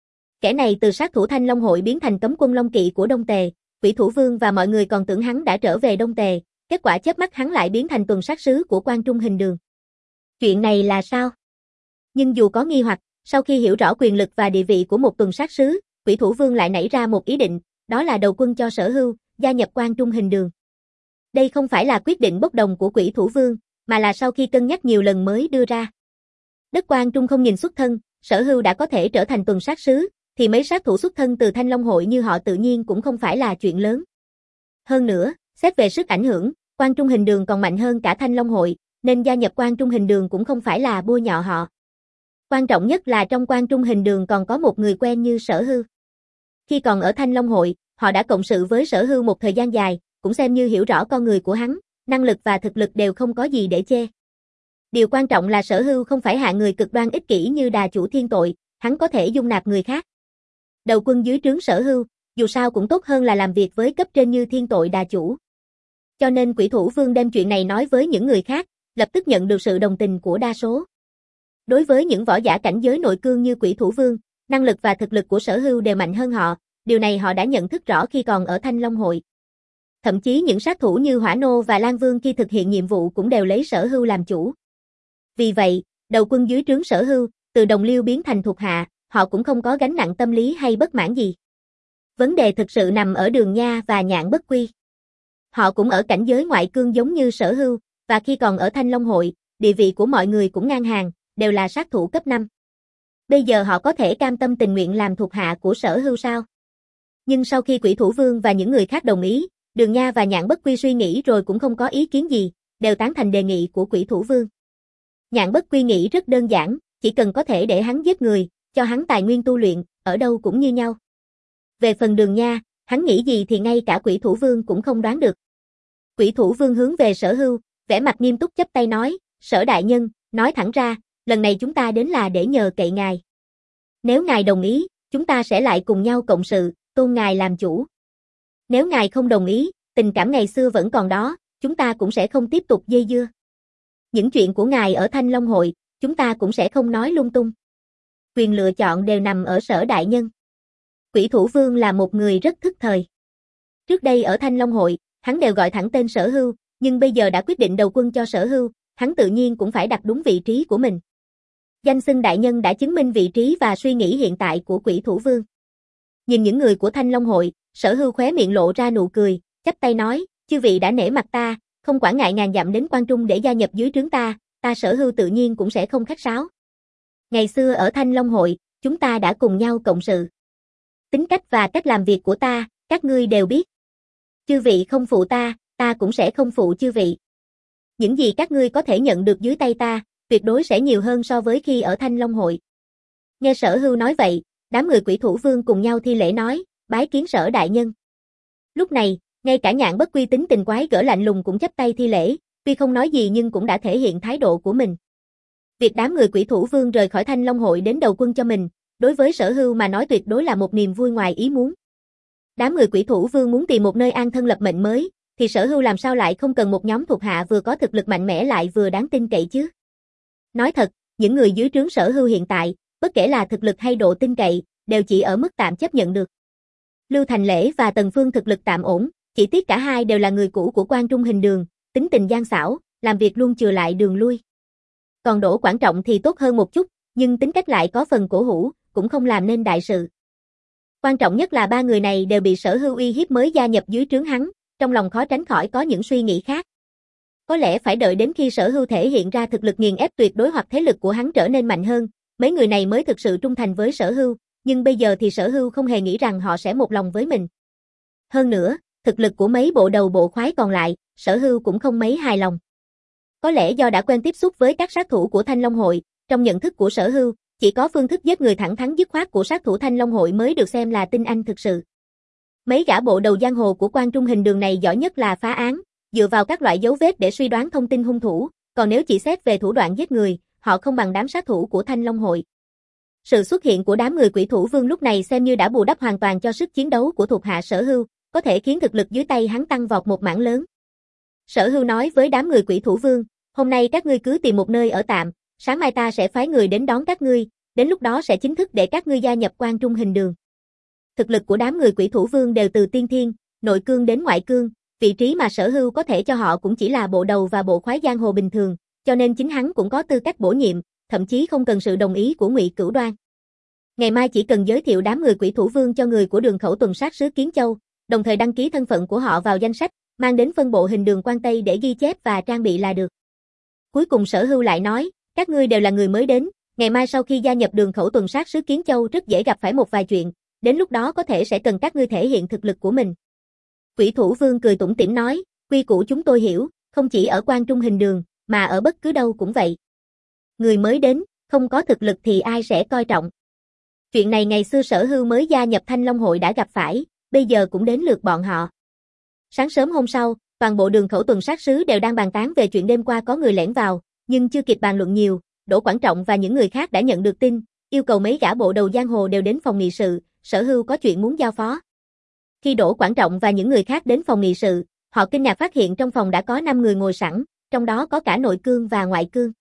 Kẻ này từ sát thủ Thanh Long Hội biến thành cấm quân Long Kỵ của Đông Tề, Quỷ Thủ Vương và mọi người còn tưởng hắn đã trở về Đông Tề, kết quả chớp mắt hắn lại biến thành tuần sát sứ của Quan Trung Hình Đường. Chuyện này là sao? Nhưng dù có nghi hoặc, sau khi hiểu rõ quyền lực và địa vị của một tuần sát sứ, Quỷ Thủ Vương lại nảy ra một ý định, đó là đầu quân cho Sở Hưu, gia nhập Quan Trung Hình Đường. Đây không phải là quyết định bốc đồng của Quỷ Thủ Vương, mà là sau khi cân nhắc nhiều lần mới đưa ra. Đất Quan Trung không nhìn xuất thân, Sở Hưu đã có thể trở thành tuần sát sứ, thì mấy sát thủ xuất thân từ Thanh Long Hội như họ tự nhiên cũng không phải là chuyện lớn. Hơn nữa, xét về sức ảnh hưởng, Quan Trung Hình Đường còn mạnh hơn cả Thanh Long Hội, nên gia nhập Quan Trung Hình Đường cũng không phải là bôi nhọ họ. Quan trọng nhất là trong Quan Trung Hình Đường còn có một người quen như Sở Hưu. Khi còn ở Thanh Long Hội, họ đã cộng sự với Sở Hưu một thời gian dài, cũng xem như hiểu rõ con người của hắn, năng lực và thực lực đều không có gì để chê. Điều quan trọng là Sở Hưu không phải hạ người cực đoan ích kỷ như đà chủ thiên tội, hắn có thể dung nạp người khác. Đầu quân dưới trướng Sở Hưu, dù sao cũng tốt hơn là làm việc với cấp trên như thiên tội đà chủ. Cho nên Quỷ Thủ Vương đem chuyện này nói với những người khác, lập tức nhận được sự đồng tình của đa số. Đối với những võ giả cảnh giới nội cương như Quỷ Thủ Vương, năng lực và thực lực của Sở Hưu đều mạnh hơn họ, điều này họ đã nhận thức rõ khi còn ở Thanh Long Hội. Thậm chí những sát thủ như Hỏa Nô và Lan Vương khi thực hiện nhiệm vụ cũng đều lấy Sở Hưu làm chủ. Vì vậy, đầu quân dưới trướng Sở Hưu, từ đồng liêu biến thành thuộc hạ, họ cũng không có gánh nặng tâm lý hay bất mãn gì. Vấn đề thực sự nằm ở Đường Nha và Nhạn Bất Quy. Họ cũng ở cảnh giới ngoại cương giống như Sở Hưu, và khi còn ở Thanh Long Hội, địa vị của mọi người cũng ngang hàng, đều là sát thủ cấp năm. Bây giờ họ có thể cam tâm tình nguyện làm thuộc hạ của Sở Hưu sao? Nhưng sau khi Quỷ Thủ Vương và những người khác đồng ý, Đường Nha và Nhạn Bất Quy suy nghĩ rồi cũng không có ý kiến gì, đều tán thành đề nghị của Quỷ Thủ Vương. Nhạn Bất Quy nghĩ rất đơn giản, chỉ cần có thể để hắn giết người, cho hắn tài nguyên tu luyện, ở đâu cũng như nhau. Về phần Đường Nha, hắn nghĩ gì thì ngay cả Quỷ Thủ Vương cũng không đoán được. Quỷ Thủ Vương hướng về Sở Hưu, vẻ mặt nghiêm túc chắp tay nói, Sở đại nhân, nói thẳng ra, lần này chúng ta đến là để nhờ cậy ngài. Nếu ngài đồng ý, chúng ta sẽ lại cùng nhau cộng sự, tôn ngài làm chủ. Nếu ngài không đồng ý, tình cảm ngày xưa vẫn còn đó, chúng ta cũng sẽ không tiếp tục dây dưa. Những chuyện của ngài ở Thanh Long Hội, chúng ta cũng sẽ không nói lung tung. Quyền lựa chọn đều nằm ở Sở đại nhân. Quỷ Thủ Vương là một người rất thức thời. Trước đây ở Thanh Long Hội, hắn đều gọi thẳng tên Sở Hưu, nhưng bây giờ đã quyết định đầu quân cho Sở Hưu, hắn tự nhiên cũng phải đặt đúng vị trí của mình. Danh xưng đại nhân đã chứng minh vị trí và suy nghĩ hiện tại của Quỷ Thủ Vương. Nhìn những người của Thanh Long Hội, Sở Hưu khóe miệng lộ ra nụ cười, chắp tay nói, chư vị đã nể mặt ta, không quản ngại ngàn dặm đến Quan Trung để gia nhập dưới trướng ta, ta Sở Hưu tự nhiên cũng sẽ không khách sáo. Ngày xưa ở Thanh Long Hội, chúng ta đã cùng nhau cộng sự. Tính cách và cách làm việc của ta, các ngươi đều biết. Chư vị không phụ ta, ta cũng sẽ không phụ chư vị. Những gì các ngươi có thể nhận được dưới tay ta, tuyệt đối sẽ nhiều hơn so với khi ở Thanh Long Hội. Nghe Sở Hưu nói vậy, đám người Quỷ Thủ Vương cùng nhau thi lễ nói, bái kiến Sở đại nhân. Lúc này, ngay cả Nhạn Bất Quy tính tình quái gở lạnh lùng cũng chắp tay thi lễ, tuy không nói gì nhưng cũng đã thể hiện thái độ của mình. Việc đám người Quỷ Thủ Vương rời khỏi Thanh Long Hội đến đầu quân cho mình, đối với Sở Hưu mà nói tuyệt đối là một niềm vui ngoài ý muốn. Đám người Quỷ Thủ Vương muốn tìm một nơi an thân lập mệnh mới, thì Sở Hưu làm sao lại không cần một nhóm thuộc hạ vừa có thực lực mạnh mẽ lại vừa đáng tin cậy chứ? Nói thật, những người dưới trướng Sở Hưu hiện tại, bất kể là thực lực hay độ tin cậy, đều chỉ ở mức tạm chấp nhận được. Lưu Thành Lễ và Tần Phương thực lực tạm ổn, chỉ tiếc cả hai đều là người cũ của Quan Trung Hình Đường, tính tình gian xảo, làm việc luôn chừa lại đường lui. Còn Đỗ Quảng Trọng thì tốt hơn một chút, nhưng tính cách lại có phần cổ hủ, cũng không làm nên đại sự. Quan trọng nhất là ba người này đều bị Sở Hưu uy hiếp mới gia nhập dưới trướng hắn, trong lòng khó tránh khỏi có những suy nghĩ khác. Có lẽ phải đợi đến khi Sở Hưu thể hiện ra thực lực nghiền ép tuyệt đối hoặc thế lực của hắn trở nên mạnh hơn, mấy người này mới thực sự trung thành với Sở Hưu, nhưng bây giờ thì Sở Hưu không hề nghĩ rằng họ sẽ một lòng với mình. Hơn nữa, thực lực của mấy bộ đầu bộ khoái còn lại, Sở Hưu cũng không mấy hài lòng. Có lẽ do đã quen tiếp xúc với các sát thủ của Thanh Long Hội, trong nhận thức của Sở Hưu, chỉ có phương thức giết người thẳng thắn dứt khoát của sát thủ Thanh Long Hội mới được xem là tinh anh thực sự. Mấy gã bộ đầu giang hồ của Quan Trung Hình Đường này giỏi nhất là phá án, dựa vào các loại dấu vết để suy đoán thông tin hung thủ, còn nếu chỉ xét về thủ đoạn giết người, họ không bằng đám sát thủ của Thanh Long Hội. Sự xuất hiện của đám người Quỷ Thủ Vương lúc này xem như đã bù đắp hoàn toàn cho sức chiến đấu của thuộc hạ Sở Hưu, có thể khiến thực lực dưới tay hắn tăng vọt một mảng lớn. Sở Hưu nói với đám người Quỷ Thủ Vương, hôm nay các ngươi cứ tìm một nơi ở tạm, sáng mai ta sẽ phái người đến đón các ngươi, đến lúc đó sẽ chính thức để các ngươi gia nhập Quan Trung Hình Đường. Thực lực của đám người Quỷ Thủ Vương đều từ tiên thiên, nội cương đến ngoại cương, vị trí mà Sở Hưu có thể cho họ cũng chỉ là bộ đầu và bộ khoái giang hồ bình thường, cho nên chính hắn cũng có tư cách bổ nhiệm, thậm chí không cần sự đồng ý của Ngụy Cửu Đoan. Ngày mai chỉ cần giới thiệu đám người Quỷ Thủ Vương cho người của Đường Khẩu tuần sát sứ Kiến Châu, đồng thời đăng ký thân phận của họ vào danh sách, mang đến phân bộ Hình Đường Quan Tây để ghi chép và trang bị là được. Cuối cùng Sở Hưu lại nói, các ngươi đều là người mới đến, ngày mai sau khi gia nhập Đường Khẩu tuần sát sứ Kiến Châu rất dễ gặp phải một vài chuyện, đến lúc đó có thể sẽ cần các ngươi thể hiện thực lực của mình. Quỷ Thủ Vương cười tủm tỉm nói, quy củ chúng tôi hiểu, không chỉ ở Quan Trung Hình Đường, mà ở bất cứ đâu cũng vậy. Người mới đến, không có thực lực thì ai sẽ coi trọng. Chuyện này ngày xưa Sở Hưu mới gia nhập Thanh Long Hội đã gặp phải, bây giờ cũng đến lượt bọn họ. Sáng sớm hôm sau, toàn bộ Đường Khẩu tuần sát sứ đều đang bàn tán về chuyện đêm qua có người lẻn vào, nhưng chưa kịp bàn luận nhiều, Đỗ Quảng Trọng và những người khác đã nhận được tin, yêu cầu mấy gã bộ đầu giang hồ đều đến phòng nghị sự, Sở Hưu có chuyện muốn giao phó. Khi Đỗ Quảng Trọng và những người khác đến phòng nghị sự, họ kinh ngạc phát hiện trong phòng đã có năm người ngồi sẵn, trong đó có cả nội cương và ngoại cương.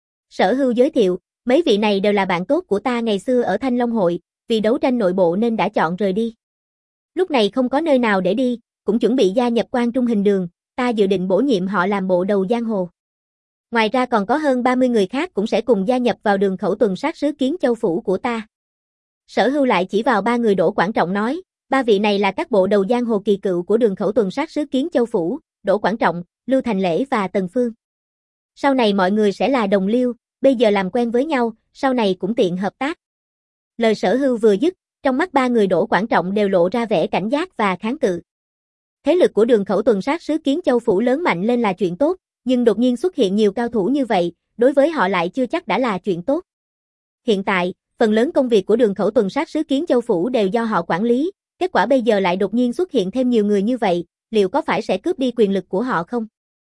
Sở Hưu giới thiệu, mấy vị này đều là bạn tốt của ta ngày xưa ở Thanh Long Hội, vì đấu tranh nội bộ nên đã chọn rời đi. Lúc này không có nơi nào để đi, cũng chuẩn bị gia nhập Quan Trung Hình Đường, ta dự định bổ nhiệm họ làm bộ đầu giang hồ. Ngoài ra còn có hơn ba mươi người khác cũng sẽ cùng gia nhập vào Đường Khẩu tuần sát sứ Kiến Châu phủ của ta. Sở Hưu lại chỉ vào ba người Đỗ Quảng Trọng nói, ba vị này là các bộ đầu giang hồ kỳ cựu của Đường Khẩu tuần sát sứ Kiến Châu phủ, Đỗ Quảng Trọng, Lưu Thành Lễ và Tần Phương. Sau này mọi người sẽ là đồng liêu, bây giờ làm quen với nhau, sau này cũng tiện hợp tác. Lời Sở Hưu vừa dứt, trong mắt ba người Đỗ Quảng Trọng đều lộ ra vẻ cảnh giác và kháng cự. Thế lực của Đường Khẩu tuần sát sứ Kiến Châu phủ lớn mạnh lên là chuyện tốt, nhưng đột nhiên xuất hiện nhiều cao thủ như vậy, đối với họ lại chưa chắc đã là chuyện tốt. Hiện tại, phần lớn công việc của Đường Khẩu tuần sát sứ Kiến Châu phủ đều do họ quản lý, kết quả bây giờ lại đột nhiên xuất hiện thêm nhiều người như vậy, liệu có phải sẽ cướp đi quyền lực của họ không?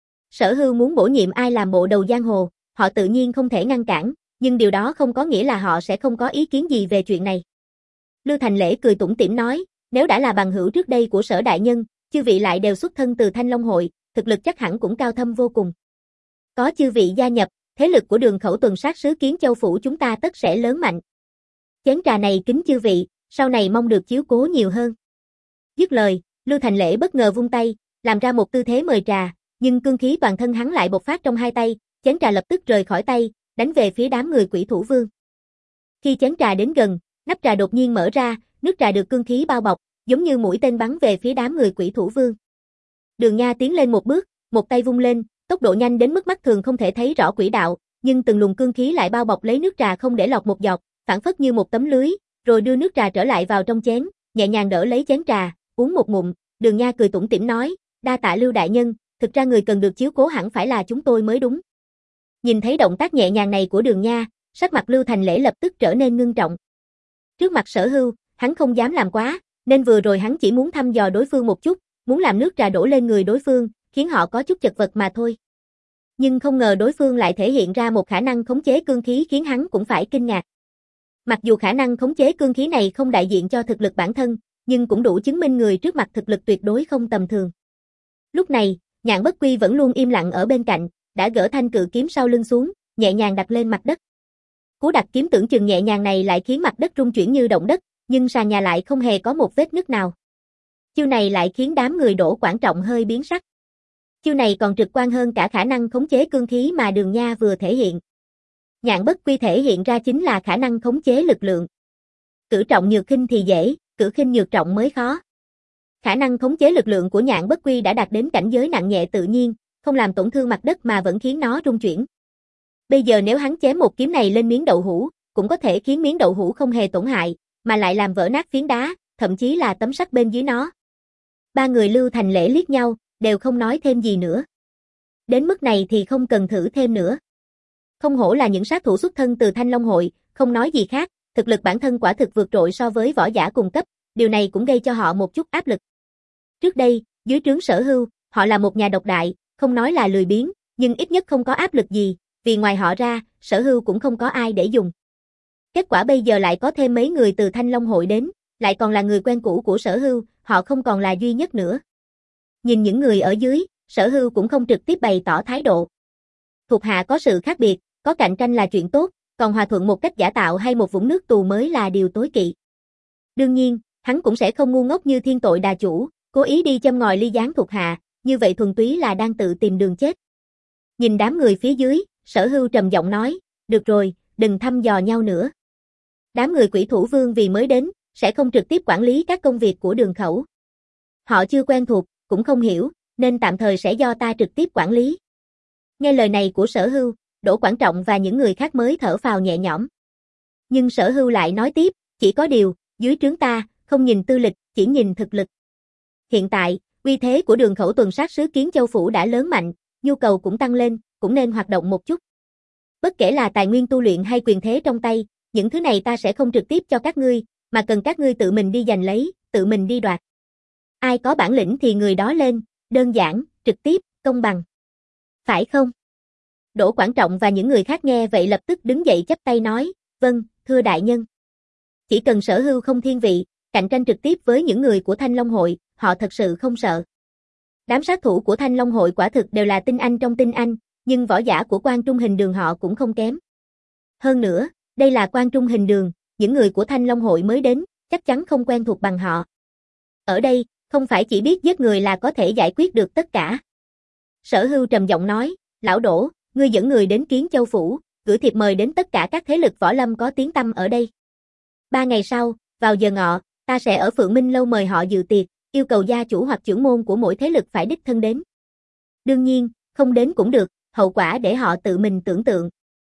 Sở Hưu muốn bổ nhiệm ai làm bộ đầu giang hồ, họ tự nhiên không thể ngăn cản, nhưng điều đó không có nghĩa là họ sẽ không có ý kiến gì về chuyện này. Lưu Thành Lễ cười tủm tỉm nói, nếu đã là bằng hữu trước đây của Sở đại nhân, chư vị lại đều xuất thân từ Thanh Long Hội, thực lực chắc hẳn cũng cao thâm vô cùng. Có chư vị gia nhập, thế lực của Đường Khẩu tuần sát sứ Kiến Châu phủ chúng ta tất sẽ lớn mạnh. Chén trà này kính chư vị, sau này mong được chiếu cố nhiều hơn. Dứt lời, Lưu Thành Lễ bất ngờ vung tay, làm ra một tư thế mời trà, nhưng cương khí toàn thân hắn lại bộc phát trong hai tay, chén trà lập tức rời khỏi tay, đánh về phía đám người Quỷ Thủ Vương. Khi chén trà đến gần, nắp trà đột nhiên mở ra, nước trà được cương khí bao bọc, giống như mũi tên bắn về phía đám người Quỷ Thủ Vương. Đường Nha tiến lên một bước, một tay vung lên, tốc độ nhanh đến mức mắt thường không thể thấy rõ quỹ đạo, nhưng từng luồng cương khí lại bao bọc lấy nước trà không để lọt một giọt, phản phất như một tấm lưới, rồi đưa nước trà trở lại vào trong chén, nhẹ nhàng đỡ lấy chén trà, uống một ngụm, Đường Nha cười tủm tỉm nói, đa tạ Lưu đại nhân, thực ra người cần được chiếu cố hẳn phải là chúng tôi mới đúng. Nhìn thấy động tác nhẹ nhàng này của Đường Nha, sắc mặt Lưu Thành Lễ lập tức trở nên ngưng trọng. Trước mặt Sở Hưu, hắn không dám làm quá, nên vừa rồi hắn chỉ muốn thăm dò đối phương một chút, muốn làm nước trà đổ lên người đối phương, khiến họ có chút chật vật mà thôi. Nhưng không ngờ đối phương lại thể hiện ra một khả năng khống chế cương khí khiến hắn cũng phải kinh ngạc. Mặc dù khả năng khống chế cương khí này không đại diện cho thực lực bản thân, nhưng cũng đủ chứng minh người trước mặt thực lực tuyệt đối không tầm thường. Lúc này, Nhạn Bất Quy vẫn luôn im lặng ở bên cạnh, đã gỡ thanh cự kiếm sau lưng xuống, nhẹ nhàng đặt lên mặt đất. Cú đặt kiếm tưởng chừng nhẹ nhàng này lại khiến mặt đất rung chuyển như động đất, nhưng sàn nhà lại không hề có một vết nứt nào. Chiêu này lại khiến đám người Đỗ Quảng Trọng hơi biến sắc. Chiêu này còn trực quan hơn cả khả năng khống chế cương khí mà Đường Nha vừa thể hiện. Nhạn Bất Quy thể hiện ra chính là khả năng khống chế lực lượng. Cử trọng nhược khinh thì dễ, cử khinh nhược trọng mới khó. Khả năng khống chế lực lượng của Nhạn Bất Quy đã đạt đến cảnh giới nặng nhẹ tự nhiên, không làm tổn thương mặt đất mà vẫn khiến nó rung chuyển. Bây giờ nếu hắn chém một kiếm này lên miếng đậu hũ, cũng có thể khiến miếng đậu hũ không hề tổn hại, mà lại làm vỡ nát phiến đá, thậm chí là tấm sắt bên dưới nó. Ba người Lưu Thành Lễ liếc nhau, đều không nói thêm gì nữa. Đến mức này thì không cần thử thêm nữa. Không hổ là những sát thủ xuất thân từ Thanh Long Hội, không nói gì khác, thực lực bản thân quả thực vượt trội so với võ giả cùng cấp, điều này cũng gây cho họ một chút áp lực. Trước đây, dưới trướng Sở Hưu, họ là một nhà độc đại, không nói là lười biếng, nhưng ít nhất không có áp lực gì, vì ngoài họ ra, Sở Hưu cũng không có ai để dùng. Kết quả bây giờ lại có thêm mấy người từ Thanh Long Hội đến, lại còn là người quen cũ của Sở Hưu, họ không còn là duy nhất nữa. Nhìn những người ở dưới, Sở Hưu cũng không trực tiếp bày tỏ thái độ. Thuộc hạ có sự khác biệt, có cạnh tranh là chuyện tốt, còn hòa thuận một cách giả tạo hay một vũng nước tù mới là điều tối kỵ. Đương nhiên, hắn cũng sẽ không ngu ngốc như Thiên Tội Đà Chủ, cố ý đi châm ngòi ly gián thuộc hạ, như vậy thuần túy là đang tự tìm đường chết. Nhìn đám người phía dưới, Sở Hưu trầm giọng nói, được rồi, đừng thăm dò nhau nữa. Đám người Quỷ Thủ Vương vì mới đến, sẽ không trực tiếp quản lý các công việc của Đường Khẩu. Họ chưa quen thuộc, cũng không hiểu, nên tạm thời sẽ do ta trực tiếp quản lý. Nghe lời này của Sở Hưu, Đỗ Quảng Trọng và những người khác mới thở phào nhẹ nhõm. Nhưng Sở Hưu lại nói tiếp, chỉ có điều, dưới trướng ta, không nhìn tư lịch, chỉ nhìn thực lực. Hiện tại, uy thế của Đường Khẩu tuần sát sứ Kiến Châu Phủ đã lớn mạnh, nhu cầu cũng tăng lên, cũng nên hoạt động một chút. Bất kể là tài nguyên tu luyện hay quyền thế trong tay, những thứ này ta sẽ không trực tiếp cho các ngươi, mà cần các ngươi tự mình đi giành lấy, tự mình đi đoạt. Ai có bản lĩnh thì người đó lên, đơn giản, trực tiếp, công bằng. Phải không? Đỗ Quảng Trọng và những người khác nghe vậy lập tức đứng dậy chắp tay nói, vâng, thưa đại nhân. Chỉ cần Sở Hưu không thiên vị, cạnh tranh trực tiếp với những người của Thanh Long Hội, họ thật sự không sợ. Đám sát thủ của Thanh Long Hội quả thực đều là tinh anh trong tinh anh, nhưng võ giả của Quan Trung Hình Đường họ cũng không kém. Hơn nữa, đây là Quan Trung Hình Đường, những người của Thanh Long Hội mới đến, chắc chắn không quen thuộc bằng họ. Ở đây, không phải chỉ biết giết người là có thể giải quyết được tất cả. Sở Hưu trầm giọng nói, lão Đỗ, ngươi dẫn người đến Kiến Châu Phủ, gửi thiệp mời đến tất cả các thế lực võ lâm có tiếng tăm ở đây. Ba ngày sau, vào giờ ngọ, ta sẽ ở Phượng Minh Lâu mời họ dự tiệc, yêu cầu gia chủ hoặc trưởng môn của mỗi thế lực phải đích thân đến. Đương nhiên, không đến cũng được, hậu quả để họ tự mình tưởng tượng.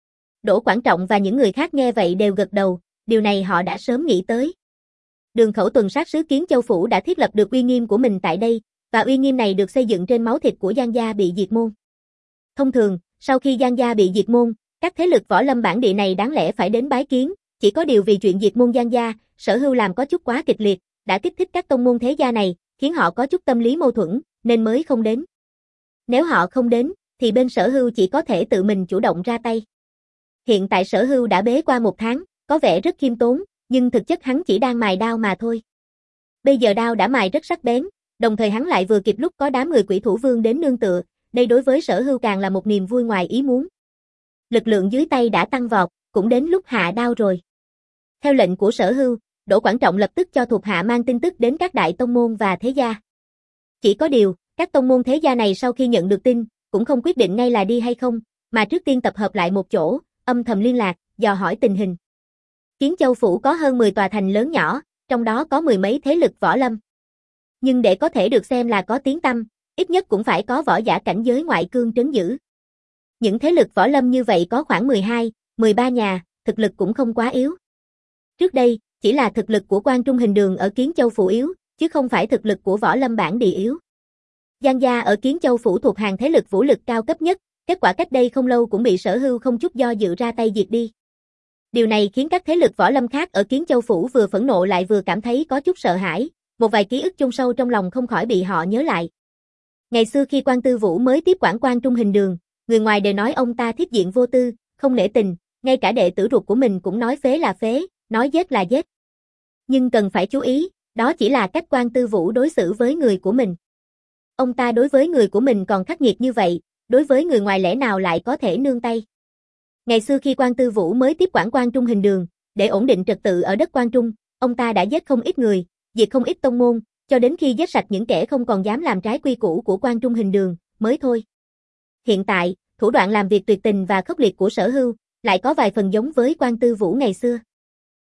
Đỗ Quảng Trọng và những người khác nghe vậy đều gật đầu, điều này họ đã sớm nghĩ tới. Đường Khẩu tuần sát sứ Kiến Châu Phủ đã thiết lập được uy nghiêm của mình tại đây, và uy nghiêm này được xây dựng trên máu thịt của Giang gia bị diệt môn. Thông thường, sau khi Giang gia bị diệt môn, các thế lực võ lâm bản địa này đáng lẽ phải đến bái kiến, chỉ có điều vì chuyện diệt môn Giang gia, Sở Hưu làm có chút quá kịch liệt, đã kích thích các tông môn thế gia này, khiến họ có chút tâm lý mâu thuẫn, nên mới không đến. Nếu họ không đến, thì bên Sở Hưu chỉ có thể tự mình chủ động ra tay. Hiện tại Sở Hưu đã bế qua một tháng, có vẻ rất khiêm tốn, nhưng thực chất hắn chỉ đang mài đao mà thôi. Bây giờ đao đã mài rất sắc bén, đồng thời hắn lại vừa kịp lúc có đám người Quỷ Thủ Vương đến nương tựa, đây đối với Sở Hưu càng là một niềm vui ngoài ý muốn. Lực lượng dưới tay đã tăng vọt, cũng đến lúc hạ đao rồi. Theo lệnh của Sở Hưu, Đỗ Quảng Trọng lập tức cho thuộc hạ mang tin tức đến các đại tông môn và thế gia. Chỉ có điều, các tông môn thế gia này sau khi nhận được tin, cũng không quyết định ngay là đi hay không, mà trước tiên tập hợp lại một chỗ, âm thầm liên lạc, dò hỏi tình hình. Kiến Châu Phủ có hơn mười tòa thành lớn nhỏ, trong đó có mười mấy thế lực võ lâm. Nhưng để có thể được xem là có tiếng tăm, ít nhất cũng phải có võ giả cảnh giới ngoại cương trấn giữ. Những thế lực võ lâm như vậy có khoảng mười hai, mười ba nhà, thực lực cũng không quá yếu. Trước đây, chỉ là thực lực của Quan Trung Hình Đường ở Kiến Châu Phủ yếu, chứ không phải thực lực của võ lâm bản địa yếu. Giang gia ở Kiến Châu Phủ thuộc hàng thế lực vũ lực cao cấp nhất, kết quả cách đây không lâu cũng bị Sở Hưu không chút do dự ra tay diệt đi. Điều này khiến các thế lực võ lâm khác ở Kiến Châu Phủ vừa phẫn nộ lại vừa cảm thấy có chút sợ hãi, một vài ký ức chôn sâu trong lòng không khỏi bị họ nhớ lại. Ngày xưa khi Quan Tư Vũ mới tiếp quản Quan Trung Hình Đường, người ngoài đều nói ông ta thiết diện vô tư, không nể tình, ngay cả đệ tử ruột của mình cũng nói phế là phế, nói giết là giết. Nhưng cần phải chú ý, đó chỉ là cách Quan Tư Vũ đối xử với người của mình. Ông ta đối với người của mình còn khắc nghiệt như vậy, đối với người ngoài lẽ nào lại có thể nương tay. Ngày xưa khi Quan Tư Vũ mới tiếp quản Quan Trung Hình Đường, để ổn định trật tự ở đất Quan Trung, ông ta đã giết không ít người, diệt không ít tông môn, cho đến khi giết sạch những kẻ không còn dám làm trái quy củ của Quan Trung Hình Đường, mới thôi. Hiện tại, thủ đoạn làm việc tuyệt tình và khốc liệt của Sở Hưu, lại có vài phần giống với Quan Tư Vũ ngày xưa.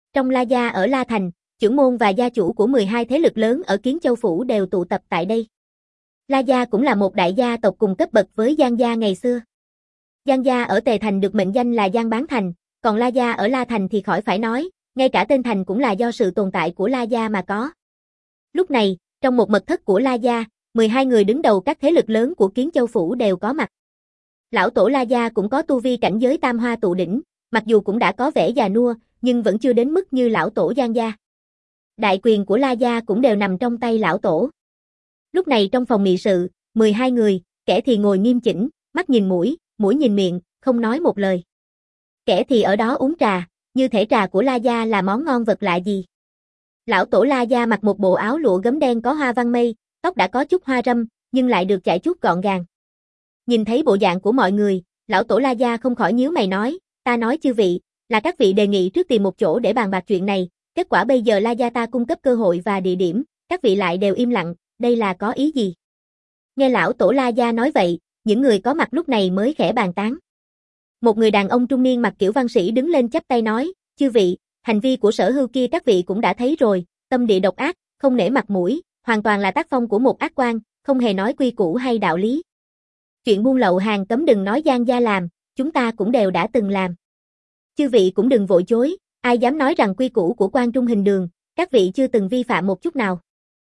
Trong La Gia ở La Thành, trưởng môn và gia chủ của mười hai thế lực lớn ở Kiến Châu Phủ đều tụ tập tại đây. La Gia cũng là một đại gia tộc cùng cấp bậc với Giang Gia ngày xưa. Giang Gia ở Tề Thành được mệnh danh là Giang Bán Thành, còn La Gia ở La Thành thì khỏi phải nói, ngay cả tên thành cũng là do sự tồn tại của La Gia mà có. Lúc này, trong một mật thất của La Gia, mười hai người đứng đầu các thế lực lớn của Kiến Châu Phủ đều có mặt. Lão tổ La Gia cũng có tu vi cảnh giới tam hoa tụ đỉnh, mặc dù cũng đã có vẻ già nua, nhưng vẫn chưa đến mức như lão tổ Giang Gia. Đại quyền của La Gia cũng đều nằm trong tay lão tổ. Lúc này trong phòng nghị sự, mười hai người, kẻ thì ngồi nghiêm chỉnh, mắt nhìn mũi, mũi nhìn miệng, không nói một lời. Kẻ thì ở đó uống trà, như thể trà của La Gia là món ngon vật lạ gì. Lão tổ La Gia mặc một bộ áo lụa gấm đen có hoa văn mây, tóc đã có chút hoa râm, nhưng lại được chải chuốt gọn gàng. Nhìn thấy bộ dạng của mọi người, lão tổ La Gia không khỏi nhíu mày nói, ta nói chư vị, là các vị đề nghị trước tìm một chỗ để bàn bạc chuyện này, kết quả bây giờ La Gia ta cung cấp cơ hội và địa điểm, các vị lại đều im lặng, đây là có ý gì? Nghe lão tổ La Gia nói vậy, những người có mặt lúc này mới khẽ bàn tán. Một người đàn ông trung niên mặc kiểu văn sĩ đứng lên chắp tay nói, chư vị, hành vi của Sở Hưu kia các vị cũng đã thấy rồi, tâm địa độc ác, không nể mặt mũi, hoàn toàn là tác phong của một ác quan, không hề nói quy củ hay đạo lý. Chuyện buôn lậu hàng cấm đừng nói Giang Gia làm, chúng ta cũng đều đã từng làm. Chư vị cũng đừng vội chối, ai dám nói rằng quy củ của Quan Trung Hình Đường, các vị chưa từng vi phạm một chút nào.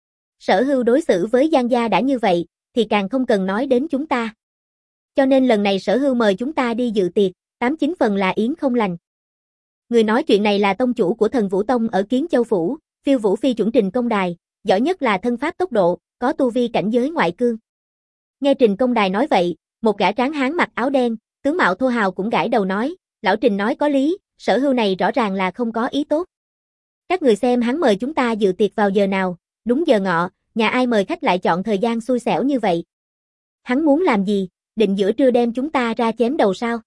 Sở Hưu đối xử với Giang Gia đã như vậy, thì càng không cần nói đến chúng ta. Cho nên lần này Sở Hưu mời chúng ta đi dự tiệc, tám chín phần là yến không lành. Người nói chuyện này là tông chủ của Thần Vũ Tông ở Kiến Châu Phủ, Phiêu Vũ Phi chuẩn Trình Công Đài, giỏi nhất là thân pháp tốc độ, có tu vi cảnh giới ngoại cương. Nghe Trình Công Đài nói vậy, một gã tráng hán mặc áo đen, tướng mạo thô hào cũng gãi đầu nói, lão Trình nói có lý, Sở Hưu này rõ ràng là không có ý tốt. Các người xem hắn mời chúng ta dự tiệc vào giờ nào, đúng giờ ngọ, nhà ai mời khách lại chọn thời gian xui xẻo như vậy. Hắn muốn làm gì, định giữa trưa đem chúng ta ra chém đầu sao?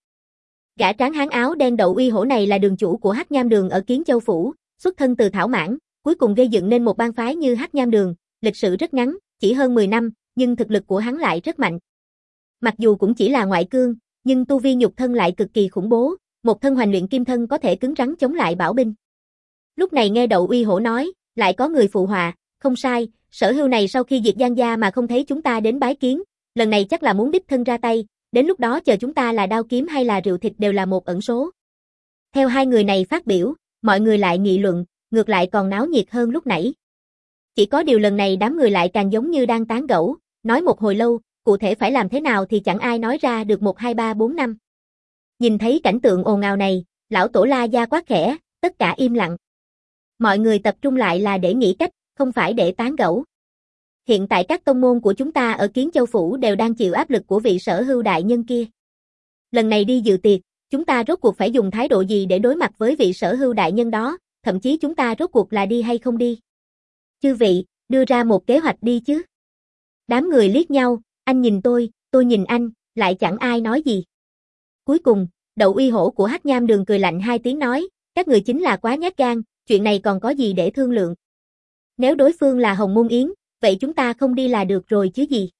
Gã tráng hán áo đen Đậu Uy Hổ này là đường chủ của Hắc Nham Đường ở Kiến Châu Phủ, xuất thân từ Thảo Mãn, cuối cùng gây dựng nên một bang phái như Hắc Nham Đường, lịch sử rất ngắn, chỉ hơn mười năm, nhưng thực lực của hắn lại rất mạnh. Mặc dù cũng chỉ là ngoại cương, nhưng tu vi nhục thân lại cực kỳ khủng bố, một thân hoành luyện kim thân có thể cứng rắn chống lại bảo binh. Lúc này nghe Đậu Uy Hổ nói, lại có người phụ họa, không sai, Sở Hưu này sau khi diệt Giang Gia mà không thấy chúng ta đến bái kiến, lần này chắc là muốn đích thân ra tay, đến lúc đó chờ chúng ta là đao kiếm hay là rượu thịt đều là một ẩn số. Theo hai người này phát biểu, mọi người lại nghị luận, ngược lại còn náo nhiệt hơn lúc nãy. Chỉ có điều lần này đám người lại càng giống như đang tán gẫu, nói một hồi lâu, cụ thể phải làm thế nào thì chẳng ai nói ra được một hai ba bốn năm. Nhìn thấy cảnh tượng ồn ào này, lão tổ La Gia quát khẽ, tất cả im lặng. Mọi người tập trung lại là để nghĩ cách, không phải để tán gẫu. Hiện tại các tông môn của chúng ta ở Kiến Châu Phủ đều đang chịu áp lực của vị Sở Hưu đại nhân kia. Lần này đi dự tiệc, chúng ta rốt cuộc phải dùng thái độ gì để đối mặt với vị Sở Hưu đại nhân đó, thậm chí chúng ta rốt cuộc là đi hay không đi. Chư vị, đưa ra một kế hoạch đi chứ. Đám người liếc nhau, anh nhìn tôi, tôi nhìn anh, lại chẳng ai nói gì. Cuối cùng, Đậu Uy Hổ của Hắc Nham Đường cười lạnh hai tiếng nói, các người chính là quá nhát gan, chuyện này còn có gì để thương lượng. Nếu đối phương là Hồng Môn Yến, vậy chúng ta không đi là được rồi chứ gì.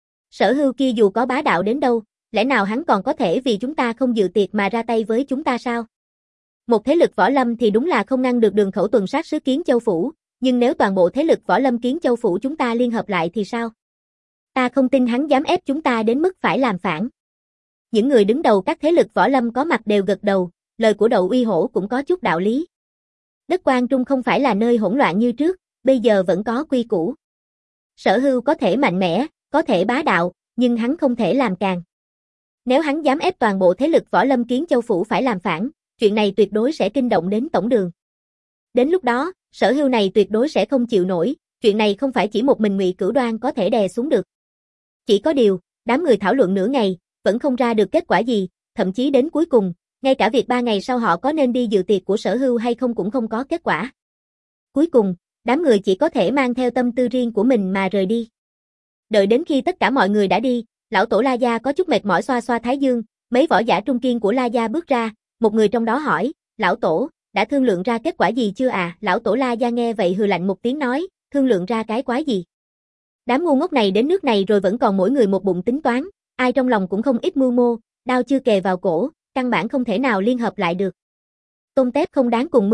Sở Hưu kia dù có bá đạo đến đâu, lẽ nào hắn còn có thể vì chúng ta không dự tiệc mà ra tay với chúng ta sao? Một thế lực võ lâm thì đúng là không ngăn được Đường Khẩu tuần sát sứ Kiến Châu Phủ, nhưng nếu toàn bộ thế lực võ lâm Kiến Châu Phủ chúng ta liên hợp lại thì sao? Ta không tin hắn dám ép chúng ta đến mức phải làm phản. Những người đứng đầu các thế lực võ lâm có mặt đều gật đầu, lời của Đậu Uy Hổ cũng có chút đạo lý. Đất Quan Trung không phải là nơi hỗn loạn như trước, bây giờ vẫn có quy củ. Sở Hưu có thể mạnh mẽ, có thể bá đạo, nhưng hắn không thể làm càn. Nếu hắn dám ép toàn bộ thế lực võ lâm Kiến Châu Phủ phải làm phản, chuyện này tuyệt đối sẽ kinh động đến tổng đường. Đến lúc đó, Sở Hưu này tuyệt đối sẽ không chịu nổi, chuyện này không phải chỉ một mình Ngụy Cửu Đoan có thể đè xuống được. Chỉ có điều, đám người thảo luận nửa ngày, vẫn không ra được kết quả gì, thậm chí đến cuối cùng, ngay cả việc ba ngày sau họ có nên đi dự tiệc của Sở Hưu hay không cũng không có kết quả. Cuối cùng, đám người chỉ có thể mang theo tâm tư riêng của mình mà rời đi. Đợi đến khi tất cả mọi người đã đi, lão tổ La Gia có chút mệt mỏi xoa xoa thái dương, mấy võ giả trung kiên của La Gia bước ra, một người trong đó hỏi, lão tổ, đã thương lượng ra kết quả gì chưa à? Lão tổ La Gia nghe vậy hừ lạnh một tiếng nói, thương lượng ra cái quái gì? Đám ngu ngốc này đến nước này rồi vẫn còn mỗi người một bụng tính toán, ai trong lòng cũng không ít mưu mô, đao chưa kề vào cổ, căn bản không thể nào liên hợp lại được. Tôm tép không đáng cùng mưu,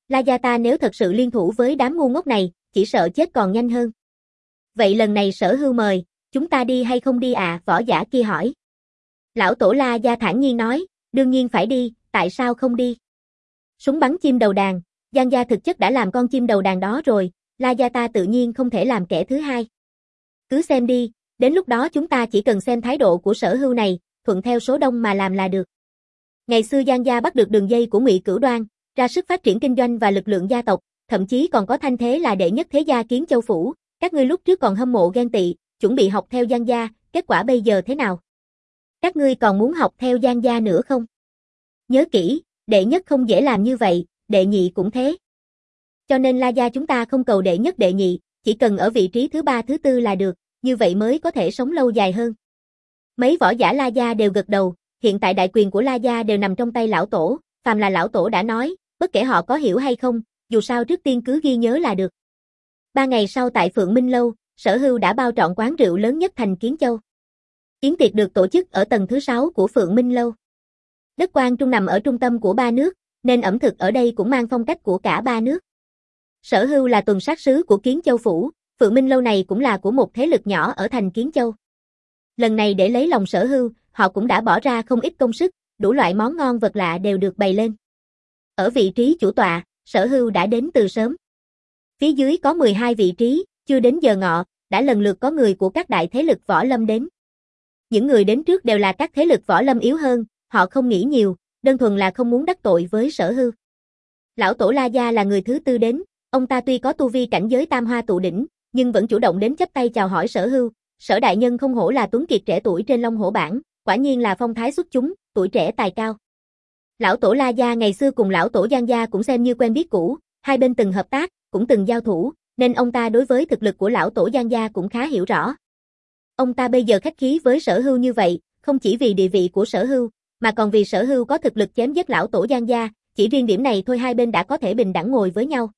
La gia ta nếu thật sự liên thủ với đám ngu ngốc này, chỉ sợ chết còn nhanh hơn. Vậy lần này Sở Hưu mời, chúng ta đi hay không đi à? Võ giả kia hỏi. Lão tổ La gia thản nhiên nói, đương nhiên phải đi, tại sao không đi? Súng bắn chim đầu đàn, Giang gia thực chất đã làm con chim đầu đàn đó rồi, La gia ta tự nhiên không thể làm kẻ thứ hai. Cứ xem đi, đến lúc đó chúng ta chỉ cần xem thái độ của Sở Hưu này, thuận theo số đông mà làm là được. Ngày xưa Giang gia bắt được đường dây của Ngụy Cửu Đoan, ra sức phát triển kinh doanh và lực lượng gia tộc, thậm chí còn có thanh thế là đệ nhất thế gia Kiến Châu phủ, các ngươi lúc trước còn hâm mộ ghen tị, chuẩn bị học theo Giang gia, kết quả bây giờ thế nào? Các ngươi còn muốn học theo Giang gia nữa không? Nhớ kỹ, đệ nhất không dễ làm như vậy, đệ nhị cũng thế. Cho nên La gia chúng ta không cầu đệ nhất đệ nhị, chỉ cần ở vị trí thứ ba thứ tư là được, như vậy mới có thể sống lâu dài hơn. Mấy võ giả La gia đều gật đầu, hiện tại đại quyền của La gia đều nằm trong tay lão tổ, phàm là lão tổ đã nói, bất kể họ có hiểu hay không, dù sao trước tiên cứ ghi nhớ là được. Ba ngày sau tại Phượng Minh Lâu, Sở Hưu đã bao trọn quán rượu lớn nhất thành Kiến Châu. Yến tiệc được tổ chức ở tầng thứ sáu của Phượng Minh Lâu. Đất Quan Trung nằm ở trung tâm của ba nước, nên ẩm thực ở đây cũng mang phong cách của cả ba nước. Sở Hưu là tuần sát sứ của Kiến Châu phủ, Phượng Minh Lâu này cũng là của một thế lực nhỏ ở thành Kiến Châu. Lần này để lấy lòng Sở Hưu, họ cũng đã bỏ ra không ít công sức, đủ loại món ngon vật lạ đều được bày lên. Ở vị trí chủ tọa, Sở Hưu đã đến từ sớm. Phía dưới có mười hai vị trí, chưa đến giờ ngọ, đã lần lượt có người của các đại thế lực võ lâm đến. Những người đến trước đều là các thế lực võ lâm yếu hơn, họ không nghĩ nhiều, đơn thuần là không muốn đắc tội với Sở Hưu. Lão tổ La gia là người thứ tư đến, ông ta tuy có tu vi cảnh giới tam hoa tụ đỉnh, nhưng vẫn chủ động đến chắp tay chào hỏi Sở Hưu. Sở đại nhân không hổ là tuấn kiệt trẻ tuổi trên Long Hổ bảng, quả nhiên là phong thái xuất chúng, tuổi trẻ tài cao. Lão tổ La gia ngày xưa cùng lão tổ Giang gia cũng xem như quen biết cũ, hai bên từng hợp tác, cũng từng giao thủ, nên ông ta đối với thực lực của lão tổ Giang gia cũng khá hiểu rõ. Ông ta bây giờ khách khí với Sở Hưu như vậy, không chỉ vì địa vị của Sở Hưu, mà còn vì Sở Hưu có thực lực chém giết lão tổ Giang gia, chỉ riêng điểm này thôi hai bên đã có thể bình đẳng ngồi với nhau.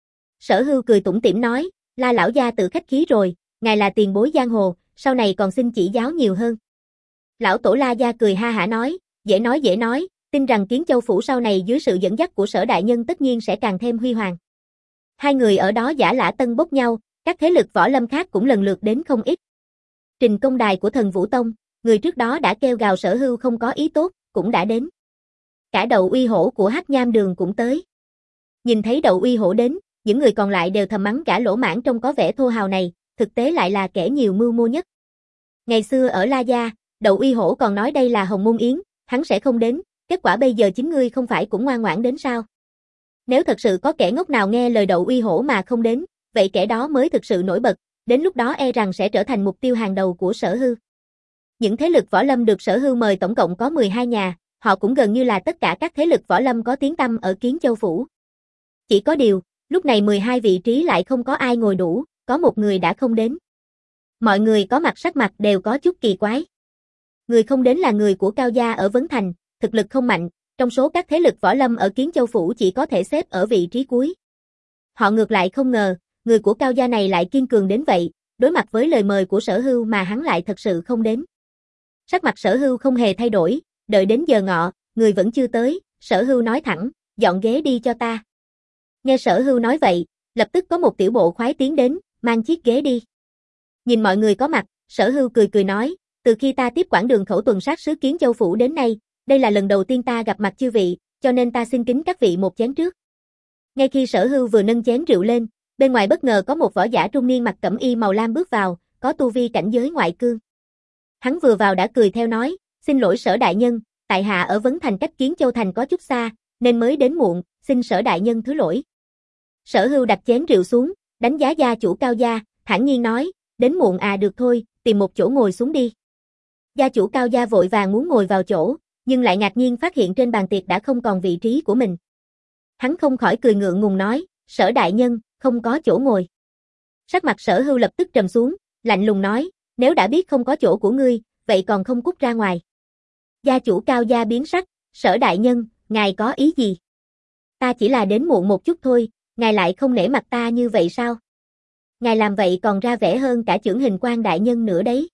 Sở Hưu cười tủm tỉm nói, La lão gia tự khách khí rồi, ngài là tiền bối giang hồ, sau này còn xin chỉ giáo nhiều hơn. Lão tổ La gia cười ha hả nói, dễ nói dễ nói, tin rằng Kiến Châu phủ sau này dưới sự dẫn dắt của Sở đại nhân tất nhiên sẽ càng thêm huy hoàng. Hai người ở đó giả lả tân bốc nhau, các thế lực võ lâm khác cũng lần lượt đến không ít. Trình Công Đài của Thần Vũ Tông, người trước đó đã kêu gào Sở Hưu không có ý tốt, cũng đã đến. Cả Đậu Uy Hổ của Hắc Nham Đường cũng tới. Nhìn thấy Đậu Uy Hổ đến, những người còn lại đều thầm mắng gã lỗ mãng trông có vẻ thô hào này, thực tế lại là kẻ nhiều mưu mô nhất. Ngày xưa ở La gia, Đậu Uy Hổ còn nói đây là Hồng Môn Yến, hắn sẽ không đến, kết quả bây giờ chính ngươi không phải cũng ngoan ngoãn đến sao? Nếu thật sự có kẻ ngốc nào nghe lời Đậu Uy Hổ mà không đến, vậy kẻ đó mới thực sự nổi bật, đến lúc đó e rằng sẽ trở thành mục tiêu hàng đầu của Sở Hưu. Những thế lực võ lâm được Sở Hưu mời tổng cộng có mười hai nhà, họ cũng gần như là tất cả các thế lực võ lâm có tiếng tăm ở Kiến Châu phủ. Chỉ có điều, lúc này mười hai vị trí lại không có ai ngồi đủ, có một người đã không đến. Mọi người có mặt sắc mặt đều có chút kỳ quái. Người không đến là người của Cao gia ở Vấn Thành, thực lực không mạnh, trong số các thế lực võ lâm ở Kiến Châu phủ chỉ có thể xếp ở vị trí cuối. Họ ngược lại không ngờ, người của Cao gia này lại kiên cường đến vậy, đối mặt với lời mời của Sở Hưu mà hắn lại thật sự không đến. Sắc mặt Sở Hưu không hề thay đổi, đợi đến giờ ngọ, người vẫn chưa tới, Sở Hưu nói thẳng, dọn ghế đi cho ta. Nghe Sở Hưu nói vậy, lập tức có một tiểu bộ khoái tiến đến, mang chiếc ghế đi. Nhìn mọi người có mặt, Sở Hưu cười cười nói, từ khi ta tiếp quản đường khẩu tuần sát sứ Kiến Châu phủ đến nay, đây là lần đầu tiên ta gặp mặt chư vị, cho nên ta xin kính các vị một chén trước. Ngay khi Sở Hưu vừa nâng chén rượu lên, bên ngoài bất ngờ có một võ giả trung niên mặc cẩm y màu lam bước vào, có tu vi cảnh giới ngoại cương. Hắn vừa vào đã cười theo nói, xin lỗi Sở đại nhân, tại hạ ở Vấn Thành cách Kiến Châu thành có chút xa, nên mới đến muộn, xin Sở đại nhân thứ lỗi. Sở Hưu đặt chén rượu xuống, đánh giá gia chủ Cao gia, thản nhiên nói, đến muộn à được thôi, tìm một chỗ ngồi xuống đi. Gia chủ Cao gia vội vàng muốn ngồi vào chỗ, nhưng lại ngạc nhiên phát hiện trên bàn tiệc đã không còn vị trí của mình. Hắn không khỏi cười ngượng ngùng nói, Sở đại nhân, không có chỗ ngồi. Sắc mặt Sở Hưu lập tức trầm xuống, lạnh lùng nói, nếu đã biết không có chỗ của ngươi, vậy còn không cút ra ngoài. Gia chủ Cao gia biến sắc, Sở đại nhân, ngài có ý gì? Ta chỉ là đến muộn một chút thôi, ngài lại không nể mặt ta như vậy sao? Ngài làm vậy còn ra vẻ hơn cả chưởng hình quan đại nhân nữa đấy.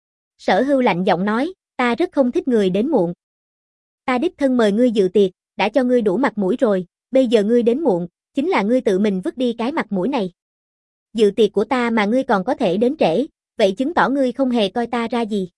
Sở Hưu lạnh giọng nói, ta rất không thích người đến muộn. Ta đích thân mời ngươi dự tiệc, đã cho ngươi đủ mặt mũi rồi, bây giờ ngươi đến muộn, chính là ngươi tự mình vứt đi cái mặt mũi này. Dự tiệc của ta mà ngươi còn có thể đến trễ, vậy chứng tỏ ngươi không hề coi ta ra gì.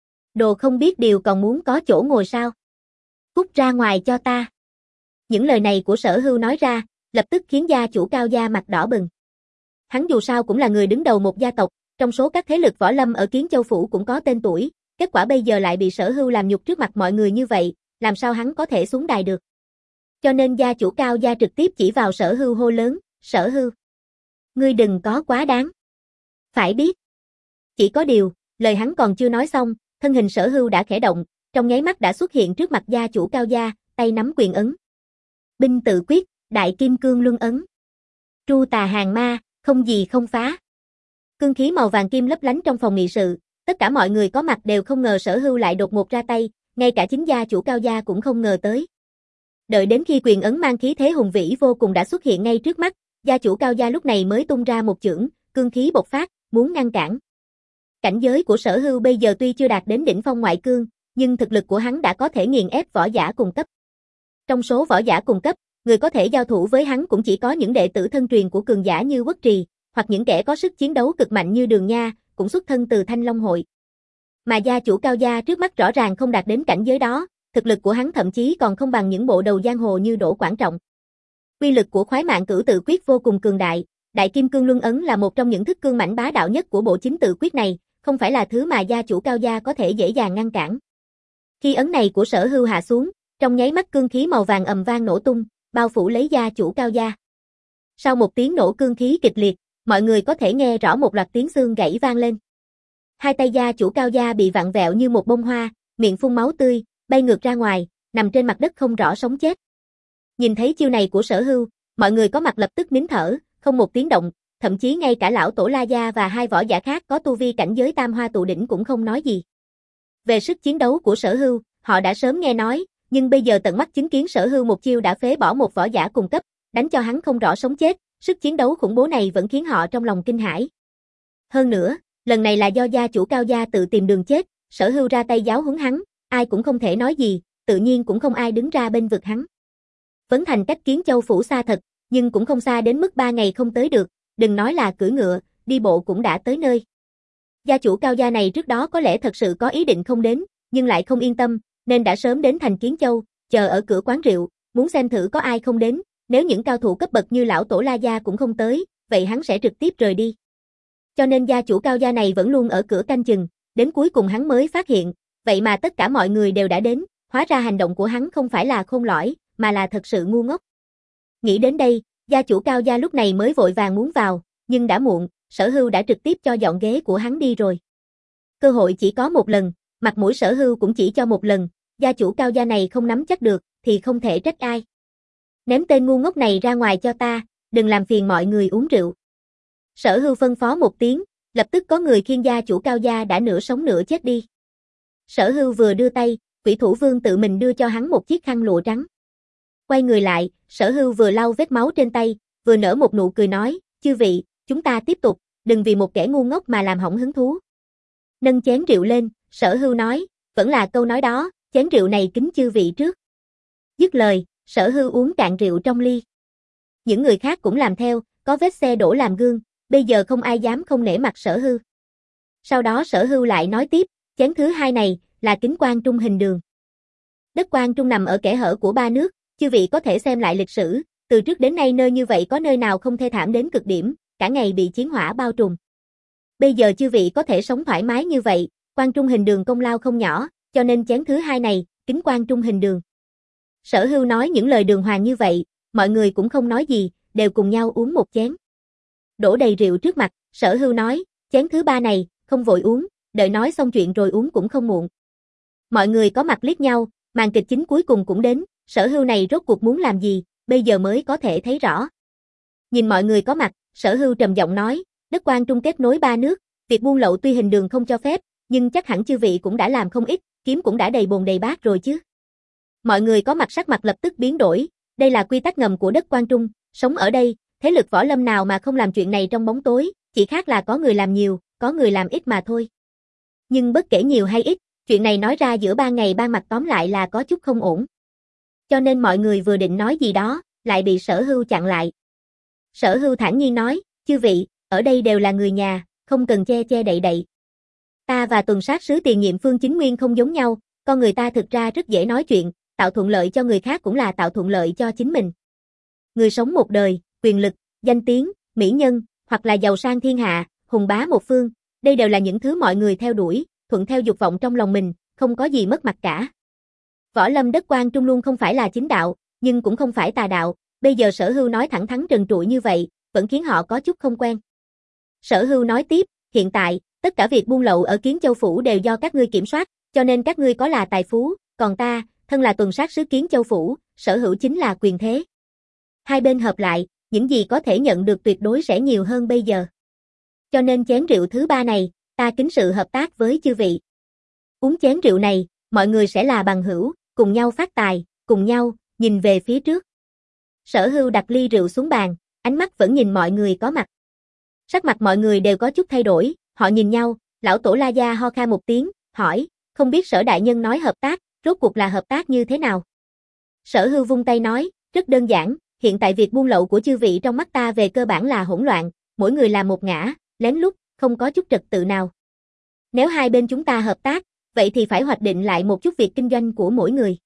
Đồ không biết điều còn muốn có chỗ ngồi sao? Cút ra ngoài cho ta. Những lời này của Sở Hưu nói ra, lập tức khiến gia chủ Cao gia mặt đỏ bừng. Hắn dù sao cũng là người đứng đầu một gia tộc, trong số các thế lực võ lâm ở Kiến Châu phủ cũng có tên tuổi, kết quả bây giờ lại bị Sở Hưu làm nhục trước mặt mọi người như vậy, làm sao hắn có thể xuống đài được. Cho nên gia chủ Cao gia trực tiếp chỉ vào Sở Hưu hô lớn, Sở Hưu, ngươi đừng có quá đáng. Phải biết. Chỉ có điều, lời hắn còn chưa nói xong, thân hình Sở Hưu đã khẽ động, trong nháy mắt đã xuất hiện trước mặt gia chủ Cao gia, tay nắm quyền ấn. Binh tự quyết, đại kim cương luân ấn. Tru tà hàng ma, không gì không phá. Cương khí màu vàng kim lấp lánh trong phòng nghị sự, tất cả mọi người có mặt đều không ngờ Sở Hưu lại đột ngột ra tay, ngay cả chính gia chủ Cao gia cũng không ngờ tới. Đợi đến khi quyền ấn mang khí thế hùng vĩ vô cùng đã xuất hiện ngay trước mắt, gia chủ Cao gia lúc này mới tung ra một chưởng, cương khí bộc phát, muốn ngăn cản. Cảnh giới của Sở Hưu bây giờ tuy chưa đạt đến đỉnh phong ngoại cương, nhưng thực lực của hắn đã có thể nghiền ép võ giả cùng cấp. Trong số võ giả cùng cấp, người có thể giao thủ với hắn cũng chỉ có những đệ tử thân truyền của cường giả như Quốc Trì, hoặc những kẻ có sức chiến đấu cực mạnh như Đường Nha, cũng xuất thân từ Thanh Long hội. Mà gia chủ Cao gia trước mắt rõ ràng không đạt đến cảnh giới đó, thực lực của hắn thậm chí còn không bằng những bộ đầu giang hồ như Đỗ Quảng Trọng. Uy lực của khoái mạng cửu tự quyết vô cùng cường đại, đại kim cương luân ấn là một trong những thức cương mãnh bá đạo nhất của bộ chính tự quyết này, không phải là thứ mà gia chủ Cao gia có thể dễ dàng ngăn cản. Khi ấn này của Sở Hưu hạ xuống, trong nháy mắt cương khí màu vàng ầm vang nổ tung, bao phủ lấy gia chủ Cao gia. Sau một tiếng nổ cương khí kịch liệt, mọi người có thể nghe rõ một loạt tiếng xương gãy vang lên. Hai tay gia chủ Cao gia bị vặn vẹo như một bông hoa, miệng phun máu tươi, bay ngược ra ngoài, nằm trên mặt đất không rõ sống chết. Nhìn thấy chiêu này của Sở Hưu, mọi người có mặt lập tức nín thở, không một tiếng động, thậm chí ngay cả lão tổ La gia và hai võ giả khác có tu vi cảnh giới tam hoa tụ đỉnh cũng không nói gì. Về sức chiến đấu của Sở Hưu, họ đã sớm nghe nói, nhưng bây giờ tận mắt chứng kiến Sở Hưu một chiêu đã phế bỏ một võ giả cùng cấp, đánh cho hắn không rõ sống chết, sức chiến đấu khủng bố này vẫn khiến họ trong lòng kinh hãi. Hơn nữa, lần này là do gia chủ Cao gia tự tìm đường chết, Sở Hưu ra tay giáo huấn hắn, ai cũng không thể nói gì, tự nhiên cũng không ai đứng ra bên vực hắn. Vấn Thành cách Kiến Châu phủ xa thật, nhưng cũng không xa đến mức ba ngày không tới được, đừng nói là cưỡi ngựa, đi bộ cũng đã tới nơi. Gia chủ Cao gia này trước đó có lẽ thật sự có ý định không đến, nhưng lại không yên tâm, nên đã sớm đến thành Kiến Châu, chờ ở cửa quán rượu, muốn xem thử có ai không đến, nếu những cao thủ cấp bậc như lão tổ La gia cũng không tới, vậy hắn sẽ trực tiếp rời đi. Cho nên gia chủ Cao gia này vẫn luôn ở cửa canh chừng, đến cuối cùng hắn mới phát hiện, vậy mà tất cả mọi người đều đã đến, hóa ra hành động của hắn không phải là khôn lỏi, mà là thật sự ngu ngốc. Nghĩ đến đây, gia chủ Cao gia lúc này mới vội vàng muốn vào, nhưng đã muộn, Sở Hưu đã trực tiếp cho dọn ghế của hắn đi rồi. Cơ hội chỉ có một lần, mặt mũi Sở Hưu cũng chỉ cho một lần, gia chủ Cao gia này không nắm chắc được, thì không thể trách ai. Ném tên ngu ngốc này ra ngoài cho ta, đừng làm phiền mọi người uống rượu. Sở Hưu phân phó một tiếng, lập tức có người khiêng gia chủ Cao gia đã nửa sống nửa chết đi. Sở Hưu vừa đưa tay, Quỷ Thủ Vương tự mình đưa cho hắn một chiếc khăn lụa trắng. Quay người lại, Sở Hưu vừa lau vết máu trên tay, vừa nở một nụ cười nói, chư vị, chúng ta tiếp tục, đừng vì một kẻ ngu ngốc mà làm hỏng hứng thú. Nâng chén rượu lên, Sở Hưu nói, vẫn là câu nói đó, chén rượu này kính chư vị trước. Dứt lời, Sở Hưu uống cạn rượu trong ly. Những người khác cũng làm theo, có vết xe đổ làm gương, bây giờ không ai dám không nể mặt Sở Hưu. Sau đó Sở Hưu lại nói tiếp, chén thứ hai này, là kính Quan Trung hình đường. Đất Quan Trung nằm ở kẽ hở của ba nước, chư vị có thể xem lại lịch sử, từ trước đến nay nơi như vậy có nơi nào không thê thảm đến cực điểm, cả ngày bị chiến hỏa bao trùm. Bây giờ chư vị có thể sống thoải mái như vậy, Quan Trung hình đường công lao không nhỏ, cho nên chén thứ hai này, kính Quan Trung hình đường. Sở Hưu nói những lời đường hoàng như vậy, mọi người cũng không nói gì, đều cùng nhau uống một chén. Đổ đầy rượu trước mặt, Sở Hưu nói, chén thứ ba này, không vội uống, đợi nói xong chuyện rồi uống cũng không muộn. Mọi người có mặt liếc nhau, màn kịch chính cuối cùng cũng đến, Sở Hưu này rốt cuộc muốn làm gì, bây giờ mới có thể thấy rõ. Nhìn mọi người có mặt, Sở Hưu trầm giọng nói, đất Quan Trung kết nối ba nước, việc buôn lậu tuy hình đường không cho phép, nhưng chắc hẳn chư vị cũng đã làm không ít, kiếm cũng đã đầy bồn đầy bát rồi chứ. Mọi người có mặt sắc mặt lập tức biến đổi, đây là quy tắc ngầm của đất Quan Trung, sống ở đây, thế lực võ lâm nào mà không làm chuyện này trong bóng tối, chỉ khác là có người làm nhiều, có người làm ít mà thôi. Nhưng bất kể nhiều hay ít, chuyện này nói ra giữa ban ngày ban mặt tóm lại là có chút không ổn. Cho nên mọi người vừa định nói gì đó, lại bị Sở Hưu chặn lại. Sở Hưu thản nhiên nói, chư vị, ở đây đều là người nhà, không cần che che đậy đậy. Ta và tuần sát sứ tiền nhiệm Phương Chính Nguyên không giống nhau, con người ta thực ra rất dễ nói chuyện, tạo thuận lợi cho người khác cũng là tạo thuận lợi cho chính mình. Người sống một đời, quyền lực, danh tiếng, mỹ nhân, hoặc là giàu sang thiên hạ, hùng bá một phương, đây đều là những thứ mọi người theo đuổi, thuận theo dục vọng trong lòng mình, không có gì mất mặt cả. Võ lâm đất Quan Trung luôn không phải là chính đạo, nhưng cũng không phải tà đạo, bây giờ Sở Hưu nói thẳng thắn trần trụi như vậy, vẫn khiến họ có chút không quen. Sở Hưu nói tiếp, hiện tại, tất cả việc buôn lậu ở Kiến Châu Phủ đều do các ngươi kiểm soát, cho nên các ngươi có là tài phú, còn ta, thân là tuần sát sứ Kiến Châu Phủ, sở hữu chính là quyền thế. Hai bên hợp lại, những gì có thể nhận được tuyệt đối sẽ nhiều hơn bây giờ. Cho nên chén rượu thứ ba này, ta kính sự hợp tác với chư vị. Uống chén rượu này, mọi người sẽ là bằng hữu, cùng nhau phát tài, cùng nhau, nhìn về phía trước. Sở Hưu đặt ly rượu xuống bàn, ánh mắt vẫn nhìn mọi người có mặt. Sắc mặt mọi người đều có chút thay đổi, họ nhìn nhau, lão tổ La Gia ho khan một tiếng, hỏi, không biết Sở đại nhân nói hợp tác, rốt cuộc là hợp tác như thế nào? Sở Hưu vung tay nói, rất đơn giản, hiện tại việc buôn lậu của chư vị trong mắt ta về cơ bản là hỗn loạn, mỗi người làm một ngã, lén lút, không có chút trật tự nào. Nếu hai bên chúng ta hợp tác, vậy thì phải hoạch định lại một chút việc kinh doanh của mỗi người.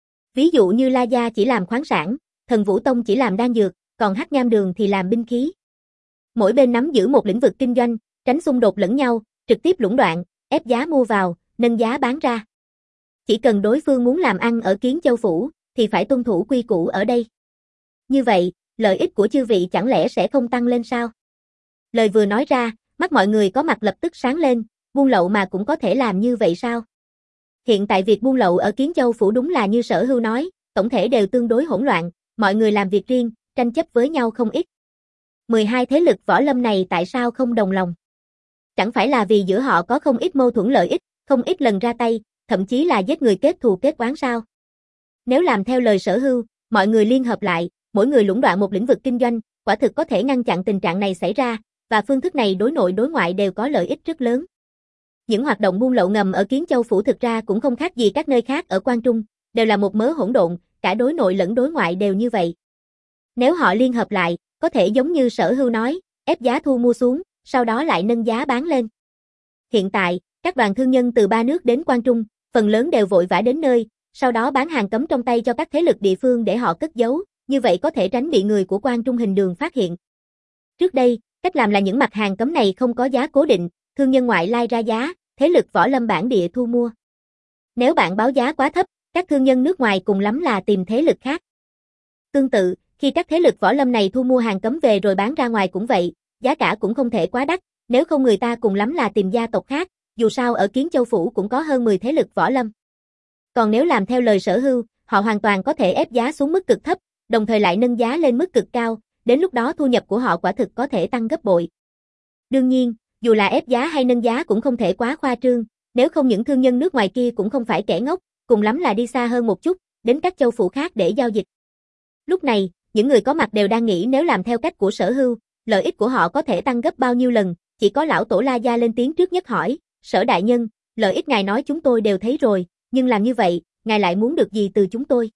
Ví dụ như La Gia chỉ làm khoáng sản, Thần Vũ Tông chỉ làm đan dược, còn Hắc Nham Đường thì làm binh khí. Mỗi bên nắm giữ một lĩnh vực kinh doanh, tránh xung đột lẫn nhau, trực tiếp lũng đoạn, ép giá mua vào, nâng giá bán ra. Chỉ cần đối phương muốn làm ăn ở Kiến Châu Phủ, thì phải tuân thủ quy củ ở đây. Như vậy, lợi ích của chư vị chẳng lẽ sẽ không tăng lên sao? Lời vừa nói ra, mắt mọi người có mặt lập tức sáng lên, buôn lậu mà cũng có thể làm như vậy sao? Hiện tại việc buôn lậu ở Kiến Châu Phủ đúng là như Sở Hưu nói, tổng thể đều tương đối hỗn loạn, mọi người làm việc riêng, tranh chấp với nhau không ít. mười hai thế lực võ lâm này tại sao không đồng lòng? Chẳng phải là vì giữa họ có không ít mâu thuẫn lợi ích, không ít lần ra tay, thậm chí là giết người kết thù kết oán sao? Nếu làm theo lời Sở Hưu, mọi người liên hợp lại, mỗi người lũng đoạn một lĩnh vực kinh doanh, quả thực có thể ngăn chặn tình trạng này xảy ra, và phương thức này đối nội đối ngoại đều có lợi ích rất lớn. Những hoạt động buôn lậu ngầm ở Kiến Châu Phủ thực ra cũng không khác gì các nơi khác ở Quan Trung, đều là một mớ hỗn độn, cả đối nội lẫn đối ngoại đều như vậy. Nếu họ liên hợp lại, có thể giống như Sở Hưu nói, ép giá thu mua xuống, sau đó lại nâng giá bán lên. Hiện tại, các đoàn thương nhân từ ba nước đến Quan Trung, phần lớn đều vội vã đến nơi, sau đó bán hàng cấm trong tay cho các thế lực địa phương để họ cất giấu, như vậy có thể tránh bị người của Quan Trung Hình Đường phát hiện. Trước đây, cách làm là những mặt hàng cấm này không có giá cố định, thương nhân ngoại lai ra giá, thế lực võ lâm bản địa thu mua. Nếu bạn báo giá quá thấp, các thương nhân nước ngoài cùng lắm là tìm thế lực khác. Tương tự, khi các thế lực võ lâm này thu mua hàng cấm về rồi bán ra ngoài cũng vậy, giá cả cũng không thể quá đắt, nếu không người ta cùng lắm là tìm gia tộc khác, dù sao ở Kiến Châu Phủ cũng có hơn mười thế lực võ lâm. Còn nếu làm theo lời Sở Hưu, họ hoàn toàn có thể ép giá xuống mức cực thấp, đồng thời lại nâng giá lên mức cực cao, đến lúc đó thu nhập của họ quả thực có thể tăng gấp bội. Đương nhiên, dù là ép giá hay nâng giá cũng không thể quá khoa trương, nếu không những thương nhân nước ngoài kia cũng không phải kẻ ngốc, cùng lắm là đi xa hơn một chút, đến các châu phủ khác để giao dịch. Lúc này, những người có mặt đều đang nghĩ nếu làm theo cách của Sở Hưu, lợi ích của họ có thể tăng gấp bao nhiêu lần, chỉ có lão tổ La Gia lên tiếng trước nhất hỏi, Sở đại nhân, lợi ích ngài nói chúng tôi đều thấy rồi, nhưng làm như vậy, ngài lại muốn được gì từ chúng tôi?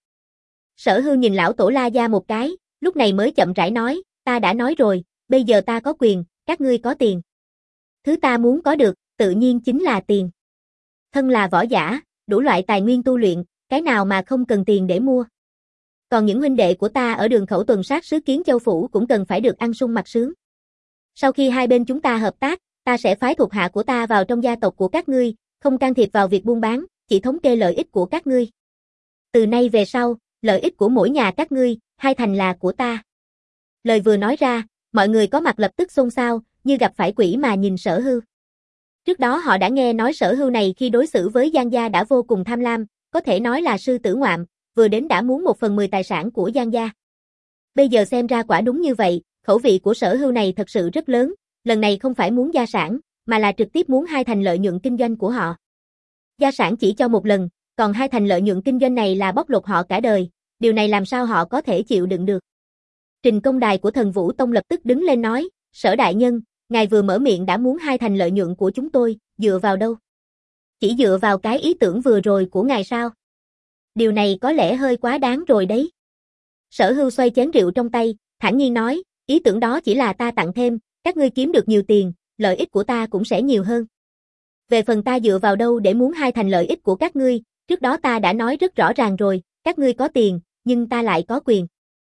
Sở Hưu nhìn lão tổ La Gia một cái, lúc này mới chậm rãi nói, ta đã nói rồi, bây giờ ta có quyền, các ngươi có tiền. Thứ ta muốn có được, tự nhiên chính là tiền. Thân là võ giả, đủ loại tài nguyên tu luyện, cái nào mà không cần tiền để mua. Còn những huynh đệ của ta ở đường khẩu tuần sát sứ Kiến Châu Phủ cũng cần phải được ăn sung mặc sướng. Sau khi hai bên chúng ta hợp tác, ta sẽ phái thuộc hạ của ta vào trong gia tộc của các ngươi, không can thiệp vào việc buôn bán, chỉ thống kê lợi ích của các ngươi. Từ nay về sau, lợi ích của mỗi nhà các ngươi, hai thành là của ta. Lời vừa nói ra, mọi người có mặt lập tức xôn xao, như gặp phải quỷ mà nhìn Sở Hưu. Trước đó họ đã nghe nói Sở Hưu này khi đối xử với Giang gia đã vô cùng tham lam, có thể nói là sư tử ngoạm, vừa đến đã muốn một phần mười tài sản của Giang gia. Bây giờ xem ra quả đúng như vậy, khẩu vị của Sở Hưu này thật sự rất lớn, lần này không phải muốn gia sản, mà là trực tiếp muốn hai thành lợi nhuận kinh doanh của họ. Gia sản chỉ cho một lần, còn hai thành lợi nhuận kinh doanh này là bóc lột họ cả đời, điều này làm sao họ có thể chịu đựng được. Trình công đài của Thần Vũ Tông lập tức đứng lên nói, Sở đại nhân, ngài vừa mở miệng đã muốn hai thành lợi nhuận của chúng tôi, dựa vào đâu? Chỉ dựa vào cái ý tưởng vừa rồi của ngài sao? Điều này có lẽ hơi quá đáng rồi đấy. Sở Hưu xoay chén rượu trong tay, thản nhiên nói, ý tưởng đó chỉ là ta tặng thêm, các ngươi kiếm được nhiều tiền, lợi ích của ta cũng sẽ nhiều hơn. Về phần ta dựa vào đâu để muốn hai thành lợi ích của các ngươi, trước đó ta đã nói rất rõ ràng rồi, các ngươi có tiền, nhưng ta lại có quyền.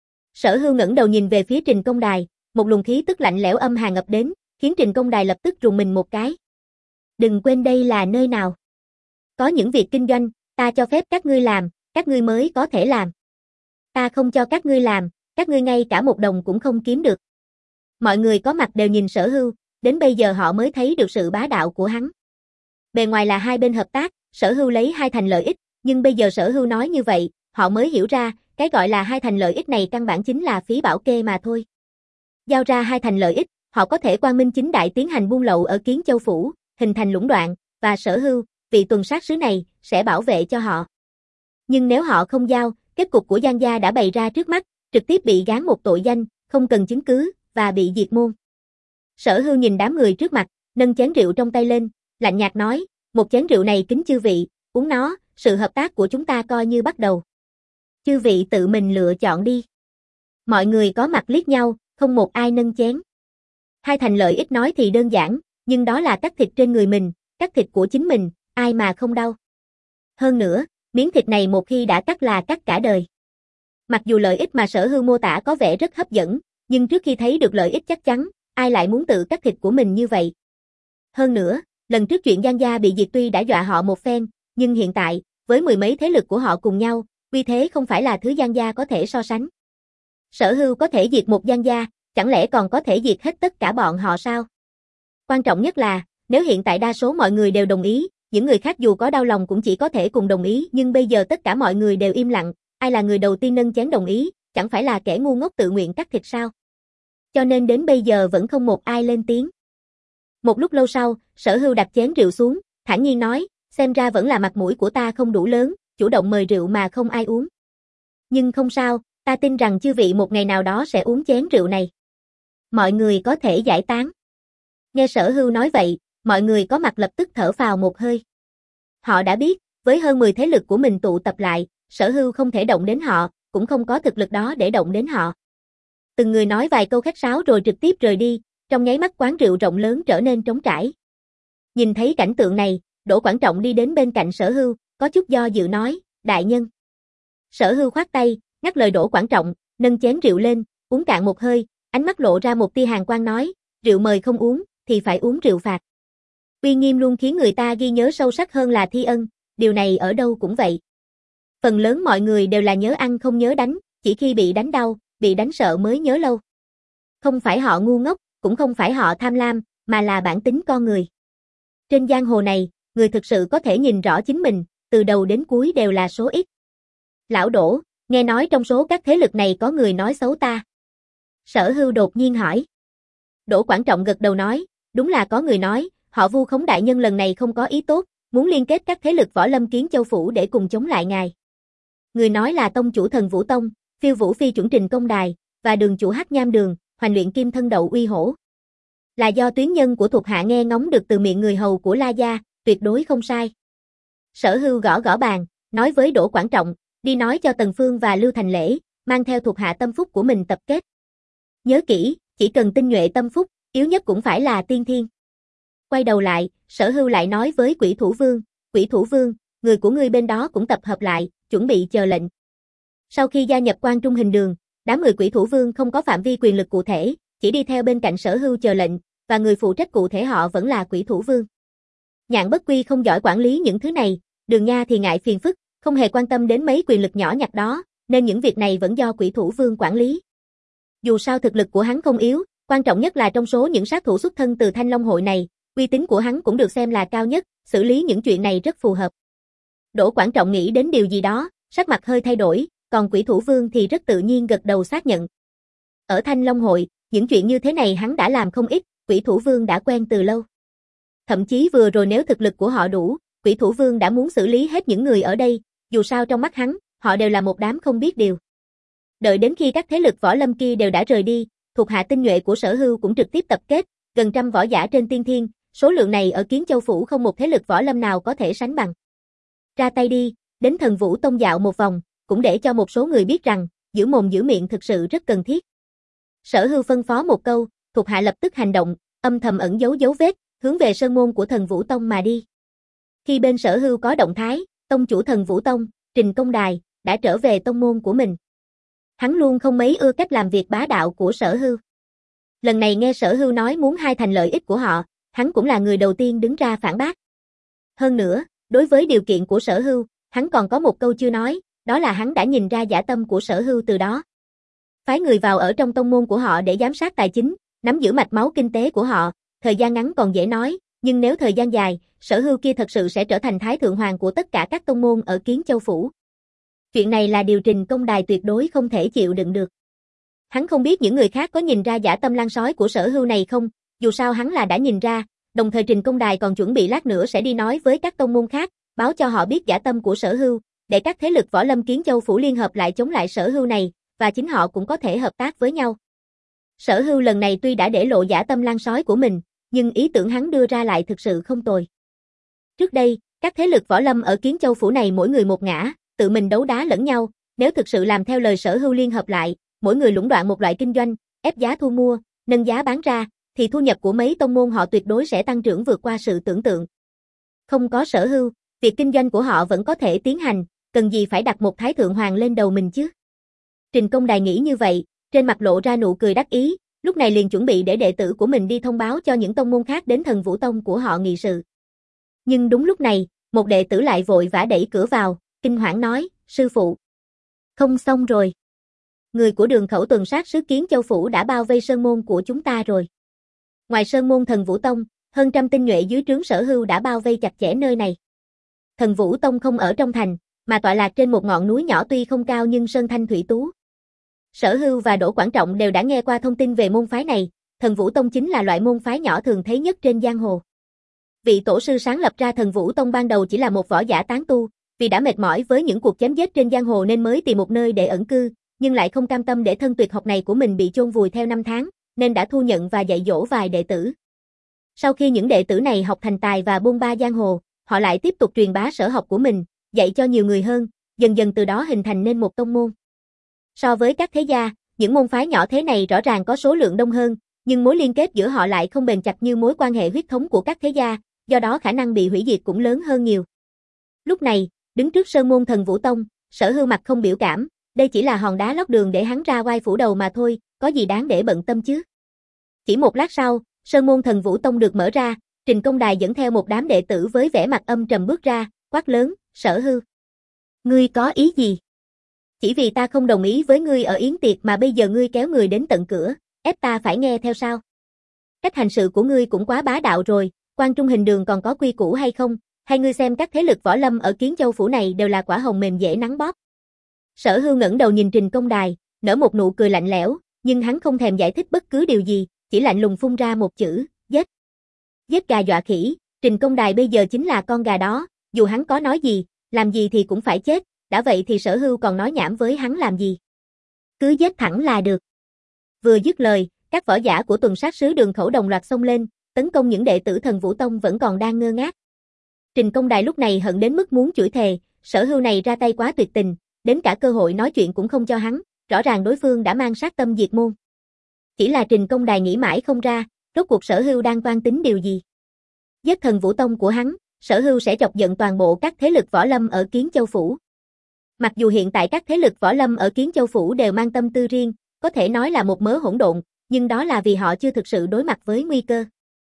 Sở Hưu ngẩng đầu nhìn về phía Trình Công Đài, một luồng khí tức lạnh lẽo âm hàn ập đến, khiến Trình Công Đài lập tức rùng mình một cái. Đừng quên đây là nơi nào. Có những việc kinh doanh, ta cho phép các ngươi làm, các ngươi mới có thể làm. Ta không cho các ngươi làm, các ngươi ngay cả một đồng cũng không kiếm được. Mọi người có mặt đều nhìn Sở Hưu, đến bây giờ họ mới thấy được sự bá đạo của hắn. Bề ngoài là hai bên hợp tác, Sở Hưu lấy hai thành lợi ích, nhưng bây giờ Sở Hưu nói như vậy, họ mới hiểu ra, cái gọi là hai thành lợi ích này căn bản chính là phí bảo kê mà thôi. Giao ra hai thành lợi ích, họ có thể quang minh chính đại tiến hành buôn lậu ở Kiến Châu Phủ, hình thành lũng đoạn, và Sở Hưu, vị tuần sát sứ này, sẽ bảo vệ cho họ. Nhưng nếu họ không giao, kết cục của Giang gia đã bày ra trước mắt, trực tiếp bị gán một tội danh, không cần chứng cứ, và bị diệt môn. Sở Hưu nhìn đám người trước mặt, nâng chén rượu trong tay lên, lạnh nhạt nói, một chén rượu này kính chư vị, uống nó, sự hợp tác của chúng ta coi như bắt đầu. Chư vị tự mình lựa chọn đi. Mọi người có mặt liếc nhau, không một ai nâng chén. Hai thành lợi ích nói thì đơn giản, nhưng đó là cắt thịt trên người mình, cắt thịt của chính mình, ai mà không đau. Hơn nữa, miếng thịt này một khi đã cắt là cắt cả đời. Mặc dù lợi ích mà Sở Hưu mô tả có vẻ rất hấp dẫn, nhưng trước khi thấy được lợi ích chắc chắn, ai lại muốn tự cắt thịt của mình như vậy. Hơn nữa, lần trước chuyện Giang gia bị diệt tuy đã dọa họ một phen, nhưng hiện tại, với mười mấy thế lực của họ cùng nhau, uy thế không phải là thứ Giang gia có thể so sánh. Sở Hưu có thể diệt một Giang gia, chẳng lẽ còn có thể diệt hết tất cả bọn họ sao? Quan trọng nhất là, nếu hiện tại đa số mọi người đều đồng ý, những người khác dù có đau lòng cũng chỉ có thể cùng đồng ý, nhưng bây giờ tất cả mọi người đều im lặng, ai là người đầu tiên nâng chén đồng ý, chẳng phải là kẻ ngu ngốc tự nguyện cắt thịt sao? Cho nên đến bây giờ vẫn không một ai lên tiếng. Một lúc lâu sau, Sở Hưu đặt chén rượu xuống, thản nhiên nói, xem ra vẫn là mặt mũi của ta không đủ lớn, chủ động mời rượu mà không ai uống. Nhưng không sao, ta tin rằng chư vị một ngày nào đó sẽ uống chén rượu này. Mọi người có thể giải tán. Nghe Sở Hưu nói vậy, mọi người có mặt lập tức thở phào một hơi. Họ đã biết, với hơn mười thế lực của mình tụ tập lại, Sở Hưu không thể động đến họ, cũng không có thực lực đó để động đến họ. Từng người nói vài câu khách sáo rồi trực tiếp rời đi, trong nháy mắt quán rượu rộng lớn trở nên trống trải. Nhìn thấy cảnh tượng này, Đỗ Quảng Trọng đi đến bên cạnh Sở Hưu, có chút do dự nói, đại nhân. Sở Hưu khoát tay, ngắt lời Đỗ Quảng Trọng, nâng chén rượu lên, uống cạn một hơi, ánh mắt lộ ra một tia hàn quang nói, rượu mời không uống, thì phải uống rượu phạt. Uy nghiêm luôn khiến người ta ghi nhớ sâu sắc hơn là thi ân, điều này ở đâu cũng vậy. Phần lớn mọi người đều là nhớ ăn không nhớ đánh, chỉ khi bị đánh đau, bị đánh sợ mới nhớ lâu. Không phải họ ngu ngốc, cũng không phải họ tham lam, mà là bản tính con người. Trên giang hồ này, người thực sự có thể nhìn rõ chính mình, từ đầu đến cuối đều là số ít. Lão Đỗ, nghe nói trong số các thế lực này có người nói xấu ta. Sở Hưu đột nhiên hỏi. Đỗ Quảng Trọng gật đầu nói, đúng là có người nói, họ vu khống đại nhân lần này không có ý tốt, muốn liên kết các thế lực võ lâm Kiến Châu Phủ để cùng chống lại ngài. Người nói là tông chủ Thần Vũ Tông, phiêu vũ phi chuẩn Trình Công Đài, và đường chủ Hắc Nham Đường, hoành luyện kim thân đậu uy hổ. Là do tuyến nhân của thuộc hạ nghe ngóng được từ miệng người hầu của La Gia, tuyệt đối không sai. Sở Hưu gõ gõ bàn, nói với Đỗ Quảng Trọng, đi nói cho Tần Phương và Lưu Thành Lễ, mang theo thuộc hạ tâm phúc của mình tập kết. Nhớ kỹ, chỉ cần tinh nhuệ tâm phúc, yếu nhất cũng phải là tiên thiên. Quay đầu lại, Sở Hưu lại nói với Quỷ Thủ Vương, Quỷ Thủ Vương, người của ngươi bên đó cũng tập hợp lại, chuẩn bị chờ lệnh. Sau khi gia nhập Quan Trung Hình Đường, đám người Quỷ Thủ Vương không có phạm vi quyền lực cụ thể, chỉ đi theo bên cạnh Sở Hưu chờ lệnh, và người phụ trách cụ thể họ vẫn là Quỷ Thủ Vương. Nhạn Bất Quy không giỏi quản lý những thứ này, Đường Nha thì ngại phiền phức, không hề quan tâm đến mấy quyền lực nhỏ nhặt đó, nên những việc này vẫn do Quỷ Thủ Vương quản lý. Dù sao thực lực của hắn không yếu, quan trọng nhất là trong số những sát thủ xuất thân từ Thanh Long hội này, uy tín của hắn cũng được xem là cao nhất, xử lý những chuyện này rất phù hợp. Đỗ Quảng Trọng nghĩ đến điều gì đó, sắc mặt hơi thay đổi, còn Quỷ Thủ Vương thì rất tự nhiên gật đầu xác nhận. Ở Thanh Long hội, những chuyện như thế này hắn đã làm không ít, Quỷ Thủ Vương đã quen từ lâu. Thậm chí vừa rồi nếu thực lực của họ đủ, Quỷ Thủ Vương đã muốn xử lý hết những người ở đây, dù sao trong mắt hắn, họ đều là một đám không biết điều. Đợi đến khi các thế lực võ lâm kia đều đã rời đi, thuộc hạ tinh nhuệ của Sở Hưu cũng trực tiếp tập kết, gần trăm võ giả trên tiên thiên, số lượng này ở Kiến Châu Phủ không một thế lực võ lâm nào có thể sánh bằng. Ra tay đi, đến Thần Vũ Tông dạo một vòng, cũng để cho một số người biết rằng, giữ mồm giữ miệng thực sự rất cần thiết. Sở Hưu phân phó một câu, thuộc hạ lập tức hành động, âm thầm ẩn giấu dấu vết, hướng về sơn môn của Thần Vũ Tông mà đi. Khi bên Sở Hưu có động thái, tông chủ Thần Vũ Tông, Trình Công Đài, đã trở về tông môn của mình. Hắn luôn không mấy ưa cách làm việc bá đạo của Sở Hưu. Lần này nghe Sở Hưu nói muốn hai thành lợi ích của họ, hắn cũng là người đầu tiên đứng ra phản bác. Hơn nữa, đối với điều kiện của Sở Hưu, hắn còn có một câu chưa nói, đó là hắn đã nhìn ra dã tâm của Sở Hưu từ đó. Phái người vào ở trong tông môn của họ để giám sát tài chính, nắm giữ mạch máu kinh tế của họ, thời gian ngắn còn dễ nói, nhưng nếu thời gian dài, Sở Hưu kia thật sự sẽ trở thành thái thượng hoàng của tất cả các tông môn ở Kiến Châu Phủ. Chuyện này là điều Trình Công Đài tuyệt đối không thể chịu đựng được. Hắn không biết những người khác có nhìn ra dã tâm lan sói của Sở Hưu này không, dù sao hắn là đã nhìn ra, đồng thời Trình Công Đài còn chuẩn bị lát nữa sẽ đi nói với các tông môn khác, báo cho họ biết dã tâm của Sở Hưu, để các thế lực võ lâm Kiến Châu Phủ liên hợp lại chống lại Sở Hưu này, và chính họ cũng có thể hợp tác với nhau. Sở Hưu lần này tuy đã để lộ dã tâm lan sói của mình, nhưng ý tưởng hắn đưa ra lại thực sự không tồi. Trước đây, các thế lực võ lâm ở Kiến Châu Phủ này mỗi người một ngã, tự mình đấu đá lẫn nhau, nếu thực sự làm theo lời Sở Hưu liên hợp lại, mỗi người lũng đoạn một loại kinh doanh, ép giá thu mua, nâng giá bán ra, thì thu nhập của mấy tông môn họ tuyệt đối sẽ tăng trưởng vượt qua sự tưởng tượng. Không có Sở Hưu, việc kinh doanh của họ vẫn có thể tiến hành, cần gì phải đặt một thái thượng hoàng lên đầu mình chứ? Trình Công Đài nghĩ như vậy, trên mặt lộ ra nụ cười đắc ý, lúc này liền chuẩn bị để đệ tử của mình đi thông báo cho những tông môn khác đến Thần Vũ Tông của họ nghị sự. Nhưng đúng lúc này, một đệ tử lại vội vã đẩy cửa vào, kinh hoảng nói, sư phụ. Không xong rồi. Người của đường khẩu tuần sát sứ Kiến Châu Phủ đã bao vây sơn môn của chúng ta rồi. Ngoài sơn môn Thần Vũ Tông, hơn trăm tinh nhuệ dưới trướng Sở Hưu đã bao vây chặt chẽ nơi này. Thần Vũ Tông không ở trong thành, mà tọa lạc trên một ngọn núi nhỏ tuy không cao nhưng sơn thanh thủy tú. Sở Hưu và Đỗ Quảng Trọng đều đã nghe qua thông tin về môn phái này, Thần Vũ Tông chính là loại môn phái nhỏ thường thấy nhất trên giang hồ. Vị tổ sư sáng lập ra Thần Vũ Tông ban đầu chỉ là một võ giả tán tu, vì đã mệt mỏi với những cuộc chém giết trên giang hồ nên mới tìm một nơi để ẩn cư, nhưng lại không cam tâm để thân tuyệt học này của mình bị chôn vùi theo năm tháng, nên đã thu nhận và dạy dỗ vài đệ tử. Sau khi những đệ tử này học thành tài và bôn ba giang hồ, họ lại tiếp tục truyền bá sở học của mình, dạy cho nhiều người hơn, dần dần từ đó hình thành nên một tông môn. So với các thế gia, những môn phái nhỏ thế này rõ ràng có số lượng đông hơn, nhưng mối liên kết giữa họ lại không bền chặt như mối quan hệ huyết thống của các thế gia, do đó khả năng bị hủy diệt cũng lớn hơn nhiều. Lúc này, đứng trước sơn môn Thần Vũ Tông, Sở Hưu mặt không biểu cảm, đây chỉ là hòn đá lót đường để hắn ra oai phủ đầu mà thôi, có gì đáng để bận tâm chứ. Chỉ một lát sau, sơn môn Thần Vũ Tông được mở ra, Trình Công Đài dẫn theo một đám đệ tử với vẻ mặt âm trầm bước ra, quát lớn, Sở Hưu. Ngươi có ý gì? Chỉ vì ta không đồng ý với ngươi ở yến tiệc mà bây giờ ngươi kéo người đến tận cửa, ép ta phải nghe theo sao? Cách hành sự của ngươi cũng quá bá đạo rồi, Quan Trung Hình Đường còn có quy củ hay không? Hay ngươi xem các thế lực võ lâm ở Kiến Châu Phủ này đều là quả hồng mềm dễ nắng bóp. Sở Hưu ngẩng đầu nhìn Trình Công Đài, nở một nụ cười lạnh lẽo, nhưng hắn không thèm giải thích bất cứ điều gì, chỉ lạnh lùng phun ra một chữ, giết. Giết gà dọa khỉ, Trình Công Đài bây giờ chính là con gà đó, dù hắn có nói gì, làm gì thì cũng phải chết, đã vậy thì Sở Hưu còn nói nhảm với hắn làm gì. Cứ giết thẳng là được. Vừa dứt lời, các võ giả của tuần sát sứ đường khẩu đồng loạt xông lên, tấn công những đệ tử Thần Vũ Tông vẫn còn đang ngơ ngác. Trình Công Đài lúc này hận đến mức muốn chửi thề, Sở Hưu này ra tay quá tuyệt tình, đến cả cơ hội nói chuyện cũng không cho hắn, rõ ràng đối phương đã mang sát tâm diệt môn. Chỉ là Trình Công Đài nghĩ mãi không ra, rốt cuộc Sở Hưu đang toan tính điều gì. Giết Thần Vũ Tông của hắn, Sở Hưu sẽ chọc giận toàn bộ các thế lực võ lâm ở Kiến Châu Phủ. Mặc dù hiện tại các thế lực võ lâm ở Kiến Châu Phủ đều mang tâm tư riêng, có thể nói là một mớ hỗn độn, nhưng đó là vì họ chưa thực sự đối mặt với nguy cơ.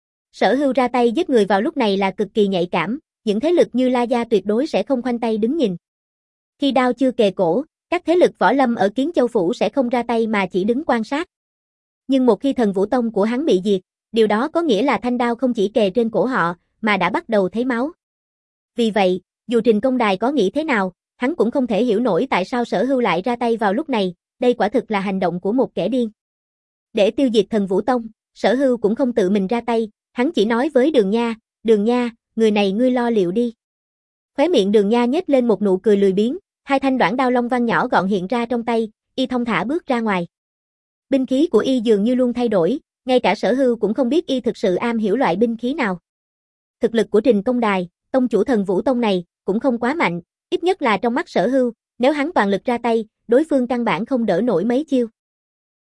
Sở Hưu ra tay giết người vào lúc này là cực kỳ nhạy cảm, những thế lực như La Gia tuyệt đối sẽ không khoanh tay đứng nhìn. Khi đao chưa kề cổ, các thế lực võ lâm ở Kiến Châu Phủ sẽ không ra tay mà chỉ đứng quan sát. Nhưng một khi Thần Vũ Tông của hắn bị diệt, điều đó có nghĩa là thanh đao không chỉ kề trên cổ họ, mà đã bắt đầu thấy máu. Vì vậy, dù Trình Công Đài có nghĩ thế nào, hắn cũng không thể hiểu nổi tại sao Sở Hưu lại ra tay vào lúc này, đây quả thực là hành động của một kẻ điên. Để tiêu diệt Thần Vũ Tông, Sở Hưu cũng không tự mình ra tay, hắn chỉ nói với Đường Nha, Đường Nha, người này ngươi lo liệu đi. Khóe miệng Đường Nha nhếch lên một nụ cười lười biếng, hai thanh đoạn đao long văn nhỏ gọn hiện ra trong tay, y thông thả bước ra ngoài. Binh khí của y dường như luôn thay đổi, ngay cả Sở Hưu cũng không biết y thực sự am hiểu loại binh khí nào. Thực lực của Trình Công Đài, tông chủ Thần Vũ Tông này, cũng không quá mạnh, ít nhất là trong mắt Sở Hưu, nếu hắn toàn lực ra tay, đối phương căn bản không đỡ nổi mấy chiêu.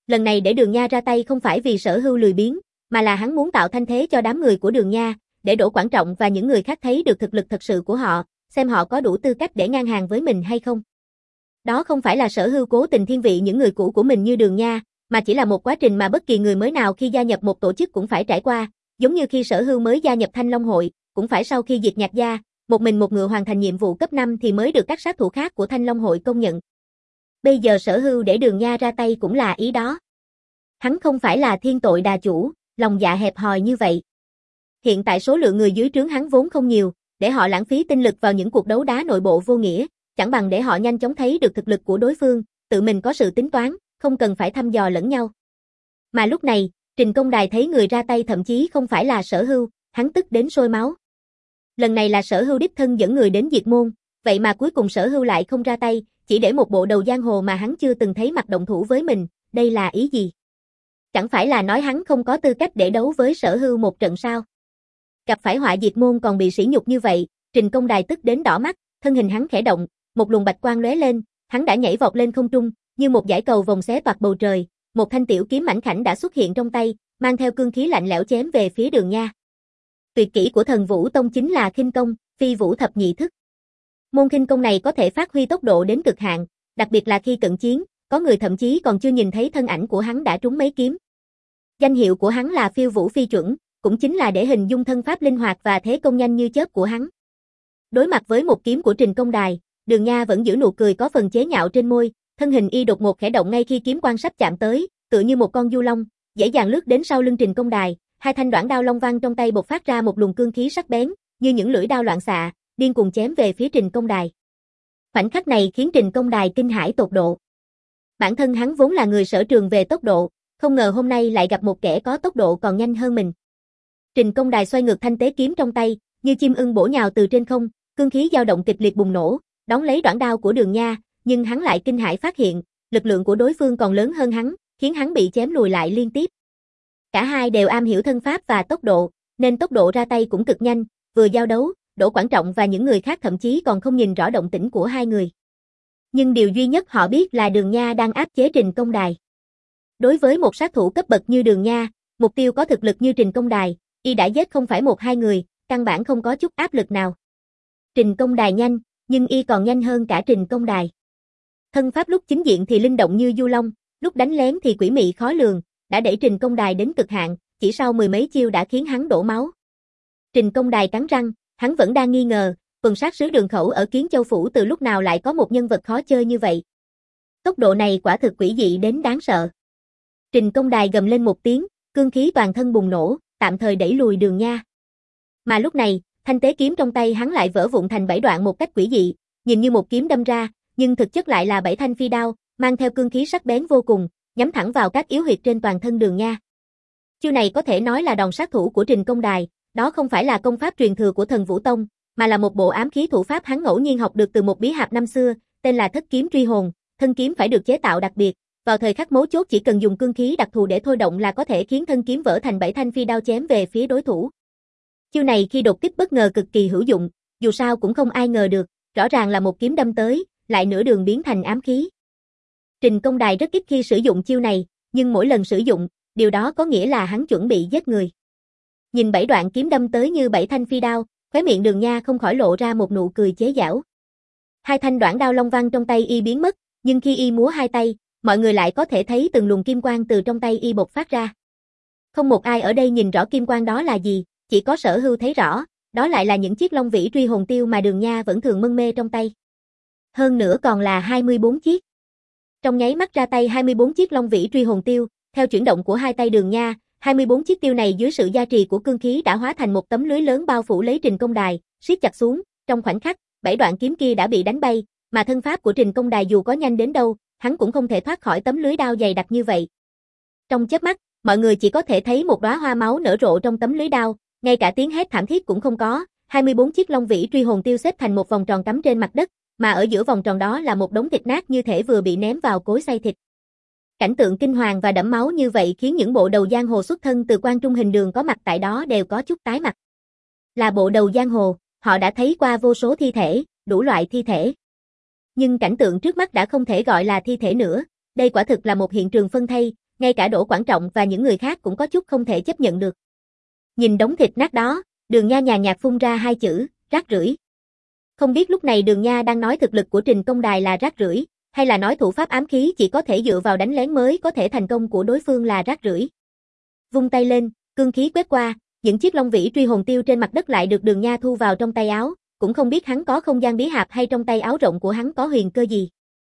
Lần này để Đường Nha ra tay không phải vì Sở Hưu lười biếng, mà là hắn muốn tạo thanh thế cho đám người của Đường Nha, để Đỗ Quảng Trọng và những người khác thấy được thực lực thật sự của họ, xem họ có đủ tư cách để ngang hàng với mình hay không. Đó không phải là Sở Hưu cố tình thiên vị những người cũ của mình như Đường Nha, mà chỉ là một quá trình mà bất kỳ người mới nào khi gia nhập một tổ chức cũng phải trải qua, giống như khi Sở Hưu mới gia nhập Thanh Long Hội, cũng phải sau khi diệt Nhạc gia, một mình một ngựa hoàn thành nhiệm vụ cấp năm thì mới được các sát thủ khác của Thanh Long Hội công nhận. Bây giờ Sở Hưu để Đường Nha ra tay cũng là ý đó. Hắn không phải là thiên tội đà chủ, lòng dạ hẹp hòi như vậy. Hiện tại số lượng người dưới trướng hắn vốn không nhiều, để họ lãng phí tinh lực vào những cuộc đấu đá nội bộ vô nghĩa, chẳng bằng để họ nhanh chóng thấy được thực lực của đối phương, tự mình có sự tính toán, không cần phải thăm dò lẫn nhau. Mà lúc này, Trình Công Đài thấy người ra tay thậm chí không phải là Sở Hưu, hắn tức đến sôi máu. Lần này là Sở Hưu đích thân dẫn người đến diệt môn, vậy mà cuối cùng Sở Hưu lại không ra tay, chỉ để một bộ đầu giang hồ mà hắn chưa từng thấy mặt động thủ với mình, đây là ý gì? Chẳng phải là nói hắn không có tư cách để đấu với Sở Hưu một trận sao? Gặp phải họa diệt môn còn bị sỉ nhục như vậy, Trình Công Đài tức đến đỏ mắt, thân hình hắn khẽ động, một luồng bạch quang lóe lên, hắn đã nhảy vọt lên không trung, như một dải cầu vồng xé toạc bầu trời, một thanh tiểu kiếm mảnh khảnh đã xuất hiện trong tay, mang theo cương khí lạnh lẽo chém về phía Đường Nha. Tuyệt kỹ của Thần Vũ Tông chính là khinh công, Phi Vũ thập nhị thức. Môn khinh công này có thể phát huy tốc độ đến cực hạn, đặc biệt là khi cận chiến, có người thậm chí còn chưa nhìn thấy thân ảnh của hắn đã trúng mấy kiếm. Danh hiệu của hắn là Phiêu Vũ Phi Chuẩn, cũng chính là để hình dung thân pháp linh hoạt và thế công nhanh như chớp của hắn. Đối mặt với một kiếm của Trình Công Đài, Đường Nha vẫn giữ nụ cười có phần chế nhạo trên môi, thân hình y đột ngột khẽ động ngay khi kiếm quang sắp chạm tới, tựa như một con du long, dễ dàng lướt đến sau lưng Trình Công Đài, hai thanh đoạn đao long văn trong tay bộc phát ra một luồng cương khí sắc bén, như những lưỡi đao loạn xạ, điên cuồng chém về phía Trình Công Đài. Khoảnh khắc này khiến Trình Công Đài kinh hãi tột độ. Bản thân hắn vốn là người sở trường về tốc độ, không ngờ hôm nay lại gặp một kẻ có tốc độ còn nhanh hơn mình. Trình Công Đài xoay ngược thanh tế kiếm trong tay, như chim ưng bổ nhào từ trên không, cương khí dao động kịch liệt bùng nổ, đón lấy đoạn đao của Đường Nha, nhưng hắn lại kinh hãi phát hiện, lực lượng của đối phương còn lớn hơn hắn, khiến hắn bị chém lùi lại liên tiếp. Cả hai đều am hiểu thân pháp và tốc độ, nên tốc độ ra tay cũng cực nhanh, vừa giao đấu, Đỗ Quảng Trọng và những người khác thậm chí còn không nhìn rõ động tĩnh của hai người. Nhưng điều duy nhất họ biết là Đường Nha đang áp chế Trình Công Đài. Đối với một sát thủ cấp bậc như Đường Nha, mục tiêu có thực lực như Trình Công Đài, y đã giết không phải một hai người, căn bản không có chút áp lực nào. Trình Công Đài nhanh, nhưng y còn nhanh hơn cả Trình Công Đài. Thân pháp lúc chính diện thì linh động như du long, lúc đánh lén thì quỷ mị khó lường, đã đẩy Trình Công Đài đến cực hạn, chỉ sau mười mấy chiêu đã khiến hắn đổ máu. Trình Công Đài cắn răng, hắn vẫn đang nghi ngờ, tuần sát sứ Đường Khẩu ở Kiến Châu Phủ từ lúc nào lại có một nhân vật khó chơi như vậy. Tốc độ này quả thực quỷ dị đến đáng sợ. Trình Công Đài gầm lên một tiếng, cương khí toàn thân bùng nổ, tạm thời đẩy lùi Đường Nha. Mà lúc này, thanh tế kiếm trong tay hắn lại vỡ vụn thành bảy đoạn một cách quỷ dị, nhìn như một kiếm đâm ra, nhưng thực chất lại là bảy thanh phi đao, mang theo cương khí sắc bén vô cùng, nhắm thẳng vào các yếu huyệt trên toàn thân Đường Nha. Chiêu này có thể nói là đòn sát thủ của Trình Công Đài, đó không phải là công pháp truyền thừa của Thần Vũ Tông, mà là một bộ ám khí thủ pháp hắn ngẫu nhiên học được từ một bí hạp năm xưa, tên là Thất Kiếm Truy Hồn, thân kiếm phải được chế tạo đặc biệt, vào thời khắc mấu chốt chỉ cần dùng cương khí đặc thù để thôi động là có thể khiến thân kiếm vỡ thành bảy thanh phi đao chém về phía đối thủ. Chiêu này khi đột kích bất ngờ cực kỳ hữu dụng, dù sao cũng không ai ngờ được, rõ ràng là một kiếm đâm tới, lại nửa đường biến thành ám khí. Trình Công Đài rất ít khi sử dụng chiêu này, nhưng mỗi lần sử dụng, điều đó có nghĩa là hắn chuẩn bị giết người. Nhìn bảy đoạn kiếm đâm tới như bảy thanh phi đao, khóe miệng Đường Nha không khỏi lộ ra một nụ cười chế giễu. Hai thanh đoạn đao long văn trong tay y biến mất, nhưng khi y múa hai tay, mọi người lại có thể thấy từng luồng kim quang từ trong tay y bộc phát ra. Không một ai ở đây nhìn rõ kim quang đó là gì, chỉ có Sở Hưu thấy rõ, đó lại là những chiếc long vĩ truy hồn tiêu mà Đường Nha vẫn thường mân mê trong tay. Hơn nữa còn là hai mươi bốn chiếc. Trong nháy mắt ra tay hai mươi bốn chiếc long vĩ truy hồn tiêu, theo chuyển động của hai tay Đường Nha, hai mươi bốn chiếc tiêu này dưới sự gia trì của cương khí đã hóa thành một tấm lưới lớn bao phủ lấy Trình Công Đài, siết chặt xuống, trong khoảnh khắc, bảy đoạn kiếm kia đã bị đánh bay, mà thân pháp của Trình Công Đài dù có nhanh đến đâu, hắn cũng không thể thoát khỏi tấm lưới đao dày đặc như vậy. Trong chớp mắt, mọi người chỉ có thể thấy một đóa hoa máu nở rộ trong tấm lưới đao, ngay cả tiếng hét thảm thiết cũng không có, hai mươi bốn chiếc long vĩ truy hồn tiêu xếp thành một vòng tròn cắm trên mặt đất, mà ở giữa vòng tròn đó là một đống thịt nát như thể vừa bị ném vào cối xay thịt. Cảnh tượng kinh hoàng và đẫm máu như vậy khiến những bộ đầu giang hồ xuất thân từ Quan Trung Hình Đường có mặt tại đó đều có chút tái mặt. Là bộ đầu giang hồ, họ đã thấy qua vô số thi thể, đủ loại thi thể. Nhưng cảnh tượng trước mắt đã không thể gọi là thi thể nữa, đây quả thực là một hiện trường phân thây, ngay cả Đỗ Quảng Trọng và những người khác cũng có chút không thể chấp nhận được. Nhìn đống thịt nát đó, Đường Nha nhàn nhạt phun ra hai chữ, rác rưởi. Không biết lúc này Đường Nha đang nói thực lực của Trình Công Đài là rác rưởi, hay là nói thủ pháp ám khí chỉ có thể dựa vào đánh lén mới có thể thành công của đối phương là rác rưởi. Vung tay lên, cương khí quét qua, những chiếc long vĩ truy hồn tiêu trên mặt đất lại được Đường Nha thu vào trong tay áo, cũng không biết hắn có không gian bí hạp hay trong tay áo rộng của hắn có huyền cơ gì.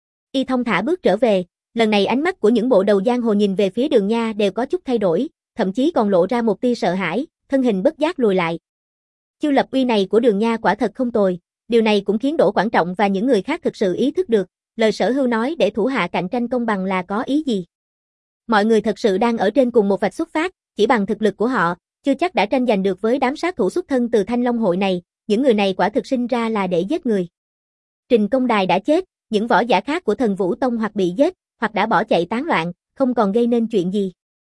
Y thông thả bước trở về, lần này ánh mắt của những bộ đầu giang hồ nhìn về phía Đường Nha đều có chút thay đổi, thậm chí còn lộ ra một tia sợ hãi, thân hình bất giác lùi lại. Chiêu lập uy này của Đường Nha quả thật không tồi, điều này cũng khiến Đỗ Quảng Trọng và những người khác thực sự ý thức được, lời Sở Hưu nói để thủ hạ cạnh tranh công bằng là có ý gì. Mọi người thật sự đang ở trên cùng một vạch xuất phát, chỉ bằng thực lực của họ, chưa chắc đã tranh giành được với đám sát thủ xuất thân từ Thanh Long hội này, những người này quả thực sinh ra là để giết người. Trình Công Đài đã chết, những võ giả khác của Thần Vũ Tông hoặc bị giết, hoặc đã bỏ chạy tán loạn, không còn gây nên chuyện gì.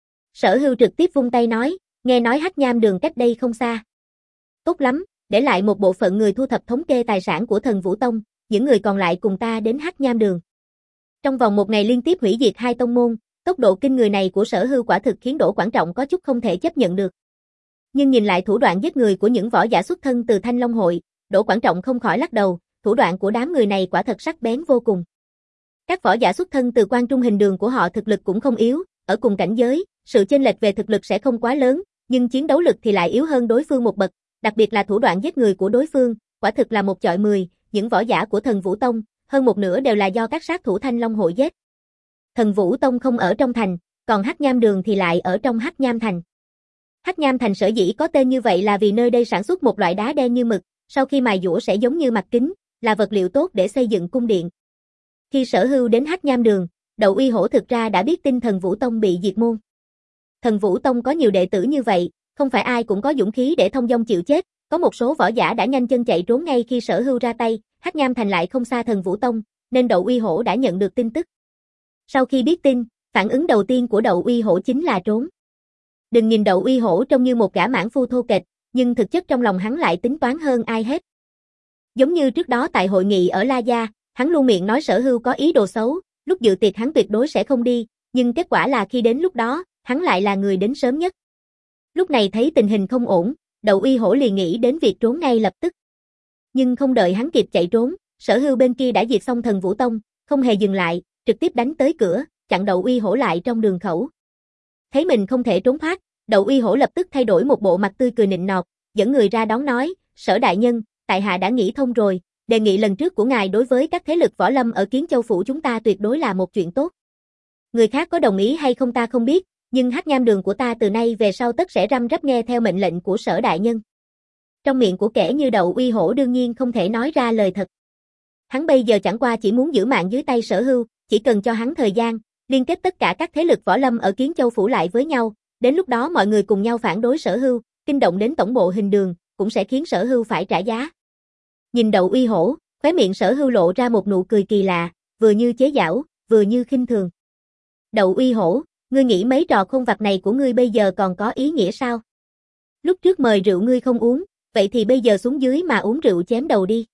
Sở Hưu trực tiếp vung tay nói, nghe nói Hắc Nham Đường cách đây không xa. Tốt lắm, để lại một bộ phận người thu thập thống kê tài sản của Thần Vũ Tông, những người còn lại cùng ta đến Hắc Nham Đường. Trong vòng một ngày liên tiếp hủy diệt hai tông môn, tốc độ kinh người này của Sở Hưu quả thực khiến Đỗ Quảng Trọng có chút không thể chấp nhận được. Nhưng nhìn lại thủ đoạn giết người của những võ giả xuất thân từ Thanh Long hội, Đỗ Quảng Trọng không khỏi lắc đầu, thủ đoạn của đám người này quả thật sắc bén vô cùng. Các võ giả xuất thân từ Quan Trung Hình Đường của họ thực lực cũng không yếu, ở cùng cảnh giới, sự chênh lệch về thực lực sẽ không quá lớn, nhưng chiến đấu lực thì lại yếu hơn đối phương một bậc, đặc biệt là thủ đoạn giết người của đối phương, quả thực là một chọi mười, những võ giả của Thần Vũ Tông, hơn một nửa đều là do các sát thủ Thanh Long hội giết. Thần Vũ Tông không ở trong thành, còn Hắc Nham Đường thì lại ở trong Hắc Nham Thành. Hắc Nham Thành sở dĩ có tên như vậy là vì nơi đây sản xuất một loại đá đen như mực, sau khi mài dũa sẽ giống như mặt kính, là vật liệu tốt để xây dựng cung điện. Khi Sở Hưu đến Hắc Nham Đường, Đậu Uy Hổ thực ra đã biết tin Thần Vũ Tông bị diệt môn. Thần Vũ Tông có nhiều đệ tử như vậy, không phải ai cũng có dũng khí để thông dong chịu chết, có một số võ giả đã nhanh chân chạy trốn ngay khi Sở Hưu ra tay, Hắc Nham Thành lại không xa Thần Vũ Tông, nên Đậu Uy Hổ đã nhận được tin tức. Sau khi biết tin, phản ứng đầu tiên của Đậu Uy Hổ chính là trốn. Đừng nhìn Đậu Uy Hổ trông như một gã mãn phu thô kệch, nhưng thực chất trong lòng hắn lại tính toán hơn ai hết. Giống như trước đó tại hội nghị ở La Gia, hắn luôn miệng nói Sở Hưu có ý đồ xấu, lúc dự tiệc hắn tuyệt đối sẽ không đi, nhưng kết quả là khi đến lúc đó, hắn lại là người đến sớm nhất. Lúc này thấy tình hình không ổn, Đậu Uy Hổ liền nghĩ đến việc trốn ngay lập tức. Nhưng không đợi hắn kịp chạy trốn, Sở Hưu bên kia đã diệt xong Thần Vũ Tông, không hề dừng lại, trực tiếp đánh tới cửa, chặn Đậu Uy Hổ lại trong đường khẩu. Thấy mình không thể trốn thoát, Đậu Uy Hổ lập tức thay đổi một bộ mặt tươi cười nịnh nọt, dẫn người ra đón nói, Sở đại nhân, tại hạ đã nghĩ thông rồi, đề nghị lần trước của ngài đối với các thế lực võ lâm ở Kiến Châu phủ chúng ta tuyệt đối là một chuyện tốt. Người khác có đồng ý hay không ta không biết, nhưng Hắc Nham Đường của ta từ nay về sau tất sẽ răm rắp nghe theo mệnh lệnh của Sở đại nhân. Trong miệng của kẻ như Đậu Uy Hổ đương nhiên không thể nói ra lời thật. Hắn bây giờ chẳng qua chỉ muốn giữ mạng dưới tay Sở Hưu, chỉ cần cho hắn thời gian, liên kết tất cả các thế lực võ lâm ở Kiến Châu phủ lại với nhau, đến lúc đó mọi người cùng nhau phản đối Sở Hưu, kinh động đến tổng bộ Hình Đường, cũng sẽ khiến Sở Hưu phải trả giá. Nhìn Đậu Uy Hổ, khóe miệng Sở Hưu lộ ra một nụ cười kỳ lạ, vừa như chế giễu, vừa như khinh thường. Đậu Uy Hổ, ngươi nghĩ mấy trò khôn vặt này của ngươi bây giờ còn có ý nghĩa sao? Lúc trước mời rượu ngươi không uống, vậy thì bây giờ xuống dưới mà uống rượu chém đầu đi.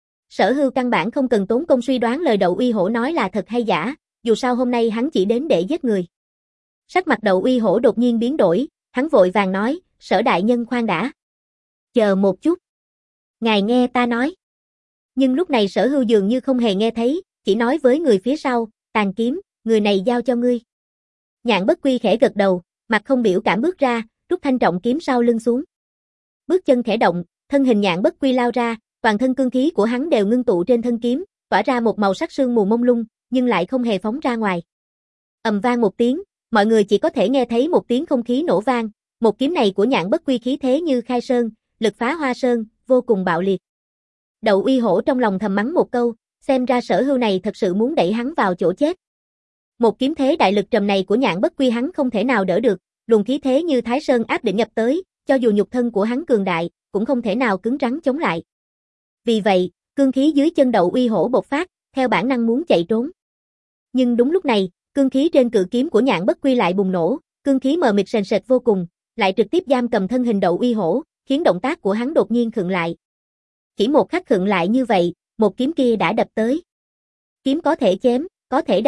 Sở Hưu căn bản không cần tốn công suy đoán lời Đậu Uy Hổ nói là thật hay giả, dù sao hôm nay hắn chỉ đến để giết người. Sắc mặt Đậu Uy Hổ đột nhiên biến đổi, hắn vội vàng nói, Sở đại nhân khoan đã. Chờ một chút. Ngài nghe ta nói. Nhưng lúc này Sở Hưu dường như không hề nghe thấy, chỉ nói với người phía sau, Tàn Kiếm, người này giao cho ngươi. Nhạn Bất Quy khẽ gật đầu, mặt không biểu cảm bước ra, rút thanh trọng kiếm sau lưng xuống. Bước chân khẽ động, thân hình Nhạn Bất Quy lao ra, toàn thân cương khí của hắn đều ngưng tụ trên thân kiếm, tỏa ra một màu sắc sương mù mông lung, nhưng lại không hề phóng ra ngoài. Ầm vang một tiếng, mọi người chỉ có thể nghe thấy một tiếng không khí nổ vang, một kiếm này của Nhạn Bất Quy khí thế như khai sơn, lực phá hoa sơn, vô cùng bạo liệt. Đậu Uy Hổ trong lòng thầm mắng một câu, xem ra Sở Hưu này thật sự muốn đẩy hắn vào chỗ chết. Một kiếm thế đại lực trầm này của Nhạn Bất Quy hắn không thể nào đỡ được, luồng khí thế như Thái Sơn áp đỉnh nhập tới, cho dù nhục thân của hắn cường đại, cũng không thể nào cứng rắn chống lại. Vì vậy, cương khí dưới chân Đậu Uy Hổ bộc phát, theo bản năng muốn chạy trốn. Nhưng đúng lúc này, cương khí trên cự kiếm của Nhạn Bất Quy lại bùng nổ, cương khí mờ mịt sền sệt vô cùng, lại trực tiếp giam cầm thân hình Đậu Uy Hổ, khiến động tác của hắn đột nhiên khựng lại. Chỉ một khắc khựng lại như vậy, một kiếm kia đã đập tới. Kiếm có thể chém, có thể đâm,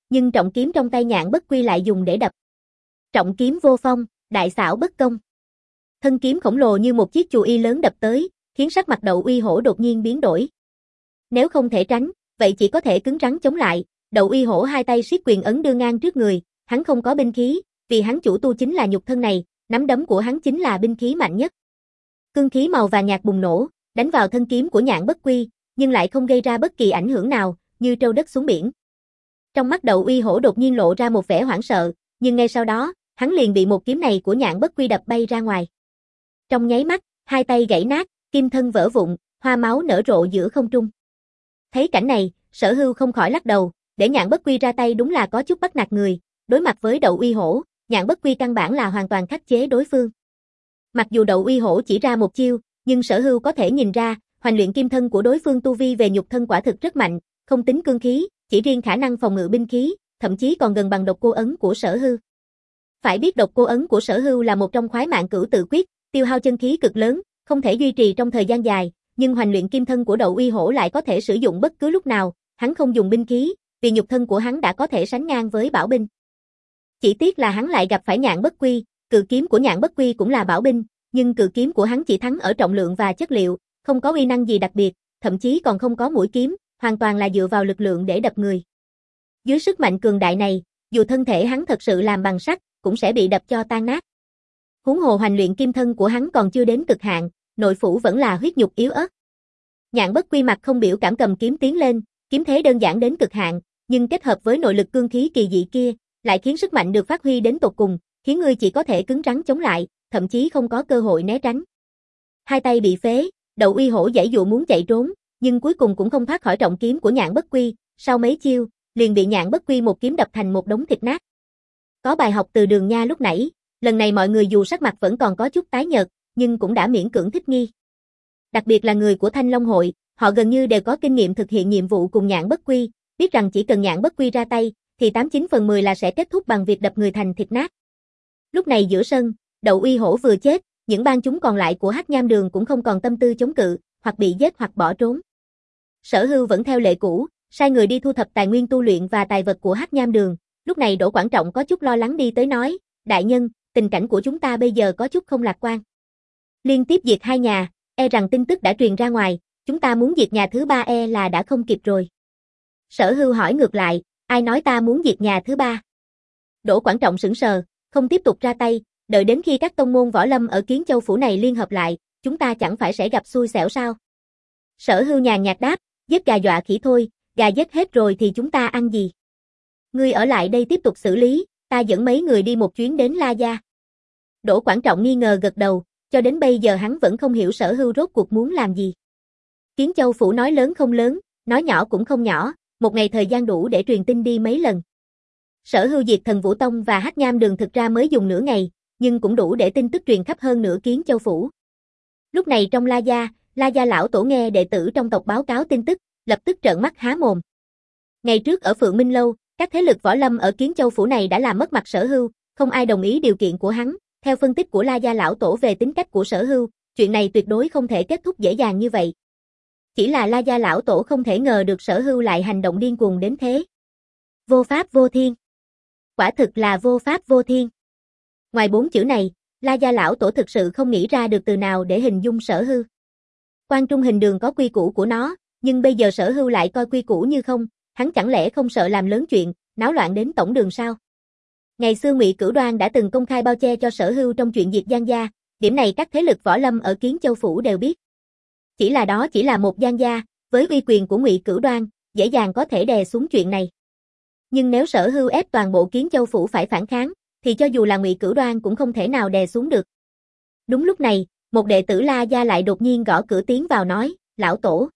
nhưng trọng kiếm trong tay Nhạn Bất Quy lại dùng để đập. Trọng kiếm vô phong, đại xảo bất công. Thân kiếm khổng lồ như một chiếc chù y lớn đập tới, khiến sắc mặt Đậu Uy Hổ đột nhiên biến đổi. Nếu không thể tránh, vậy chỉ có thể cứng rắn chống lại. Đậu Uy Hổ hai tay siết quyền ấn đưa ngang trước người, hắn không có binh khí, vì hắn chủ tu chính là nhục thân này, nắm đấm của hắn chính là binh khí mạnh nhất. Cương khí màu vàng nhạt bùng nổ, đánh vào thân kiếm của Nhạn Bất Quy, nhưng lại không gây ra bất kỳ ảnh hưởng nào, như trâu đất xuống biển. Trong mắt Đậu Uy Hổ đột nhiên lộ ra một vẻ hoảng sợ, nhưng ngay sau đó, hắn liền bị một kiếm này của Nhạn Bất Quy đập bay ra ngoài. Trong nháy mắt, hai tay gãy nát, kim thân vỡ vụn, hoa máu nở rộ giữa không trung. Thấy cảnh này, Sở Hưu không khỏi lắc đầu, để Nhạn Bất Quy ra tay đúng là có chút bắt nạt người, đối mặt với Đậu Uy Hổ, Nhạn Bất Quy căn bản là hoàn toàn khắc chế đối phương. Mặc dù Đậu Uy Hổ chỉ ra một chiêu, nhưng Sở Hưu có thể nhìn ra, hoành luyện kim thân của đối phương tu vi về nhục thân quả thực rất mạnh, không tính cương khí, chỉ riêng khả năng phòng ngự binh khí, thậm chí còn gần bằng độc cô ấn của Sở Hưu. Phải biết độc cô ấn của Sở Hưu là một trong khoái mạng cửu tự quyết, tiêu hao chân khí cực lớn, không thể duy trì trong thời gian dài, nhưng hoành luyện kim thân của Đậu Uy Hổ lại có thể sử dụng bất cứ lúc nào, hắn không dùng binh khí, vì nhục thân của hắn đã có thể sánh ngang với bảo binh. Chỉ tiếc là hắn lại gặp phải Nhạn Bất Quy, cự kiếm của Nhạn Bất Quy cũng là bảo binh, nhưng cự kiếm của hắn chỉ thắng ở trọng lượng và chất liệu, không có uy năng gì đặc biệt, thậm chí còn không có mũi kiếm, hoàn toàn là dựa vào lực lượng để đập người. Dưới sức mạnh cường đại này, dù thân thể hắn thật sự làm bằng sắt, cũng sẽ bị đập cho tan nát. Huống hồ hoành luyện kim thân của hắn còn chưa đến cực hạn, nội phủ vẫn là huyết nhục yếu ớt. Nhạn Bất Quy mặt không biểu cảm cầm kiếm tiến lên, kiếm thế đơn giản đến cực hạn, nhưng kết hợp với nội lực cương khí kỳ dị kia, lại khiến sức mạnh được phát huy đến tột cùng, khiến ngươi chỉ có thể cứng rắn chống lại, thậm chí không có cơ hội né tránh. Hai tay bị phế, Đậu Uy Hổ giãy dụa muốn chạy trốn, nhưng cuối cùng cũng không thoát khỏi trọng kiếm của Nhạn Bất Quy, sau mấy chiêu, liền bị Nhạn Bất Quy một kiếm đập thành một đống thịt nát. Có bài học từ Đường Nha lúc nãy, lần này mọi người dù sắc mặt vẫn còn có chút tái nhợt, nhưng cũng đã miễn cưỡng thích nghi. Đặc biệt là người của Thanh Long hội, họ gần như đều có kinh nghiệm thực hiện nhiệm vụ cùng Nhạn Bất Quy, biết rằng chỉ cần Nhạn Bất Quy ra tay, thì tám chín phần mười là sẽ kết thúc bằng việc đập người thành thịt nát. Lúc này giữa sân, Đậu Uy Hổ vừa chết, những bang chúng còn lại của Hắc Nham Đường cũng không còn tâm tư chống cự, hoặc bị giết hoặc bỏ trốn. Sở Hưu vẫn theo lệ cũ, sai người đi thu thập tài nguyên tu luyện và tài vật của Hắc Nham Đường. Lúc này Đỗ Quảng Trọng có chút lo lắng đi tới nói, đại nhân, tình cảnh của chúng ta bây giờ có chút không lạc quan. Liên tiếp diệt hai nhà, e rằng tin tức đã truyền ra ngoài, chúng ta muốn diệt nhà thứ ba e là đã không kịp rồi. Sở Hưu hỏi ngược lại, ai nói ta muốn diệt nhà thứ ba? Đỗ Quảng Trọng sững sờ, không tiếp tục ra tay, đợi đến khi các tông môn võ lâm ở Kiến Châu phủ này liên hợp lại, chúng ta chẳng phải sẽ gặp xui xẻo sao? Sở Hưu nhàn nhạt đáp, giết gà dọa khỉ thôi, gà giết hết rồi thì chúng ta ăn gì? Ngươi ở lại đây tiếp tục xử lý, ta dẫn mấy người đi một chuyến đến La Gia. Đỗ Quảng Trọng nghi ngờ gật đầu, cho đến bây giờ hắn vẫn không hiểu Sở Hưu rốt cuộc muốn làm gì. Kiến Châu phủ nói lớn không lớn, nói nhỏ cũng không nhỏ, một ngày thời gian đủ để truyền tin đi mấy lần. Sở Hưu diệt Thần Vũ Tông và Hắc Nham Đường thực ra mới dùng nửa ngày, nhưng cũng đủ để tin tức truyền khắp hơn nửa Kiến Châu phủ. Lúc này trong La Gia, La Gia lão tổ nghe đệ tử trong tộc báo cáo tin tức, lập tức trợn mắt há mồm. Ngày trước ở Phượng Minh Lâu, các thế lực võ lâm ở Kiến Châu phủ này đã làm mất mặt Sở Hưu, không ai đồng ý điều kiện của hắn. Theo phân tích của La Gia lão tổ về tính cách của Sở Hưu, chuyện này tuyệt đối không thể kết thúc dễ dàng như vậy. Chỉ là La Gia lão tổ không thể ngờ được Sở Hưu lại hành động điên cuồng đến thế. Vô pháp vô thiên. Quả thực là vô pháp vô thiên. Ngoài bốn chữ này, La Gia lão tổ thực sự không nghĩ ra được từ nào để hình dung Sở Hưu. Quan Trung hình đường có quy củ của nó, nhưng bây giờ Sở Hưu lại coi quy củ như không, hắn chẳng lẽ không sợ làm lớn chuyện, náo loạn đến tổng đường sao? Ngày xưa Ngụy Cửu Đoan đã từng công khai bao che cho Sở Hưu trong chuyện diệt Giang gia, điểm này các thế lực võ lâm ở Kiến Châu phủ đều biết. Chỉ là đó chỉ là một Giang gia, với uy quyền của Ngụy Cửu Đoan, dễ dàng có thể đè xuống chuyện này. Nhưng nếu Sở Hưu ép toàn bộ Kiến Châu phủ phải phản kháng, thì cho dù là Ngụy Cửu Đoan cũng không thể nào đè xuống được. Đúng lúc này, một đệ tử La Gia lại đột nhiên gõ cửa tiến vào nói, lão tổ.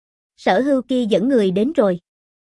Sở Hưu kia dẫn người đến rồi.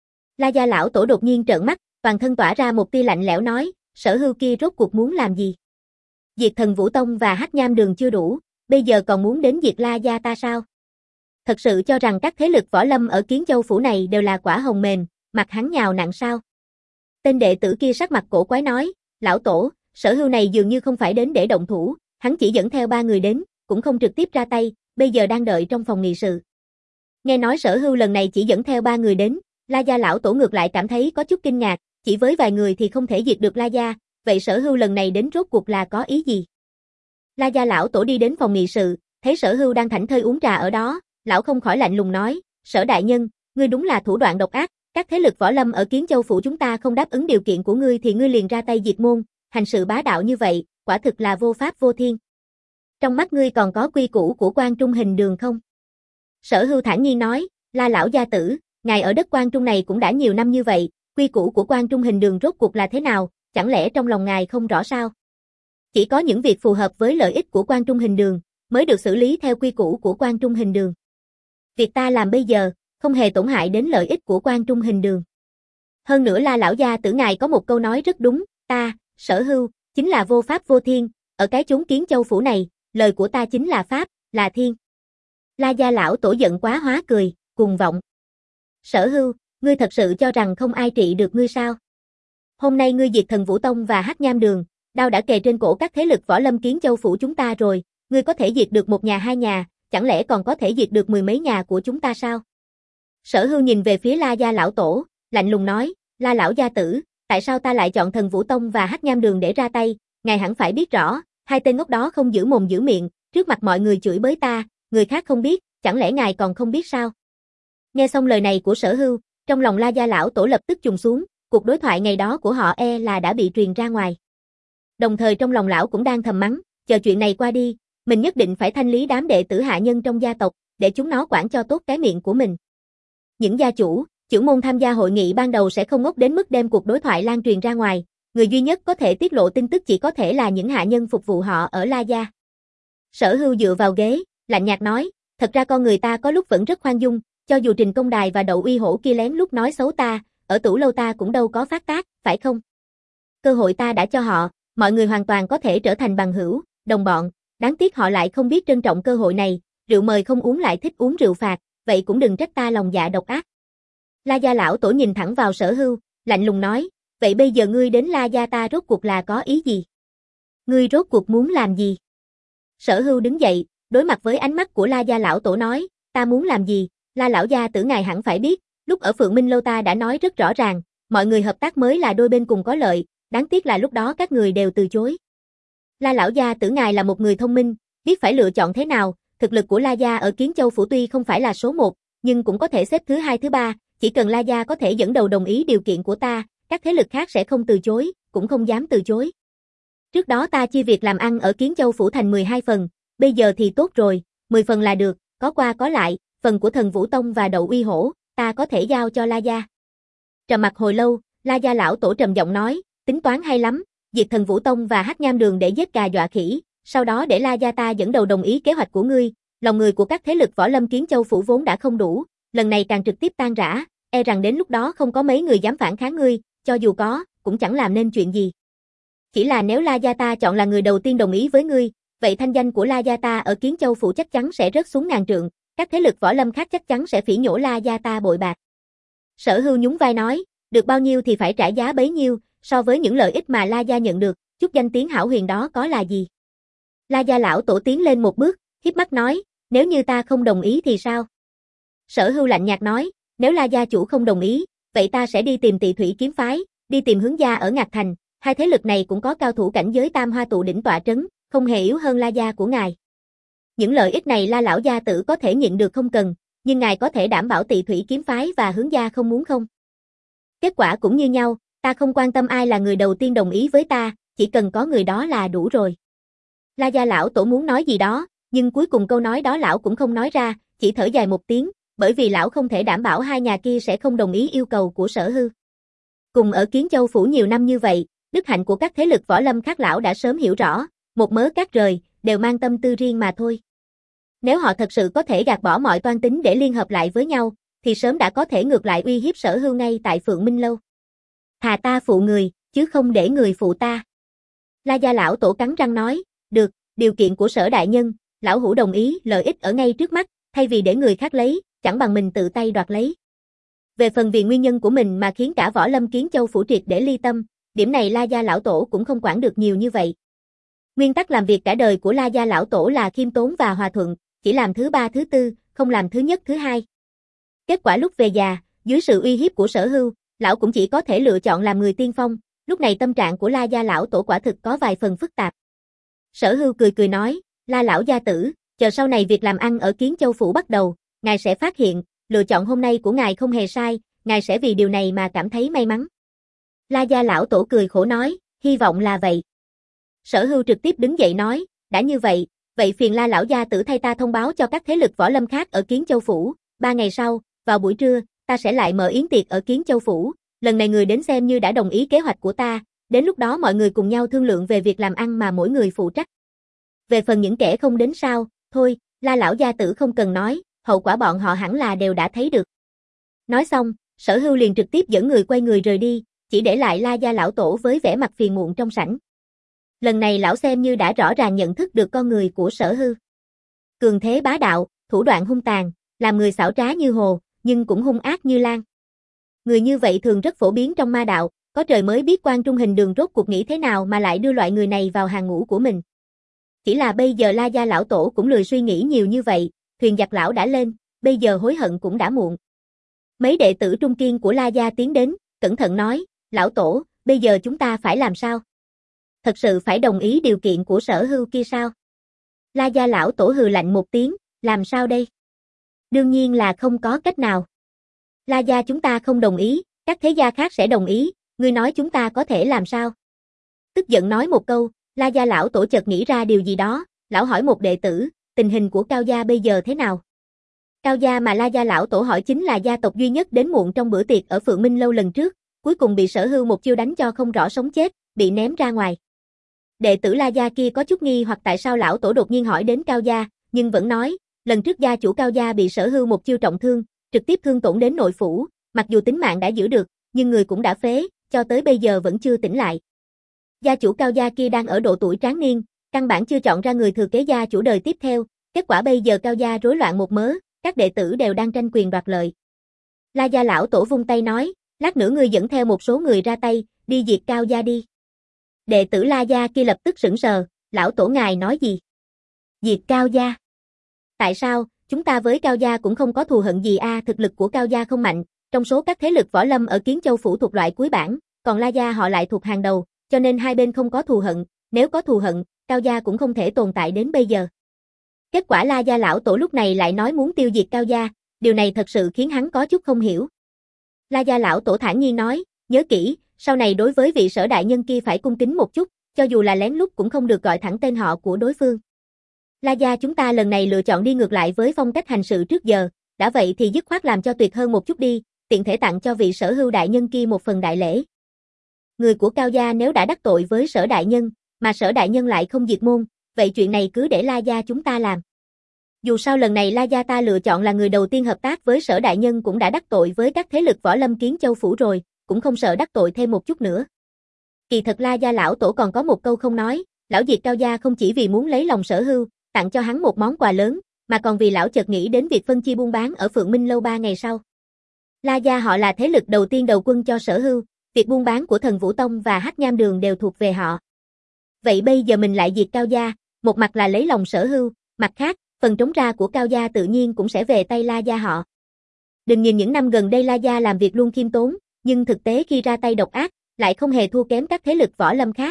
La Gia lão tổ đột nhiên trợn mắt, toàn thân tỏa ra một tia lạnh lẽo nói, Sở Hưu kia rốt cuộc muốn làm gì? Diệt Thần Vũ Tông và Hắc Nham Đường chưa đủ, bây giờ còn muốn đến diệt La Gia ta sao? Thật sự cho rằng các thế lực võ lâm ở Kiến Châu phủ này đều là quả hồng mềm, mặt hắn nhào nặng sao? Tên đệ tử kia sắc mặt cổ quái nói, lão tổ, Sở Hưu này dường như không phải đến để động thủ, hắn chỉ dẫn theo ba người đến, cũng không trực tiếp ra tay, bây giờ đang đợi trong phòng nghị sự. Nghe nói Sở Hưu lần này chỉ dẫn theo ba người đến, La Gia lão tổ ngược lại cảm thấy có chút kinh ngạc, chỉ với vài người thì không thể diệt được La Gia, vậy Sở Hưu lần này đến rốt cuộc là có ý gì? La Gia lão tổ đi đến phòng nghị sự, thấy Sở Hưu đang thảnh thơi uống trà ở đó, lão không khỏi lạnh lùng nói, Sở đại nhân, ngươi đúng là thủ đoạn độc ác, các thế lực võ lâm ở Kiến Châu phủ chúng ta không đáp ứng điều kiện của ngươi thì ngươi liền ra tay diệt môn, hành sự bá đạo như vậy, quả thực là vô pháp vô thiên. Trong mắt ngươi còn có quy củ của Quan Trung hình đường không? Sở Hưu thản nhiên nói, La lão gia tử, ngài ở đất Quan Trung này cũng đã nhiều năm như vậy, quy củ của Quan Trung hình đường rốt cuộc là thế nào, chẳng lẽ trong lòng ngài không rõ sao? Chỉ có những việc phù hợp với lợi ích của Quan Trung hình đường, mới được xử lý theo quy củ của Quan Trung hình đường. Việc ta làm bây giờ, không hề tổn hại đến lợi ích của Quan Trung hình đường. Hơn nữa La lão gia tử ngài có một câu nói rất đúng, ta, Sở Hưu, chính là vô pháp vô thiên, ở cái chốn Kiến Châu phủ này, lời của ta chính là pháp, là thiên. La gia lão tổ giận quá hóa cười, cuồng vọng. Sở Hưu, ngươi thật sự cho rằng không ai trị được ngươi sao? Hôm nay ngươi diệt Thần Vũ Tông và Hắc Nham Đường, đao đã kề trên cổ các thế lực võ lâm Kiến Châu phủ chúng ta rồi, ngươi có thể diệt được một nhà hai nhà, chẳng lẽ còn có thể diệt được mười mấy nhà của chúng ta sao? Sở Hưu nhìn về phía La gia lão tổ, lạnh lùng nói, La lão gia tử, tại sao ta lại chọn Thần Vũ Tông và Hắc Nham Đường để ra tay, ngài hẳn phải biết rõ, hai tên ngốc đó không giữ mồm giữ miệng, trước mặt mọi người chửi bới ta, người khác không biết, chẳng lẽ ngài còn không biết sao? Nghe xong lời này của Sở Hưu, trong lòng La gia lão tổ lập tức trùng xuống, cuộc đối thoại ngày đó của họ e là đã bị truyền ra ngoài. Đồng thời trong lòng lão cũng đang thầm mắng, chờ chuyện này qua đi, mình nhất định phải thanh lý đám đệ tử hạ nhân trong gia tộc, để chúng nó quản cho tốt cái miệng của mình. Những gia chủ, trưởng môn tham gia hội nghị ban đầu sẽ không ngốc đến mức đem cuộc đối thoại lan truyền ra ngoài, người duy nhất có thể tiết lộ tin tức chỉ có thể là những hạ nhân phục vụ họ ở La gia. Sở Hưu dựa vào ghế, lạnh nhạt nói, thật ra con người ta có lúc vẫn rất khoan dung, cho dù Trình Công Đài và Đậu Uy Hổ kia lén lúc nói xấu ta, ở Tửu Lâu ta cũng đâu có phát tác, phải không? Cơ hội ta đã cho họ, mọi người hoàn toàn có thể trở thành bằng hữu, đồng bọn, đáng tiếc họ lại không biết trân trọng cơ hội này, rượu mời không uống lại thích uống rượu phạt, vậy cũng đừng trách ta lòng dạ độc ác. La gia lão tổ nhìn thẳng vào Sở Hưu, lạnh lùng nói, vậy bây giờ ngươi đến La gia ta rốt cuộc là có ý gì? Ngươi rốt cuộc muốn làm gì? Sở Hưu đứng dậy, đối mặt với ánh mắt của La gia lão tổ nói, ta muốn làm gì, La lão gia tử ngài hẳn phải biết, lúc ở Phượng Minh Lâu ta đã nói rất rõ ràng, mọi người hợp tác mới là đôi bên cùng có lợi, đáng tiếc là lúc đó các người đều từ chối. La lão gia tử ngài là một người thông minh, biết phải lựa chọn thế nào, thực lực của La gia ở Kiến Châu phủ tuy không phải là số một, nhưng cũng có thể xếp thứ hai thứ ba, chỉ cần La gia có thể dẫn đầu đồng ý điều kiện của ta, các thế lực khác sẽ không từ chối, cũng không dám từ chối. Trước đó ta chia việc làm ăn ở Kiến Châu phủ thành mười hai phần, bây giờ thì tốt rồi, mười phần là được, có qua có lại, phần của Thần Vũ Tông và Đậu Uy Hổ, ta có thể giao cho La gia. Trầm mặc hồi lâu, La gia lão tổ trầm giọng nói, tính toán hay lắm, diệt Thần Vũ Tông và Hắc Nham Đường để giết gà dọa khỉ, sau đó để La gia ta dẫn đầu đồng ý kế hoạch của ngươi, lòng người của các thế lực võ lâm Kiến Châu phủ vốn đã không đủ, lần này càng trực tiếp tan rã, e rằng đến lúc đó không có mấy người dám phản kháng ngươi, cho dù có, cũng chẳng làm nên chuyện gì. Chỉ là nếu La gia ta chọn là người đầu tiên đồng ý với ngươi, vậy thanh danh của La gia ta ở Kiến Châu phủ chắc chắn sẽ rớt xuống ngàn trượng, các thế lực võ lâm khác chắc chắn sẽ phỉ nhổ La gia ta bội bạc. Sở Hưu nhún vai nói, được bao nhiêu thì phải trả giá bấy nhiêu, so với những lợi ích mà La gia nhận được, chút danh tiếng hão huyền đó có là gì? La gia lão tổ tiến lên một bước, híp mắt nói, nếu như ta không đồng ý thì sao? Sở Hưu lạnh nhạt nói, nếu La gia chủ không đồng ý, vậy ta sẽ đi tìm Tị Thủy kiếm phái, đi tìm Hướng gia ở Ngạc Thành, hai thế lực này cũng có cao thủ cảnh giới tam hoa tụ đỉnh tọa trấn, không hề yếu hơn La gia của ngài. Những lợi ích này La lão gia tử có thể nhịn được không cần, nhưng ngài có thể đảm bảo Tị Thủy kiếm phái và Hướng gia không muốn không? Kết quả cũng như nhau, ta không quan tâm ai là người đầu tiên đồng ý với ta, chỉ cần có người đó là đủ rồi. La gia lão tổ muốn nói gì đó, nhưng cuối cùng câu nói đó lão cũng không nói ra, chỉ thở dài một tiếng, bởi vì lão không thể đảm bảo hai nhà kia sẽ không đồng ý yêu cầu của Sở Hưu. Cùng ở Kiến Châu phủ nhiều năm như vậy, đức hạnh của các thế lực võ lâm khác lão đã sớm hiểu rõ, một mớ cát rời, đều mang tâm tư riêng mà thôi. Nếu họ thật sự có thể gạt bỏ mọi toan tính để liên hợp lại với nhau, thì sớm đã có thể ngược lại uy hiếp Sở Hưu ngay tại Phượng Minh Lâu. Thà ta phụ người, chứ không để người phụ ta. La gia lão tổ cắn răng nói, được, điều kiện của Sở đại nhân, lão hữu đồng ý, lợi ích ở ngay trước mắt, thay vì để người khác lấy, chẳng bằng mình tự tay đoạt lấy. Về phần vì nguyên nhân của mình mà khiến cả võ lâm Kiến Châu phủ triệt để ly tâm, điểm này La gia lão tổ cũng không quản được nhiều như vậy. Nguyên tắc làm việc cả đời của La gia lão tổ là khiêm tốn và hòa thuận, chỉ làm thứ ba thứ tư, không làm thứ nhất thứ hai. Kết quả lúc về già, dưới sự uy hiếp của Sở Hưu, lão cũng chỉ có thể lựa chọn làm người tiên phong, lúc này tâm trạng của La gia lão tổ quả thực có vài phần phức tạp. Sở Hưu cười cười nói, La lão gia tử, chờ sau này việc làm ăn ở Kiến Châu phủ bắt đầu, ngài sẽ phát hiện, lựa chọn hôm nay của ngài không hề sai, ngài sẽ vì điều này mà cảm thấy may mắn. La gia lão tổ cười khổ nói, hy vọng là vậy. Sở Hưu trực tiếp đứng dậy nói, đã như vậy, vậy phiền La lão gia tử thay ta thông báo cho các thế lực võ lâm khác ở Kiến Châu phủ, ba ngày sau, vào buổi trưa, ta sẽ lại mở yến tiệc ở Kiến Châu phủ, lần này người đến xem như đã đồng ý kế hoạch của ta, đến lúc đó mọi người cùng nhau thương lượng về việc làm ăn mà mỗi người phụ trách. Về phần những kẻ không đến sao, thôi, La lão gia tử không cần nói, hậu quả bọn họ hẳn là đều đã thấy được. Nói xong, Sở Hưu liền trực tiếp dẫn người quay người rời đi, chỉ để lại La gia lão tổ với vẻ mặt phiền muộn trong sảnh. Lần này lão xem như đã rõ ràng nhận thức được con người của Sở Hưu. Cường thế bá đạo, thủ đoạn hung tàn, làm người xảo trá như hồ, nhưng cũng hung ác như lan. Người như vậy thường rất phổ biến trong ma đạo, có trời mới biết Quan Trung Hình Đường rốt cuộc nghĩ thế nào mà lại đưa loại người này vào hàng ngũ của mình. Chỉ là bây giờ La gia lão tổ cũng lười suy nghĩ nhiều như vậy, thuyền giặc lão đã lên, bây giờ hối hận cũng đã muộn. Mấy đệ tử trung kiên của La gia tiến đến, cẩn thận nói, lão tổ, bây giờ chúng ta phải làm sao? Thật sự phải đồng ý điều kiện của Sở Hưu kia sao? La gia lão tổ hừ lạnh một tiếng, làm sao đây? Đương nhiên là không có cách nào. La gia chúng ta không đồng ý, các thế gia khác sẽ đồng ý, ngươi nói chúng ta có thể làm sao? Tức giận nói một câu, La gia lão tổ chợt nghĩ ra điều gì đó, lão hỏi một đệ tử, tình hình của Cao gia bây giờ thế nào? Cao gia mà La gia lão tổ hỏi chính là gia tộc duy nhất đến muộn trong bữa tiệc ở Phượng Minh lâu lần trước, cuối cùng bị Sở Hưu một chiêu đánh cho không rõ sống chết, bị ném ra ngoài. Đệ tử La gia kia có chút nghi hoặc tại sao lão tổ đột nhiên hỏi đến Cao gia, nhưng vẫn nói, lần trước gia chủ Cao gia bị Sở Hưu một chiêu trọng thương, trực tiếp thương tổn đến nội phủ, mặc dù tính mạng đã giữ được, nhưng người cũng đã phế, cho tới bây giờ vẫn chưa tỉnh lại. Gia chủ Cao gia kia đang ở độ tuổi tráng niên, căn bản chưa chọn ra người thừa kế gia chủ đời tiếp theo, kết quả bây giờ Cao gia rối loạn một mớ, các đệ tử đều đang tranh quyền đoạt lợi. La gia lão tổ vung tay nói, lát nữa ngươi dẫn theo một số người ra tay, đi diệt Cao gia đi. Đệ tử La gia kia lập tức sững sờ, lão tổ ngài nói gì? Diệt Cao gia? Tại sao, chúng ta với Cao gia cũng không có thù hận gì a, à, thực lực của Cao gia không mạnh, trong số các thế lực võ lâm ở Kiến Châu phủ thuộc loại cuối bảng, còn La gia họ lại thuộc hàng đầu, cho nên hai bên không có thù hận, nếu có thù hận, Cao gia cũng không thể tồn tại đến bây giờ. Kết quả La gia lão tổ lúc này lại nói muốn tiêu diệt Cao gia, điều này thật sự khiến hắn có chút không hiểu. La gia lão tổ thản nhiên nói, nhớ kỹ, sau này đối với vị Sở đại nhân kia phải cung kính một chút, cho dù là lén lút cũng không được gọi thẳng tên họ của đối phương. La gia chúng ta lần này lựa chọn đi ngược lại với phong cách hành sự trước giờ, đã vậy thì dứt khoát làm cho tuyệt hơn một chút đi, tiện thể tặng cho vị Sở Hưu đại nhân kia một phần đại lễ. Người của Cao gia nếu đã đắc tội với Sở đại nhân, mà Sở đại nhân lại không diệt môn, vậy chuyện này cứ để La gia chúng ta làm. Dù sao lần này La gia ta lựa chọn là người đầu tiên hợp tác với Sở đại nhân cũng đã đắc tội với các thế lực võ lâm Kiến Châu phủ rồi, cũng không sợ đắc tội thêm một chút nữa. Kỳ thật La gia lão tổ còn có một câu không nói, lão diệt Cao gia không chỉ vì muốn lấy lòng Sở Hưu, tặng cho hắn một món quà lớn, mà còn vì lão chợt nghĩ đến việc phân chia buôn bán ở Phượng Minh lâu ba ngày sau. La gia họ là thế lực đầu tiên đầu quân cho Sở Hưu, việc buôn bán của Thần Vũ Tông và Hắc Nham Đường đều thuộc về họ. Vậy bây giờ mình lại diệt Cao gia, một mặt là lấy lòng Sở Hưu, mặt khác, phần trống ra của Cao gia tự nhiên cũng sẽ về tay La gia họ. Đừng nhìn những năm gần đây La gia làm việc luôn khiêm tốn, nhưng thực tế khi ra tay độc ác, lại không hề thua kém các thế lực võ lâm khác.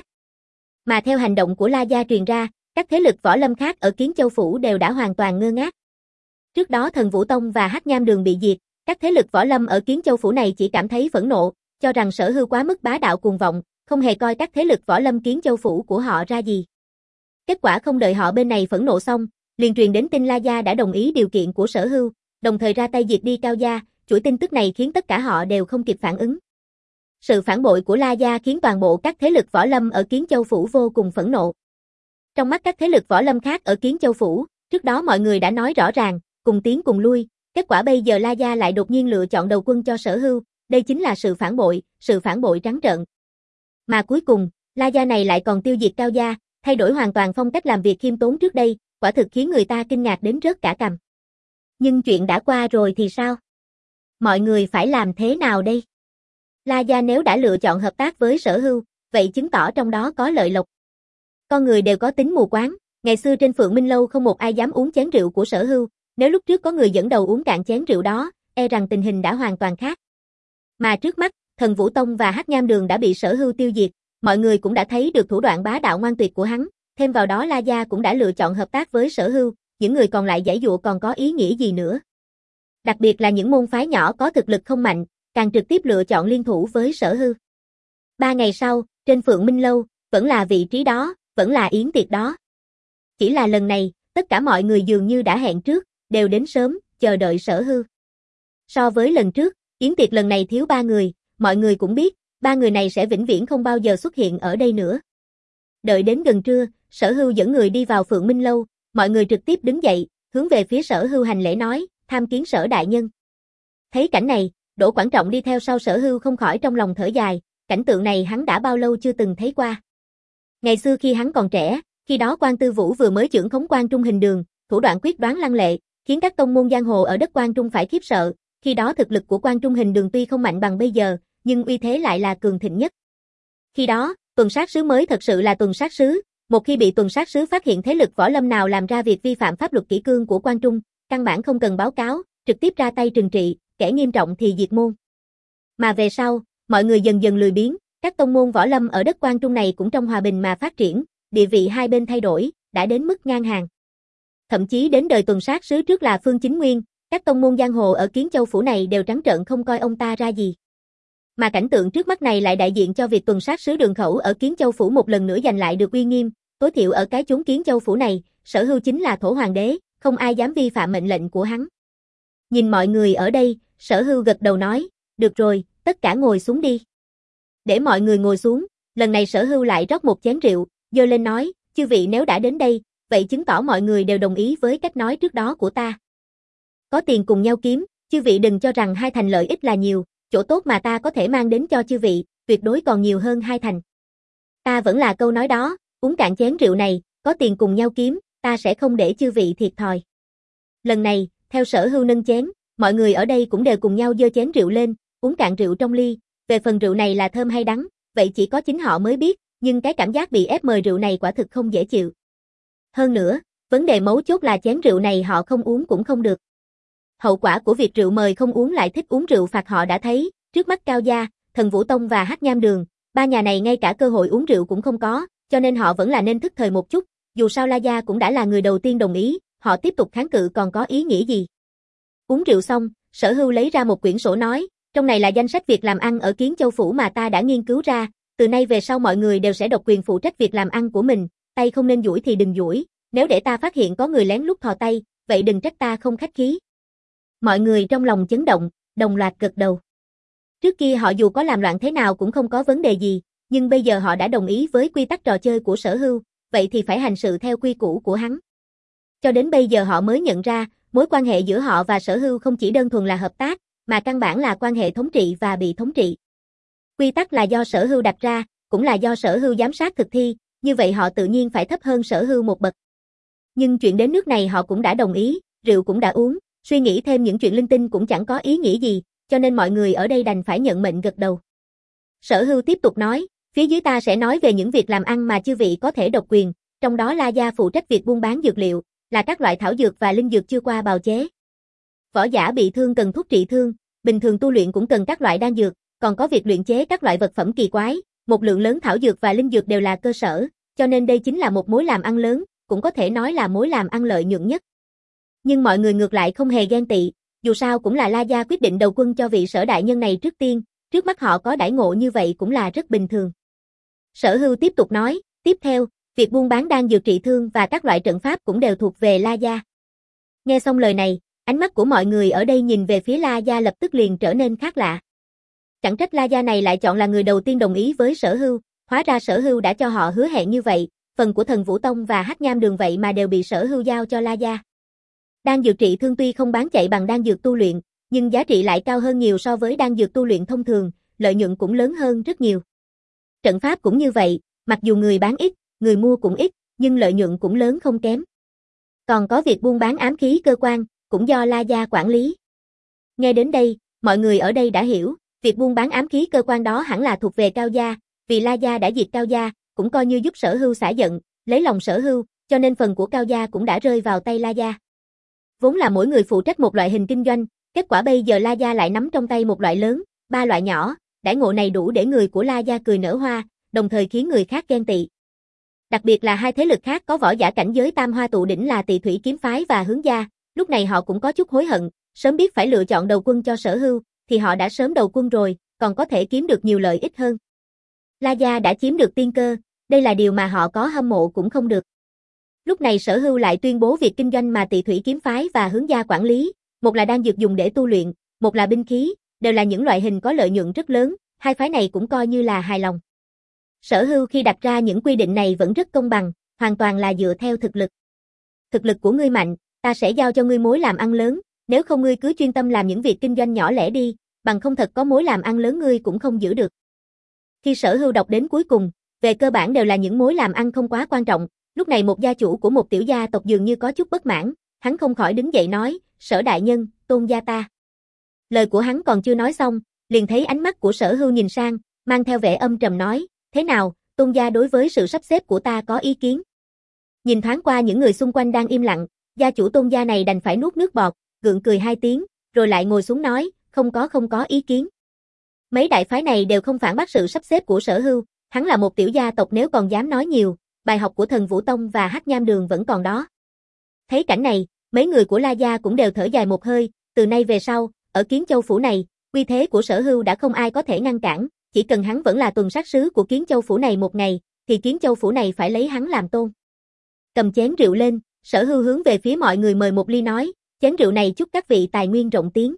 Mà theo hành động của La gia truyền ra, các thế lực võ lâm khác ở Kiến Châu phủ đều đã hoàn toàn ngơ ngác. Trước đó Thần Vũ Tông và Hắc Nham Đường bị diệt, các thế lực võ lâm ở Kiến Châu phủ này chỉ cảm thấy phẫn nộ, cho rằng Sở Hưu quá mức bá đạo cuồng vọng, không hề coi các thế lực võ lâm Kiến Châu phủ của họ ra gì. Kết quả không đợi họ bên này phẫn nộ xong, liền truyền đến tin La gia đã đồng ý điều kiện của Sở Hưu, đồng thời ra tay diệt đi Cao gia, chuỗi tin tức này khiến tất cả họ đều không kịp phản ứng. Sự phản bội của La gia khiến toàn bộ các thế lực võ lâm ở Kiến Châu phủ vô cùng phẫn nộ. Trong mắt các thế lực võ lâm khác ở Kiến Châu phủ, trước đó mọi người đã nói rõ ràng, cùng tiến cùng lui, kết quả bây giờ La gia lại đột nhiên lựa chọn đầu quân cho Sở Hưu, đây chính là sự phản bội, sự phản bội trắng trợn. Mà cuối cùng, La gia này lại còn tiêu diệt Cao gia, thay đổi hoàn toàn phong cách làm việc khiêm tốn trước đây, quả thực khiến người ta kinh ngạc đến rớt cả cằm. Nhưng chuyện đã qua rồi thì sao? Mọi người phải làm thế nào đây? La gia nếu đã lựa chọn hợp tác với Sở Hưu, vậy chứng tỏ trong đó có lợi lộc. Con người đều có tính mù quáng, ngày xưa trên Phượng Minh lâu không một ai dám uống chén rượu của Sở Hưu, nếu lúc trước có người dẫn đầu uống cạn chén rượu đó, e rằng tình hình đã hoàn toàn khác. Mà trước mắt, Thần Vũ Tông và Hắc Nham Đường đã bị Sở Hưu tiêu diệt, mọi người cũng đã thấy được thủ đoạn bá đạo ngoan tuyệt của hắn, thêm vào đó La Gia cũng đã lựa chọn hợp tác với Sở Hưu, những người còn lại giãy giụa còn có ý nghĩa gì nữa. Đặc biệt là những môn phái nhỏ có thực lực không mạnh, càng trực tiếp lựa chọn liên thủ với Sở Hưu. Ba ngày sau, trên Phượng Minh Lâu, vẫn là vị trí đó, vẫn là yến tiệc đó. Chỉ là lần này, tất cả mọi người dường như đã hẹn trước, đều đến sớm, chờ đợi Sở Hưu. So với lần trước, yến tiệc lần này thiếu ba người, mọi người cũng biết, ba người này sẽ vĩnh viễn không bao giờ xuất hiện ở đây nữa. Đợi đến gần trưa, Sở Hưu dẫn người đi vào Phượng Minh Lâu, mọi người trực tiếp đứng dậy, hướng về phía Sở Hưu hành lễ nói, tham kiến Sở đại nhân. Thấy cảnh này, Đỗ Quảng Trọng đi theo sau Sở Hưu không khỏi trong lòng thở dài, cảnh tượng này hắn đã bao lâu chưa từng thấy qua. Ngày xưa khi hắn còn trẻ, khi đó Quan Tư Vũ vừa mới trưởng khống Quan Trung Hình Đường, thủ đoạn quyết đoán lăng lệ, khiến các tông môn giang hồ ở đất Quan Trung phải khiếp sợ, khi đó thực lực của Quan Trung Hình Đường tuy không mạnh bằng bây giờ, nhưng uy thế lại là cường thịnh nhất. Khi đó, tuần sát sứ mới thật sự là tuần sát sứ, một khi bị tuần sát sứ phát hiện thế lực võ lâm nào làm ra việc vi phạm pháp luật kỷ cương của Quan Trung, căn bản không cần báo cáo, trực tiếp ra tay trừng trị, kẻ nghiêm trọng thì diệt môn. Mà về sau, mọi người dần dần lười biếng, các tông môn võ lâm ở đất Quan Trung này cũng trong hòa bình mà phát triển, địa vị hai bên thay đổi, đã đến mức ngang hàng. Thậm chí đến đời tuần sát sứ trước là Phương Chính Nguyên, các tông môn giang hồ ở Kiến Châu phủ này đều trắng trợn không coi ông ta ra gì. Mà cảnh tượng trước mắt này lại đại diện cho việc tuần sát sứ Đường Khẩu ở Kiến Châu phủ một lần nữa giành lại được uy nghiêm, tối thiểu ở cái chốn Kiến Châu phủ này, Sở Hưu chính là thổ hoàng đế, không ai dám vi phạm mệnh lệnh của hắn. Nhìn mọi người ở đây, Sở Hưu gật đầu nói, được rồi, tất cả ngồi xuống đi. Để mọi người ngồi xuống, lần này Sở Hưu lại rót một chén rượu, giơ lên nói, chư vị nếu đã đến đây, vậy chứng tỏ mọi người đều đồng ý với cách nói trước đó của ta. Có tiền cùng nhau kiếm, chư vị đừng cho rằng hai thành lợi ích là nhiều, chỗ tốt mà ta có thể mang đến cho chư vị, tuyệt đối còn nhiều hơn hai thành. Ta vẫn là câu nói đó, uống cạn chén rượu này, có tiền cùng nhau kiếm, ta sẽ không để chư vị thiệt thòi. Lần này, theo Sở Hưu nâng chén, mọi người ở đây cũng đều cùng nhau giơ chén rượu lên, uống cạn rượu trong ly, về phần rượu này là thơm hay đắng, vậy chỉ có chính họ mới biết, nhưng cái cảm giác bị ép mời rượu này quả thực không dễ chịu. Hơn nữa, vấn đề mấu chốt là chén rượu này họ không uống cũng không được. Hậu quả của việc rượu mời không uống lại thích uống rượu phạt họ đã thấy, trước mắt Cao Gia, Thần Vũ Tông và Hắc Nham Đường, ba nhà này ngay cả cơ hội uống rượu cũng không có, cho nên họ vẫn là nên thức thời một chút, dù sao La Gia cũng đã là người đầu tiên đồng ý, họ tiếp tục kháng cự còn có ý nghĩa gì. Uống rượu xong, Sở Hưu lấy ra một quyển sổ nói, trong này là danh sách việc làm ăn ở Kiến Châu phủ mà ta đã nghiên cứu ra, từ nay về sau mọi người đều sẽ độc quyền phụ trách việc làm ăn của mình, tay không nên duỗi thì đừng duỗi, nếu để ta phát hiện có người lén lút thò tay, vậy đừng trách ta không khách khí. Mọi người trong lòng chấn động, đồng loạt gật đầu. Trước kia họ dù có làm loạn thế nào cũng không có vấn đề gì, nhưng bây giờ họ đã đồng ý với quy tắc trò chơi của Sở Hưu, vậy thì phải hành sự theo quy củ của hắn. Cho đến bây giờ họ mới nhận ra, mối quan hệ giữa họ và Sở Hưu không chỉ đơn thuần là hợp tác, mà căn bản là quan hệ thống trị và bị thống trị. Quy tắc là do Sở Hưu đặt ra, cũng là do Sở Hưu giám sát thực thi, như vậy họ tự nhiên phải thấp hơn Sở Hưu một bậc. Nhưng chuyện đến nước này họ cũng đã đồng ý, rượu cũng đã uống, suy nghĩ thêm những chuyện linh tinh cũng chẳng có ý nghĩa gì, cho nên mọi người ở đây đành phải nhận mệnh gật đầu. Sở Hưu tiếp tục nói, phía dưới ta sẽ nói về những việc làm ăn mà chư vị có thể độc quyền, trong đó La Gia phụ trách việc buôn bán dược liệu, là các loại thảo dược và linh dược chưa qua bào chế. Võ giả bị thương cần thuốc trị thương, bình thường tu luyện cũng cần các loại đan dược, còn có việc luyện chế các loại vật phẩm kỳ quái, một lượng lớn thảo dược và linh dược đều là cơ sở, cho nên đây chính là một mối làm ăn lớn, cũng có thể nói là mối làm ăn lợi nhuận nhất. Nhưng mọi người ngược lại không hề ghen tị, dù sao cũng là La Gia quyết định đầu quân cho vị Sở đại nhân này trước tiên, trước mắt họ có đãi ngộ như vậy cũng là rất bình thường. Sở Hưu tiếp tục nói, tiếp theo, việc buôn bán đan dược trị thương và các loại trận pháp cũng đều thuộc về La Gia. Nghe xong lời này, ánh mắt của mọi người ở đây nhìn về phía La Gia lập tức liền trở nên khác lạ. Chẳng trách La Gia này lại chọn là người đầu tiên đồng ý với Sở Hưu, hóa ra Sở Hưu đã cho họ hứa hẹn như vậy, phần của Thần Vũ Tông và Hắc Nham Đường vậy mà đều bị Sở Hưu giao cho La Gia. Đan dược trị thương tuy không bán chạy bằng đan dược tu luyện, nhưng giá trị lại cao hơn nhiều so với đan dược tu luyện thông thường, lợi nhuận cũng lớn hơn rất nhiều. Trận pháp cũng như vậy, mặc dù người bán ít, người mua cũng ít, nhưng lợi nhuận cũng lớn không kém. Còn có việc buôn bán ám khí cơ quan, cũng do La Gia quản lý. Nghe đến đây, mọi người ở đây đã hiểu, việc buôn bán ám khí cơ quan đó hẳn là thuộc về Cao Gia, vì La Gia đã diệt Cao Gia, cũng coi như giúp Sở Hưu xả giận, lấy lòng Sở Hưu, cho nên phần của Cao Gia cũng đã rơi vào tay La Gia. Vốn là mỗi người phụ trách một loại hình kinh doanh, kết quả bây giờ La Gia lại nắm trong tay một loại lớn, ba loại nhỏ, đãi ngộ này đủ để người của La gia cười nở hoa, đồng thời khiến người khác ghen tị. Đặc biệt là hai thế lực khác có võ giả cảnh giới tam hoa tụ đỉnh là Tỳ Thủy kiếm phái và Hướng gia, lúc này họ cũng có chút hối hận, sớm biết phải lựa chọn đầu quân cho Sở Hưu, thì họ đã sớm đầu quân rồi, còn có thể kiếm được nhiều lợi ích hơn. La gia đã chiếm được tiên cơ, đây là điều mà họ có hâm mộ cũng không được. Lúc này Sở Hưu lại tuyên bố việc kinh doanh mà Tỳ Thủy kiếm phái và Hướng gia quản lý, một là đan dược dùng để tu luyện, một là binh khí, đều là những loại hình có lợi nhuận rất lớn, hai phái này cũng coi như là hài lòng. Sở Hưu khi đặt ra những quy định này vẫn rất công bằng, hoàn toàn là dựa theo thực lực. Thực lực của ngươi mạnh, ta sẽ giao cho ngươi mối làm ăn lớn, nếu không ngươi cứ chuyên tâm làm những việc kinh doanh nhỏ lẻ đi, bằng không thật có mối làm ăn lớn ngươi cũng không giữ được. Khi Sở Hưu đọc đến cuối cùng, về cơ bản đều là những mối làm ăn không quá quan trọng, lúc này một gia chủ của một tiểu gia tộc dường như có chút bất mãn, hắn không khỏi đứng dậy nói, Sở đại nhân, Tôn gia ta. Lời của hắn còn chưa nói xong, liền thấy ánh mắt của Sở Hưu nhìn sang, mang theo vẻ âm trầm nói, thế nào, Tôn gia đối với sự sắp xếp của ta có ý kiến? Nhìn thoáng qua những người xung quanh đang im lặng, gia chủ Tôn gia này đành phải nuốt nước bọt, gượng cười hai tiếng, rồi lại ngồi xuống nói, không có không có ý kiến. Mấy đại phái này đều không phản bác sự sắp xếp của Sở Hưu, hắn là một tiểu gia tộc nếu còn dám nói nhiều, bài học của Thần Vũ Tông và Hắc Nham Đường vẫn còn đó. Thấy cảnh này, mấy người của La gia cũng đều thở dài một hơi, từ nay về sau, ở Kiến Châu phủ này, uy thế của Sở Hưu đã không ai có thể ngăn cản, chỉ cần hắn vẫn là tuần sát sứ của Kiến Châu phủ này một ngày, thì Kiến Châu phủ này phải lấy hắn làm tôn. Cầm chén rượu lên, Sở Hưu hướng về phía mọi người mời một ly nói, chén rượu này chúc các vị tài nguyên rộng tiếng.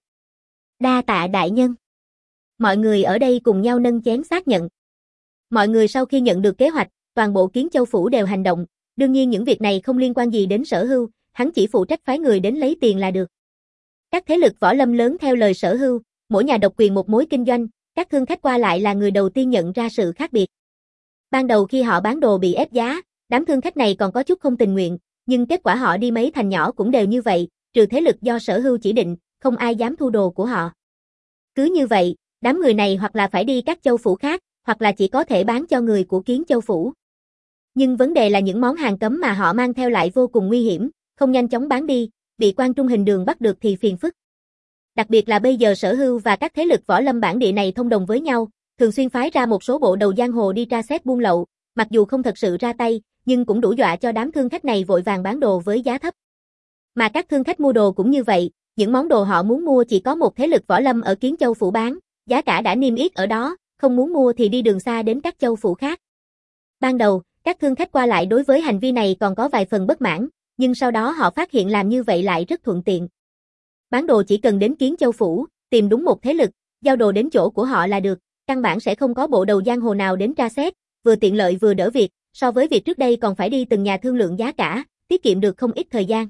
Đa tạ đại nhân. Mọi người ở đây cùng nhau nâng chén xác nhận. Mọi người sau khi nhận được kế hoạch, toàn bộ Kiến Châu phủ đều hành động, đương nhiên những việc này không liên quan gì đến Sở Hưu, hắn chỉ phụ trách phái người đến lấy tiền là được. Các thế lực võ lâm lớn theo lời Sở Hưu, mỗi nhà độc quyền một mối kinh doanh, các thương khách qua lại là người đầu tiên nhận ra sự khác biệt. Ban đầu khi họ bán đồ bị ép giá, đám thương khách này còn có chút không tình nguyện, nhưng kết quả họ đi mấy thành nhỏ cũng đều như vậy, trừ thế lực do Sở Hưu chỉ định, không ai dám thu đồ của họ. Cứ như vậy, đám người này hoặc là phải đi các châu phủ khác, hoặc là chỉ có thể bán cho người của Kiến Châu phủ. Nhưng vấn đề là những món hàng cấm mà họ mang theo lại vô cùng nguy hiểm, không nhanh chóng bán đi, bị quan trung hình đường bắt được thì phiền phức. Đặc biệt là bây giờ Sở Hưu và các thế lực võ lâm bản địa này thông đồng với nhau, thường xuyên phái ra một số bộ đầu giang hồ đi tra xét buôn lậu, mặc dù không thật sự ra tay, nhưng cũng đủ dọa cho đám thương khách này vội vàng bán đồ với giá thấp. Mà các thương khách mua đồ cũng như vậy, những món đồ họ muốn mua chỉ có một thế lực võ lâm ở Kiến Châu phủ bán, giá cả đã niêm yết ở đó, không muốn mua thì đi đường xa đến các châu phủ khác. Ban đầu, các thương khách qua lại đối với hành vi này còn có vài phần bất mãn, nhưng sau đó họ phát hiện làm như vậy lại rất thuận tiện. Bán đồ chỉ cần đến Kiến Châu phủ, tìm đúng một thế lực, giao đồ đến chỗ của họ là được, căn bản sẽ không có bộ đầu giang hồ nào đến tra xét, vừa tiện lợi vừa đỡ việc, so với việc trước đây còn phải đi từng nhà thương lượng giá cả, tiết kiệm được không ít thời gian.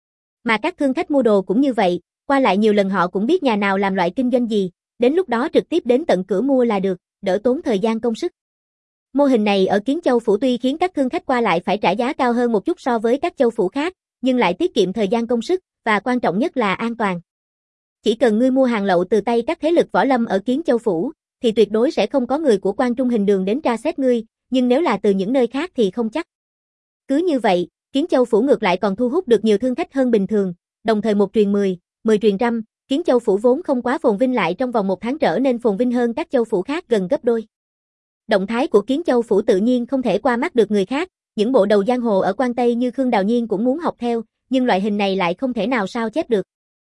Mà các thương khách mua đồ cũng như vậy, qua lại nhiều lần họ cũng biết nhà nào làm loại kinh doanh gì, đến lúc đó trực tiếp đến tận cửa mua là được, đỡ tốn thời gian công sức. Mô hình này ở Kiến Châu phủ tuy khiến các thương khách qua lại phải trả giá cao hơn một chút so với các châu phủ khác, nhưng lại tiết kiệm thời gian công sức, và quan trọng nhất là an toàn. Chỉ cần ngươi mua hàng lậu từ tay các thế lực võ lâm ở Kiến Châu phủ, thì tuyệt đối sẽ không có người của quan trung hình đường đến tra xét ngươi, nhưng nếu là từ những nơi khác thì không chắc. Cứ như vậy, Kiến Châu phủ ngược lại còn thu hút được nhiều thương khách hơn bình thường, đồng thời một truyền mười, mười truyền trăm, Kiến Châu phủ vốn không quá phồn vinh lại trong vòng một tháng trở nên phồn vinh hơn các châu phủ khác gần gấp đôi. Động thái của Kiến Châu phủ tự nhiên không thể qua mắt được người khác, những bộ đầu giang hồ ở Quan Tây như Khương Đào Nhiên cũng muốn học theo, nhưng loại hình này lại không thể nào sao chép được.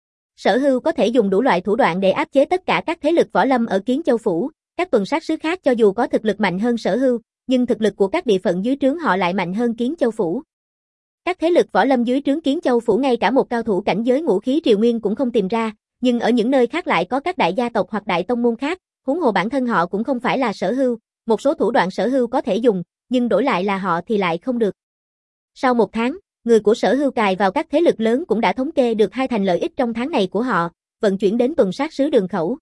Sở Hưu có thể dùng đủ loại thủ đoạn để áp chế tất cả các thế lực võ lâm ở Kiến Châu phủ, các tuần sát sứ khác cho dù có thực lực mạnh hơn Sở Hưu, nhưng thực lực của các địa phận dưới trướng họ lại mạnh hơn Kiến Châu phủ. Các thế lực võ lâm dưới trướng Kiến Châu phủ ngay cả một cao thủ cảnh giới ngũ khí triều nguyên cũng không tìm ra, nhưng ở những nơi khác lại có các đại gia tộc hoặc đại tông môn khác, huống hồ bản thân họ cũng không phải là Sở Hưu, một số thủ đoạn Sở Hưu có thể dùng, nhưng đổi lại là họ thì lại không được. Sau một tháng, người của Sở Hưu cài vào các thế lực lớn cũng đã thống kê được hai thành lợi ích trong tháng này của họ, vận chuyển đến tuần sát sứ đường khẩu.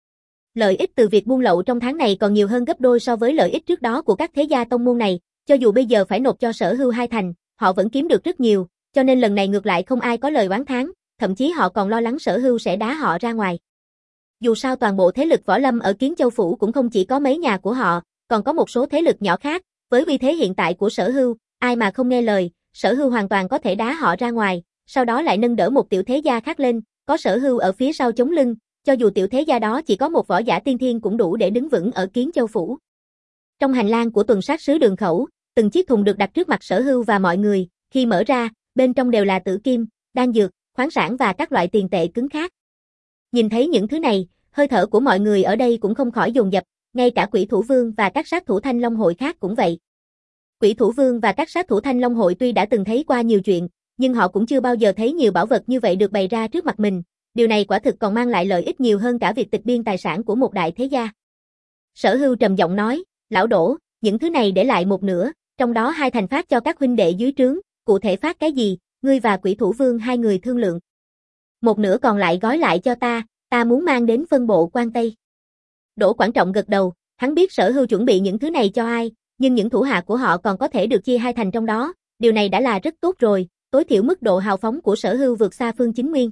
Lợi ích từ việc buôn lậu trong tháng này còn nhiều hơn gấp đôi so với lợi ích trước đó của các thế gia tông môn này, cho dù bây giờ phải nộp cho Sở Hưu hai thành, họ vẫn kiếm được rất nhiều, cho nên lần này ngược lại không ai có lời oán thán, thậm chí họ còn lo lắng Sở Hưu sẽ đá họ ra ngoài. Dù sao toàn bộ thế lực võ lâm ở Kiến Châu phủ cũng không chỉ có mấy nhà của họ, còn có một số thế lực nhỏ khác, với uy thế hiện tại của Sở Hưu, ai mà không nghe lời, Sở Hưu hoàn toàn có thể đá họ ra ngoài, sau đó lại nâng đỡ một tiểu thế gia khác lên, có Sở Hưu ở phía sau chống lưng, cho dù tiểu thế gia đó chỉ có một võ giả tiên thiên cũng đủ để đứng vững ở Kiến Châu phủ. Trong hành lang của tuần sát sứ đường khẩu, từng chiếc thùng được đặt trước mặt Sở Hưu và mọi người, khi mở ra, bên trong đều là tử kim, đan dược, khoáng sản và các loại tiền tệ cứng khác. Nhìn thấy những thứ này, hơi thở của mọi người ở đây cũng không khỏi dồn dập, ngay cả Quỷ Thủ Vương và các sát thủ Thanh Long hội khác cũng vậy. Quỷ Thủ Vương và các sát thủ Thanh Long hội tuy đã từng thấy qua nhiều chuyện, nhưng họ cũng chưa bao giờ thấy nhiều bảo vật như vậy được bày ra trước mặt mình, điều này quả thực còn mang lại lợi ích nhiều hơn cả việc tịch biên tài sản của một đại thế gia. Sở Hưu trầm giọng nói, lão Đỗ, những thứ này để lại một nửa, trong đó hai thành phát cho các huynh đệ dưới trướng, cụ thể phát cái gì, ngươi và Quỷ Thủ Vương hai người thương lượng. Một nửa còn lại gói lại cho ta, ta muốn mang đến phân bộ quan Tây. Đỗ Quảng Trọng gật đầu, hắn biết Sở Hưu chuẩn bị những thứ này cho ai, nhưng những thủ hạ của họ còn có thể được chia hai thành trong đó, điều này đã là rất tốt rồi, tối thiểu mức độ hào phóng của Sở Hưu vượt xa Phương Chính Nguyên.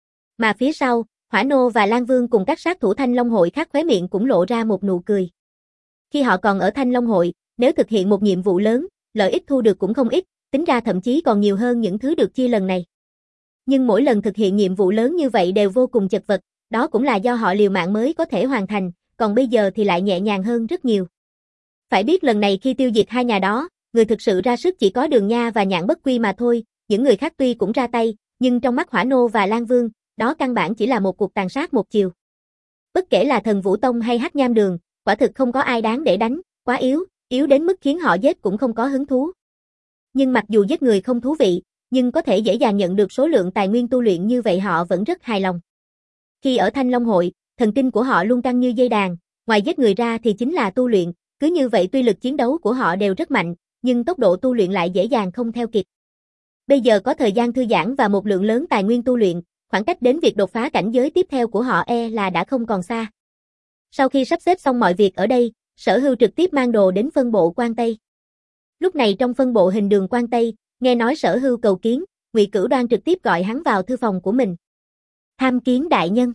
Mà phía sau, Hỏa Nô và Lan Vương cùng các sát thủ Thanh Long hội khác khóe miệng cũng lộ ra một nụ cười. Khi họ còn ở Thanh Long hội, nếu thực hiện một nhiệm vụ lớn, lợi ích thu được cũng không ít, tính ra thậm chí còn nhiều hơn những thứ được chia lần này. Nhưng mỗi lần thực hiện nhiệm vụ lớn như vậy đều vô cùng chật vật, đó cũng là do họ liều mạng mới có thể hoàn thành, còn bây giờ thì lại nhẹ nhàng hơn rất nhiều. Phải biết lần này khi tiêu diệt hai nhà đó, người thực sự ra sức chỉ có Đường Nha và Nhạn Bất Quy mà thôi, những người khác tuy cũng ra tay, nhưng trong mắt Hỏa Nô và Lan Vương, đó căn bản chỉ là một cuộc tàn sát một chiều. Bất kể là Thần Vũ Tông hay Hắc Nham Đường, quả thực không có ai đáng để đánh, quá yếu, yếu đến mức khiến họ giết cũng không có hứng thú. Nhưng mặc dù giết người không thú vị, nhưng có thể dễ dàng nhận được số lượng tài nguyên tu luyện như vậy họ vẫn rất hài lòng. Khi ở Thanh Long hội, thần kinh của họ luôn căng như dây đàn, ngoài giết người ra thì chính là tu luyện, cứ như vậy tuy lực chiến đấu của họ đều rất mạnh, nhưng tốc độ tu luyện lại dễ dàng không theo kịp. Bây giờ có thời gian thư giãn và một lượng lớn tài nguyên tu luyện, khoảng cách đến việc đột phá cảnh giới tiếp theo của họ e là đã không còn xa. Sau khi sắp xếp xong mọi việc ở đây, Sở Hưu trực tiếp mang đồ đến phân bộ quan Tây. Lúc này trong phân bộ hình đường quan Tây, nghe nói Sở Hưu cầu kiến, Ngụy Cửu Đoan trực tiếp gọi hắn vào thư phòng của mình. Tham kiến đại nhân.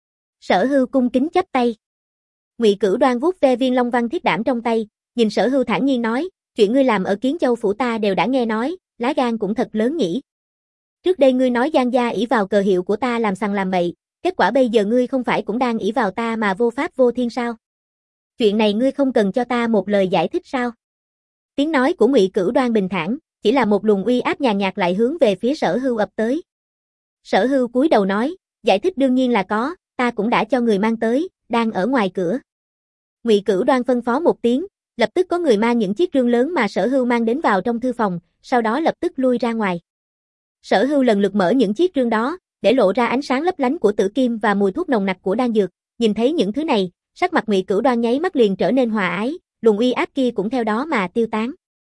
Sở Hưu cung kính chắp tay. Ngụy Cửu Đoan vuốt ve viên long văn thiết đảm trong tay, nhìn Sở Hưu thản nhiên nói, chuyện ngươi làm ở Kiến Châu phủ ta đều đã nghe nói, lá gan cũng thật lớn nhỉ. Trước đây ngươi nói Giang gia ỷ vào cờ hiệu của ta làm sằng làm bậy, kết quả bây giờ ngươi không phải cũng đang ỷ vào ta mà vô pháp vô thiên sao? Chuyện này ngươi không cần cho ta một lời giải thích sao? Tiếng nói của Ngụy Cửu Đoan bình thản, chỉ là một luồng uy áp nhàn nhạt lại hướng về phía Sở Hưu ập tới. Sở Hưu cúi đầu nói, giải thích đương nhiên là có, ta cũng đã cho người mang tới, đang ở ngoài cửa. Ngụy Cửu Đoan phân phó một tiếng, lập tức có người mang những chiếc rương lớn mà Sở Hưu mang đến vào trong thư phòng, sau đó lập tức lui ra ngoài. Sở Hưu lần lượt mở những chiếc rương đó, để lộ ra ánh sáng lấp lánh của tử kim và mùi thuốc nồng nặc của đan dược, nhìn thấy những thứ này, sắc mặt Ngụy Cửu Đoan nháy mắt liền trở nên hòa ái, luồng uy áp kia cũng theo đó mà tiêu tán.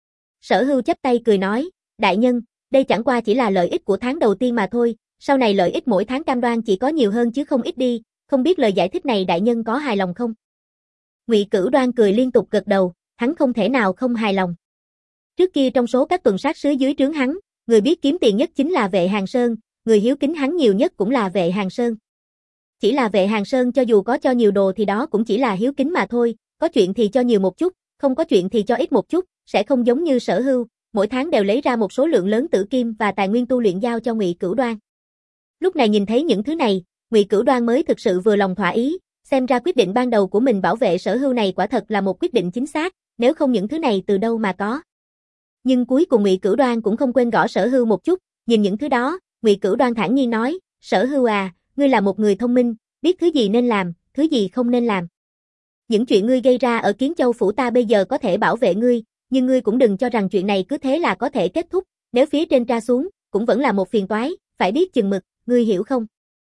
Sở Hưu chắp tay cười nói, đại nhân, đây chẳng qua chỉ là lợi ích của tháng đầu tiên mà thôi, sau này lợi ích mỗi tháng cam đoan chỉ có nhiều hơn chứ không ít đi, không biết lời giải thích này đại nhân có hài lòng không? Ngụy Cửu Đoan cười liên tục gật đầu, hắn không thể nào không hài lòng. Trước kia trong số các tuần sát sứ dưới trướng hắn, người biết kiếm tiền nhất chính là Vệ Hàng Sơn, người hiếu kính hắn nhiều nhất cũng là Vệ Hàng Sơn. Chỉ là Vệ Hàng Sơn cho dù có cho nhiều đồ thì đó cũng chỉ là hiếu kính mà thôi, có chuyện thì cho nhiều một chút, không có chuyện thì cho ít một chút, sẽ không giống như Sở Hưu, mỗi tháng đều lấy ra một số lượng lớn tử kim và tài nguyên tu luyện giao cho Ngụy Cửu Đoan. Lúc này nhìn thấy những thứ này, Ngụy Cửu Đoan mới thực sự vừa lòng thỏa ý, xem ra quyết định ban đầu của mình bảo vệ Sở Hưu này quả thật là một quyết định chính xác, nếu không những thứ này từ đâu mà có. Nhưng cuối cùng Ngụy Cửu Đoan cũng không quên gõ Sở Hưu một chút, nhìn những thứ đó, Ngụy Cửu Đoan thản nhiên nói, Sở Hưu à, ngươi là một người thông minh, biết thứ gì nên làm, thứ gì không nên làm. Những chuyện ngươi gây ra ở Kiến Châu phủ ta bây giờ có thể bảo vệ ngươi, nhưng ngươi cũng đừng cho rằng chuyện này cứ thế là có thể kết thúc, nếu phía trên tra xuống, cũng vẫn là một phiền toái, phải biết chừng mực, ngươi hiểu không?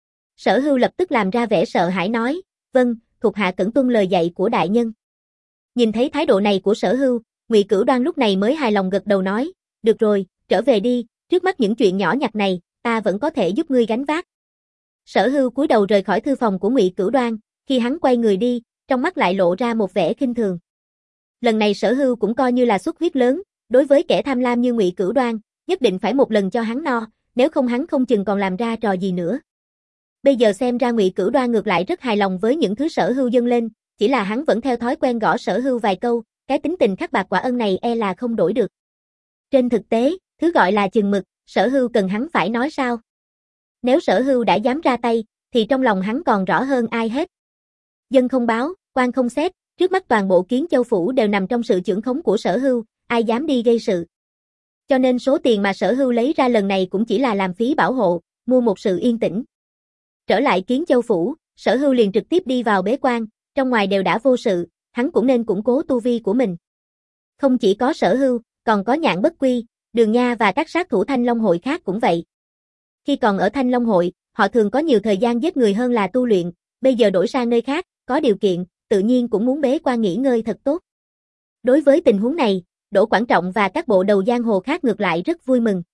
Sở Hưu lập tức làm ra vẻ sợ hãi nói, vâng, thuộc hạ cẩn tuân lời dạy của đại nhân. Nhìn thấy thái độ này của Sở Hưu, Ngụy Cửu Đoan lúc này mới hài lòng gật đầu nói, được rồi, trở về đi, trước mắt những chuyện nhỏ nhặt này, ta vẫn có thể giúp ngươi gánh vác. Sở Hưu cúi đầu rời khỏi thư phòng của Ngụy Cửu Đoan, khi hắn quay người đi, trong mắt lại lộ ra một vẻ khinh thường. Lần này Sở Hưu cũng coi như là xuất huyết lớn, đối với kẻ tham lam như Ngụy Cửu Đoan, nhất định phải một lần cho hắn no, nếu không hắn không chừng còn làm ra trò gì nữa. Bây giờ xem ra Ngụy Cửu Đoan ngược lại rất hài lòng với những thứ Sở Hưu dâng lên, chỉ là hắn vẫn theo thói quen gõ Sở Hưu vài câu, cái tính tình khắc bạc quả ân này e là không đổi được. Trên thực tế, thứ gọi là chừng mực, Sở Hưu cần hắn phải nói sao? Nếu Sở Hưu đã dám ra tay, thì trong lòng hắn còn rõ hơn ai hết. Dân không báo, quan không xét, trước mắt toàn bộ Kiến Châu phủ đều nằm trong sự chưởng khống của Sở Hưu, ai dám đi gây sự. Cho nên số tiền mà Sở Hưu lấy ra lần này cũng chỉ là làm phí bảo hộ, mua một sự yên tĩnh. Trở lại Kiến Châu phủ, Sở Hưu liền trực tiếp đi vào bế quan, trong ngoài đều đã vô sự, hắn cũng nên củng cố tu vi của mình. Không chỉ có Sở Hưu, còn có Nhạn Bất Quy, Đường Nha và các sát thủ Thanh Long hội khác cũng vậy. Khi còn ở Thanh Long hội, họ thường có nhiều thời gian giết người hơn là tu luyện, bây giờ đổi sang nơi khác, có điều kiện, tự nhiên cũng muốn bế quan nghỉ ngơi thật tốt. Đối với tình huống này, Đỗ Quảng Trọng và các bộ đầu giang hồ khác ngược lại rất vui mừng.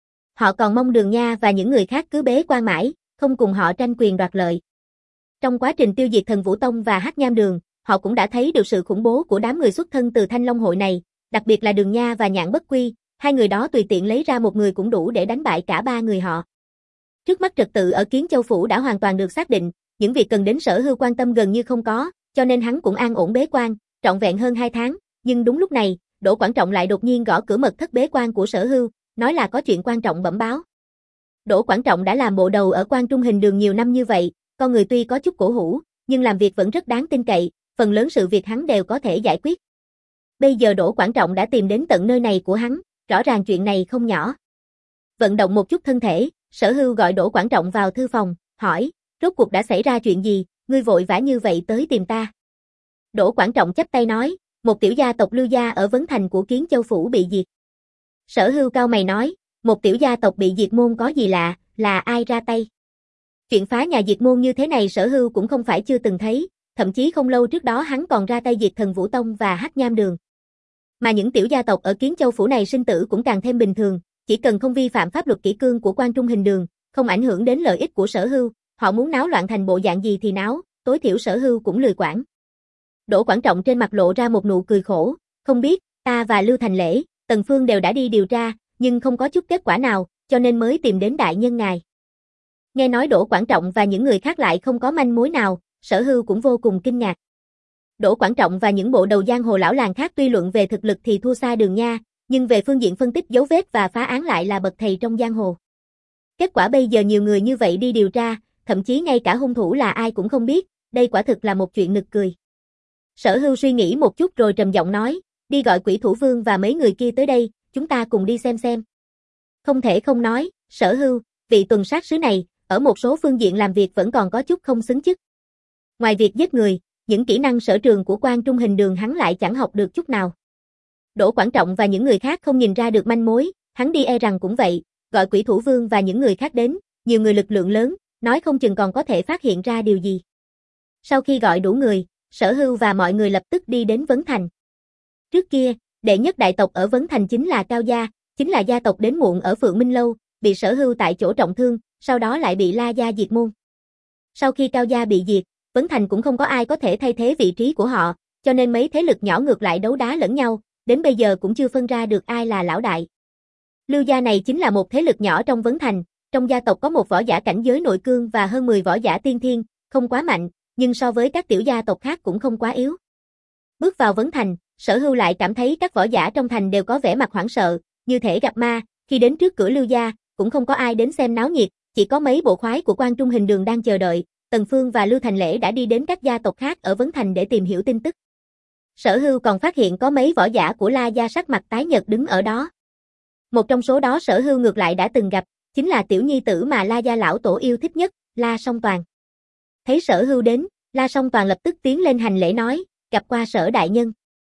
Họ còn mong Đường Nha và những người khác cứ bế quan mãi, không cùng họ tranh quyền đoạt lợi. Trong quá trình tiêu diệt Thần Vũ Tông và Hắc Nham Đường, họ cũng đã thấy được sự khủng bố của đám người xuất thân từ Thanh Long hội này, đặc biệt là Đường Nha và Nhạn Bất Quy, hai người đó tùy tiện lấy ra một người cũng đủ để đánh bại cả ba người họ. Trước mắt trật tự ở Kiến Châu phủ đã hoàn toàn được xác định, những việc cần đến Sở Hưu quan tâm gần như không có, cho nên hắn cũng an ổn bế quan, trọn vẹn hơn hai tháng, nhưng đúng lúc này, Đỗ Quảng Trọng lại đột nhiên gõ cửa mật thất bế quan của Sở Hưu, nói là có chuyện quan trọng bẩm báo. Đỗ Quảng Trọng đã làm bộ đầu ở Quan Trung Hình Đường nhiều năm như vậy, con người tuy có chút cổ hủ, nhưng làm việc vẫn rất đáng tin cậy, phần lớn sự việc hắn đều có thể giải quyết. Bây giờ Đỗ Quảng Trọng đã tìm đến tận nơi này của hắn, rõ ràng chuyện này không nhỏ. Vận động một chút thân thể, Sở Hưu gọi Đỗ Quảng Trọng vào thư phòng, hỏi, rốt cuộc đã xảy ra chuyện gì, ngươi vội vã như vậy tới tìm ta. Đỗ Quảng Trọng chắp tay nói, một tiểu gia tộc Lưu gia ở Vấn Thành của Kiến Châu phủ bị diệt. Sở Hưu cau mày nói, một tiểu gia tộc bị diệt môn có gì lạ, là ai ra tay? Chuyện phá nhà diệt môn như thế này Sở Hưu cũng không phải chưa từng thấy, thậm chí không lâu trước đó hắn còn ra tay diệt Thần Vũ Tông và Hắc Nham Đường. Mà những tiểu gia tộc ở Kiến Châu phủ này sinh tử cũng càng thêm bình thường, chỉ cần không vi phạm pháp luật kỷ cương của Quan Trung Hình Đường, không ảnh hưởng đến lợi ích của Sở Hưu, họ muốn náo loạn thành bộ dạng gì thì náo, tối thiểu Sở Hưu cũng lười quản. Đỗ Quảng Trọng trên mặt lộ ra một nụ cười khổ, không biết, ta và Lưu Thành Lễ, Tần Phương đều đã đi điều tra, nhưng không có chút kết quả nào, cho nên mới tìm đến đại nhân ngài. Nghe nói Đỗ Quảng Trọng và những người khác lại không có manh mối nào, Sở Hưu cũng vô cùng kinh ngạc. Đỗ Quảng Trọng và những bộ đầu giang hồ lão làng khác tuy luận về thực lực thì thua xa Đường Nha, nhưng về phương diện phân tích dấu vết và phá án lại là bậc thầy trong giang hồ. Kết quả bây giờ nhiều người như vậy đi điều tra, thậm chí ngay cả hung thủ là ai cũng không biết, đây quả thực là một chuyện nực cười. Sở Hưu suy nghĩ một chút rồi trầm giọng nói, đi gọi Quỷ Thủ Vương và mấy người kia tới đây, chúng ta cùng đi xem xem. Không thể không nói, Sở Hưu, vị tuần sát sứ này, ở một số phương diện làm việc vẫn còn có chút không xứng chức. Ngoài việc giết người, những kỹ năng sở trường của Quan Trung Hình Đường hắn lại chẳng học được chút nào. Đỗ Quảng Trọng và những người khác không nhìn ra được manh mối, hắn đi e rằng cũng vậy, gọi Quỷ Thủ Vương và những người khác đến, nhiều người lực lượng lớn, nói không chừng còn có thể phát hiện ra điều gì. Sau khi gọi đủ người, Sở Hưu và mọi người lập tức đi đến Vấn Thành. Trước kia, đệ nhất đại tộc ở Vấn Thành chính là Cao gia, chính là gia tộc đến muộn ở Phượng Minh Lâu, bị Sở Hưu tại chỗ trọng thương, sau đó lại bị La gia diệt môn. Sau khi Cao gia bị diệt, Vấn Thành cũng không có ai có thể thay thế vị trí của họ, cho nên mấy thế lực nhỏ ngược lại đấu đá lẫn nhau, đến bây giờ cũng chưa phân ra được ai là lão đại. Lưu gia này chính là một thế lực nhỏ trong Vấn Thành, trong gia tộc có một võ giả cảnh giới nội cương và hơn mười võ giả tiên thiên, không quá mạnh, nhưng so với các tiểu gia tộc khác cũng không quá yếu. Bước vào Vấn Thành, Sở Hưu lại cảm thấy các võ giả trong thành đều có vẻ mặt hoảng sợ, như thể gặp ma, khi đến trước cửa Lưu gia, cũng không có ai đến xem náo nhiệt, chỉ có mấy bộ khoái của Quan Trung Hình Đường đang chờ đợi, Tần Phương và Lưu Thành Lễ đã đi đến các gia tộc khác ở Vấn Thành để tìm hiểu tin tức. Sở Hưu còn phát hiện có mấy võ giả của La gia sắc mặt tái nhợt đứng ở đó. Một trong số đó Sở Hưu ngược lại đã từng gặp, chính là tiểu nhi tử mà La gia lão tổ yêu thích nhất, La Song Toàn. Thấy Sở Hưu đến, La Song Toàn lập tức tiến lên hành lễ nói, gặp qua Sở đại nhân.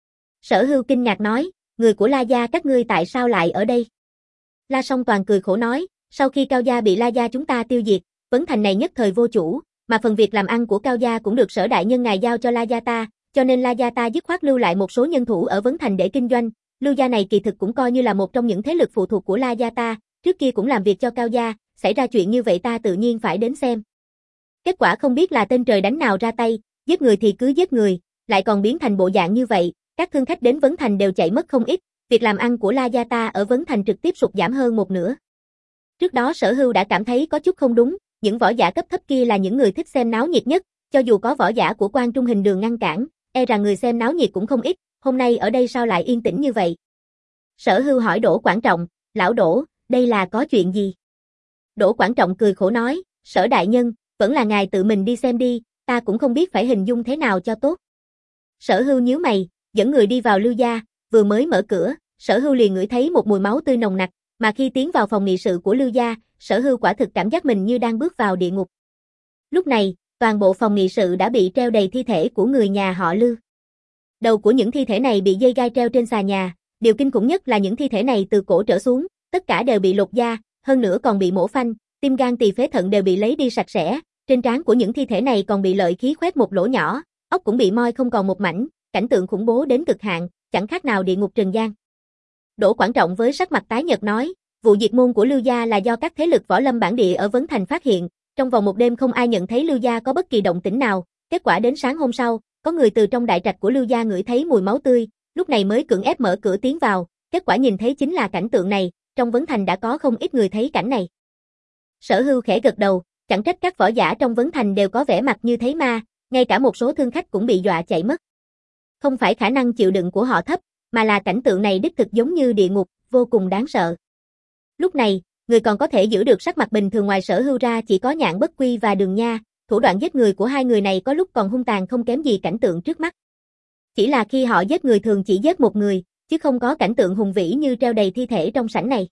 Sở Hưu kinh ngạc nói, người của La gia các ngươi tại sao lại ở đây? La Song Toàn cười khổ nói, sau khi Cao gia bị La gia chúng ta tiêu diệt, Vấn Thành này nhất thời vô chủ, mà phần việc làm ăn của Cao gia cũng được Sở đại nhân ngài giao cho La gia ta, cho nên La gia ta dứt khoát lưu lại một số nhân thủ ở Vấn Thành để kinh doanh. Lưu gia này kỳ thực cũng coi như là một trong những thế lực phụ thuộc của La gia ta, trước kia cũng làm việc cho Cao gia, xảy ra chuyện như vậy ta tự nhiên phải đến xem. Kết quả không biết là tên trời đánh nào ra tay, giết người thì cứ giết người, lại còn biến thành bộ dạng như vậy, các thương khách đến Vấn Thành đều chạy mất không ít, việc làm ăn của La gia ta ở Vấn Thành trực tiếp sụt giảm hơn một nửa. Trước đó Sở Hưu đã cảm thấy có chút không đúng, những võ giả cấp thấp kia là những người thích xem náo nhiệt nhất, cho dù có võ giả của Quan Trung Hình Đường ngăn cản, e rằng người xem náo nhiệt cũng không ít, hôm nay ở đây sao lại yên tĩnh như vậy? Sở Hưu hỏi Đỗ Quảng Trọng, lão Đỗ, đây là có chuyện gì? Đỗ Quảng Trọng cười khổ nói, Sở đại nhân, Vẫn là ngài tự mình đi xem đi, ta cũng không biết phải hình dung thế nào cho tốt. Sở Hưu nhíu mày, dẫn người đi vào Lưu gia, vừa mới mở cửa, Sở Hưu liền ngửi thấy một mùi máu tươi nồng nặc, mà khi tiến vào phòng nghị sự của Lưu gia, Sở Hưu quả thực cảm giác mình như đang bước vào địa ngục. Lúc này, toàn bộ phòng nghị sự đã bị treo đầy thi thể của người nhà họ Lưu. Đầu của những thi thể này bị dây gai treo trên xà nhà, điều kinh khủng nhất là những thi thể này từ cổ trở xuống, tất cả đều bị lột da, hơn nữa còn bị mổ phanh, tim gan tỳ phế thận đều bị lấy đi sạch sẽ, trên trán của những thi thể này còn bị lợi khí khoét một lỗ nhỏ, ốc cũng bị moi không còn một mảnh, cảnh tượng khủng bố đến cực hạn, chẳng khác nào địa ngục trần gian. Đỗ Quảng Trọng với sắc mặt tái nhợt nói, vụ diệt môn của Lưu gia là do các thế lực võ lâm bản địa ở Vấn Thành phát hiện, trong vòng một đêm không ai nhận thấy Lưu gia có bất kỳ động tĩnh nào, kết quả đến sáng hôm sau, có người từ trong đại trạch của Lưu gia ngửi thấy mùi máu tươi, lúc này mới cưỡng ép mở cửa tiến vào, kết quả nhìn thấy chính là cảnh tượng này, trong Vấn Thành đã có không ít người thấy cảnh này. Sở Hưu khẽ gật đầu, chẳng trách các võ giả trong Vấn Thành đều có vẻ mặt như thấy ma, ngay cả một số thương khách cũng bị dọa chạy mất. Không phải khả năng chịu đựng của họ thấp, mà là cảnh tượng này đích thực giống như địa ngục, vô cùng đáng sợ. Lúc này, người còn có thể giữ được sắc mặt bình thường ngoài Sở Hưu ra chỉ có Nhạn Bất Quy và Đường Nha, thủ đoạn giết người của hai người này có lúc còn hung tàn không kém gì cảnh tượng trước mắt. Chỉ là khi họ giết người thường chỉ giết một người, chứ không có cảnh tượng hùng vĩ như treo đầy thi thể trong sảnh này.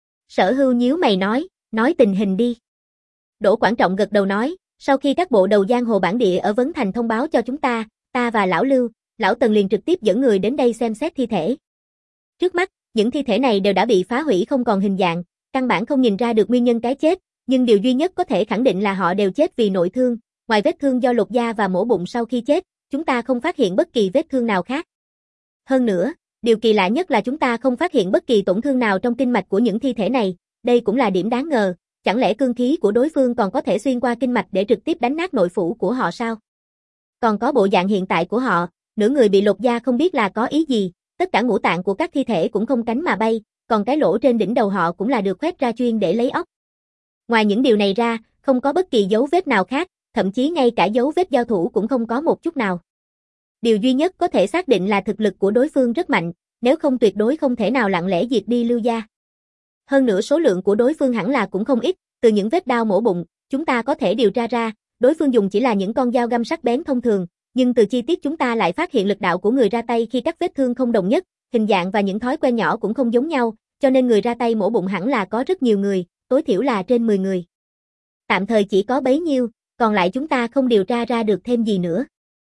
Sở Hưu nhíu mày nói, nói tình hình đi. Đỗ Quảng Trọng gật đầu nói, sau khi các bộ đầu giang hồ bản địa ở Vấn Thành thông báo cho chúng ta, ta và lão Lưu, lão Tần liền trực tiếp dẫn người đến đây xem xét thi thể. Trước mắt, những thi thể này đều đã bị phá hủy không còn hình dạng, căn bản không nhìn ra được nguyên nhân cái chết, nhưng điều duy nhất có thể khẳng định là họ đều chết vì nội thương, ngoài vết thương do lột da và mổ bụng sau khi chết, chúng ta không phát hiện bất kỳ vết thương nào khác. Hơn nữa, điều kỳ lạ nhất là chúng ta không phát hiện bất kỳ tổn thương nào trong kinh mạch của những thi thể này, đây cũng là điểm đáng ngờ, chẳng lẽ cương khí của đối phương còn có thể xuyên qua kinh mạch để trực tiếp đánh nát nội phủ của họ sao? Còn có bộ dạng hiện tại của họ, nửa người bị lột da không biết là có ý gì, tất cả ngũ tạng của các thi thể cũng không cánh mà bay, còn cái lỗ trên đỉnh đầu họ cũng là được khoét ra chuyên để lấy óc. Ngoài những điều này ra, không có bất kỳ dấu vết nào khác, thậm chí ngay cả dấu vết giao thủ cũng không có một chút nào. Điều duy nhất có thể xác định là thực lực của đối phương rất mạnh, nếu không tuyệt đối không thể nào lặng lẽ diệt đi Lưu gia. Hơn nữa số lượng của đối phương hẳn là cũng không ít, từ những vết đao mổ bụng, chúng ta có thể điều tra ra, đối phương dùng chỉ là những con dao găm sắc bén thông thường, nhưng từ chi tiết chúng ta lại phát hiện lực đạo của người ra tay khi các vết thương không đồng nhất, hình dạng và những thói quen nhỏ cũng không giống nhau, cho nên người ra tay mổ bụng hẳn là có rất nhiều người, tối thiểu là trên mười người. Tạm thời chỉ có bấy nhiêu, còn lại chúng ta không điều tra ra được thêm gì nữa.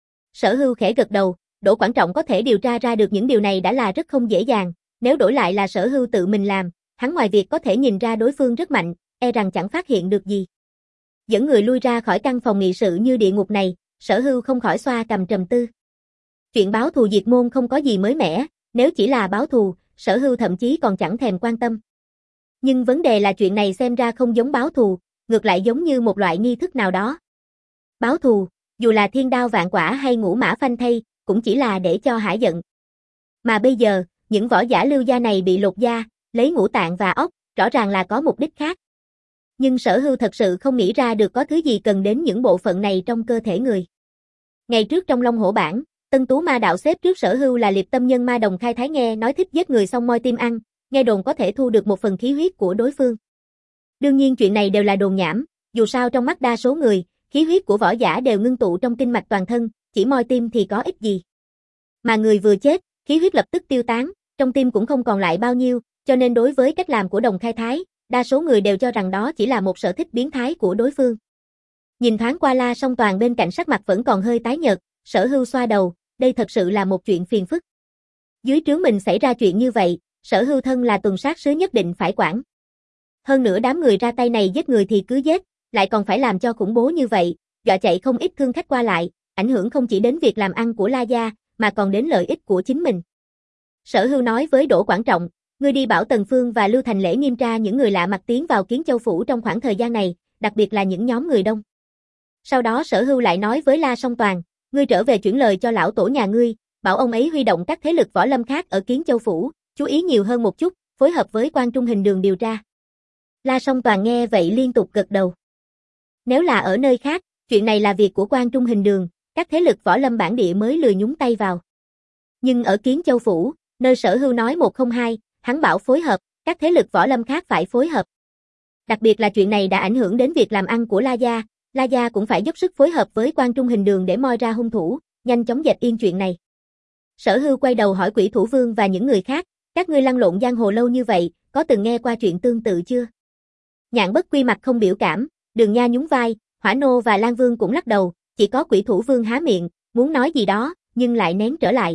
Sở Hưu khẽ gật đầu, Đỗ Quảng Trọng có thể điều tra ra được những điều này đã là rất không dễ dàng, nếu đổi lại là Sở Hưu tự mình làm, hắn ngoài việc có thể nhìn ra đối phương rất mạnh, e rằng chẳng phát hiện được gì. Dẫn người lui ra khỏi căn phòng nghị sự như địa ngục này, Sở Hưu không khỏi xoa cầm trầm tư. Chuyện báo thù diệt môn không có gì mới mẻ, nếu chỉ là báo thù, Sở Hưu thậm chí còn chẳng thèm quan tâm. Nhưng vấn đề là chuyện này xem ra không giống báo thù, ngược lại giống như một loại nghi thức nào đó. Báo thù, dù là thiên đao vạn quả hay ngũ mã phanh thây, cũng chỉ là để cho hả giận. Mà bây giờ, những võ giả Lưu gia này bị lột da, lấy ngũ tạng và óc, rõ ràng là có mục đích khác. Nhưng Sở Hưu thật sự không nghĩ ra được có thứ gì cần đến những bộ phận này trong cơ thể người. Ngày trước trong Long Hổ Bảng, Tân Tú Ma đạo xếp trước Sở Hưu là liệp tâm nhân ma đồng khai thái nghe nói thích giết người xong moi tim ăn, nghe đồn có thể thu được một phần khí huyết của đối phương. Đương nhiên chuyện này đều là đồn nhảm, dù sao trong mắt đa số người, khí huyết của võ giả đều ngưng tụ trong kinh mạch toàn thân, chỉ moi tim thì có ích gì. Mà người vừa chết, khí huyết lập tức tiêu tán, trong tim cũng không còn lại bao nhiêu, cho nên đối với cách làm của đồng khai thái, đa số người đều cho rằng đó chỉ là một sở thích biến thái của đối phương. Nhìn thoáng qua La Song Toàn bên cạnh sắc mặt vẫn còn hơi tái nhợt, Sở Hưu xoa đầu, đây thật sự là một chuyện phiền phức. Dưới trướng mình xảy ra chuyện như vậy, Sở Hưu thân là tuần sát sứ nhất định phải quản. Hơn nữa đám người ra tay này giết người thì cứ giết, lại còn phải làm cho khủng bố như vậy, dọa chạy không ít thương khách qua lại, ảnh hưởng không chỉ đến việc làm ăn của La gia, mà còn đến lợi ích của chính mình. Sở Hưu nói với Đỗ Quảng Trọng, ngươi đi bảo Tần Phương và Lưu Thành Lễ nghiêm tra những người lạ mặt tiến vào Kiến Châu phủ trong khoảng thời gian này, đặc biệt là những nhóm người đông. Sau đó Sở Hưu lại nói với La Song Toàn, ngươi trở về chuyển lời cho lão tổ nhà ngươi, bảo ông ấy huy động các thế lực võ lâm khác ở Kiến Châu phủ, chú ý nhiều hơn một chút, phối hợp với Quan Trung Hình Đường điều tra. La Song Toàn nghe vậy liên tục gật đầu. Nếu là ở nơi khác, chuyện này là việc của Quan Trung Hình Đường, các thế lực võ lâm bản địa mới lười nhúng tay vào. Nhưng ở Kiến Châu phủ, nơi Sở Hưu nói một không hai, hắn bảo phối hợp, các thế lực võ lâm khác phải phối hợp. Đặc biệt là chuyện này đã ảnh hưởng đến việc làm ăn của La gia, La Gia cũng phải dốc sức phối hợp với Quan Trung Hình Đường để moi ra hung thủ, nhanh chóng dẹp yên chuyện này. Sở Hưu quay đầu hỏi Quỷ Thủ Vương và những người khác, các ngươi lăn lộn giang hồ lâu như vậy, có từng nghe qua chuyện tương tự chưa? Nhạn Bất Quy mặt không biểu cảm, Đường Nha nhún vai, Hỏa Nô và Lan Vương cũng lắc đầu, chỉ có Quỷ Thủ Vương há miệng, muốn nói gì đó, nhưng lại nén trở lại.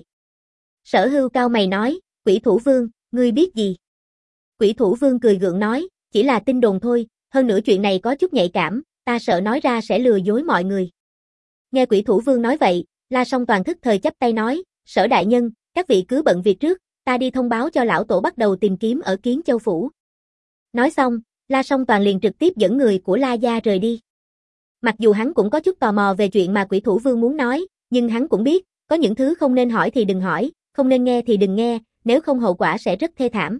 Sở Hưu cau mày nói, Quỷ Thủ Vương, ngươi biết gì? Quỷ Thủ Vương cười gượng nói, chỉ là tin đồn thôi, hơn nữa chuyện này có chút nhạy cảm, ta sợ nói ra sẽ lừa dối mọi người. Nghe Quỷ Thủ Vương nói vậy, La Song Toàn thức thời chắp tay nói, Sở đại nhân, các vị cứ bận việc trước, ta đi thông báo cho lão tổ bắt đầu tìm kiếm ở Kiến Châu Phủ. Nói xong, La Song Toàn liền trực tiếp dẫn người của La Gia rời đi. Mặc dù hắn cũng có chút tò mò về chuyện mà Quỷ Thủ Vương muốn nói, nhưng hắn cũng biết, có những thứ không nên hỏi thì đừng hỏi, không nên nghe thì đừng nghe, nếu không hậu quả sẽ rất thê thảm.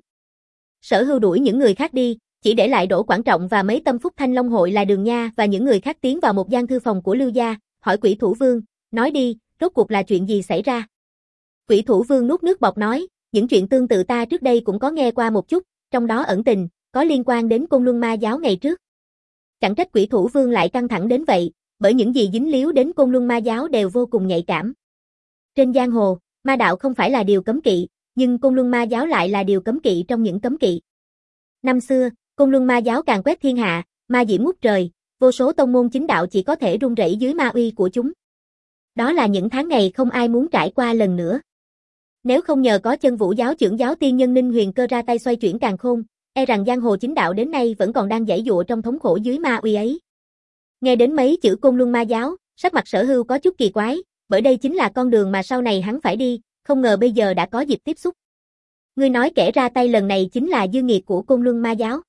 Sở Hưu đuổi những người khác đi, chỉ để lại Đỗ Quảng Trọng và mấy tâm phúc Thanh Long hội là Đường Nha và những người khác tiến vào một gian thư phòng của Lưu Gia, hỏi Quỷ Thủ Vương, nói đi, rốt cuộc là chuyện gì xảy ra? Quỷ Thủ Vương nuốt nước bọt nói, những chuyện tương tự ta trước đây cũng có nghe qua một chút, trong đó ẩn tình, có liên quan đến Côn Luân Ma giáo ngày trước. Chẳng trách Quỷ Thủ Vương lại căng thẳng đến vậy, bởi những gì dính líu đến Côn Luân Ma giáo đều vô cùng nhạy cảm. Trên giang hồ, ma đạo không phải là điều cấm kỵ, nhưng Côn Luân Ma giáo lại là điều cấm kỵ trong những cấm kỵ. Năm xưa, Côn Luân Ma giáo càn quét thiên hạ, ma diễm ngút trời, vô số tông môn chính đạo chỉ có thể run rẩy dưới ma uy của chúng. Đó là những tháng ngày không ai muốn trải qua lần nữa. Nếu không nhờ có Chân Vũ giáo trưởng giáo tiên nhân Ninh Huyền Cơ ra tay xoay chuyển càn khôn, e rằng giang hồ chính đạo đến nay vẫn còn đang giãy giụa trong thống khổ dưới ma uy ấy. Nghe đến mấy chữ Côn Luân Ma giáo, sắc mặt Sở Hưu có chút kỳ quái, bởi đây chính là con đường mà sau này hắn phải đi, không ngờ bây giờ đã có dịp tiếp xúc. Ngươi nói kẻ ra tay lần này chính là dư nghiệt của Côn Luân Ma giáo.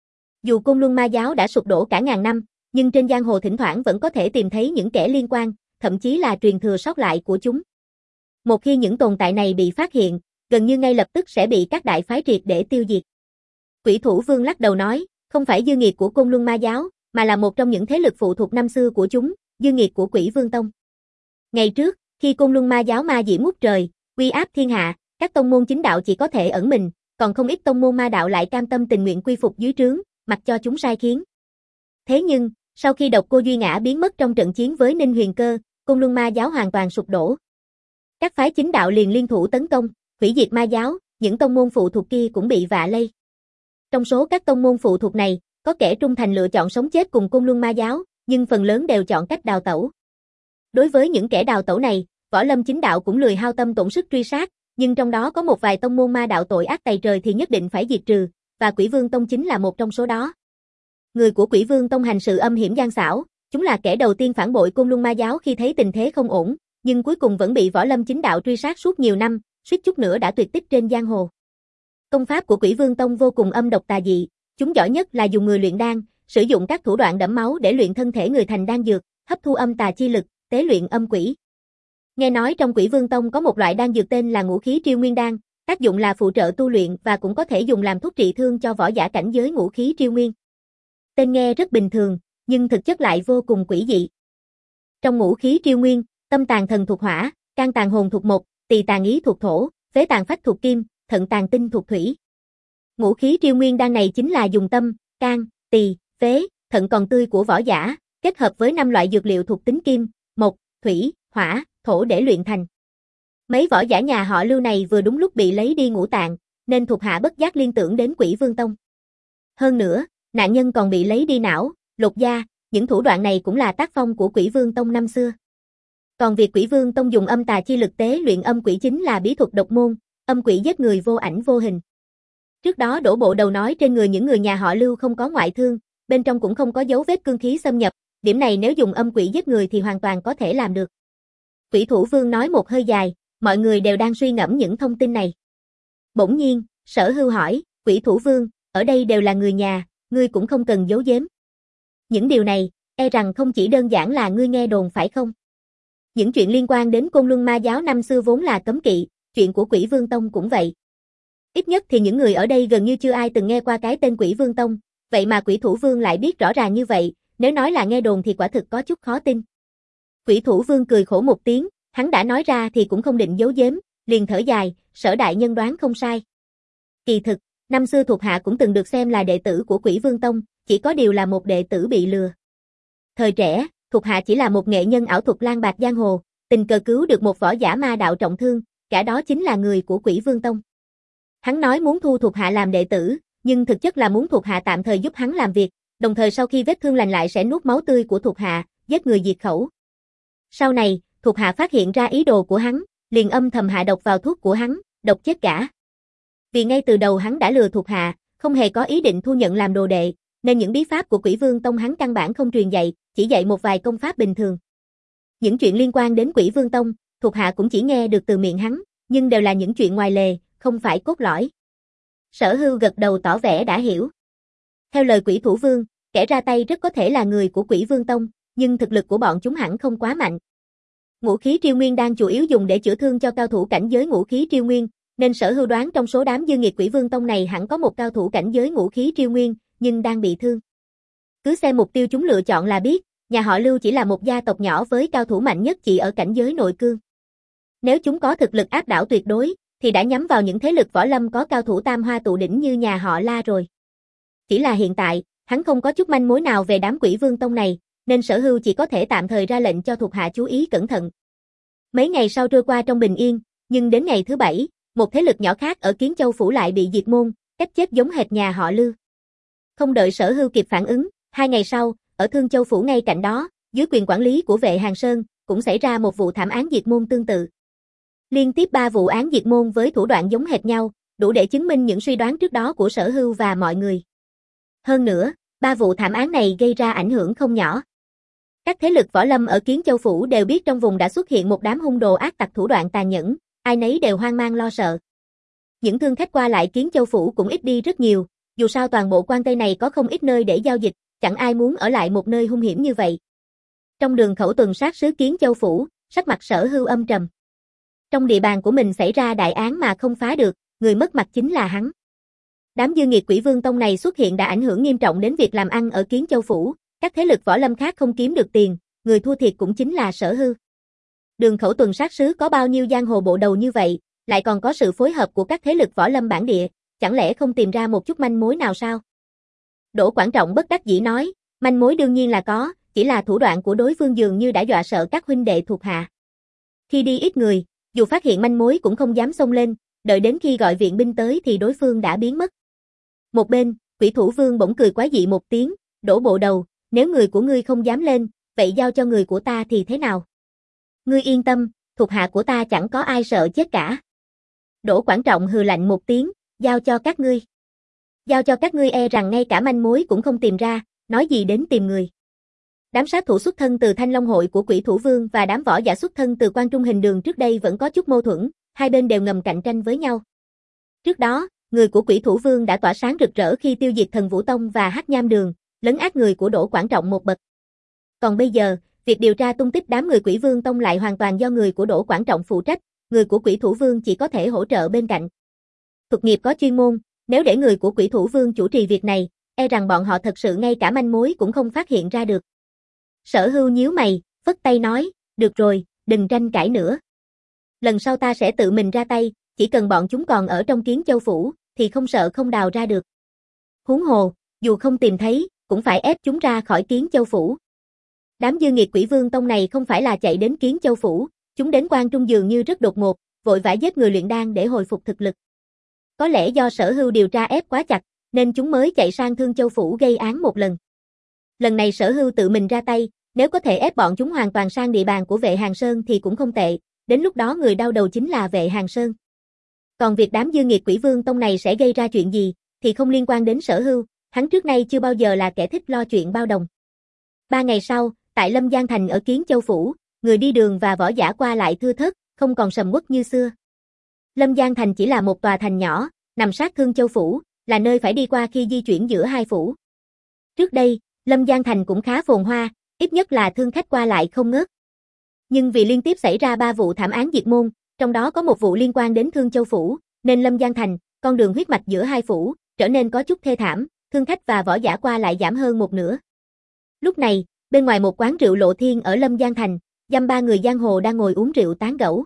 Dù Côn Luân Ma giáo đã sụp đổ cả ngàn năm, nhưng trên giang hồ thỉnh thoảng vẫn có thể tìm thấy những kẻ liên quan, thậm chí là truyền thừa sót lại của chúng. Một khi những tồn tại này bị phát hiện, gần như ngay lập tức sẽ bị các đại phái triệt để tiêu diệt. Quỷ Thủ Vương lắc đầu nói, không phải dư nghiệt của Côn Luân Ma giáo, mà là một trong những thế lực phụ thuộc năm xưa của chúng, dư nghiệt của Quỷ Vương Tông. Ngày trước, khi Côn Luân Ma giáo ma diễm ngút trời, uy áp thiên hạ, các tông môn chính đạo chỉ có thể ẩn mình, còn không ít tông môn ma đạo lại cam tâm tình nguyện quy phục dưới trướng, mặc cho chúng sai khiến. Thế nhưng, sau khi Độc Cô Duy Ngã biến mất trong trận chiến với Ninh Huyền Cơ, Côn Luân Ma giáo hoàn toàn sụp đổ. Các phái chính đạo liền liên thủ tấn công, hủy diệt ma giáo, những tông môn phụ thuộc kia cũng bị vạ lây. Trong số các tông môn phụ thuộc này, có kẻ trung thành lựa chọn sống chết cùng Côn Luân Ma giáo, nhưng phần lớn đều chọn cách đào tẩu. Đối với những kẻ đào tẩu này, Võ Lâm chính đạo cũng lười hao tâm tổn sức truy sát, nhưng trong đó có một vài tông môn ma đạo tội ác tày trời thì nhất định phải diệt trừ, và Quỷ Vương Tông chính là một trong số đó. Người của Quỷ Vương Tông hành sự âm hiểm gian xảo, chúng là kẻ đầu tiên phản bội Côn Luân Ma giáo khi thấy tình thế không ổn, nhưng cuối cùng vẫn bị Võ Lâm chính đạo truy sát suốt nhiều năm, suýt chút nữa đã tuyệt tích trên giang hồ. Công pháp của Quỷ Vương Tông vô cùng âm độc tà dị, chúng giỏi nhất là dùng người luyện đan, sử dụng các thủ đoạn đẫm máu để luyện thân thể người thành đan dược, hấp thu âm tà chi lực, tế luyện âm quỷ. Nghe nói trong Quỷ Vương Tông có một loại đan dược tên là Ngũ Khí Triêu Nguyên đan, tác dụng là phụ trợ tu luyện và cũng có thể dùng làm thuốc trị thương cho võ giả cảnh giới Ngũ Khí Triêu Nguyên. Tên nghe rất bình thường, nhưng thực chất lại vô cùng quỷ dị. Trong Ngũ Khí Triêu Nguyên, tâm tàn thần thuộc hỏa, can tàn hồn thuộc mộc, tỳ tàn ý thuộc thổ, phế tàn phách thuộc kim, thận tàn tinh thuộc thủy. Ngũ Khí Triêu Nguyên đan này chính là dùng tâm, can, tỳ, phế, thận còn tươi của võ giả, kết hợp với năm loại dược liệu thuộc tính kim, mộc, thủy, hỏa, thổ để luyện thành. Mấy võ giả nhà họ Lưu này vừa đúng lúc bị lấy đi ngũ tạng, nên thuộc hạ bất giác liên tưởng đến Quỷ Vương Tông. Hơn nữa, nạn nhân còn bị lấy đi não, lột da, những thủ đoạn này cũng là tác phong của Quỷ Vương Tông năm xưa. Còn việc Quỷ Vương Tông dùng âm tà chi lực tế luyện âm quỷ chính là bí thuật độc môn, âm quỷ giết người vô ảnh vô hình. Trước đó Đỗ Bộ Đầu nói trên người những người nhà họ Lưu không có ngoại thương, bên trong cũng không có dấu vết cương khí xâm nhập, điểm này nếu dùng âm quỷ giết người thì hoàn toàn có thể làm được. Quỷ Thủ Vương nói một hơi dài, mọi người đều đang suy ngẫm những thông tin này. Bỗng nhiên, Sở Hưu hỏi, Quỷ Thủ Vương, ở đây đều là người nhà, ngươi cũng không cần giấu giếm. Những điều này, e rằng không chỉ đơn giản là ngươi nghe đồn phải không? Những chuyện liên quan đến Côn Luân Ma giáo năm xưa vốn là cấm kỵ, chuyện của Quỷ Vương Tông cũng vậy. Ít nhất thì những người ở đây gần như chưa ai từng nghe qua cái tên Quỷ Vương Tông, vậy mà Quỷ Thủ Vương lại biết rõ ràng như vậy, nếu nói là nghe đồn thì quả thực có chút khó tin. Quỷ Thủ Vương cười khổ một tiếng, hắn đã nói ra thì cũng không định giấu giếm, liền thở dài, Sở đại nhân đoán không sai. Kỳ thực, năm xưa thuộc hạ cũng từng được xem là đệ tử của Quỷ Vương Tông, chỉ có điều là một đệ tử bị lừa. Thời trẻ, thuộc hạ chỉ là một nghệ nhân ảo thuật lang bạc giang hồ, tình cờ cứu được một võ giả ma đạo trọng thương, cả đó chính là người của Quỷ Vương Tông. Hắn nói muốn thu thuộc hạ làm đệ tử, nhưng thực chất là muốn thuộc hạ tạm thời giúp hắn làm việc, đồng thời sau khi vết thương lành lại sẽ nuốt máu tươi của thuộc hạ, giết người diệt khẩu. Sau này, thuộc hạ phát hiện ra ý đồ của hắn, liền âm thầm hạ độc vào thuốc của hắn, độc chết cả. Vì ngay từ đầu hắn đã lừa thuộc hạ, không hề có ý định thu nhận làm đồ đệ, nên những bí pháp của Quỷ Vương Tông hắn căn bản không truyền dạy, chỉ dạy một vài công pháp bình thường. Những chuyện liên quan đến Quỷ Vương Tông, thuộc hạ cũng chỉ nghe được từ miệng hắn, nhưng đều là những chuyện ngoài lề, không phải cốt lõi. Sở Hưu gật đầu tỏ vẻ đã hiểu. Theo lời Quỷ Thủ Vương, kẻ ra tay rất có thể là người của Quỷ Vương Tông, nhưng thực lực của bọn chúng hẳn không quá mạnh. Ngũ khí triêu nguyên đang chủ yếu dùng để chữa thương cho cao thủ cảnh giới ngũ khí triêu nguyên, nên Sở Hưu đoán trong số đám dư nghiệt Quỷ Vương Tông này hẳn có một cao thủ cảnh giới ngũ khí triêu nguyên, nhưng đang bị thương. Cứ xem mục tiêu chúng lựa chọn là biết, nhà họ Lưu chỉ là một gia tộc nhỏ với cao thủ mạnh nhất chỉ ở cảnh giới nội cương. Nếu chúng có thực lực áp đảo tuyệt đối, thì đã nhắm vào những thế lực võ lâm có cao thủ tam hoa tụ đỉnh như nhà họ La rồi. Chỉ là hiện tại, hắn không có chút manh mối nào về đám Quỷ Vương Tông này, nên Sở Hưu chỉ có thể tạm thời ra lệnh cho thuộc hạ chú ý cẩn thận. Mấy ngày sau trôi qua trong bình yên, nhưng đến ngày thứ bảy, một thế lực nhỏ khác ở Kiến Châu Phủ lại bị diệt môn, cách chết giống hệt nhà họ Lưu. Không đợi Sở Hưu kịp phản ứng, hai ngày sau, ở Thương Châu Phủ ngay cạnh đó, dưới quyền quản lý của Vệ Hàng Sơn, cũng xảy ra một vụ thảm án diệt môn tương tự. Liên tiếp ba vụ án diệt môn với thủ đoạn giống hệt nhau, đủ để chứng minh những suy đoán trước đó của Sở Hưu và mọi người. Hơn nữa, ba vụ thảm án này gây ra ảnh hưởng không nhỏ. Các thế lực võ lâm ở Kiến Châu Phủ đều biết trong vùng đã xuất hiện một đám hung đồ ác tặc thủ đoạn tàn nhẫn, ai nấy đều hoang mang lo sợ. Những thương khách qua lại Kiến Châu Phủ cũng ít đi rất nhiều, dù sao toàn bộ quan Tây này có không ít nơi để giao dịch, chẳng ai muốn ở lại một nơi hung hiểm như vậy. Trong đường khẩu tuần sát sứ Kiến Châu Phủ, sắc mặt Sở Hưu âm trầm. Trong địa bàn của mình xảy ra đại án mà không phá được, người mất mặt chính là hắn. Đám dư nghiệt Quỷ Vương Tông này xuất hiện đã ảnh hưởng nghiêm trọng đến việc làm ăn ở Kiến Châu Phủ, các thế lực võ lâm khác không kiếm được tiền, người thua thiệt cũng chính là Sở Hưu. Đường khẩu tuần sát sứ có bao nhiêu giang hồ bộ đầu như vậy, lại còn có sự phối hợp của các thế lực võ lâm bản địa, chẳng lẽ không tìm ra một chút manh mối nào sao? Đỗ Quảng Trọng bất đắc dĩ nói, manh mối đương nhiên là có, chỉ là thủ đoạn của đối phương dường như đã dọa sợ các huynh đệ thuộc hạ. Khi đi ít người, dù phát hiện manh mối cũng không dám xông lên, đợi đến khi gọi viện binh tới thì đối phương đã biến mất. Một bên, Quỷ Thủ Vương bỗng cười quái dị một tiếng, Đỗ bộ đầu, nếu người của ngươi không dám lên, vậy giao cho người của ta thì thế nào? Ngươi yên tâm, thuộc hạ của ta chẳng có ai sợ chết cả. Đỗ Quảng Trọng hừ lạnh một tiếng, giao cho các ngươi. Giao cho các ngươi e rằng ngay cả manh mối cũng không tìm ra, nói gì đến tìm người. Đám sát thủ xuất thân từ Thanh Long Hội của Quỷ Thủ Vương và đám võ giả xuất thân từ Quan Trung Hình Đường trước đây vẫn có chút mâu thuẫn, hai bên đều ngầm cạnh tranh với nhau. Trước đó, người của Quỷ Thủ Vương đã tỏa sáng rực rỡ khi tiêu diệt Thần Vũ Tông và Hắc Nham Đường, lấn át người của Đỗ Quảng Trọng một bậc. Còn bây giờ, việc điều tra tung tích đám người Quỷ Vương Tông lại hoàn toàn do người của Đỗ Quảng Trọng phụ trách, người của Quỷ Thủ Vương chỉ có thể hỗ trợ bên cạnh. Thuật nghiệp có chuyên môn, nếu để người của Quỷ Thủ Vương chủ trì việc này, e rằng bọn họ thật sự ngay cả manh mối cũng không phát hiện ra được. Sở Hưu nhíu mày, phất tay nói, được rồi, đừng tranh cãi nữa. Lần sau ta sẽ tự mình ra tay, chỉ cần bọn chúng còn ở trong Kiến Châu Phủ, thì không sợ không đào ra được. Huống hồ, dù không tìm thấy, cũng phải ép chúng ra khỏi Kiến Châu Phủ. Đám dư nghiệt Quỷ Vương Tông này không phải là chạy đến Kiến Châu Phủ, chúng đến Quan Trung dường như rất đột ngột, vội vã giết người luyện đan để hồi phục thực lực. Có lẽ do Sở Hưu điều tra ép quá chặt, nên chúng mới chạy sang Thương Châu Phủ gây án một lần. Lần này Sở Hưu tự mình ra tay, nếu có thể ép bọn chúng hoàn toàn sang địa bàn của Vệ Hàng Sơn thì cũng không tệ, đến lúc đó người đau đầu chính là Vệ Hàng Sơn. Còn việc đám dư nghiệt Quỷ Vương Tông này sẽ gây ra chuyện gì, thì không liên quan đến Sở Hưu, hắn trước nay chưa bao giờ là kẻ thích lo chuyện bao đồng. Ba ngày sau, tại Lâm Giang Thành ở Kiến Châu Phủ, người đi đường và võ giả qua lại thưa thớt, không còn sầm uất như xưa. Lâm Giang Thành chỉ là một tòa thành nhỏ, nằm sát Thương Châu Phủ, là nơi phải đi qua khi di chuyển giữa hai phủ. Trước đây, Lâm Giang Thành cũng khá phồn hoa, ít nhất là thương khách qua lại không ngớt. Nhưng vì liên tiếp xảy ra ba vụ thảm án diệt môn, trong đó có một vụ liên quan đến Thương Châu Phủ, nên Lâm Giang Thành, con đường huyết mạch giữa hai phủ, trở nên có chút thê thảm, thương khách và võ giả qua lại giảm hơn một nửa. Lúc này, bên ngoài một quán rượu Lộ Thiên ở Lâm Giang Thành, dăm ba người giang hồ đang ngồi uống rượu tán gẫu.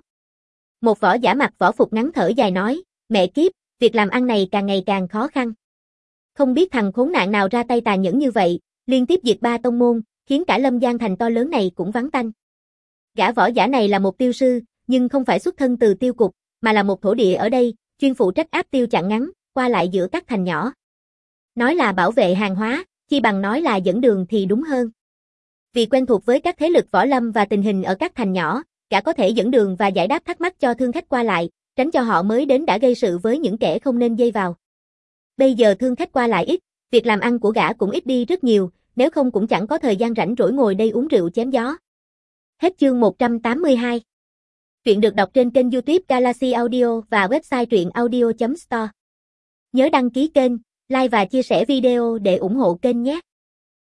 Một võ giả mặc võ phục ngắn thở dài nói, mẹ kiếp, việc làm ăn này càng ngày càng khó khăn. Không biết thằng khốn nạn nào ra tay tàn nhẫn như vậy, liên tiếp diệt ba tông môn, khiến cả Lâm Giang thành to lớn này cũng vắng tanh. Gã võ giả này là một tiêu sư, nhưng không phải xuất thân từ tiêu cục, mà là một thổ địa ở đây, chuyên phụ trách áp tiêu chặn ngắn, qua lại giữa các thành nhỏ. Nói là bảo vệ hàng hóa, chi bằng nói là dẫn đường thì đúng hơn. Vì quen thuộc với các thế lực võ lâm và tình hình ở các thành nhỏ, gã có thể dẫn đường và giải đáp thắc mắc cho thương khách qua lại, tránh cho họ mới đến đã gây sự với những kẻ không nên dây vào. Bây giờ thương khách qua lại ít, việc làm ăn của gã cũng ít đi rất nhiều, nếu không cũng chẳng có thời gian rảnh rỗi ngồi đây uống rượu chém gió. Hết chương một trăm tám mươi hai. Truyện được đọc trên kênh YouTube Galaxy Audio và website truyện audio chấm store. Nhớ đăng ký kênh, like và chia sẻ video để ủng hộ kênh nhé.